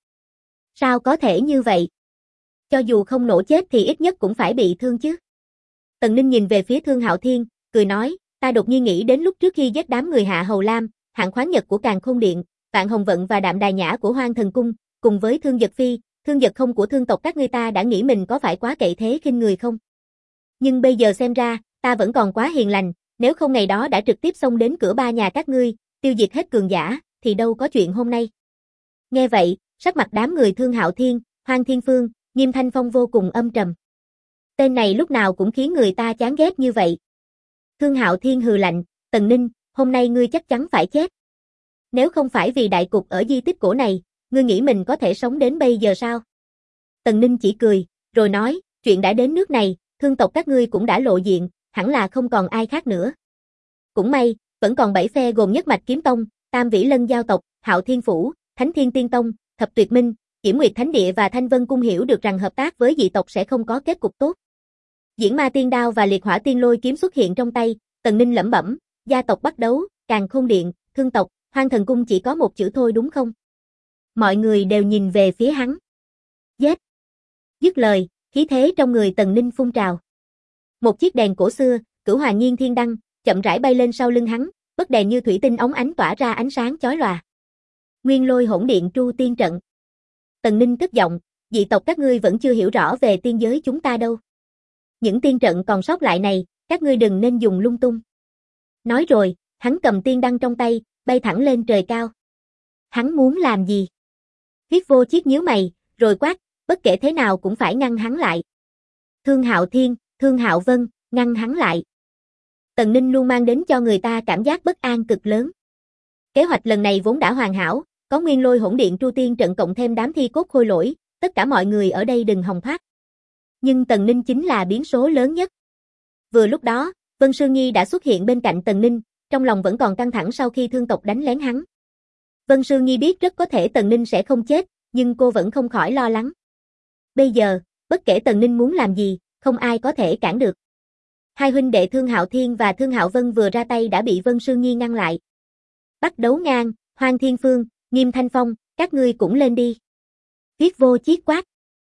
Sao có thể như vậy? Cho dù không nổ chết thì ít nhất cũng phải bị thương chứ. Tần Ninh nhìn về phía Thương Hạo Thiên, cười nói, ta đột nhiên nghĩ đến lúc trước khi giết đám người Hạ Hầu Lam, Hạng Khoáng Nhật của Càn Khôn Điện, Vạn Hồng Vận và Đạm Đài Nhã của Hoang Thần Cung, cùng với Thương Giật Phi, Thương Giật không của Thương tộc các ngươi, ta đã nghĩ mình có phải quá cậy thế khinh người không? Nhưng bây giờ xem ra, ta vẫn còn quá hiền lành, nếu không ngày đó đã trực tiếp xông đến cửa ba nhà các ngươi, tiêu diệt hết cường giả, thì đâu có chuyện hôm nay. Nghe vậy, sắc mặt đám người Thương Hạo Thiên, Hoang Thiên Phương, Nghiêm Thanh Phong vô cùng âm trầm. Tên này lúc nào cũng khiến người ta chán ghét như vậy. Thương Hạo Thiên hừ lạnh, Tần Ninh, hôm nay ngươi chắc chắn phải chết. Nếu không phải vì đại cục ở di tích cổ này, ngươi nghĩ mình có thể sống đến bây giờ sao? Tần Ninh chỉ cười, rồi nói, chuyện đã đến nước này, thương tộc các ngươi cũng đã lộ diện, hẳn là không còn ai khác nữa. Cũng may, vẫn còn 7 phe gồm Nhất Mạch Kiếm Tông, Tam Vĩ Lân Giao tộc, Hạo Thiên Phủ, Thánh Thiên Tiên Tông, Thập Tuyệt Minh, Yểm Nguyệt Thánh Địa và Thanh Vân Cung hiểu được rằng hợp tác với dị tộc sẽ không có kết cục tốt. Diễn Ma Tiên Đao và Liệt Hỏa Tiên Lôi kiếm xuất hiện trong tay, Tần Ninh lẩm bẩm, gia tộc bắt đấu, Càn Khôn Điện, Thương tộc, Hoang Thần Cung chỉ có một chữ thôi đúng không? Mọi người đều nhìn về phía hắn. Giết! Dứt lời, khí thế trong người Tần Ninh phun trào. Một chiếc đèn cổ xưa, Cửu Hoàng Nhiên Thiên Đăng, chậm rãi bay lên sau lưng hắn, bấc đèn như thủy tinh óng ánh tỏa ra ánh sáng chói lòa. Nguyên Lôi Hỗn Điện Tru Tiên Trận. Tần Ninh cất giọng, dị tộc các ngươi vẫn chưa hiểu rõ về tiên giới chúng ta đâu. Những tiên trận còn sót lại này, các ngươi đừng nên dùng lung tung. Nói rồi, hắn cầm tiên đăng trong tay, bay thẳng lên trời cao. Hắn muốn làm gì? Huyết Vô Chiết nhíu mày, rồi quát, bất kể thế nào cũng phải ngăn hắn lại. Thương Hạo Thiên, Thương Hạo Vân, ngăn hắn lại. Tần Ninh luôn mang đến cho người ta cảm giác bất an cực lớn. Kế hoạch lần này vốn đã hoàn hảo, có Nguyên Lôi Hỗn Điện Tru Tiên trận cộng thêm đám thi cốt khôi lỗi, tất cả mọi người ở đây đừng hòng thoát. Nhưng Tần Ninh chính là biến số lớn nhất. Vừa lúc đó, Vân Sương Nhi đã xuất hiện bên cạnh Tần Ninh, trong lòng vẫn còn căng thẳng sau khi thương tộc đánh lén hắn. Vân Sương Nhi biết rất có thể Tần Ninh sẽ không chết, nhưng cô vẫn không khỏi lo lắng. Bây giờ, bất kể Tần Ninh muốn làm gì, không ai có thể cản được. Hai huynh đệ Thương Hạo Thiên và Thương Hạo Vân vừa ra tay đã bị Vân Sương Nhi ngăn lại. Bắt đấu ngang, Hoang Thiên Phương, Nghiêm Thanh Phong, các ngươi cũng lên đi. Huyết Vô Chiết quát.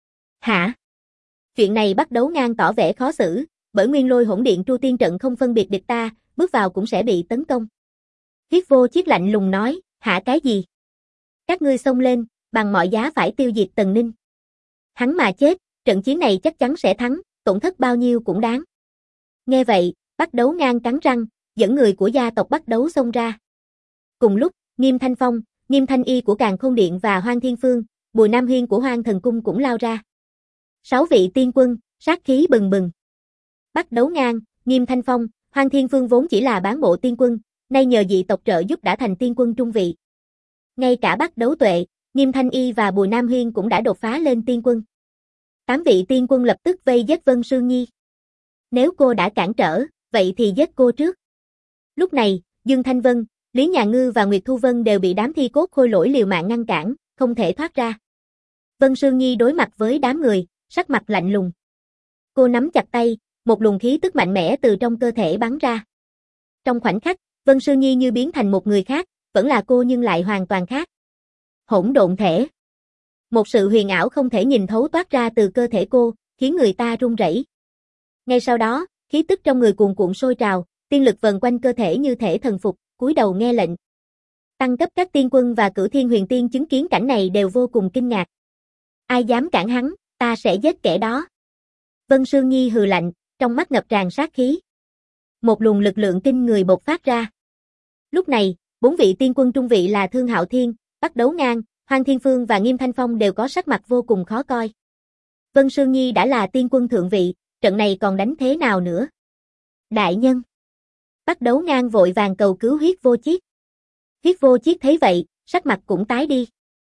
Hả? Chuyện này bắt đấu ngang tỏ vẻ khó xử, bởi Nguyên Lôi Hỗn Điện Tru Tiên trận không phân biệt địch ta, bước vào cũng sẽ bị tấn công. Huyết Vô Chiết lạnh lùng nói, hả cái gì? Các ngươi xông lên, bằng mọi giá phải tiêu diệt Tần Ninh. Hắn mà chết, trận chiến này chắc chắn sẽ thắng, tổn thất bao nhiêu cũng đáng. Nghe vậy, bắt đấu ngang cắn răng, dẫn người của gia tộc bắt đấu xông ra. Cùng lúc, Nghiêm Thanh Phong, Nghiêm Thanh Y của Càn Khôn Điện và Hoang Thiên Phương, Bùi Nam Huyên của Hoang Thần Cung cũng lao ra. 6 vị tiên quân, sát khí bừng bừng. Bắt đấu ngang, Nghiêm Thanh Phong, Hoang Thiên Phương vốn chỉ là bán bộ tiên quân, nay nhờ dị tộc trợ giúp đã thành tiên quân trung vị. Ngay cả bắt đấu tuệ, Nghiêm Thanh Y và Bùi Nam Huyên cũng đã đột phá lên tiên quân. 8 vị tiên quân lập tức vây giết Vân Sương Nhi. Nếu cô đã cản trở, vậy thì giết cô trước. Lúc này, Dương Thanh Vân, Lý Nhà Ngư và Nguyệt Thu Vân đều bị đám thi cốt khôi lỗi liều mạng ngăn cản, không thể thoát ra. Vân Sương Nhi đối mặt với đám người, sắc mặt lạnh lùng. Cô nắm chặt tay, một luồng khí tức mạnh mẽ từ trong cơ thể bắn ra. Trong khoảnh khắc, Vân Sương Nhi như biến thành một người khác, vẫn là cô nhưng lại hoàn toàn khác. Hỗn độn thể. Một sự huyền ảo không thể nhìn thấu toát ra từ cơ thể cô, khiến người ta run rẩy. Ngay sau đó, khí tức trong người cuồn cuộn sôi trào, tiên lực vần quanh cơ thể như thể thần phục, cúi đầu nghe lệnh. Tăng cấp các tiên quân và Cửu Thiên Huyền Tiên chứng kiến cảnh này đều vô cùng kinh ngạc. Ai dám cản hắn, ta sẽ giết kẻ đó. Vân Sương Nhi hừ lạnh, trong mắt ngập tràn sát khí. Một luồng lực lượng kinh người bộc phát ra. Lúc này, 4 vị tiên quân trung vị là Thương Hạo Thiên, Bắt Đấu Ngang, Hoang Thiên Phương và Nghiêm Thanh Phong đều có sắc mặt vô cùng khó coi. Vân Sương Nhi đã là tiên quân thượng vị, trận này còn đánh thế nào nữa? Đại nhân! Bắt Đấu Ngang vội vàng cầu cứu Huyết Vô Chiết. Huyết Vô Chiết thấy vậy, sắc mặt cũng tái đi.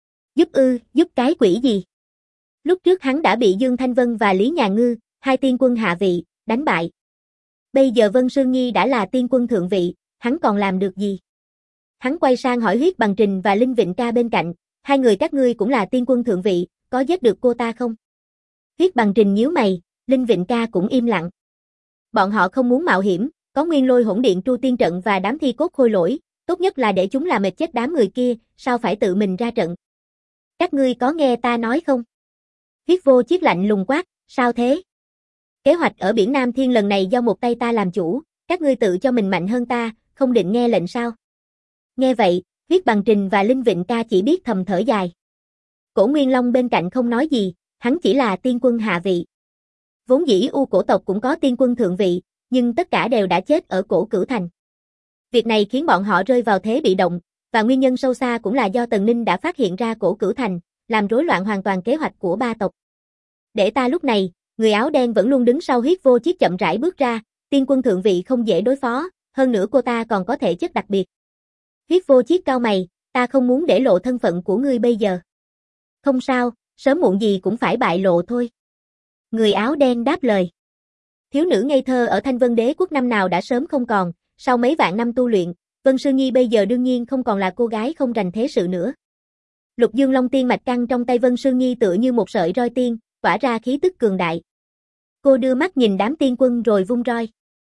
Giúp cái quỷ gì? Lúc trước hắn đã bị Dương Thanh Vân và Lý Nhà Ngư, hai tiên quân hạ vị, đánh bại. Bây giờ Vân Sương Nhi đã là tiên quân thượng vị, hắn còn làm được gì? Hắn quay sang hỏi Huyết Bằng Trình và Linh Vịnh Ca bên cạnh, hai người các ngươi cũng là tiên quân thượng vị, có giết được cô ta không? Huyết Bằng Trình nhíu mày, Linh Vịnh Ca cũng im lặng. Bọn họ không muốn mạo hiểm, có Nguyên Lôi Hỗn Điện Tru Tiên trận và đám thi cốt khôi lỗi, tốt nhất là để chúng làm mệt chết đám người kia, sao phải tự mình ra trận? Các ngươi có nghe ta nói không? Huyết Vô Chiết lạnh lùng quát, sao thế? Kế hoạch ở biển Nam Thiên lần này do một tay ta làm chủ, các ngươi tự cho mình mạnh hơn ta, không định nghe lệnh sao? Nghe vậy, Huyết Bằng Trình và Linh Vịnh Ca chỉ biết thầm thở dài. Cổ Nguyên Long bên cạnh không nói gì, hắn chỉ là tiên quân hạ vị. Vốn dĩ U cổ tộc cũng có tiên quân thượng vị, nhưng tất cả đều đã chết ở Cổ Cửu Thành. Việc này khiến bọn họ rơi vào thế bị động, và nguyên nhân sâu xa cũng là do Tần Ninh đã phát hiện ra Cổ Cửu Thành, làm rối loạn hoàn toàn kế hoạch của ba tộc. Để ta lúc này, người áo đen vẫn luôn đứng sau Huyết Vô Chiết chậm rãi bước ra, tiên quân thượng vị không dễ đối phó, hơn nữa cô ta còn có thể chất đặc biệt. Huyết Vô Chiết cau mày, ta không muốn để lộ thân phận của ngươi bây giờ. Không sao, sớm muộn gì cũng phải bại lộ thôi. Người áo đen đáp lời. Thiếu nữ ngây thơ ở Thanh Vân Đế quốc năm nào đã sớm không còn, sau mấy vạn năm tu luyện, Vân Sư Nhi bây giờ đương nhiên không còn là cô gái không rành thế sự nữa. Lục Dương Long Tiên mạch căng trong tay Vân Sư Nhi tựa như một sợi roi tiên, tỏa ra khí tức cường đại. Cô đưa mắt nhìn đám tiên quân rồi vung roi.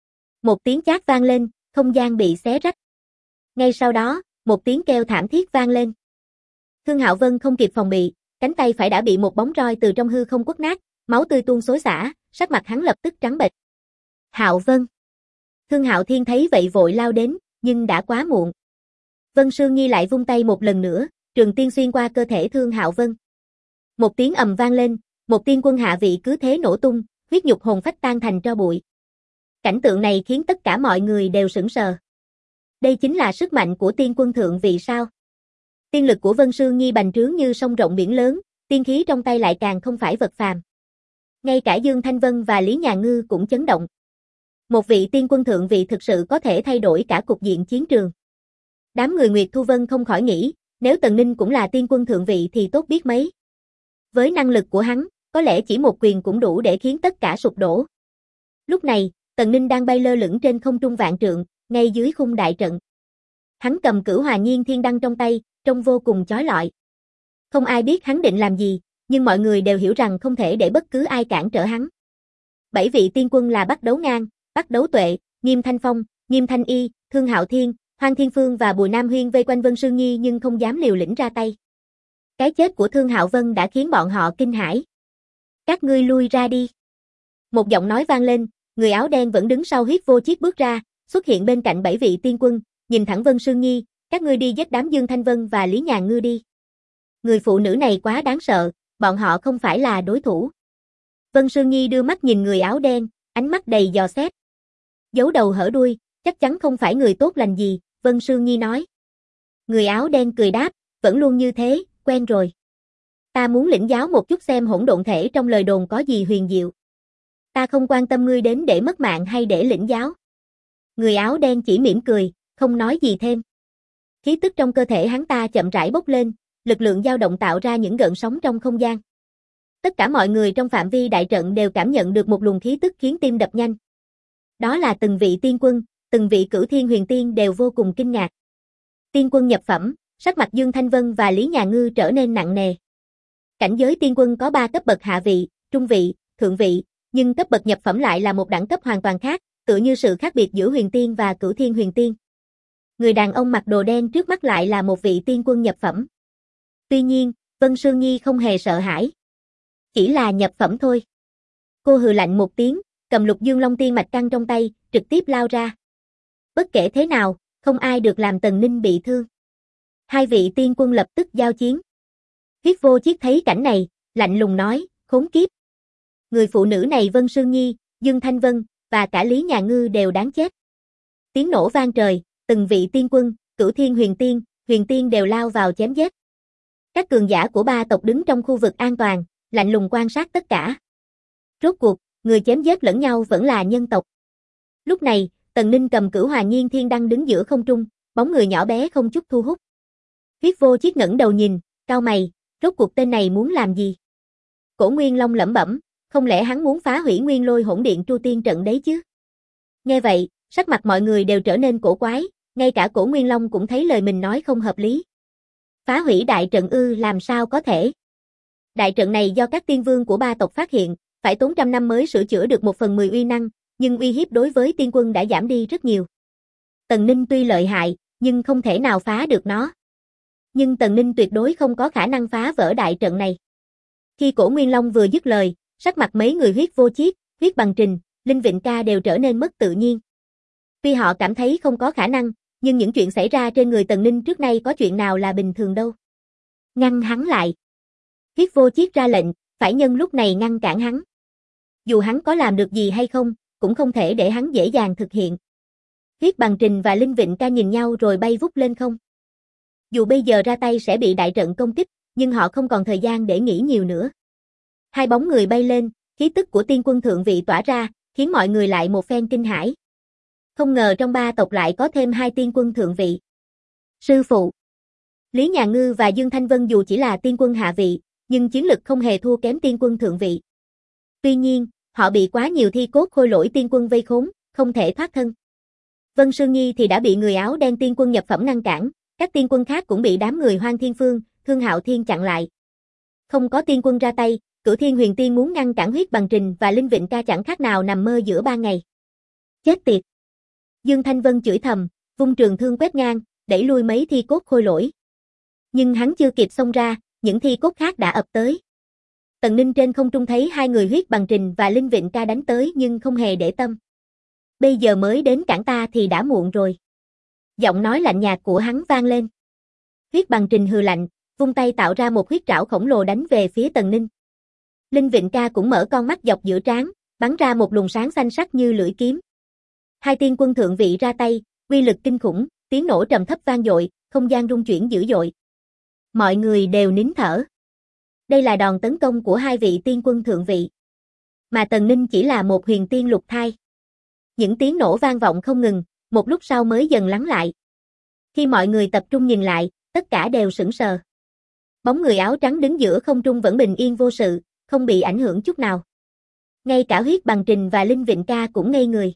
Một tiếng chát vang lên, không gian bị xé rách. Ngay sau đó, một tiếng kêu thảm thiết vang lên. Thương Hạo Vân không kịp phòng bị, cánh tay phải đã bị một bóng roi từ trong hư không quất nát, máu tươi tuôn xối xả, sắc mặt hắn lập tức trắng bệch. Hạo Vân. Thương Hạo Thiên thấy vậy vội lao đến, nhưng đã quá muộn. Vân Sương Nhi lại vung tay một lần nữa, trường tiên xuyên qua cơ thể Thương Hạo Vân. Một tiếng ầm vang lên, một tiên quân hạ vị cứ thế nổ tung, huyết nhục hồn phách tan thành tro bụi. Cảnh tượng này khiến tất cả mọi người đều sững sờ. Đây chính là sức mạnh của tiên quân thượng vị sao? Tiên lực của Vân Sương Nhi bành trướng như sông rộng biển lớn, tiên khí trong tay lại càng không phải vật phàm. Ngay cả Dương Thanh Vân và Lý Nhà Ngư cũng chấn động. Một vị tiên quân thượng vị thực sự có thể thay đổi cả cục diện chiến trường. Đám người Nguyệt Thu Vân không khỏi nghĩ, nếu Tần Ninh cũng là tiên quân thượng vị thì tốt biết mấy. Với năng lực của hắn, có lẽ chỉ một quyền cũng đủ để khiến tất cả sụp đổ. Lúc này, Tần Ninh đang bay lơ lửng trên không trung vạn trượng, ngay dưới khung đại trận. Hắn cầm Cửu Hòa Nhiên Thiên Đăng trong tay, trông vô cùng chói lọi. Không ai biết hắn định làm gì, nhưng mọi người đều hiểu rằng không thể để bất cứ ai cản trở hắn. 7 vị tiên quân là Bắc Đấu Ngang, Bắc Đấu Tuệ, Nghiêm Thanh Phong, Nghiêm Thanh Y, Thương Hạo Thiên, Hoang Thiên Phương và Bùi Nam Huyên vây quanh Vân Sương Nhi nhưng không dám liều lĩnh ra tay. Cái chết của Thương Hạo Vân đã khiến bọn họ kinh hãi. Các ngươi lui ra đi. Một giọng nói vang lên, người áo đen vẫn đứng sau Huyết Vô Chiết bước ra, xuất hiện bên cạnh 7 vị tiên quân, nhìn thẳng Vân Sương Nhi, các ngươi đi giết đám Dương Thanh Vân và Lý Nhà Ngư đi. Người phụ nữ này quá đáng sợ, bọn họ không phải là đối thủ. Vân Sương Nhi đưa mắt nhìn người áo đen, ánh mắt đầy dò xét. Giấu đầu hở đuôi, chắc chắn không phải người tốt lành gì, Vân Sương Nhi nói. Người áo đen cười đáp, vẫn luôn như thế, quen rồi. Ta muốn lĩnh giáo một chút xem hỗn độn thể trong lời đồn có gì huyền diệu. Ta không quan tâm ngươi đến để mất mạng hay để lĩnh giáo. Người áo đen chỉ mỉm cười, không nói gì thêm. Khí tức trong cơ thể hắn ta chậm rãi bốc lên, lực lượng dao động tạo ra những gợn sóng trong không gian. Tất cả mọi người trong phạm vi đại trận đều cảm nhận được một luồng khí tức khiến tim đập nhanh. Đó là từng vị tiên quân, từng vị Cửu Thiên Huyền Tiên đều vô cùng kinh ngạc. Tiên quân nhập phẩm, sắc mặt Dương Thanh Vân và Lý Nhà Ngư trở nên nặng nề. Cảnh giới tiên quân có 3 cấp bậc hạ vị, trung vị, thượng vị, nhưng cấp bậc nhập phẩm lại là một đẳng cấp hoàn toàn khác, tựa như sự khác biệt giữa Huyền Tiên và Cửu Thiên Huyền Tiên. Người đàn ông mặc đồ đen trước mắt lại là một vị tiên quân nhập phẩm. Tuy nhiên, Vân Sương Nhi không hề sợ hãi. Chỉ là nhập phẩm thôi. Cô hừ lạnh một tiếng, cầm Lục Dương Long Tiên mạch căng trong tay, trực tiếp lao ra. Bất kể thế nào, không ai được làm Tần Ninh bị thương. Hai vị tiên quân lập tức giao chiến. Huyết Vô Chiết thấy cảnh này, lạnh lùng nói, khốn kiếp. Người phụ nữ này Vân Sương Nhi, Dương Thanh Vân, và cả Lý Nhà Ngư đều đáng chết. Tiếng nổ vang trời, từng vị tiên quân, Cửu Thiên Huyền Tiên đều lao vào chém giết. Các cường giả của ba tộc đứng trong khu vực an toàn, lạnh lùng quan sát tất cả. Rốt cuộc, người chém giết lẫn nhau vẫn là nhân tộc. Lúc này, Tần Ninh cầm Cửu Hòa Nhiên Thiên Đăng đứng giữa không trung, bóng người nhỏ bé không chút thu hút. Huyết Vô Chiết ngẩng đầu nhìn, cau mày, rốt cuộc tên này muốn làm gì? Cổ Nguyên Long lẩm bẩm, không lẽ hắn muốn phá hủy Nguyên Lôi Hỗn Điện Tru Tiên trận đấy chứ? Nghe vậy, sắc mặt mọi người đều trở nên cổ quái, ngay cả Cổ Nguyên Long cũng thấy lời mình nói không hợp lý. Phá hủy đại trận ư, làm sao có thể? Đại trận này do các tiên vương của ba tộc phát hiện, phải tốn trăm năm mới sửa chữa được 1/10 uy năng, nhưng uy hiếp đối với tiên quân đã giảm đi rất nhiều. Tần Ninh tuy lợi hại, nhưng không thể nào phá được nó. Nhưng Tần Ninh tuyệt đối không có khả năng phá vỡ đại trận này. Khi Cổ Nguyên Long vừa dứt lời, sắc mặt mấy người Huyết Vô Chiết, Huyết Bằng Trình, Linh Vịnh Ca đều trở nên mất tự nhiên. Tuy họ cảm thấy không có khả năng, nhưng những chuyện xảy ra trên người Tần Ninh trước nay có chuyện nào là bình thường đâu. Ngăn hắn lại. Huyết Vô Chiết ra lệnh, phải nhân lúc này ngăn cản hắn. Dù hắn có làm được gì hay không, cũng không thể để hắn dễ dàng thực hiện. Huyết Bằng Trình và Linh Vịnh Ca nhìn nhau rồi bay vút lên không. Dù bây giờ ra tay sẽ bị đại trận công kích, nhưng họ không còn thời gian để nghĩ nhiều nữa. Hai bóng người bay lên, khí tức của tiên quân thượng vị tỏa ra, khiến mọi người lại một phen kinh hãi. Không ngờ trong ba tộc lại có thêm hai tiên quân thượng vị. Sư phụ Lý Nhà Ngư và Dương Thanh Vân dù chỉ là tiên quân hạ vị, nhưng chiến lực không hề thua kém tiên quân thượng vị. Tuy nhiên, họ bị quá nhiều thi cốt khôi lỗi tiên quân vây khốn, không thể thoát thân. Vân Sương Nhi thì đã bị người áo đen tiên quân nhập phẩm ngăn cản, các tiên quân khác cũng bị đám người Hoang Thiên Phương, Thương Hạo Thiên chặn lại. Không có tiên quân ra tay, Cửu Thiên Huyền Tiên muốn ngăn cản Huyết Bằng Trình và Linh Vịnh Ca chẳng khác nào nằm mơ giữa ban ngày. Chết tiệt! Dương Thanh Vân chửi thầm, vung trường thương quét ngang, đẩy lui mấy thi cốt khôi lỗi. Nhưng hắn chưa kịp xông ra, những thi cốt khác đã ập tới. Tần Ninh trên không trung thấy hai người Huyết Bằng Trình và Linh Vịnh Ca đánh tới nhưng không hề để tâm. Bây giờ mới đến cản ta thì đã muộn rồi. Giọng nói lạnh nhạt của hắn vang lên. Huyết Bằng Trình hừ lạnh, vung tay tạo ra một huyết trảo khổng lồ đánh về phía Tần Ninh. Linh Vịnh Ca cũng mở con mắt dọc giữa trán, bắn ra một luồng sáng xanh sắc như lưỡi kiếm. Hai tiên quân thượng vị ra tay, uy lực kinh khủng, tiếng nổ trầm thấp vang dội, không gian rung chuyển dữ dội. Mọi người đều nín thở. Đây là đòn tấn công của hai vị tiên quân thượng vị. Mà Tần Ninh chỉ là một huyền tiên lục thai. Những tiếng nổ vang vọng không ngừng, một lúc sau mới dần lắng lại. Khi mọi người tập trung nhìn lại, tất cả đều sững sờ. Bóng người áo trắng đứng giữa không trung vẫn bình yên vô sự, không bị ảnh hưởng chút nào. Ngay cả Huyết Bằng Trình và Linh Vịnh Ca cũng ngây người.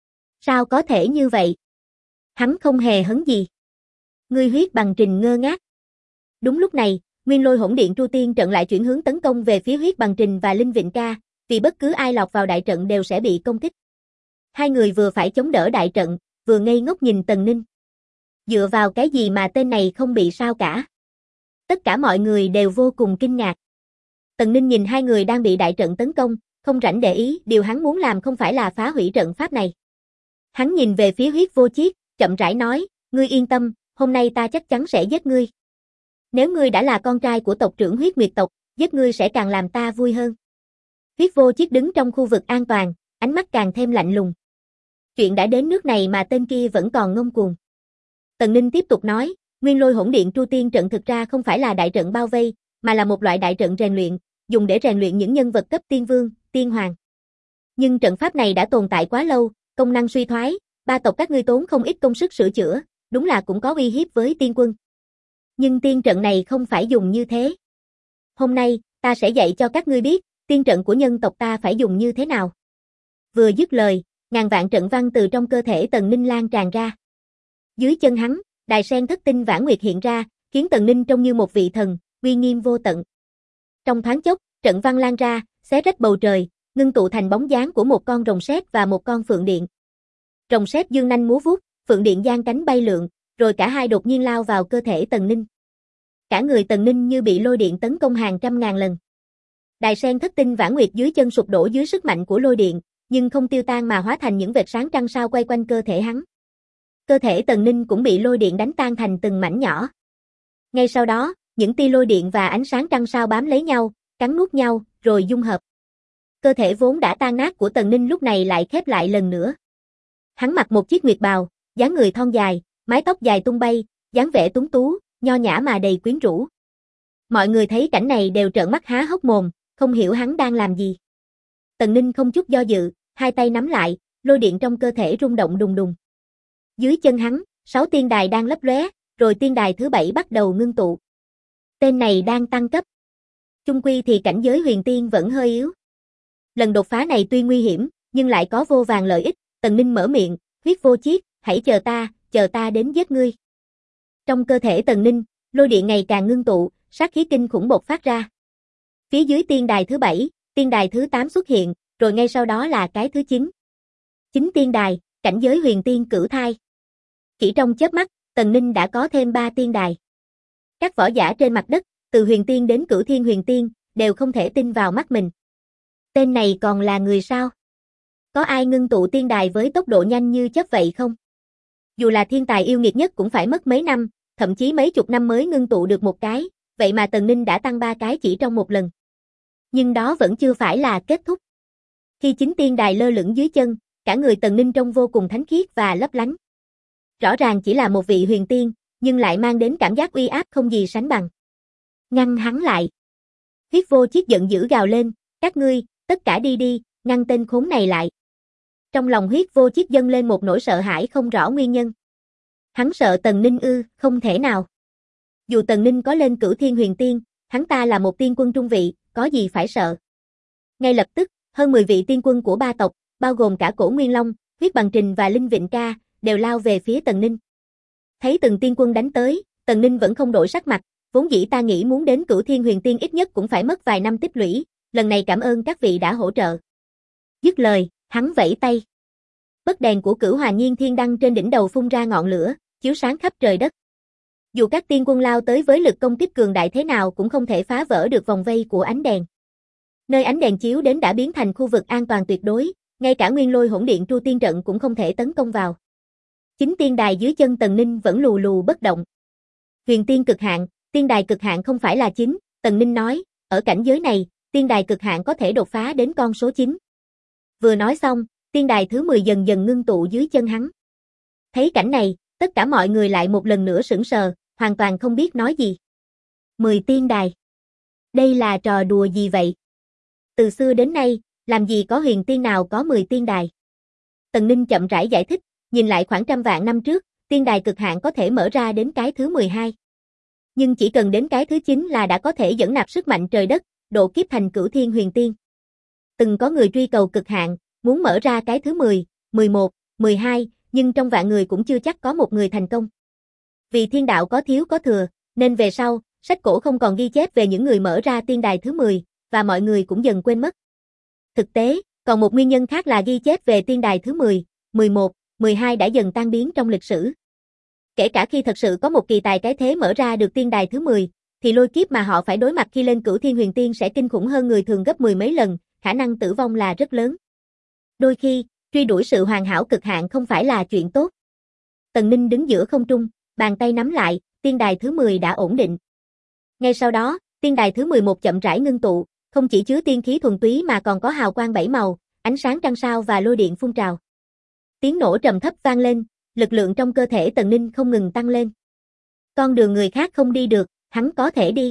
Sao có thể như vậy? Hắn không hề hấn gì. Ngươi Huyết Bằng Trình ngơ ngác. Đúng lúc này, Nguyên Lôi Hỗn Điện Tru Tiên trận lại chuyển hướng tấn công về phía Huyết Bằng Trình và Linh Vịnh Ca, vì bất cứ ai lọt vào đại trận đều sẽ bị công kích. Hai người vừa phải chống đỡ đại trận, vừa ngây ngốc nhìn Tần Ninh. Dựa vào cái gì mà tên này không bị sao cả? Tất cả mọi người đều vô cùng kinh ngạc. Tần Ninh nhìn hai người đang bị đại trận tấn công, không rảnh để ý, điều hắn muốn làm không phải là phá hủy trận pháp này. Hắn nhìn về phía Huyết Vô Chiết, chậm rãi nói, ngươi yên tâm, hôm nay ta chắc chắn sẽ giết ngươi. Nếu ngươi đã là con trai của tộc trưởng Huyết Nguyệt tộc, giết ngươi sẽ càng làm ta vui hơn. Huyết Vô Chiết đứng trong khu vực an toàn, ánh mắt càng thêm lạnh lùng. Chuyện đã đến nước này mà tên kia vẫn còn ngông cuồng. Tần Ninh tiếp tục nói, Nguyên Lôi Hỗn Điện Tru Tiên trận thực ra không phải là đại trận bao vây, mà là một loại đại trận rèn luyện, dùng để rèn luyện những nhân vật cấp tiên vương, tiên hoàng. Nhưng trận pháp này đã tồn tại quá lâu, công năng suy thoái, ba tộc các ngươi tốn không ít công sức sửa chữa, đúng là cũng có uy hiếp với tiên quân. Nhưng tiên trận này không phải dùng như thế. Hôm nay, ta sẽ dạy cho các ngươi biết, tiên trận của nhân tộc ta phải dùng như thế nào. Vừa dứt lời, ngàn vạn trận văn từ trong cơ thể Tần Ninh lan tràn ra. Dưới chân hắn, đài sen thất tinh vãn nguyệt hiện ra, khiến Tần Ninh trông như một vị thần, uy nghiêm vô tận. Trong thoáng chốc, trận văn lan ra, xé rách bầu trời, ngưng tụ thành bóng dáng của một con rồng sét và một con phượng điện. Rồng sét dương nanh múa vuốt, phượng điện giang cánh bay lượn, rồi cả hai đột nhiên lao vào cơ thể Tần Ninh. Cả người Tần Ninh như bị lôi điện tấn công hàng trăm ngàn lần. Đài sen thất tinh vãn nguyệt dưới chân sụp đổ dưới sức mạnh của lôi điện, nhưng không tiêu tan mà hóa thành những vệt sáng trăng sao quay quanh cơ thể hắn. Cơ thể Tần Ninh cũng bị lôi điện đánh tan thành từng mảnh nhỏ. Ngay sau đó, những tia lôi điện và ánh sáng trăng sao bám lấy nhau, cắn nuốt nhau, rồi dung hợp. Cơ thể vốn đã tan nát của Tần Ninh lúc này lại khép lại lần nữa. Hắn mặc một chiếc nguyệt bào, dáng người thon dài, mái tóc dài tung bay, dáng vẻ tuấn tú, nho nhã mà đầy quyến rũ. Mọi người thấy cảnh này đều trợn mắt há hốc mồm, không hiểu hắn đang làm gì. Tần Ninh không chút do dự, hai tay nắm lại, lôi điện trong cơ thể rung động đùng đùng. Dưới chân hắn, 6 tiên đài đang lấp lóe, rồi tiên đài thứ 7 bắt đầu ngưng tụ. Tên này đang tăng cấp. Chung quy thì cảnh giới huyền tiên vẫn hơi yếu. Lần đột phá này tuy nguy hiểm, nhưng lại có vô vàn lợi ích. Tần Ninh mở miệng, Huyết Vô Chiết, hãy chờ ta đến giết ngươi. Trong cơ thể Tần Ninh, lôi điện ngày càng ngưng tụ, sát khí kinh khủng bộc phát ra. Phía dưới tiên đài thứ 7, tiên đài thứ 8 xuất hiện, rồi ngay sau đó là cái thứ 9. 9 tiên đài, cảnh giới huyền tiên cửu thai. Chỉ trong chớp mắt, Tần Ninh đã có thêm 3 tiên đài. Các võ giả trên mặt đất, từ huyền tiên đến cửu thiên huyền tiên, đều không thể tin vào mắt mình. Tên này còn là người sao? Có ai ngưng tụ tiên đài với tốc độ nhanh như chớp vậy không? Dù là thiên tài yêu nghiệt nhất cũng phải mất mấy năm, thậm chí mấy chục năm mới ngưng tụ được một cái, vậy mà Tần Ninh đã tăng 3 cái chỉ trong một lần. Nhưng đó vẫn chưa phải là kết thúc. Khi 9 tiên đài lơ lửng dưới chân, cả người Tần Ninh trông vô cùng thánh khiết và lấp lánh. Rõ ràng chỉ là một vị huyền tiên, nhưng lại mang đến cảm giác uy áp không gì sánh bằng. Ngăn hắn lại. Huyết Vô Chiết giận dữ gào lên, các ngươi, tất cả đi đi, ngăn tên khốn này lại. Trong lòng Huyết Vô Chiết dâng lên một nỗi sợ hãi không rõ nguyên nhân. Hắn sợ Tần Ninh ư, không thể nào. Dù Tần Ninh có lên Cửu Thiên Huyền Tiên, hắn ta là một tiên quân trung vị, có gì phải sợ. Ngay lập tức, hơn 10 vị tiên quân của ba tộc, bao gồm cả Cổ Nguyên Long, Huyết Bằng Trình và Linh Vịnh Ca, đều lao về phía Tần Ninh. Thấy từng tiên quân đánh tới, Tần Ninh vẫn không đổi sắc mặt, vốn dĩ ta nghĩ muốn đến Cửu Thiên Huyền Tiên ít nhất cũng phải mất vài năm tích lũy, lần này cảm ơn các vị đã hỗ trợ. Dứt lời, hắn vẫy tay. Bất đèn của Cửu Hòa Nhiên Thiên Đăng trên đỉnh đầu phun ra ngọn lửa, chiếu sáng khắp trời đất. Dù các tiên quân lao tới với lực công kích cường đại thế nào cũng không thể phá vỡ được vòng vây của ánh đèn. Nơi ánh đèn chiếu đến đã biến thành khu vực an toàn tuyệt đối, ngay cả Nguyên Lôi Hỗn Điện Tru Tiên trận cũng không thể tấn công vào. Chính tiên đài dưới chân Tần Ninh vẫn lù lù bất động. Huyền tiên cực hạn, tiên đài cực hạn không phải là 9, Tần Ninh nói, ở cảnh giới này, tiên đài cực hạn có thể đột phá đến con số 9. Vừa nói xong, tiên đài thứ 10 dần dần ngưng tụ dưới chân hắn. Thấy cảnh này, tất cả mọi người lại một lần nữa sững sờ, hoàn toàn không biết nói gì. 10 tiên đài. Đây là trò đùa gì vậy? Từ xưa đến nay, làm gì có huyền tiên nào có 10 tiên đài? Tần Ninh chậm rãi giải thích, nhìn lại khoảng trăm vạn năm trước, tiên đài cực hạn có thể mở ra đến cái thứ 12. Nhưng chỉ cần đến cái thứ 9 là đã có thể dẫn nạp sức mạnh trời đất, độ kiếp thành Cửu Thiên Huyền Tiên. Từng có người truy cầu cực hạn, muốn mở ra cái thứ 10, 11, 12, nhưng trong vạn người cũng chưa chắc có một người thành công. Vì thiên đạo có thiếu có thừa, nên về sau, sách cổ không còn ghi chép về những người mở ra tiên đài thứ 10, và mọi người cũng dần quên mất. Thực tế, còn một nguyên nhân khác là ghi chép về tiên đài thứ 10, 11, 12 đã dần tan biến trong lịch sử. Kể cả khi thật sự có một kỳ tài cái thế mở ra được tiên đài thứ 10, thì lôi kiếp mà họ phải đối mặt khi lên Cửu Thiên Huyền Tiên sẽ kinh khủng hơn người thường gấp 10 mấy lần, khả năng tử vong là rất lớn. Đôi khi, truy đuổi sự hoàn hảo cực hạn không phải là chuyện tốt. Tần Ninh đứng giữa không trung, bàn tay nắm lại, tiên đài thứ 10 đã ổn định. Ngay sau đó, tiên đài thứ 11 chậm rãi ngưng tụ, không chỉ chứa tiên khí thuần túy mà còn có hào quang 7 màu, ánh sáng trăng sao và lôi điện phun trào. Tiếng nổ trầm thấp vang lên, lực lượng trong cơ thể Tần Ninh không ngừng tăng lên. Con đường người khác không đi được, hắn có thể đi.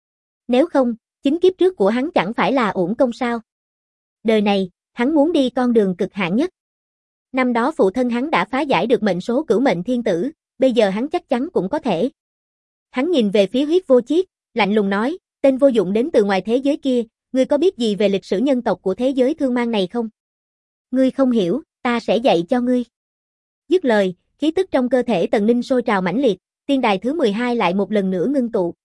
Nếu không, chính kiếp trước của hắn chẳng phải là uổng công sao? Đời này, hắn muốn đi con đường cực hạn nhất. Năm đó phụ thân hắn đã phá giải được mệnh số cửu mệnh thiên tử, bây giờ hắn chắc chắn cũng có thể. Hắn nhìn về phía Huyết Vô Chiết, lạnh lùng nói, tên vô dụng đến từ ngoài thế giới kia, ngươi có biết gì về lịch sử nhân tộc của thế giới thương mang này không? Ngươi không hiểu, ta sẽ dạy cho ngươi. Dứt lời, khí tức trong cơ thể Tần Ninh sôi trào mãnh liệt, tiên đài thứ 12 lại một lần nữa ngưng tụ.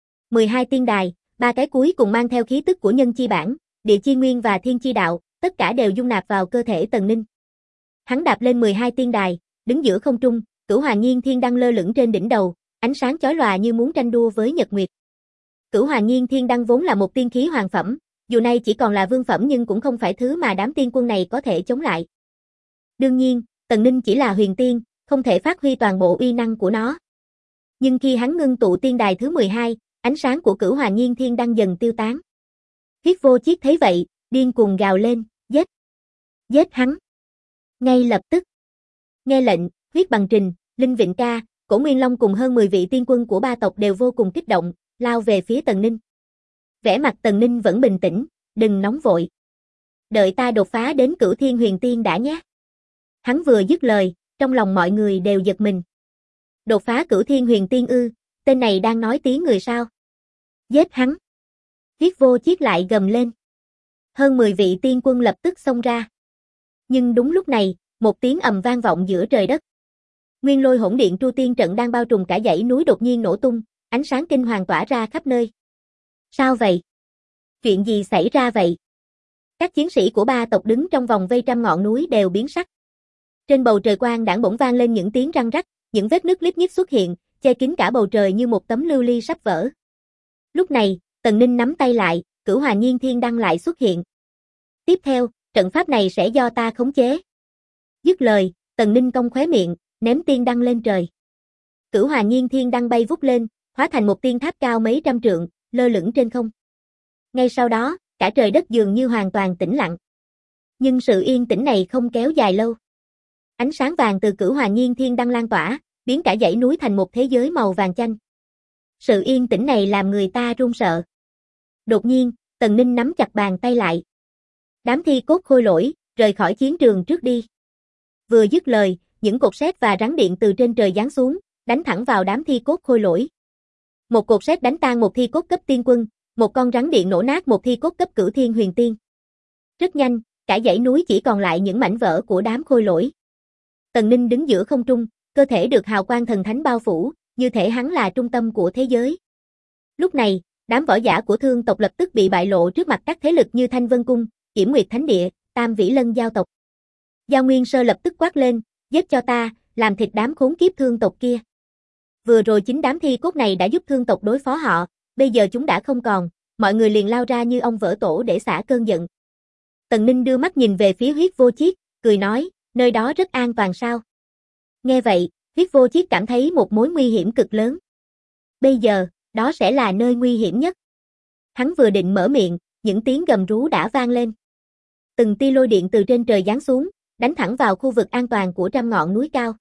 12 tiên đài, ba cái cuối cùng mang theo khí tức của nhân chi bản, địa chi nguyên và thiên chi đạo, tất cả đều dung nạp vào cơ thể Tần Ninh. Hắn đạp lên 12 tiên đài, đứng giữa không trung, Cửu Hòa Nhiên Thiên Đăng lơ lửng trên đỉnh đầu, ánh sáng chói lòa như muốn tranh đua với nhật nguyệt. Cửu Hòa Nhiên Thiên Đăng vốn là một tiên khí hoàng phẩm, dù nay chỉ còn là vương phẩm nhưng cũng không phải thứ mà đám tiên quân này có thể chống lại. Đương nhiên, Tần Ninh chỉ là huyền tiên, không thể phát huy toàn bộ uy năng của nó. Nhưng khi hắn ngưng tụ tiên đài thứ 12, ánh sáng của Cửu Hòa Nhiên Thiên Đăng dần tiêu tán. Huyết Vô Chiết thấy vậy, điên cuồng gào lên, giết! Giết hắn! Ngay lập tức. Nghe lệnh, Huyết Bằng Trình, Linh Vịnh Ca, Cổ Nguyên Long cùng hơn 10 vị tiên quân của ba tộc đều vô cùng kích động, lao về phía Tần Ninh. Vẻ mặt Tần Ninh vẫn bình tĩnh, đừng nóng vội. Đợi ta đột phá đến Cửu Thiên Huyền Tiên đã nhé. Hắn vừa dứt lời, trong lòng mọi người đều giật mình. Đột phá Cửu Thiên Huyền Tiên ư, tên này đang nói tiếng người sao? Giết hắn! Huyết Vô Chiết lại gầm lên. Hơn 10 vị tiên quân lập tức xông ra. Nhưng đúng lúc này, một tiếng ầm vang vọng giữa trời đất. Nguyên Lôi Hỗn Điện Tru Tiên trận đang bao trùm cả dãy núi đột nhiên nổ tung, ánh sáng kinh hoàng tỏa ra khắp nơi. Sao vậy? Chuyện gì xảy ra vậy? Các chiến sĩ của ba tộc đứng trong vòng vây trăm ngọn núi đều biến sắc. Trên bầu trời quang đãng bỗng vang lên những tiếng răng rắc, những vết nứt lít nhít xuất hiện, che kín cả bầu trời như một tấm lưu ly sắp vỡ. Lúc này, Tần Ninh nắm tay lại, Cửu Hòa Nhiên Thiên Đăng lại xuất hiện. Tiếp theo, trận pháp này sẽ do ta khống chế. Dứt lời, Tần Ninh cong khóe miệng, ném tiên đăng lên trời. Cửu Hòa Nhiên Thiên Đăng bay vút lên, hóa thành một tiên tháp cao mấy trăm trượng, lơ lửng trên không. Ngay sau đó, cả trời đất dường như hoàn toàn tĩnh lặng. Nhưng sự yên tĩnh này không kéo dài lâu. Ánh sáng vàng từ Cửu Hòa Nhiên Thiên Đăng lan tỏa, biến cả dãy núi thành một thế giới màu vàng chanh. Sự yên tĩnh này làm người ta run sợ. Đột nhiên, Tần Ninh nắm chặt bàn tay lại. Đám thi cốt khôi lỗi, rời khỏi chiến trường trước đi. Vừa dứt lời, những cột sét và rắn điện từ trên trời giáng xuống, đánh thẳng vào đám thi cốt khôi lỗi. Một cột sét đánh tan một thi cốt cấp tiên quân, một con rắn điện nổ nát một thi cốt cấp Cửu Thiên Huyền Tiên. Rất nhanh, cả dãy núi chỉ còn lại những mảnh vỡ của đám khôi lỗi. Tần Ninh đứng giữa không trung, cơ thể được hào quang thần thánh bao phủ, như thể hắn là trung tâm của thế giới. Lúc này, đám võ giả của Thương tộc lập tức bị bại lộ trước mặt các thế lực như Thanh Vân Cung, Yểm Nguyệt Thánh Địa, Tam Vĩ Lân Giao tộc. Giao Nguyên Sơ lập tức quát lên, giết cho ta, làm thịt đám khốn kiếp Thương tộc kia. Vừa rồi chính đám thi cốt này đã giúp Thương tộc đối phó họ, bây giờ chúng đã không còn, mọi người liền lao ra như ong vỡ tổ để xả cơn giận. Tần Ninh đưa mắt nhìn về phía Huyết Vô Chiết, cười nói, nơi đó rất an toàn sao? Nghe vậy, Huyết Vô Chiết cảm thấy một mối nguy hiểm cực lớn. Bây giờ, đó sẽ là nơi nguy hiểm nhất. Hắn vừa định mở miệng, những tiếng gầm rú đã vang lên. Từng tia lôi điện từ trên trời giáng xuống, đánh thẳng vào khu vực an toàn của trăm ngọn núi cao.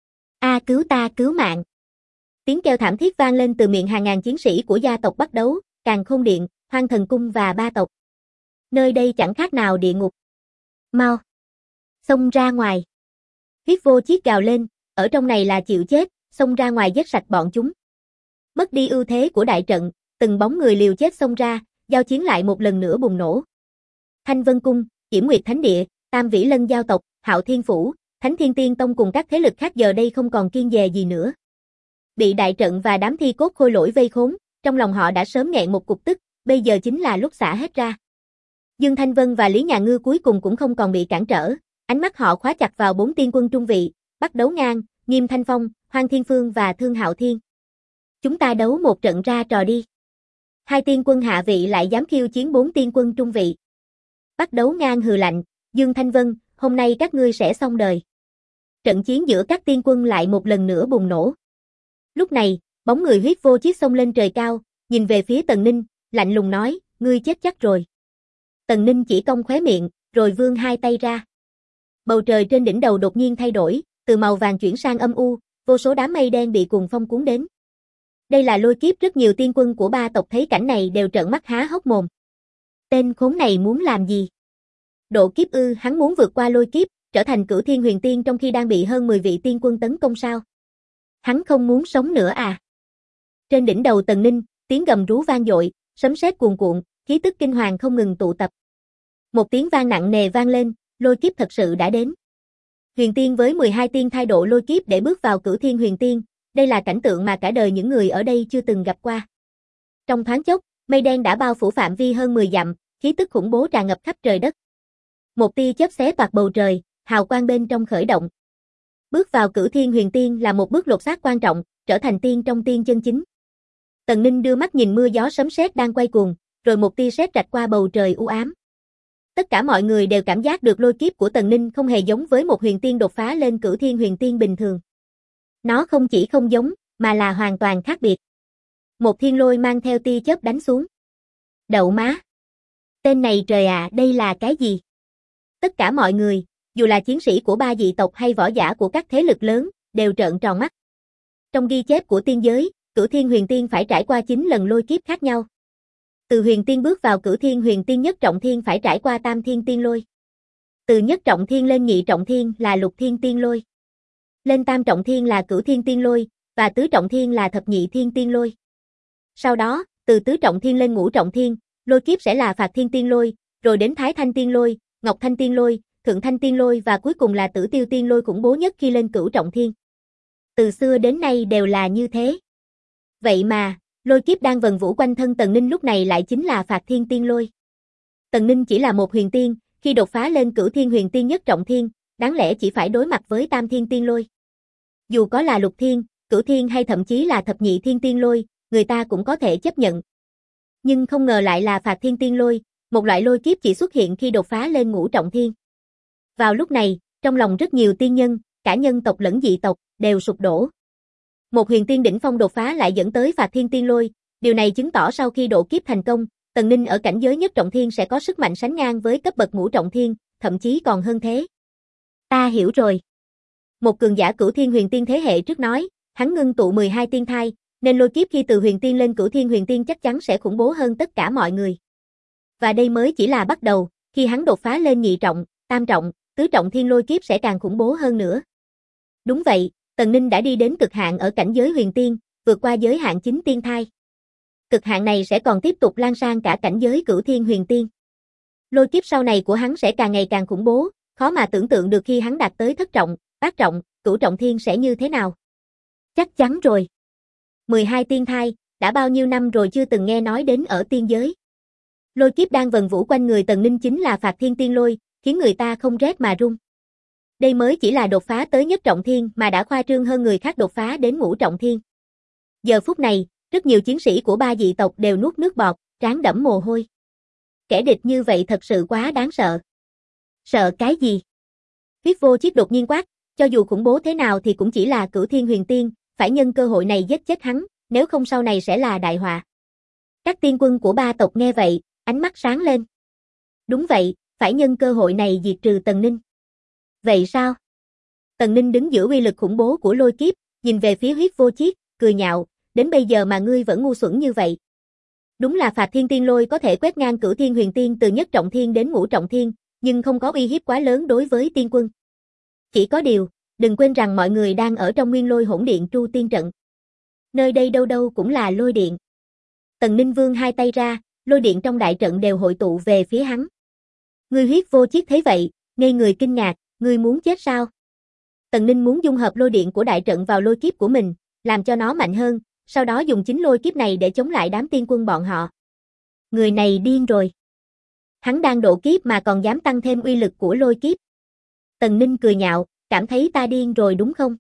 A cứu ta cứu mạng. Tiếng kêu thảm thiết vang lên từ miệng hàng ngàn chiến sĩ của gia tộc Bắc Đấu, Càn Khôn Điện, Hoang Thần Cung và ba tộc. Nơi đây chẳng khác nào địa ngục. Mau! Xông ra ngoài! Huyết Vô Chiết gào lên, ở trong này là chịu chết, xông ra ngoài giết sạch bọn chúng. Mất đi ưu thế của đại trận, từng bóng người liều chết xông ra, giao chiến lại một lần nữa bùng nổ. Thanh Vân Cung, Yểm Nguyệt Thánh Địa, Tam Vĩ Lân Giao tộc, Hạo Thiên Phủ, Thánh Thiên Tiên Tông cùng các thế lực khác giờ đây không còn kiêng dè gì nữa. Bị đại trận và đám thi cốt khôi lỗi vây khốn, trong lòng họ đã sớm nghẹn một cục tức, bây giờ chính là lúc xả hết ra. Dương Thanh Vân và Lý Nhà Ngư cuối cùng cũng không còn bị cản trở, ánh mắt họ khóa chặt vào 4 tiên quân trung vị, Bắc Đấu Ngang, Nghiêm Thanh Phong, Hoang Thiên Phương và Thương Hạo Thiên. Chúng ta đấu một trận ra trò đi. Hai tiên quân hạ vị lại dám khiêu chiến 4 tiên quân trung vị. Bắc Đấu Ngang hừ lạnh, Dương Thanh Vân, hôm nay các ngươi sẽ xong đời. Trận chiến giữa các tiên quân lại một lần nữa bùng nổ. Lúc này, bóng người Huyết Vô Chiết xông lên trời cao, nhìn về phía Tần Ninh, lạnh lùng nói, ngươi chết chắc rồi. Tần Ninh chỉ cong khóe miệng, rồi vươn hai tay ra. Bầu trời trên đỉnh đầu đột nhiên thay đổi, từ màu vàng chuyển sang âm u, vô số đám mây đen bị cuồng phong cuốn đến. Đây là lôi kiếp, rất nhiều tiên quân của ba tộc thấy cảnh này đều trợn mắt há hốc mồm. Tên khốn này muốn làm gì? Độ kiếp ư? Hắn muốn vượt qua lôi kiếp, trở thành Cửu Thiên Huyền Tiên trong khi đang bị hơn 10 vị tiên quân tấn công sao? Hắn không muốn sống nữa à? Trên đỉnh đầu Tần Ninh, tiếng gầm rú vang dội, sấm sét cuồn cuộn, khí tức kinh hoàng không ngừng tụ tập. Một tiếng vang nặng nề vang lên, lôi kiếp thật sự đã đến. Huyền Tiên với 12 tiên thai độ lôi kiếp để bước vào Cửu Thiên Huyền Tiên, đây là cảnh tượng mà cả đời những người ở đây chưa từng gặp qua. Trong thoáng chốc, mây đen đã bao phủ phạm vi hơn 10 dặm, khí tức khủng bố tràn ngập khắp trời đất. Một tia chớp xé toạc bầu trời, hào quang bên trong khởi động. Bước vào Cửu Thiên Huyền Tiên là một bước lột xác quan trọng, trở thành tiên trong tiên chân chính. Tần Ninh đưa mắt nhìn mưa gió sấm sét đang quay cuồng, rồi một tia sét rạch qua bầu trời u ám. Tất cả mọi người đều cảm giác được lôi kiếp của Tần Ninh không hề giống với một huyền tiên đột phá lên Cửu Thiên Huyền Tiên bình thường. Nó không chỉ không giống, mà là hoàn toàn khác biệt. Một thiên lôi mang theo tia chớp đánh xuống. Đậu má! Tên này trời ạ, đây là cái gì? Tất cả mọi người, dù là chiến sĩ của ba dị tộc hay võ giả của các thế lực lớn, đều trợn tròn mắt. Trong ghi chép của tiên giới, Cửu Thiên Huyền Tiên phải trải qua 9 lần lôi kiếp khác nhau. Từ huyền tiên bước vào Cửu Thiên Huyền Tiên nhất trọng thiên phải trải qua Tam Thiên Tiên Lôi. Từ nhất trọng thiên lên nhị trọng thiên là Lục Thiên Tiên Lôi. Lên tam trọng thiên là Cửu Thiên Tiên Lôi, và tứ trọng thiên là Thập Nhị Thiên Tiên Lôi. Sau đó, từ tứ trọng thiên lên ngũ trọng thiên, lôi kiếp sẽ là Phạt Thiên Tiên Lôi, rồi đến Thái Thanh Tiên Lôi, Ngọc Thanh Tiên Lôi, Thượng Thanh Tiên Lôi và cuối cùng là Tử Tiêu Tiên Lôi khủng bố nhất khi lên cửu trọng thiên. Từ xưa đến nay đều là như thế. Vậy mà, lôi kiếp đang vần vũ quanh thân Tần Ninh lúc này lại chính là Phạt Thiên Tiên Lôi. Tần Ninh chỉ là một huyền tiên, khi đột phá lên Cửu Thiên Huyền Tiên nhất trọng thiên, đáng lẽ chỉ phải đối mặt với Tam Thiên Tiên Lôi. Dù có là Lục Thiên, Cửu Thiên hay thậm chí là Thập Nhị Thiên Tiên Lôi, người ta cũng có thể chấp nhận. Nhưng không ngờ lại là Phạt Thiên Tiên Lôi, một loại lôi kiếp chỉ xuất hiện khi đột phá lên ngũ trọng thiên. Vào lúc này, trong lòng rất nhiều tiên nhân, cả nhân tộc lẫn dị tộc, đều sụp đổ. Một huyền tiên đỉnh phong đột phá lại dẫn tới Phạt Thiên Tiên Lôi, điều này chứng tỏ sau khi độ kiếp thành công, Tần Ninh ở cảnh giới nhất trọng thiên sẽ có sức mạnh sánh ngang với cấp bậc ngũ trọng thiên, thậm chí còn hơn thế. Ta hiểu rồi. Một cường giả Cửu Thiên Huyền Tiên thế hệ trước nói, hắn ngưng tụ 12 tiên thai, nên lôi kiếp khi từ Huyền Tiên lên Cửu Thiên Huyền Tiên chắc chắn sẽ khủng bố hơn tất cả mọi người. Và đây mới chỉ là bắt đầu, khi hắn đột phá lên nhị trọng, tam trọng, tứ trọng thiên lôi kiếp sẽ càng khủng bố hơn nữa. Đúng vậy, Tần Ninh đã đi đến cực hạn ở cảnh giới Huyền Tiên, vượt qua giới hạn 9 tiên thai. Cực hạn này sẽ còn tiếp tục lan sang cả cảnh giới Cửu Thiên Huyền Tiên. Lôi kiếp sau này của hắn sẽ càng ngày càng khủng bố, khó mà tưởng tượng được khi hắn đạt tới thất trọng, bát trọng, cửu trọng thiên sẽ như thế nào. Chắc chắn rồi. 12 tiên thai, đã bao nhiêu năm rồi chưa từng nghe nói đến ở tiên giới. Lôi kiếp đang vần vũ quanh người Tần Ninh chính là Phạt Thiên Tiên Lôi, khiến người ta không rét mà run. Đây mới chỉ là đột phá tới nhất trọng thiên mà đã khoa trương hơn người khác đột phá đến ngũ trọng thiên. Giờ phút này, rất nhiều chiến sĩ của ba dị tộc đều nuốt nước bọt, trán đẫm mồ hôi. Kẻ địch như vậy thật sự quá đáng sợ. Sợ cái gì? Huyết Vô Chiết đột nhiên quát, cho dù khủng bố thế nào thì cũng chỉ là Cửu Thiên Huyền Tiên, phải nhân cơ hội này giết chết hắn, nếu không sau này sẽ là đại họa. Các tiên quân của ba tộc nghe vậy, ánh mắt sáng lên. Đúng vậy, phải nhân cơ hội này diệt trừ Tần Ninh. Vậy sao? Tần Ninh đứng giữa uy lực khủng bố của lôi kiếp, nhìn về phía Huyết Vô Chiết, cười nhạo, đến bây giờ mà ngươi vẫn ngu xuẩn như vậy. Đúng là Phạt Thiên Tiên Lôi có thể quét ngang Cửu Thiên Huyền Tiên từ nhất trọng thiên đến ngũ trọng thiên, nhưng không có uy hiếp quá lớn đối với tiên quân. Chỉ có điều, đừng quên rằng mọi người đang ở trong Nguyên Lôi Hỗn Điện Tru Tiên trận. Nơi đây đâu đâu cũng là lôi điện. Tần Ninh vươn hai tay ra, lôi điện trong đại trận đều hội tụ về phía hắn. Ngươi Huyết Vô Chiết thấy vậy, ngây người kinh ngạc, ngươi muốn chết sao? Tần Ninh muốn dung hợp lôi điện của đại trận vào lôi kiếp của mình, làm cho nó mạnh hơn, sau đó dùng chính lôi kiếp này để chống lại đám tiên quân bọn họ. Người này điên rồi. Hắn đang độ kiếp mà còn dám tăng thêm uy lực của lôi kiếp. Tần Ninh cười nhạo, cảm thấy ta điên rồi đúng không?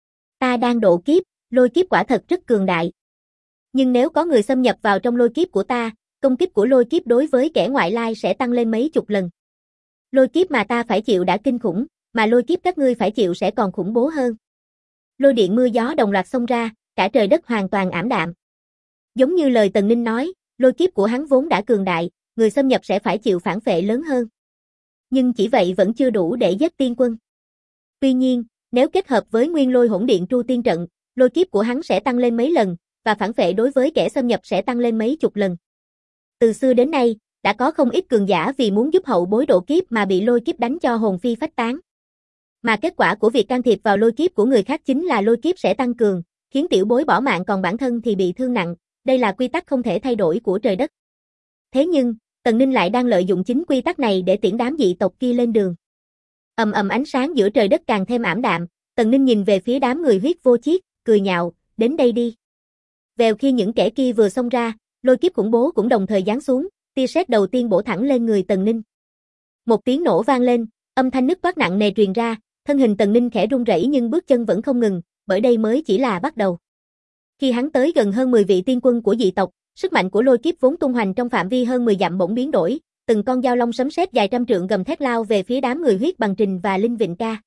Ta đang độ kiếp, lôi kiếp quả thật rất cường đại. Nhưng nếu có người xâm nhập vào trong lôi kiếp của ta, công kích của lôi kiếp đối với kẻ ngoại lai sẽ tăng lên mấy chục lần. Lôi kiếp mà ta phải chịu đã kinh khủng, mà lôi kiếp các ngươi phải chịu sẽ còn khủng bố hơn. Lôi điện mưa gió đồng loạt xông ra, cả trời đất hoàn toàn ảm đạm. Giống như lời Tần Ninh nói, lôi kiếp của hắn vốn đã cường đại, người xâm nhập sẽ phải chịu phản phệ lớn hơn. Nhưng chỉ vậy vẫn chưa đủ để giết tiên quân. Tuy nhiên, nếu kết hợp với Nguyên Lôi Hỗn Điện Tru Tiên trận, lôi kiếp của hắn sẽ tăng lên mấy lần, và phản phệ đối với kẻ xâm nhập sẽ tăng lên mấy chục lần. Từ xưa đến nay, đã có không ít cường giả vì muốn giúp hậu bối độ kiếp mà bị lôi kiếp đánh cho hồn phi phách tán. Mà kết quả của việc can thiệp vào lôi kiếp của người khác chính là lôi kiếp sẽ tăng cường, khiến tiểu bối bỏ mạng còn bản thân thì bị thương nặng, đây là quy tắc không thể thay đổi của trời đất. Thế nhưng, Tần Ninh lại đang lợi dụng chính quy tắc này để tiễn đám dị tộc kia lên đường. Ầm ầm ánh sáng giữa trời đất càng thêm ảm đạm, Tần Ninh nhìn về phía đám người Huyết Vô Chiết, cười nhạo, đến đây đi. Vèo khi những kẻ kia vừa xông ra, lôi kiếp khủng bố cũng đồng thời giáng xuống, tia sét đầu tiên bổ thẳng lên người Tần Ninh. Một tiếng nổ vang lên, âm thanh nứt toát nặng nề truyền ra, thân hình Tần Ninh khẽ run rẩy nhưng bước chân vẫn không ngừng, bởi đây mới chỉ là bắt đầu. Khi hắn tới gần hơn 10 vị tiên quân của dị tộc, sức mạnh của lôi kiếp vốn tung hoành trong phạm vi hơn 10 dặm bỗng biến đổi, từng con dao long sấm sét dài trăm trượng gầm thét lao về phía đám người Huyết Bằng Trình và Linh Vịnh Ca.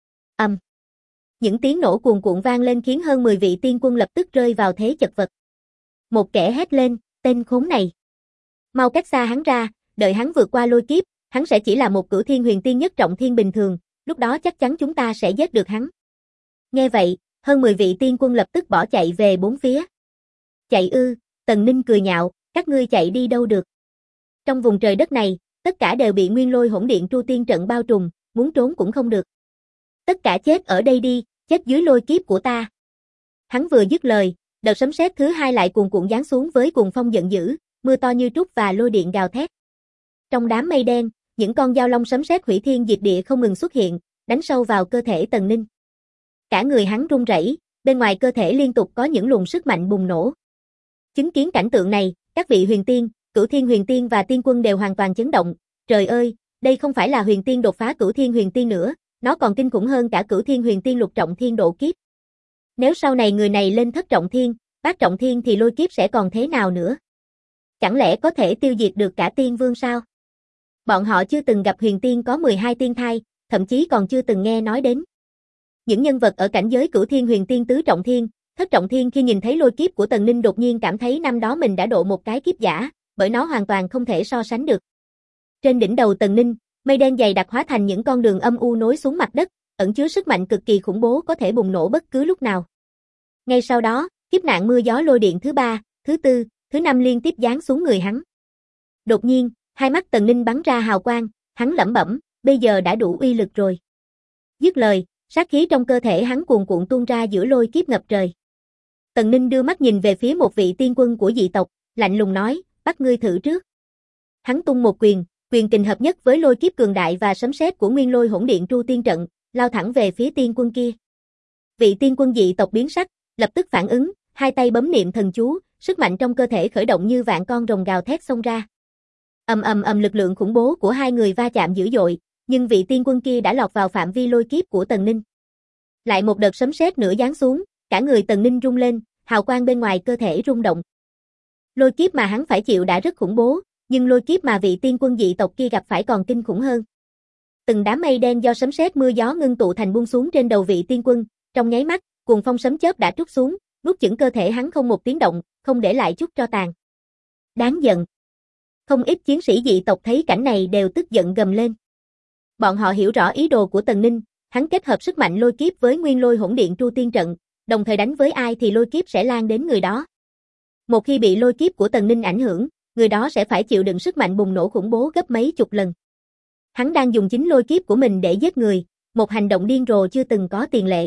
Những tiếng nổ cuồn cuộn vang lên khiến hơn 10 vị tiên quân lập tức rơi vào thế chật vật. Một kẻ hét lên, tên khốn này. Mau cách xa hắn ra, đợi hắn vượt qua lôi kiếp, hắn sẽ chỉ là một Cửu Thiên Huyền Tiên nhất trọng thiên bình thường, lúc đó chắc chắn chúng ta sẽ giết được hắn. Nghe vậy, hơn 10 vị tiên quân lập tức bỏ chạy về bốn phía. Chạy ư? Tần Ninh cười nhạo, các ngươi chạy đi đâu được? Trong vùng trời đất này, tất cả đều bị Nguyên Lôi Hỗn Điện Tru Tiên trận bao trùm, muốn trốn cũng không được. Tất cả chết ở đây đi, chết dưới lôi kiếp của ta. Hắn vừa dứt lời, đợt sấm sét thứ hai lại cuồn cuộn giáng xuống với cuồng phong giận dữ, mưa to như trút và lôi điện gào thét. Trong đám mây đen, những con dao long sấm sét hủy thiên diệt địa không ngừng xuất hiện, đánh sâu vào cơ thể Tần Ninh. Cả người hắn run rẩy, bên ngoài cơ thể liên tục có những luồng sức mạnh bùng nổ. Chứng kiến cảnh tượng này, các vị huyền tiên, Cửu Thiên Huyền Tiên và tiên quân đều hoàn toàn chấn động. Trời ơi, đây không phải là huyền tiên đột phá Cửu Thiên Huyền Tiên nữa, nó còn kinh khủng hơn cả Cửu Thiên Huyền Tiên lục trọng thiên độ kiếp. Nếu sau này người này lên thất trọng thiên, bát trọng thiên thì lôi kiếp sẽ còn thế nào nữa? Chẳng lẽ có thể tiêu diệt được cả tiên vương sao? Bọn họ chưa từng gặp huyền tiên có 12 tiên thai, thậm chí còn chưa từng nghe nói đến. Những nhân vật ở cảnh giới Cửu Thiên Huyền Tiên tứ trọng thiên, thất trọng thiên khi nhìn thấy lôi kiếp của Tần Ninh đột nhiên cảm thấy năm đó mình đã độ một cái kiếp giả, bởi nó hoàn toàn không thể so sánh được. Trên đỉnh đầu Tần Ninh, mây đen dày đặc hóa thành những con đường âm u nối xuống mặt đất, ẩn chứa sức mạnh cực kỳ khủng bố có thể bùng nổ bất cứ lúc nào. Ngay sau đó, kiếp nạn mưa gió lôi điện thứ 3, thứ 4, thứ 5 liên tiếp giáng xuống người hắn. Đột nhiên, hai mắt Tần Ninh bắn ra hào quang, hắn lẩm bẩm, bây giờ đã đủ uy lực rồi. Dứt lời, sát khí trong cơ thể hắn cuồn cuộn tuôn ra giữa lôi kiếp ngập trời. Tần Ninh đưa mắt nhìn về phía một vị tiên quân của dị tộc, lạnh lùng nói, bắt ngươi thử trước. Hắn tung một quyền kình hợp nhất với lôi kiếp cường đại và sấm sét của Nguyên Lôi Hỗn Điện Tru Tiên Trận, lao thẳng về phía tiên quân kia. Vị tiên quân dị tộc biến sắc, lập tức phản ứng, hai tay bấm niệm thần chú, sức mạnh trong cơ thể khởi động như vạn con rồng gào thét xông ra. Lực lượng khủng bố của hai người va chạm dữ dội, nhưng vị tiên quân kia đã lọt vào phạm vi lôi kiếp của Tần Ninh. Lại một đợt sấm sét nữa giáng xuống, cả người Tần Ninh rung lên, hào quang bên ngoài cơ thể rung động. Lôi kiếp mà hắn phải chịu đã rất khủng bố, nhưng lôi kiếp mà vị tiên quân dị tộc kia gặp phải còn kinh khủng hơn. Từng đám mây đen do sấm sét mưa gió ngưng tụ thành buông xuống trên đầu vị tiên quân, trong nháy mắt, cuồng phong sấm chớp đã trút xuống, nuốt chửng cơ thể hắn không một tiếng động, không để lại chút tro tàn. Đáng giận. Không ít chiến sĩ dị tộc thấy cảnh này đều tức giận gầm lên. Bọn họ hiểu rõ ý đồ của Tần Ninh, hắn kết hợp sức mạnh lôi kiếp với Nguyên Lôi Hỗn Điện Tru Tiên Trận, đồng thời đánh với ai thì lôi kiếp sẽ lan đến người đó. Một khi bị lôi kiếp của Tần Ninh ảnh hưởng, người đó sẽ phải chịu đựng sức mạnh bùng nổ khủng bố gấp mấy chục lần. Hắn đang dùng chính lôi kiếp của mình để giết người, một hành động điên rồ chưa từng có tiền lệ.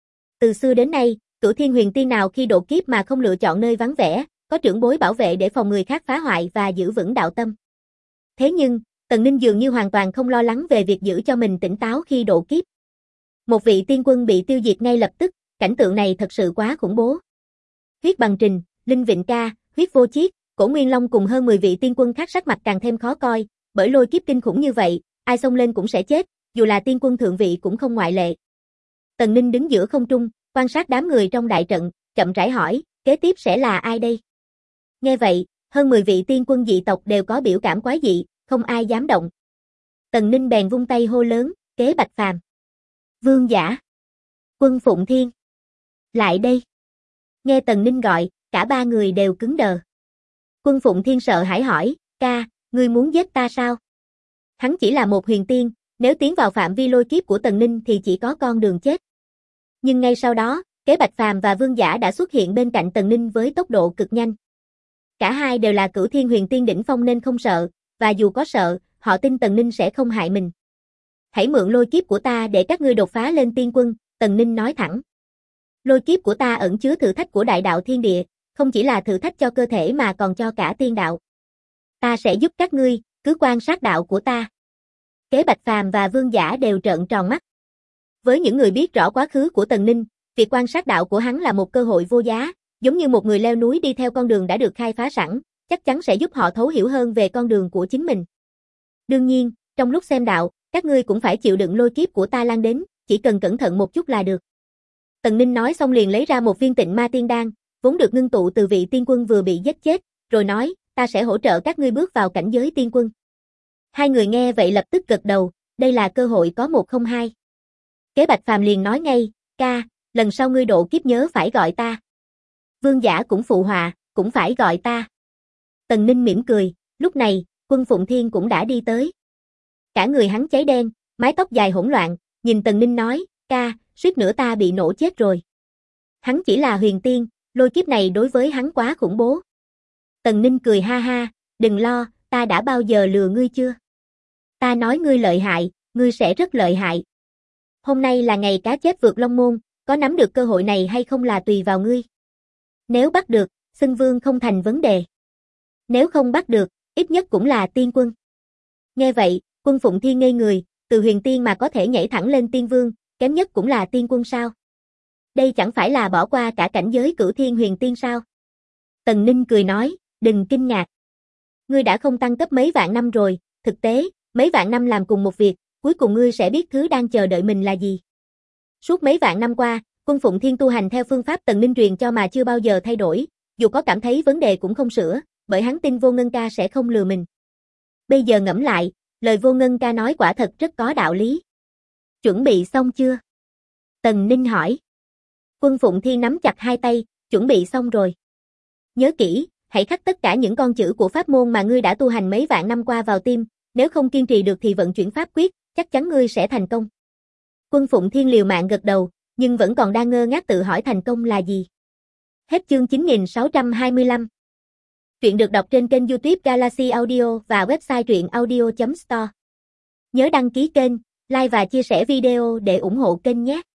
Từ xưa đến nay, Cửu Thiên Huyền Tiên nào khi độ kiếp mà không lựa chọn nơi vắng vẻ, có trưởng bối bảo vệ để phòng người khác phá hoại và giữ vững đạo tâm. Thế nhưng, Tần Ninh dường như hoàn toàn không lo lắng về việc giữ cho mình tỉnh táo khi độ kiếp. Một vị tiên quân bị tiêu diệt ngay lập tức, cảnh tượng này thật sự quá khủng bố. Huyết Bằng Trình, Linh Vịnh Ca, Huyết Vô Chiết, Cổ Nguyên Long cùng hơn 10 vị tiên quân khác sắc mặt càng thêm khó coi, bởi lôi kiếp kinh khủng như vậy, ai xông lên cũng sẽ chết, dù là tiên quân thượng vị cũng không ngoại lệ. Tần Ninh đứng giữa không trung, quan sát đám người trong đại trận, chậm rãi hỏi, kế tiếp sẽ là ai đây? Nghe vậy, hơn 10 vị tiên quân dị tộc đều có biểu cảm quái dị, không ai dám động. Tần Ninh bèn vung tay hô lớn, Kế Bạch Phàm, Vương Giả, Quân Phụng Thiên, lại đây. Nghe Tần Ninh gọi, cả ba người đều cứng đờ. Quân Phụng Thiên sợ hãi hỏi, ca, ngươi muốn giết ta sao? Hắn chỉ là một huyền tiên, nếu tiến vào phạm vi lôi kiếp của Tần Ninh thì chỉ có con đường chết. Nhưng ngay sau đó, Kế Bạch Phàm và Vương Giả đã xuất hiện bên cạnh Tần Ninh với tốc độ cực nhanh. Cả hai đều là Cửu Thiên Huyền Tiên đỉnh phong nên không sợ, và dù có sợ, họ tin Tần Ninh sẽ không hại mình. Hãy mượn lôi kiếp của ta để các ngươi đột phá lên tiên quân, Tần Ninh nói thẳng. Lôi kiếp của ta ẩn chứa thử thách của đại đạo thiên địa, không chỉ là thử thách cho cơ thể mà còn cho cả tiên đạo. Ta sẽ giúp các ngươi, cứ quan sát đạo của ta. Kế Bạch Phàm và Vương Giả đều trợn tròn mắt. Với những người biết rõ quá khứ của Tần Ninh, việc quan sát đạo của hắn là một cơ hội vô giá, giống như một người leo núi đi theo con đường đã được khai phá sẵn, chắc chắn sẽ giúp họ thấu hiểu hơn về con đường của chính mình. Đương nhiên, trong lúc xem đạo, các ngươi cũng phải chịu đựng lôi kiếp của ta lan đến, chỉ cần cẩn thận một chút là được. Tần Ninh nói xong liền lấy ra một viên Tịnh Ma Tiên Đan, vốn được ngưng tụ từ vị tiên quân vừa bị giết chết, rồi nói, ta sẽ hỗ trợ các ngươi bước vào cảnh giới tiên quân. Hai người nghe vậy lập tức gật đầu, đây là cơ hội có một không hai. Kế Bạch Phàm liền nói ngay, ca, lần sau ngươi độ kiếp nhớ phải gọi ta. Vương Giả cũng phụ họa, cũng phải gọi ta. Tần Ninh mỉm cười, lúc này, Quân Phụng Thiên cũng đã đi tới. Cả người hắn cháy đen, mái tóc dài hỗn loạn, nhìn Tần Ninh nói, ca, suýt nữa ta bị nổ chết rồi. Hắn chỉ là huyền tiên, lôi kiếp này đối với hắn quá khủng bố. Tần Ninh cười ha ha, đừng lo, ta đã bao giờ lừa ngươi chưa? Ta nói ngươi lợi hại, ngươi sẽ rất lợi hại. Hôm nay là ngày cá chết vượt Long Môn, có nắm được cơ hội này hay không là tùy vào ngươi. Nếu bắt được, xưng vương không thành vấn đề. Nếu không bắt được, ít nhất cũng là tiên quân. Nghe vậy, Quân Phụng Thiên ngây người, từ huyền tiên mà có thể nhảy thẳng lên tiên vương, kém nhất cũng là tiên quân sao? Đây chẳng phải là bỏ qua cả cảnh giới Cửu Thiên Huyền Tiên sao? Tần Ninh cười nói, đừng kinh ngạc. Ngươi đã không tăng cấp mấy vạn năm rồi, thực tế, mấy vạn năm làm cùng một việc, cuối cùng ngươi sẽ biết thứ đang chờ đợi mình là gì. Suốt mấy vạn năm qua, Quân Phụng Thiên tu hành theo phương pháp Tần Ninh truyền cho mà chưa bao giờ thay đổi, dù có cảm thấy vấn đề cũng không sửa, bởi hắn tin Vô Ngân Ca sẽ không lừa mình. Bây giờ ngẫm lại, lời Vô Ngân Ca nói quả thật rất có đạo lý. Chuẩn bị xong chưa? Tần Ninh hỏi. Quân Phụng Thiên nắm chặt hai tay, chuẩn bị xong rồi. Nhớ kỹ, hãy khắc tất cả những con chữ của pháp môn mà ngươi đã tu hành mấy vạn năm qua vào tim, nếu không kiên trì được thì vận chuyển pháp quyết, chắc chắn ngươi sẽ thành công. Quân Phụng Thiên liều mạng gật đầu, nhưng vẫn còn đang ngơ ngác tự hỏi thành công là gì. Hết chương 9625. Truyện được đọc trên kênh YouTube Galaxy Audio và website truyệnaudio.store. Nhớ đăng ký kênh, like và chia sẻ video để ủng hộ kênh nhé.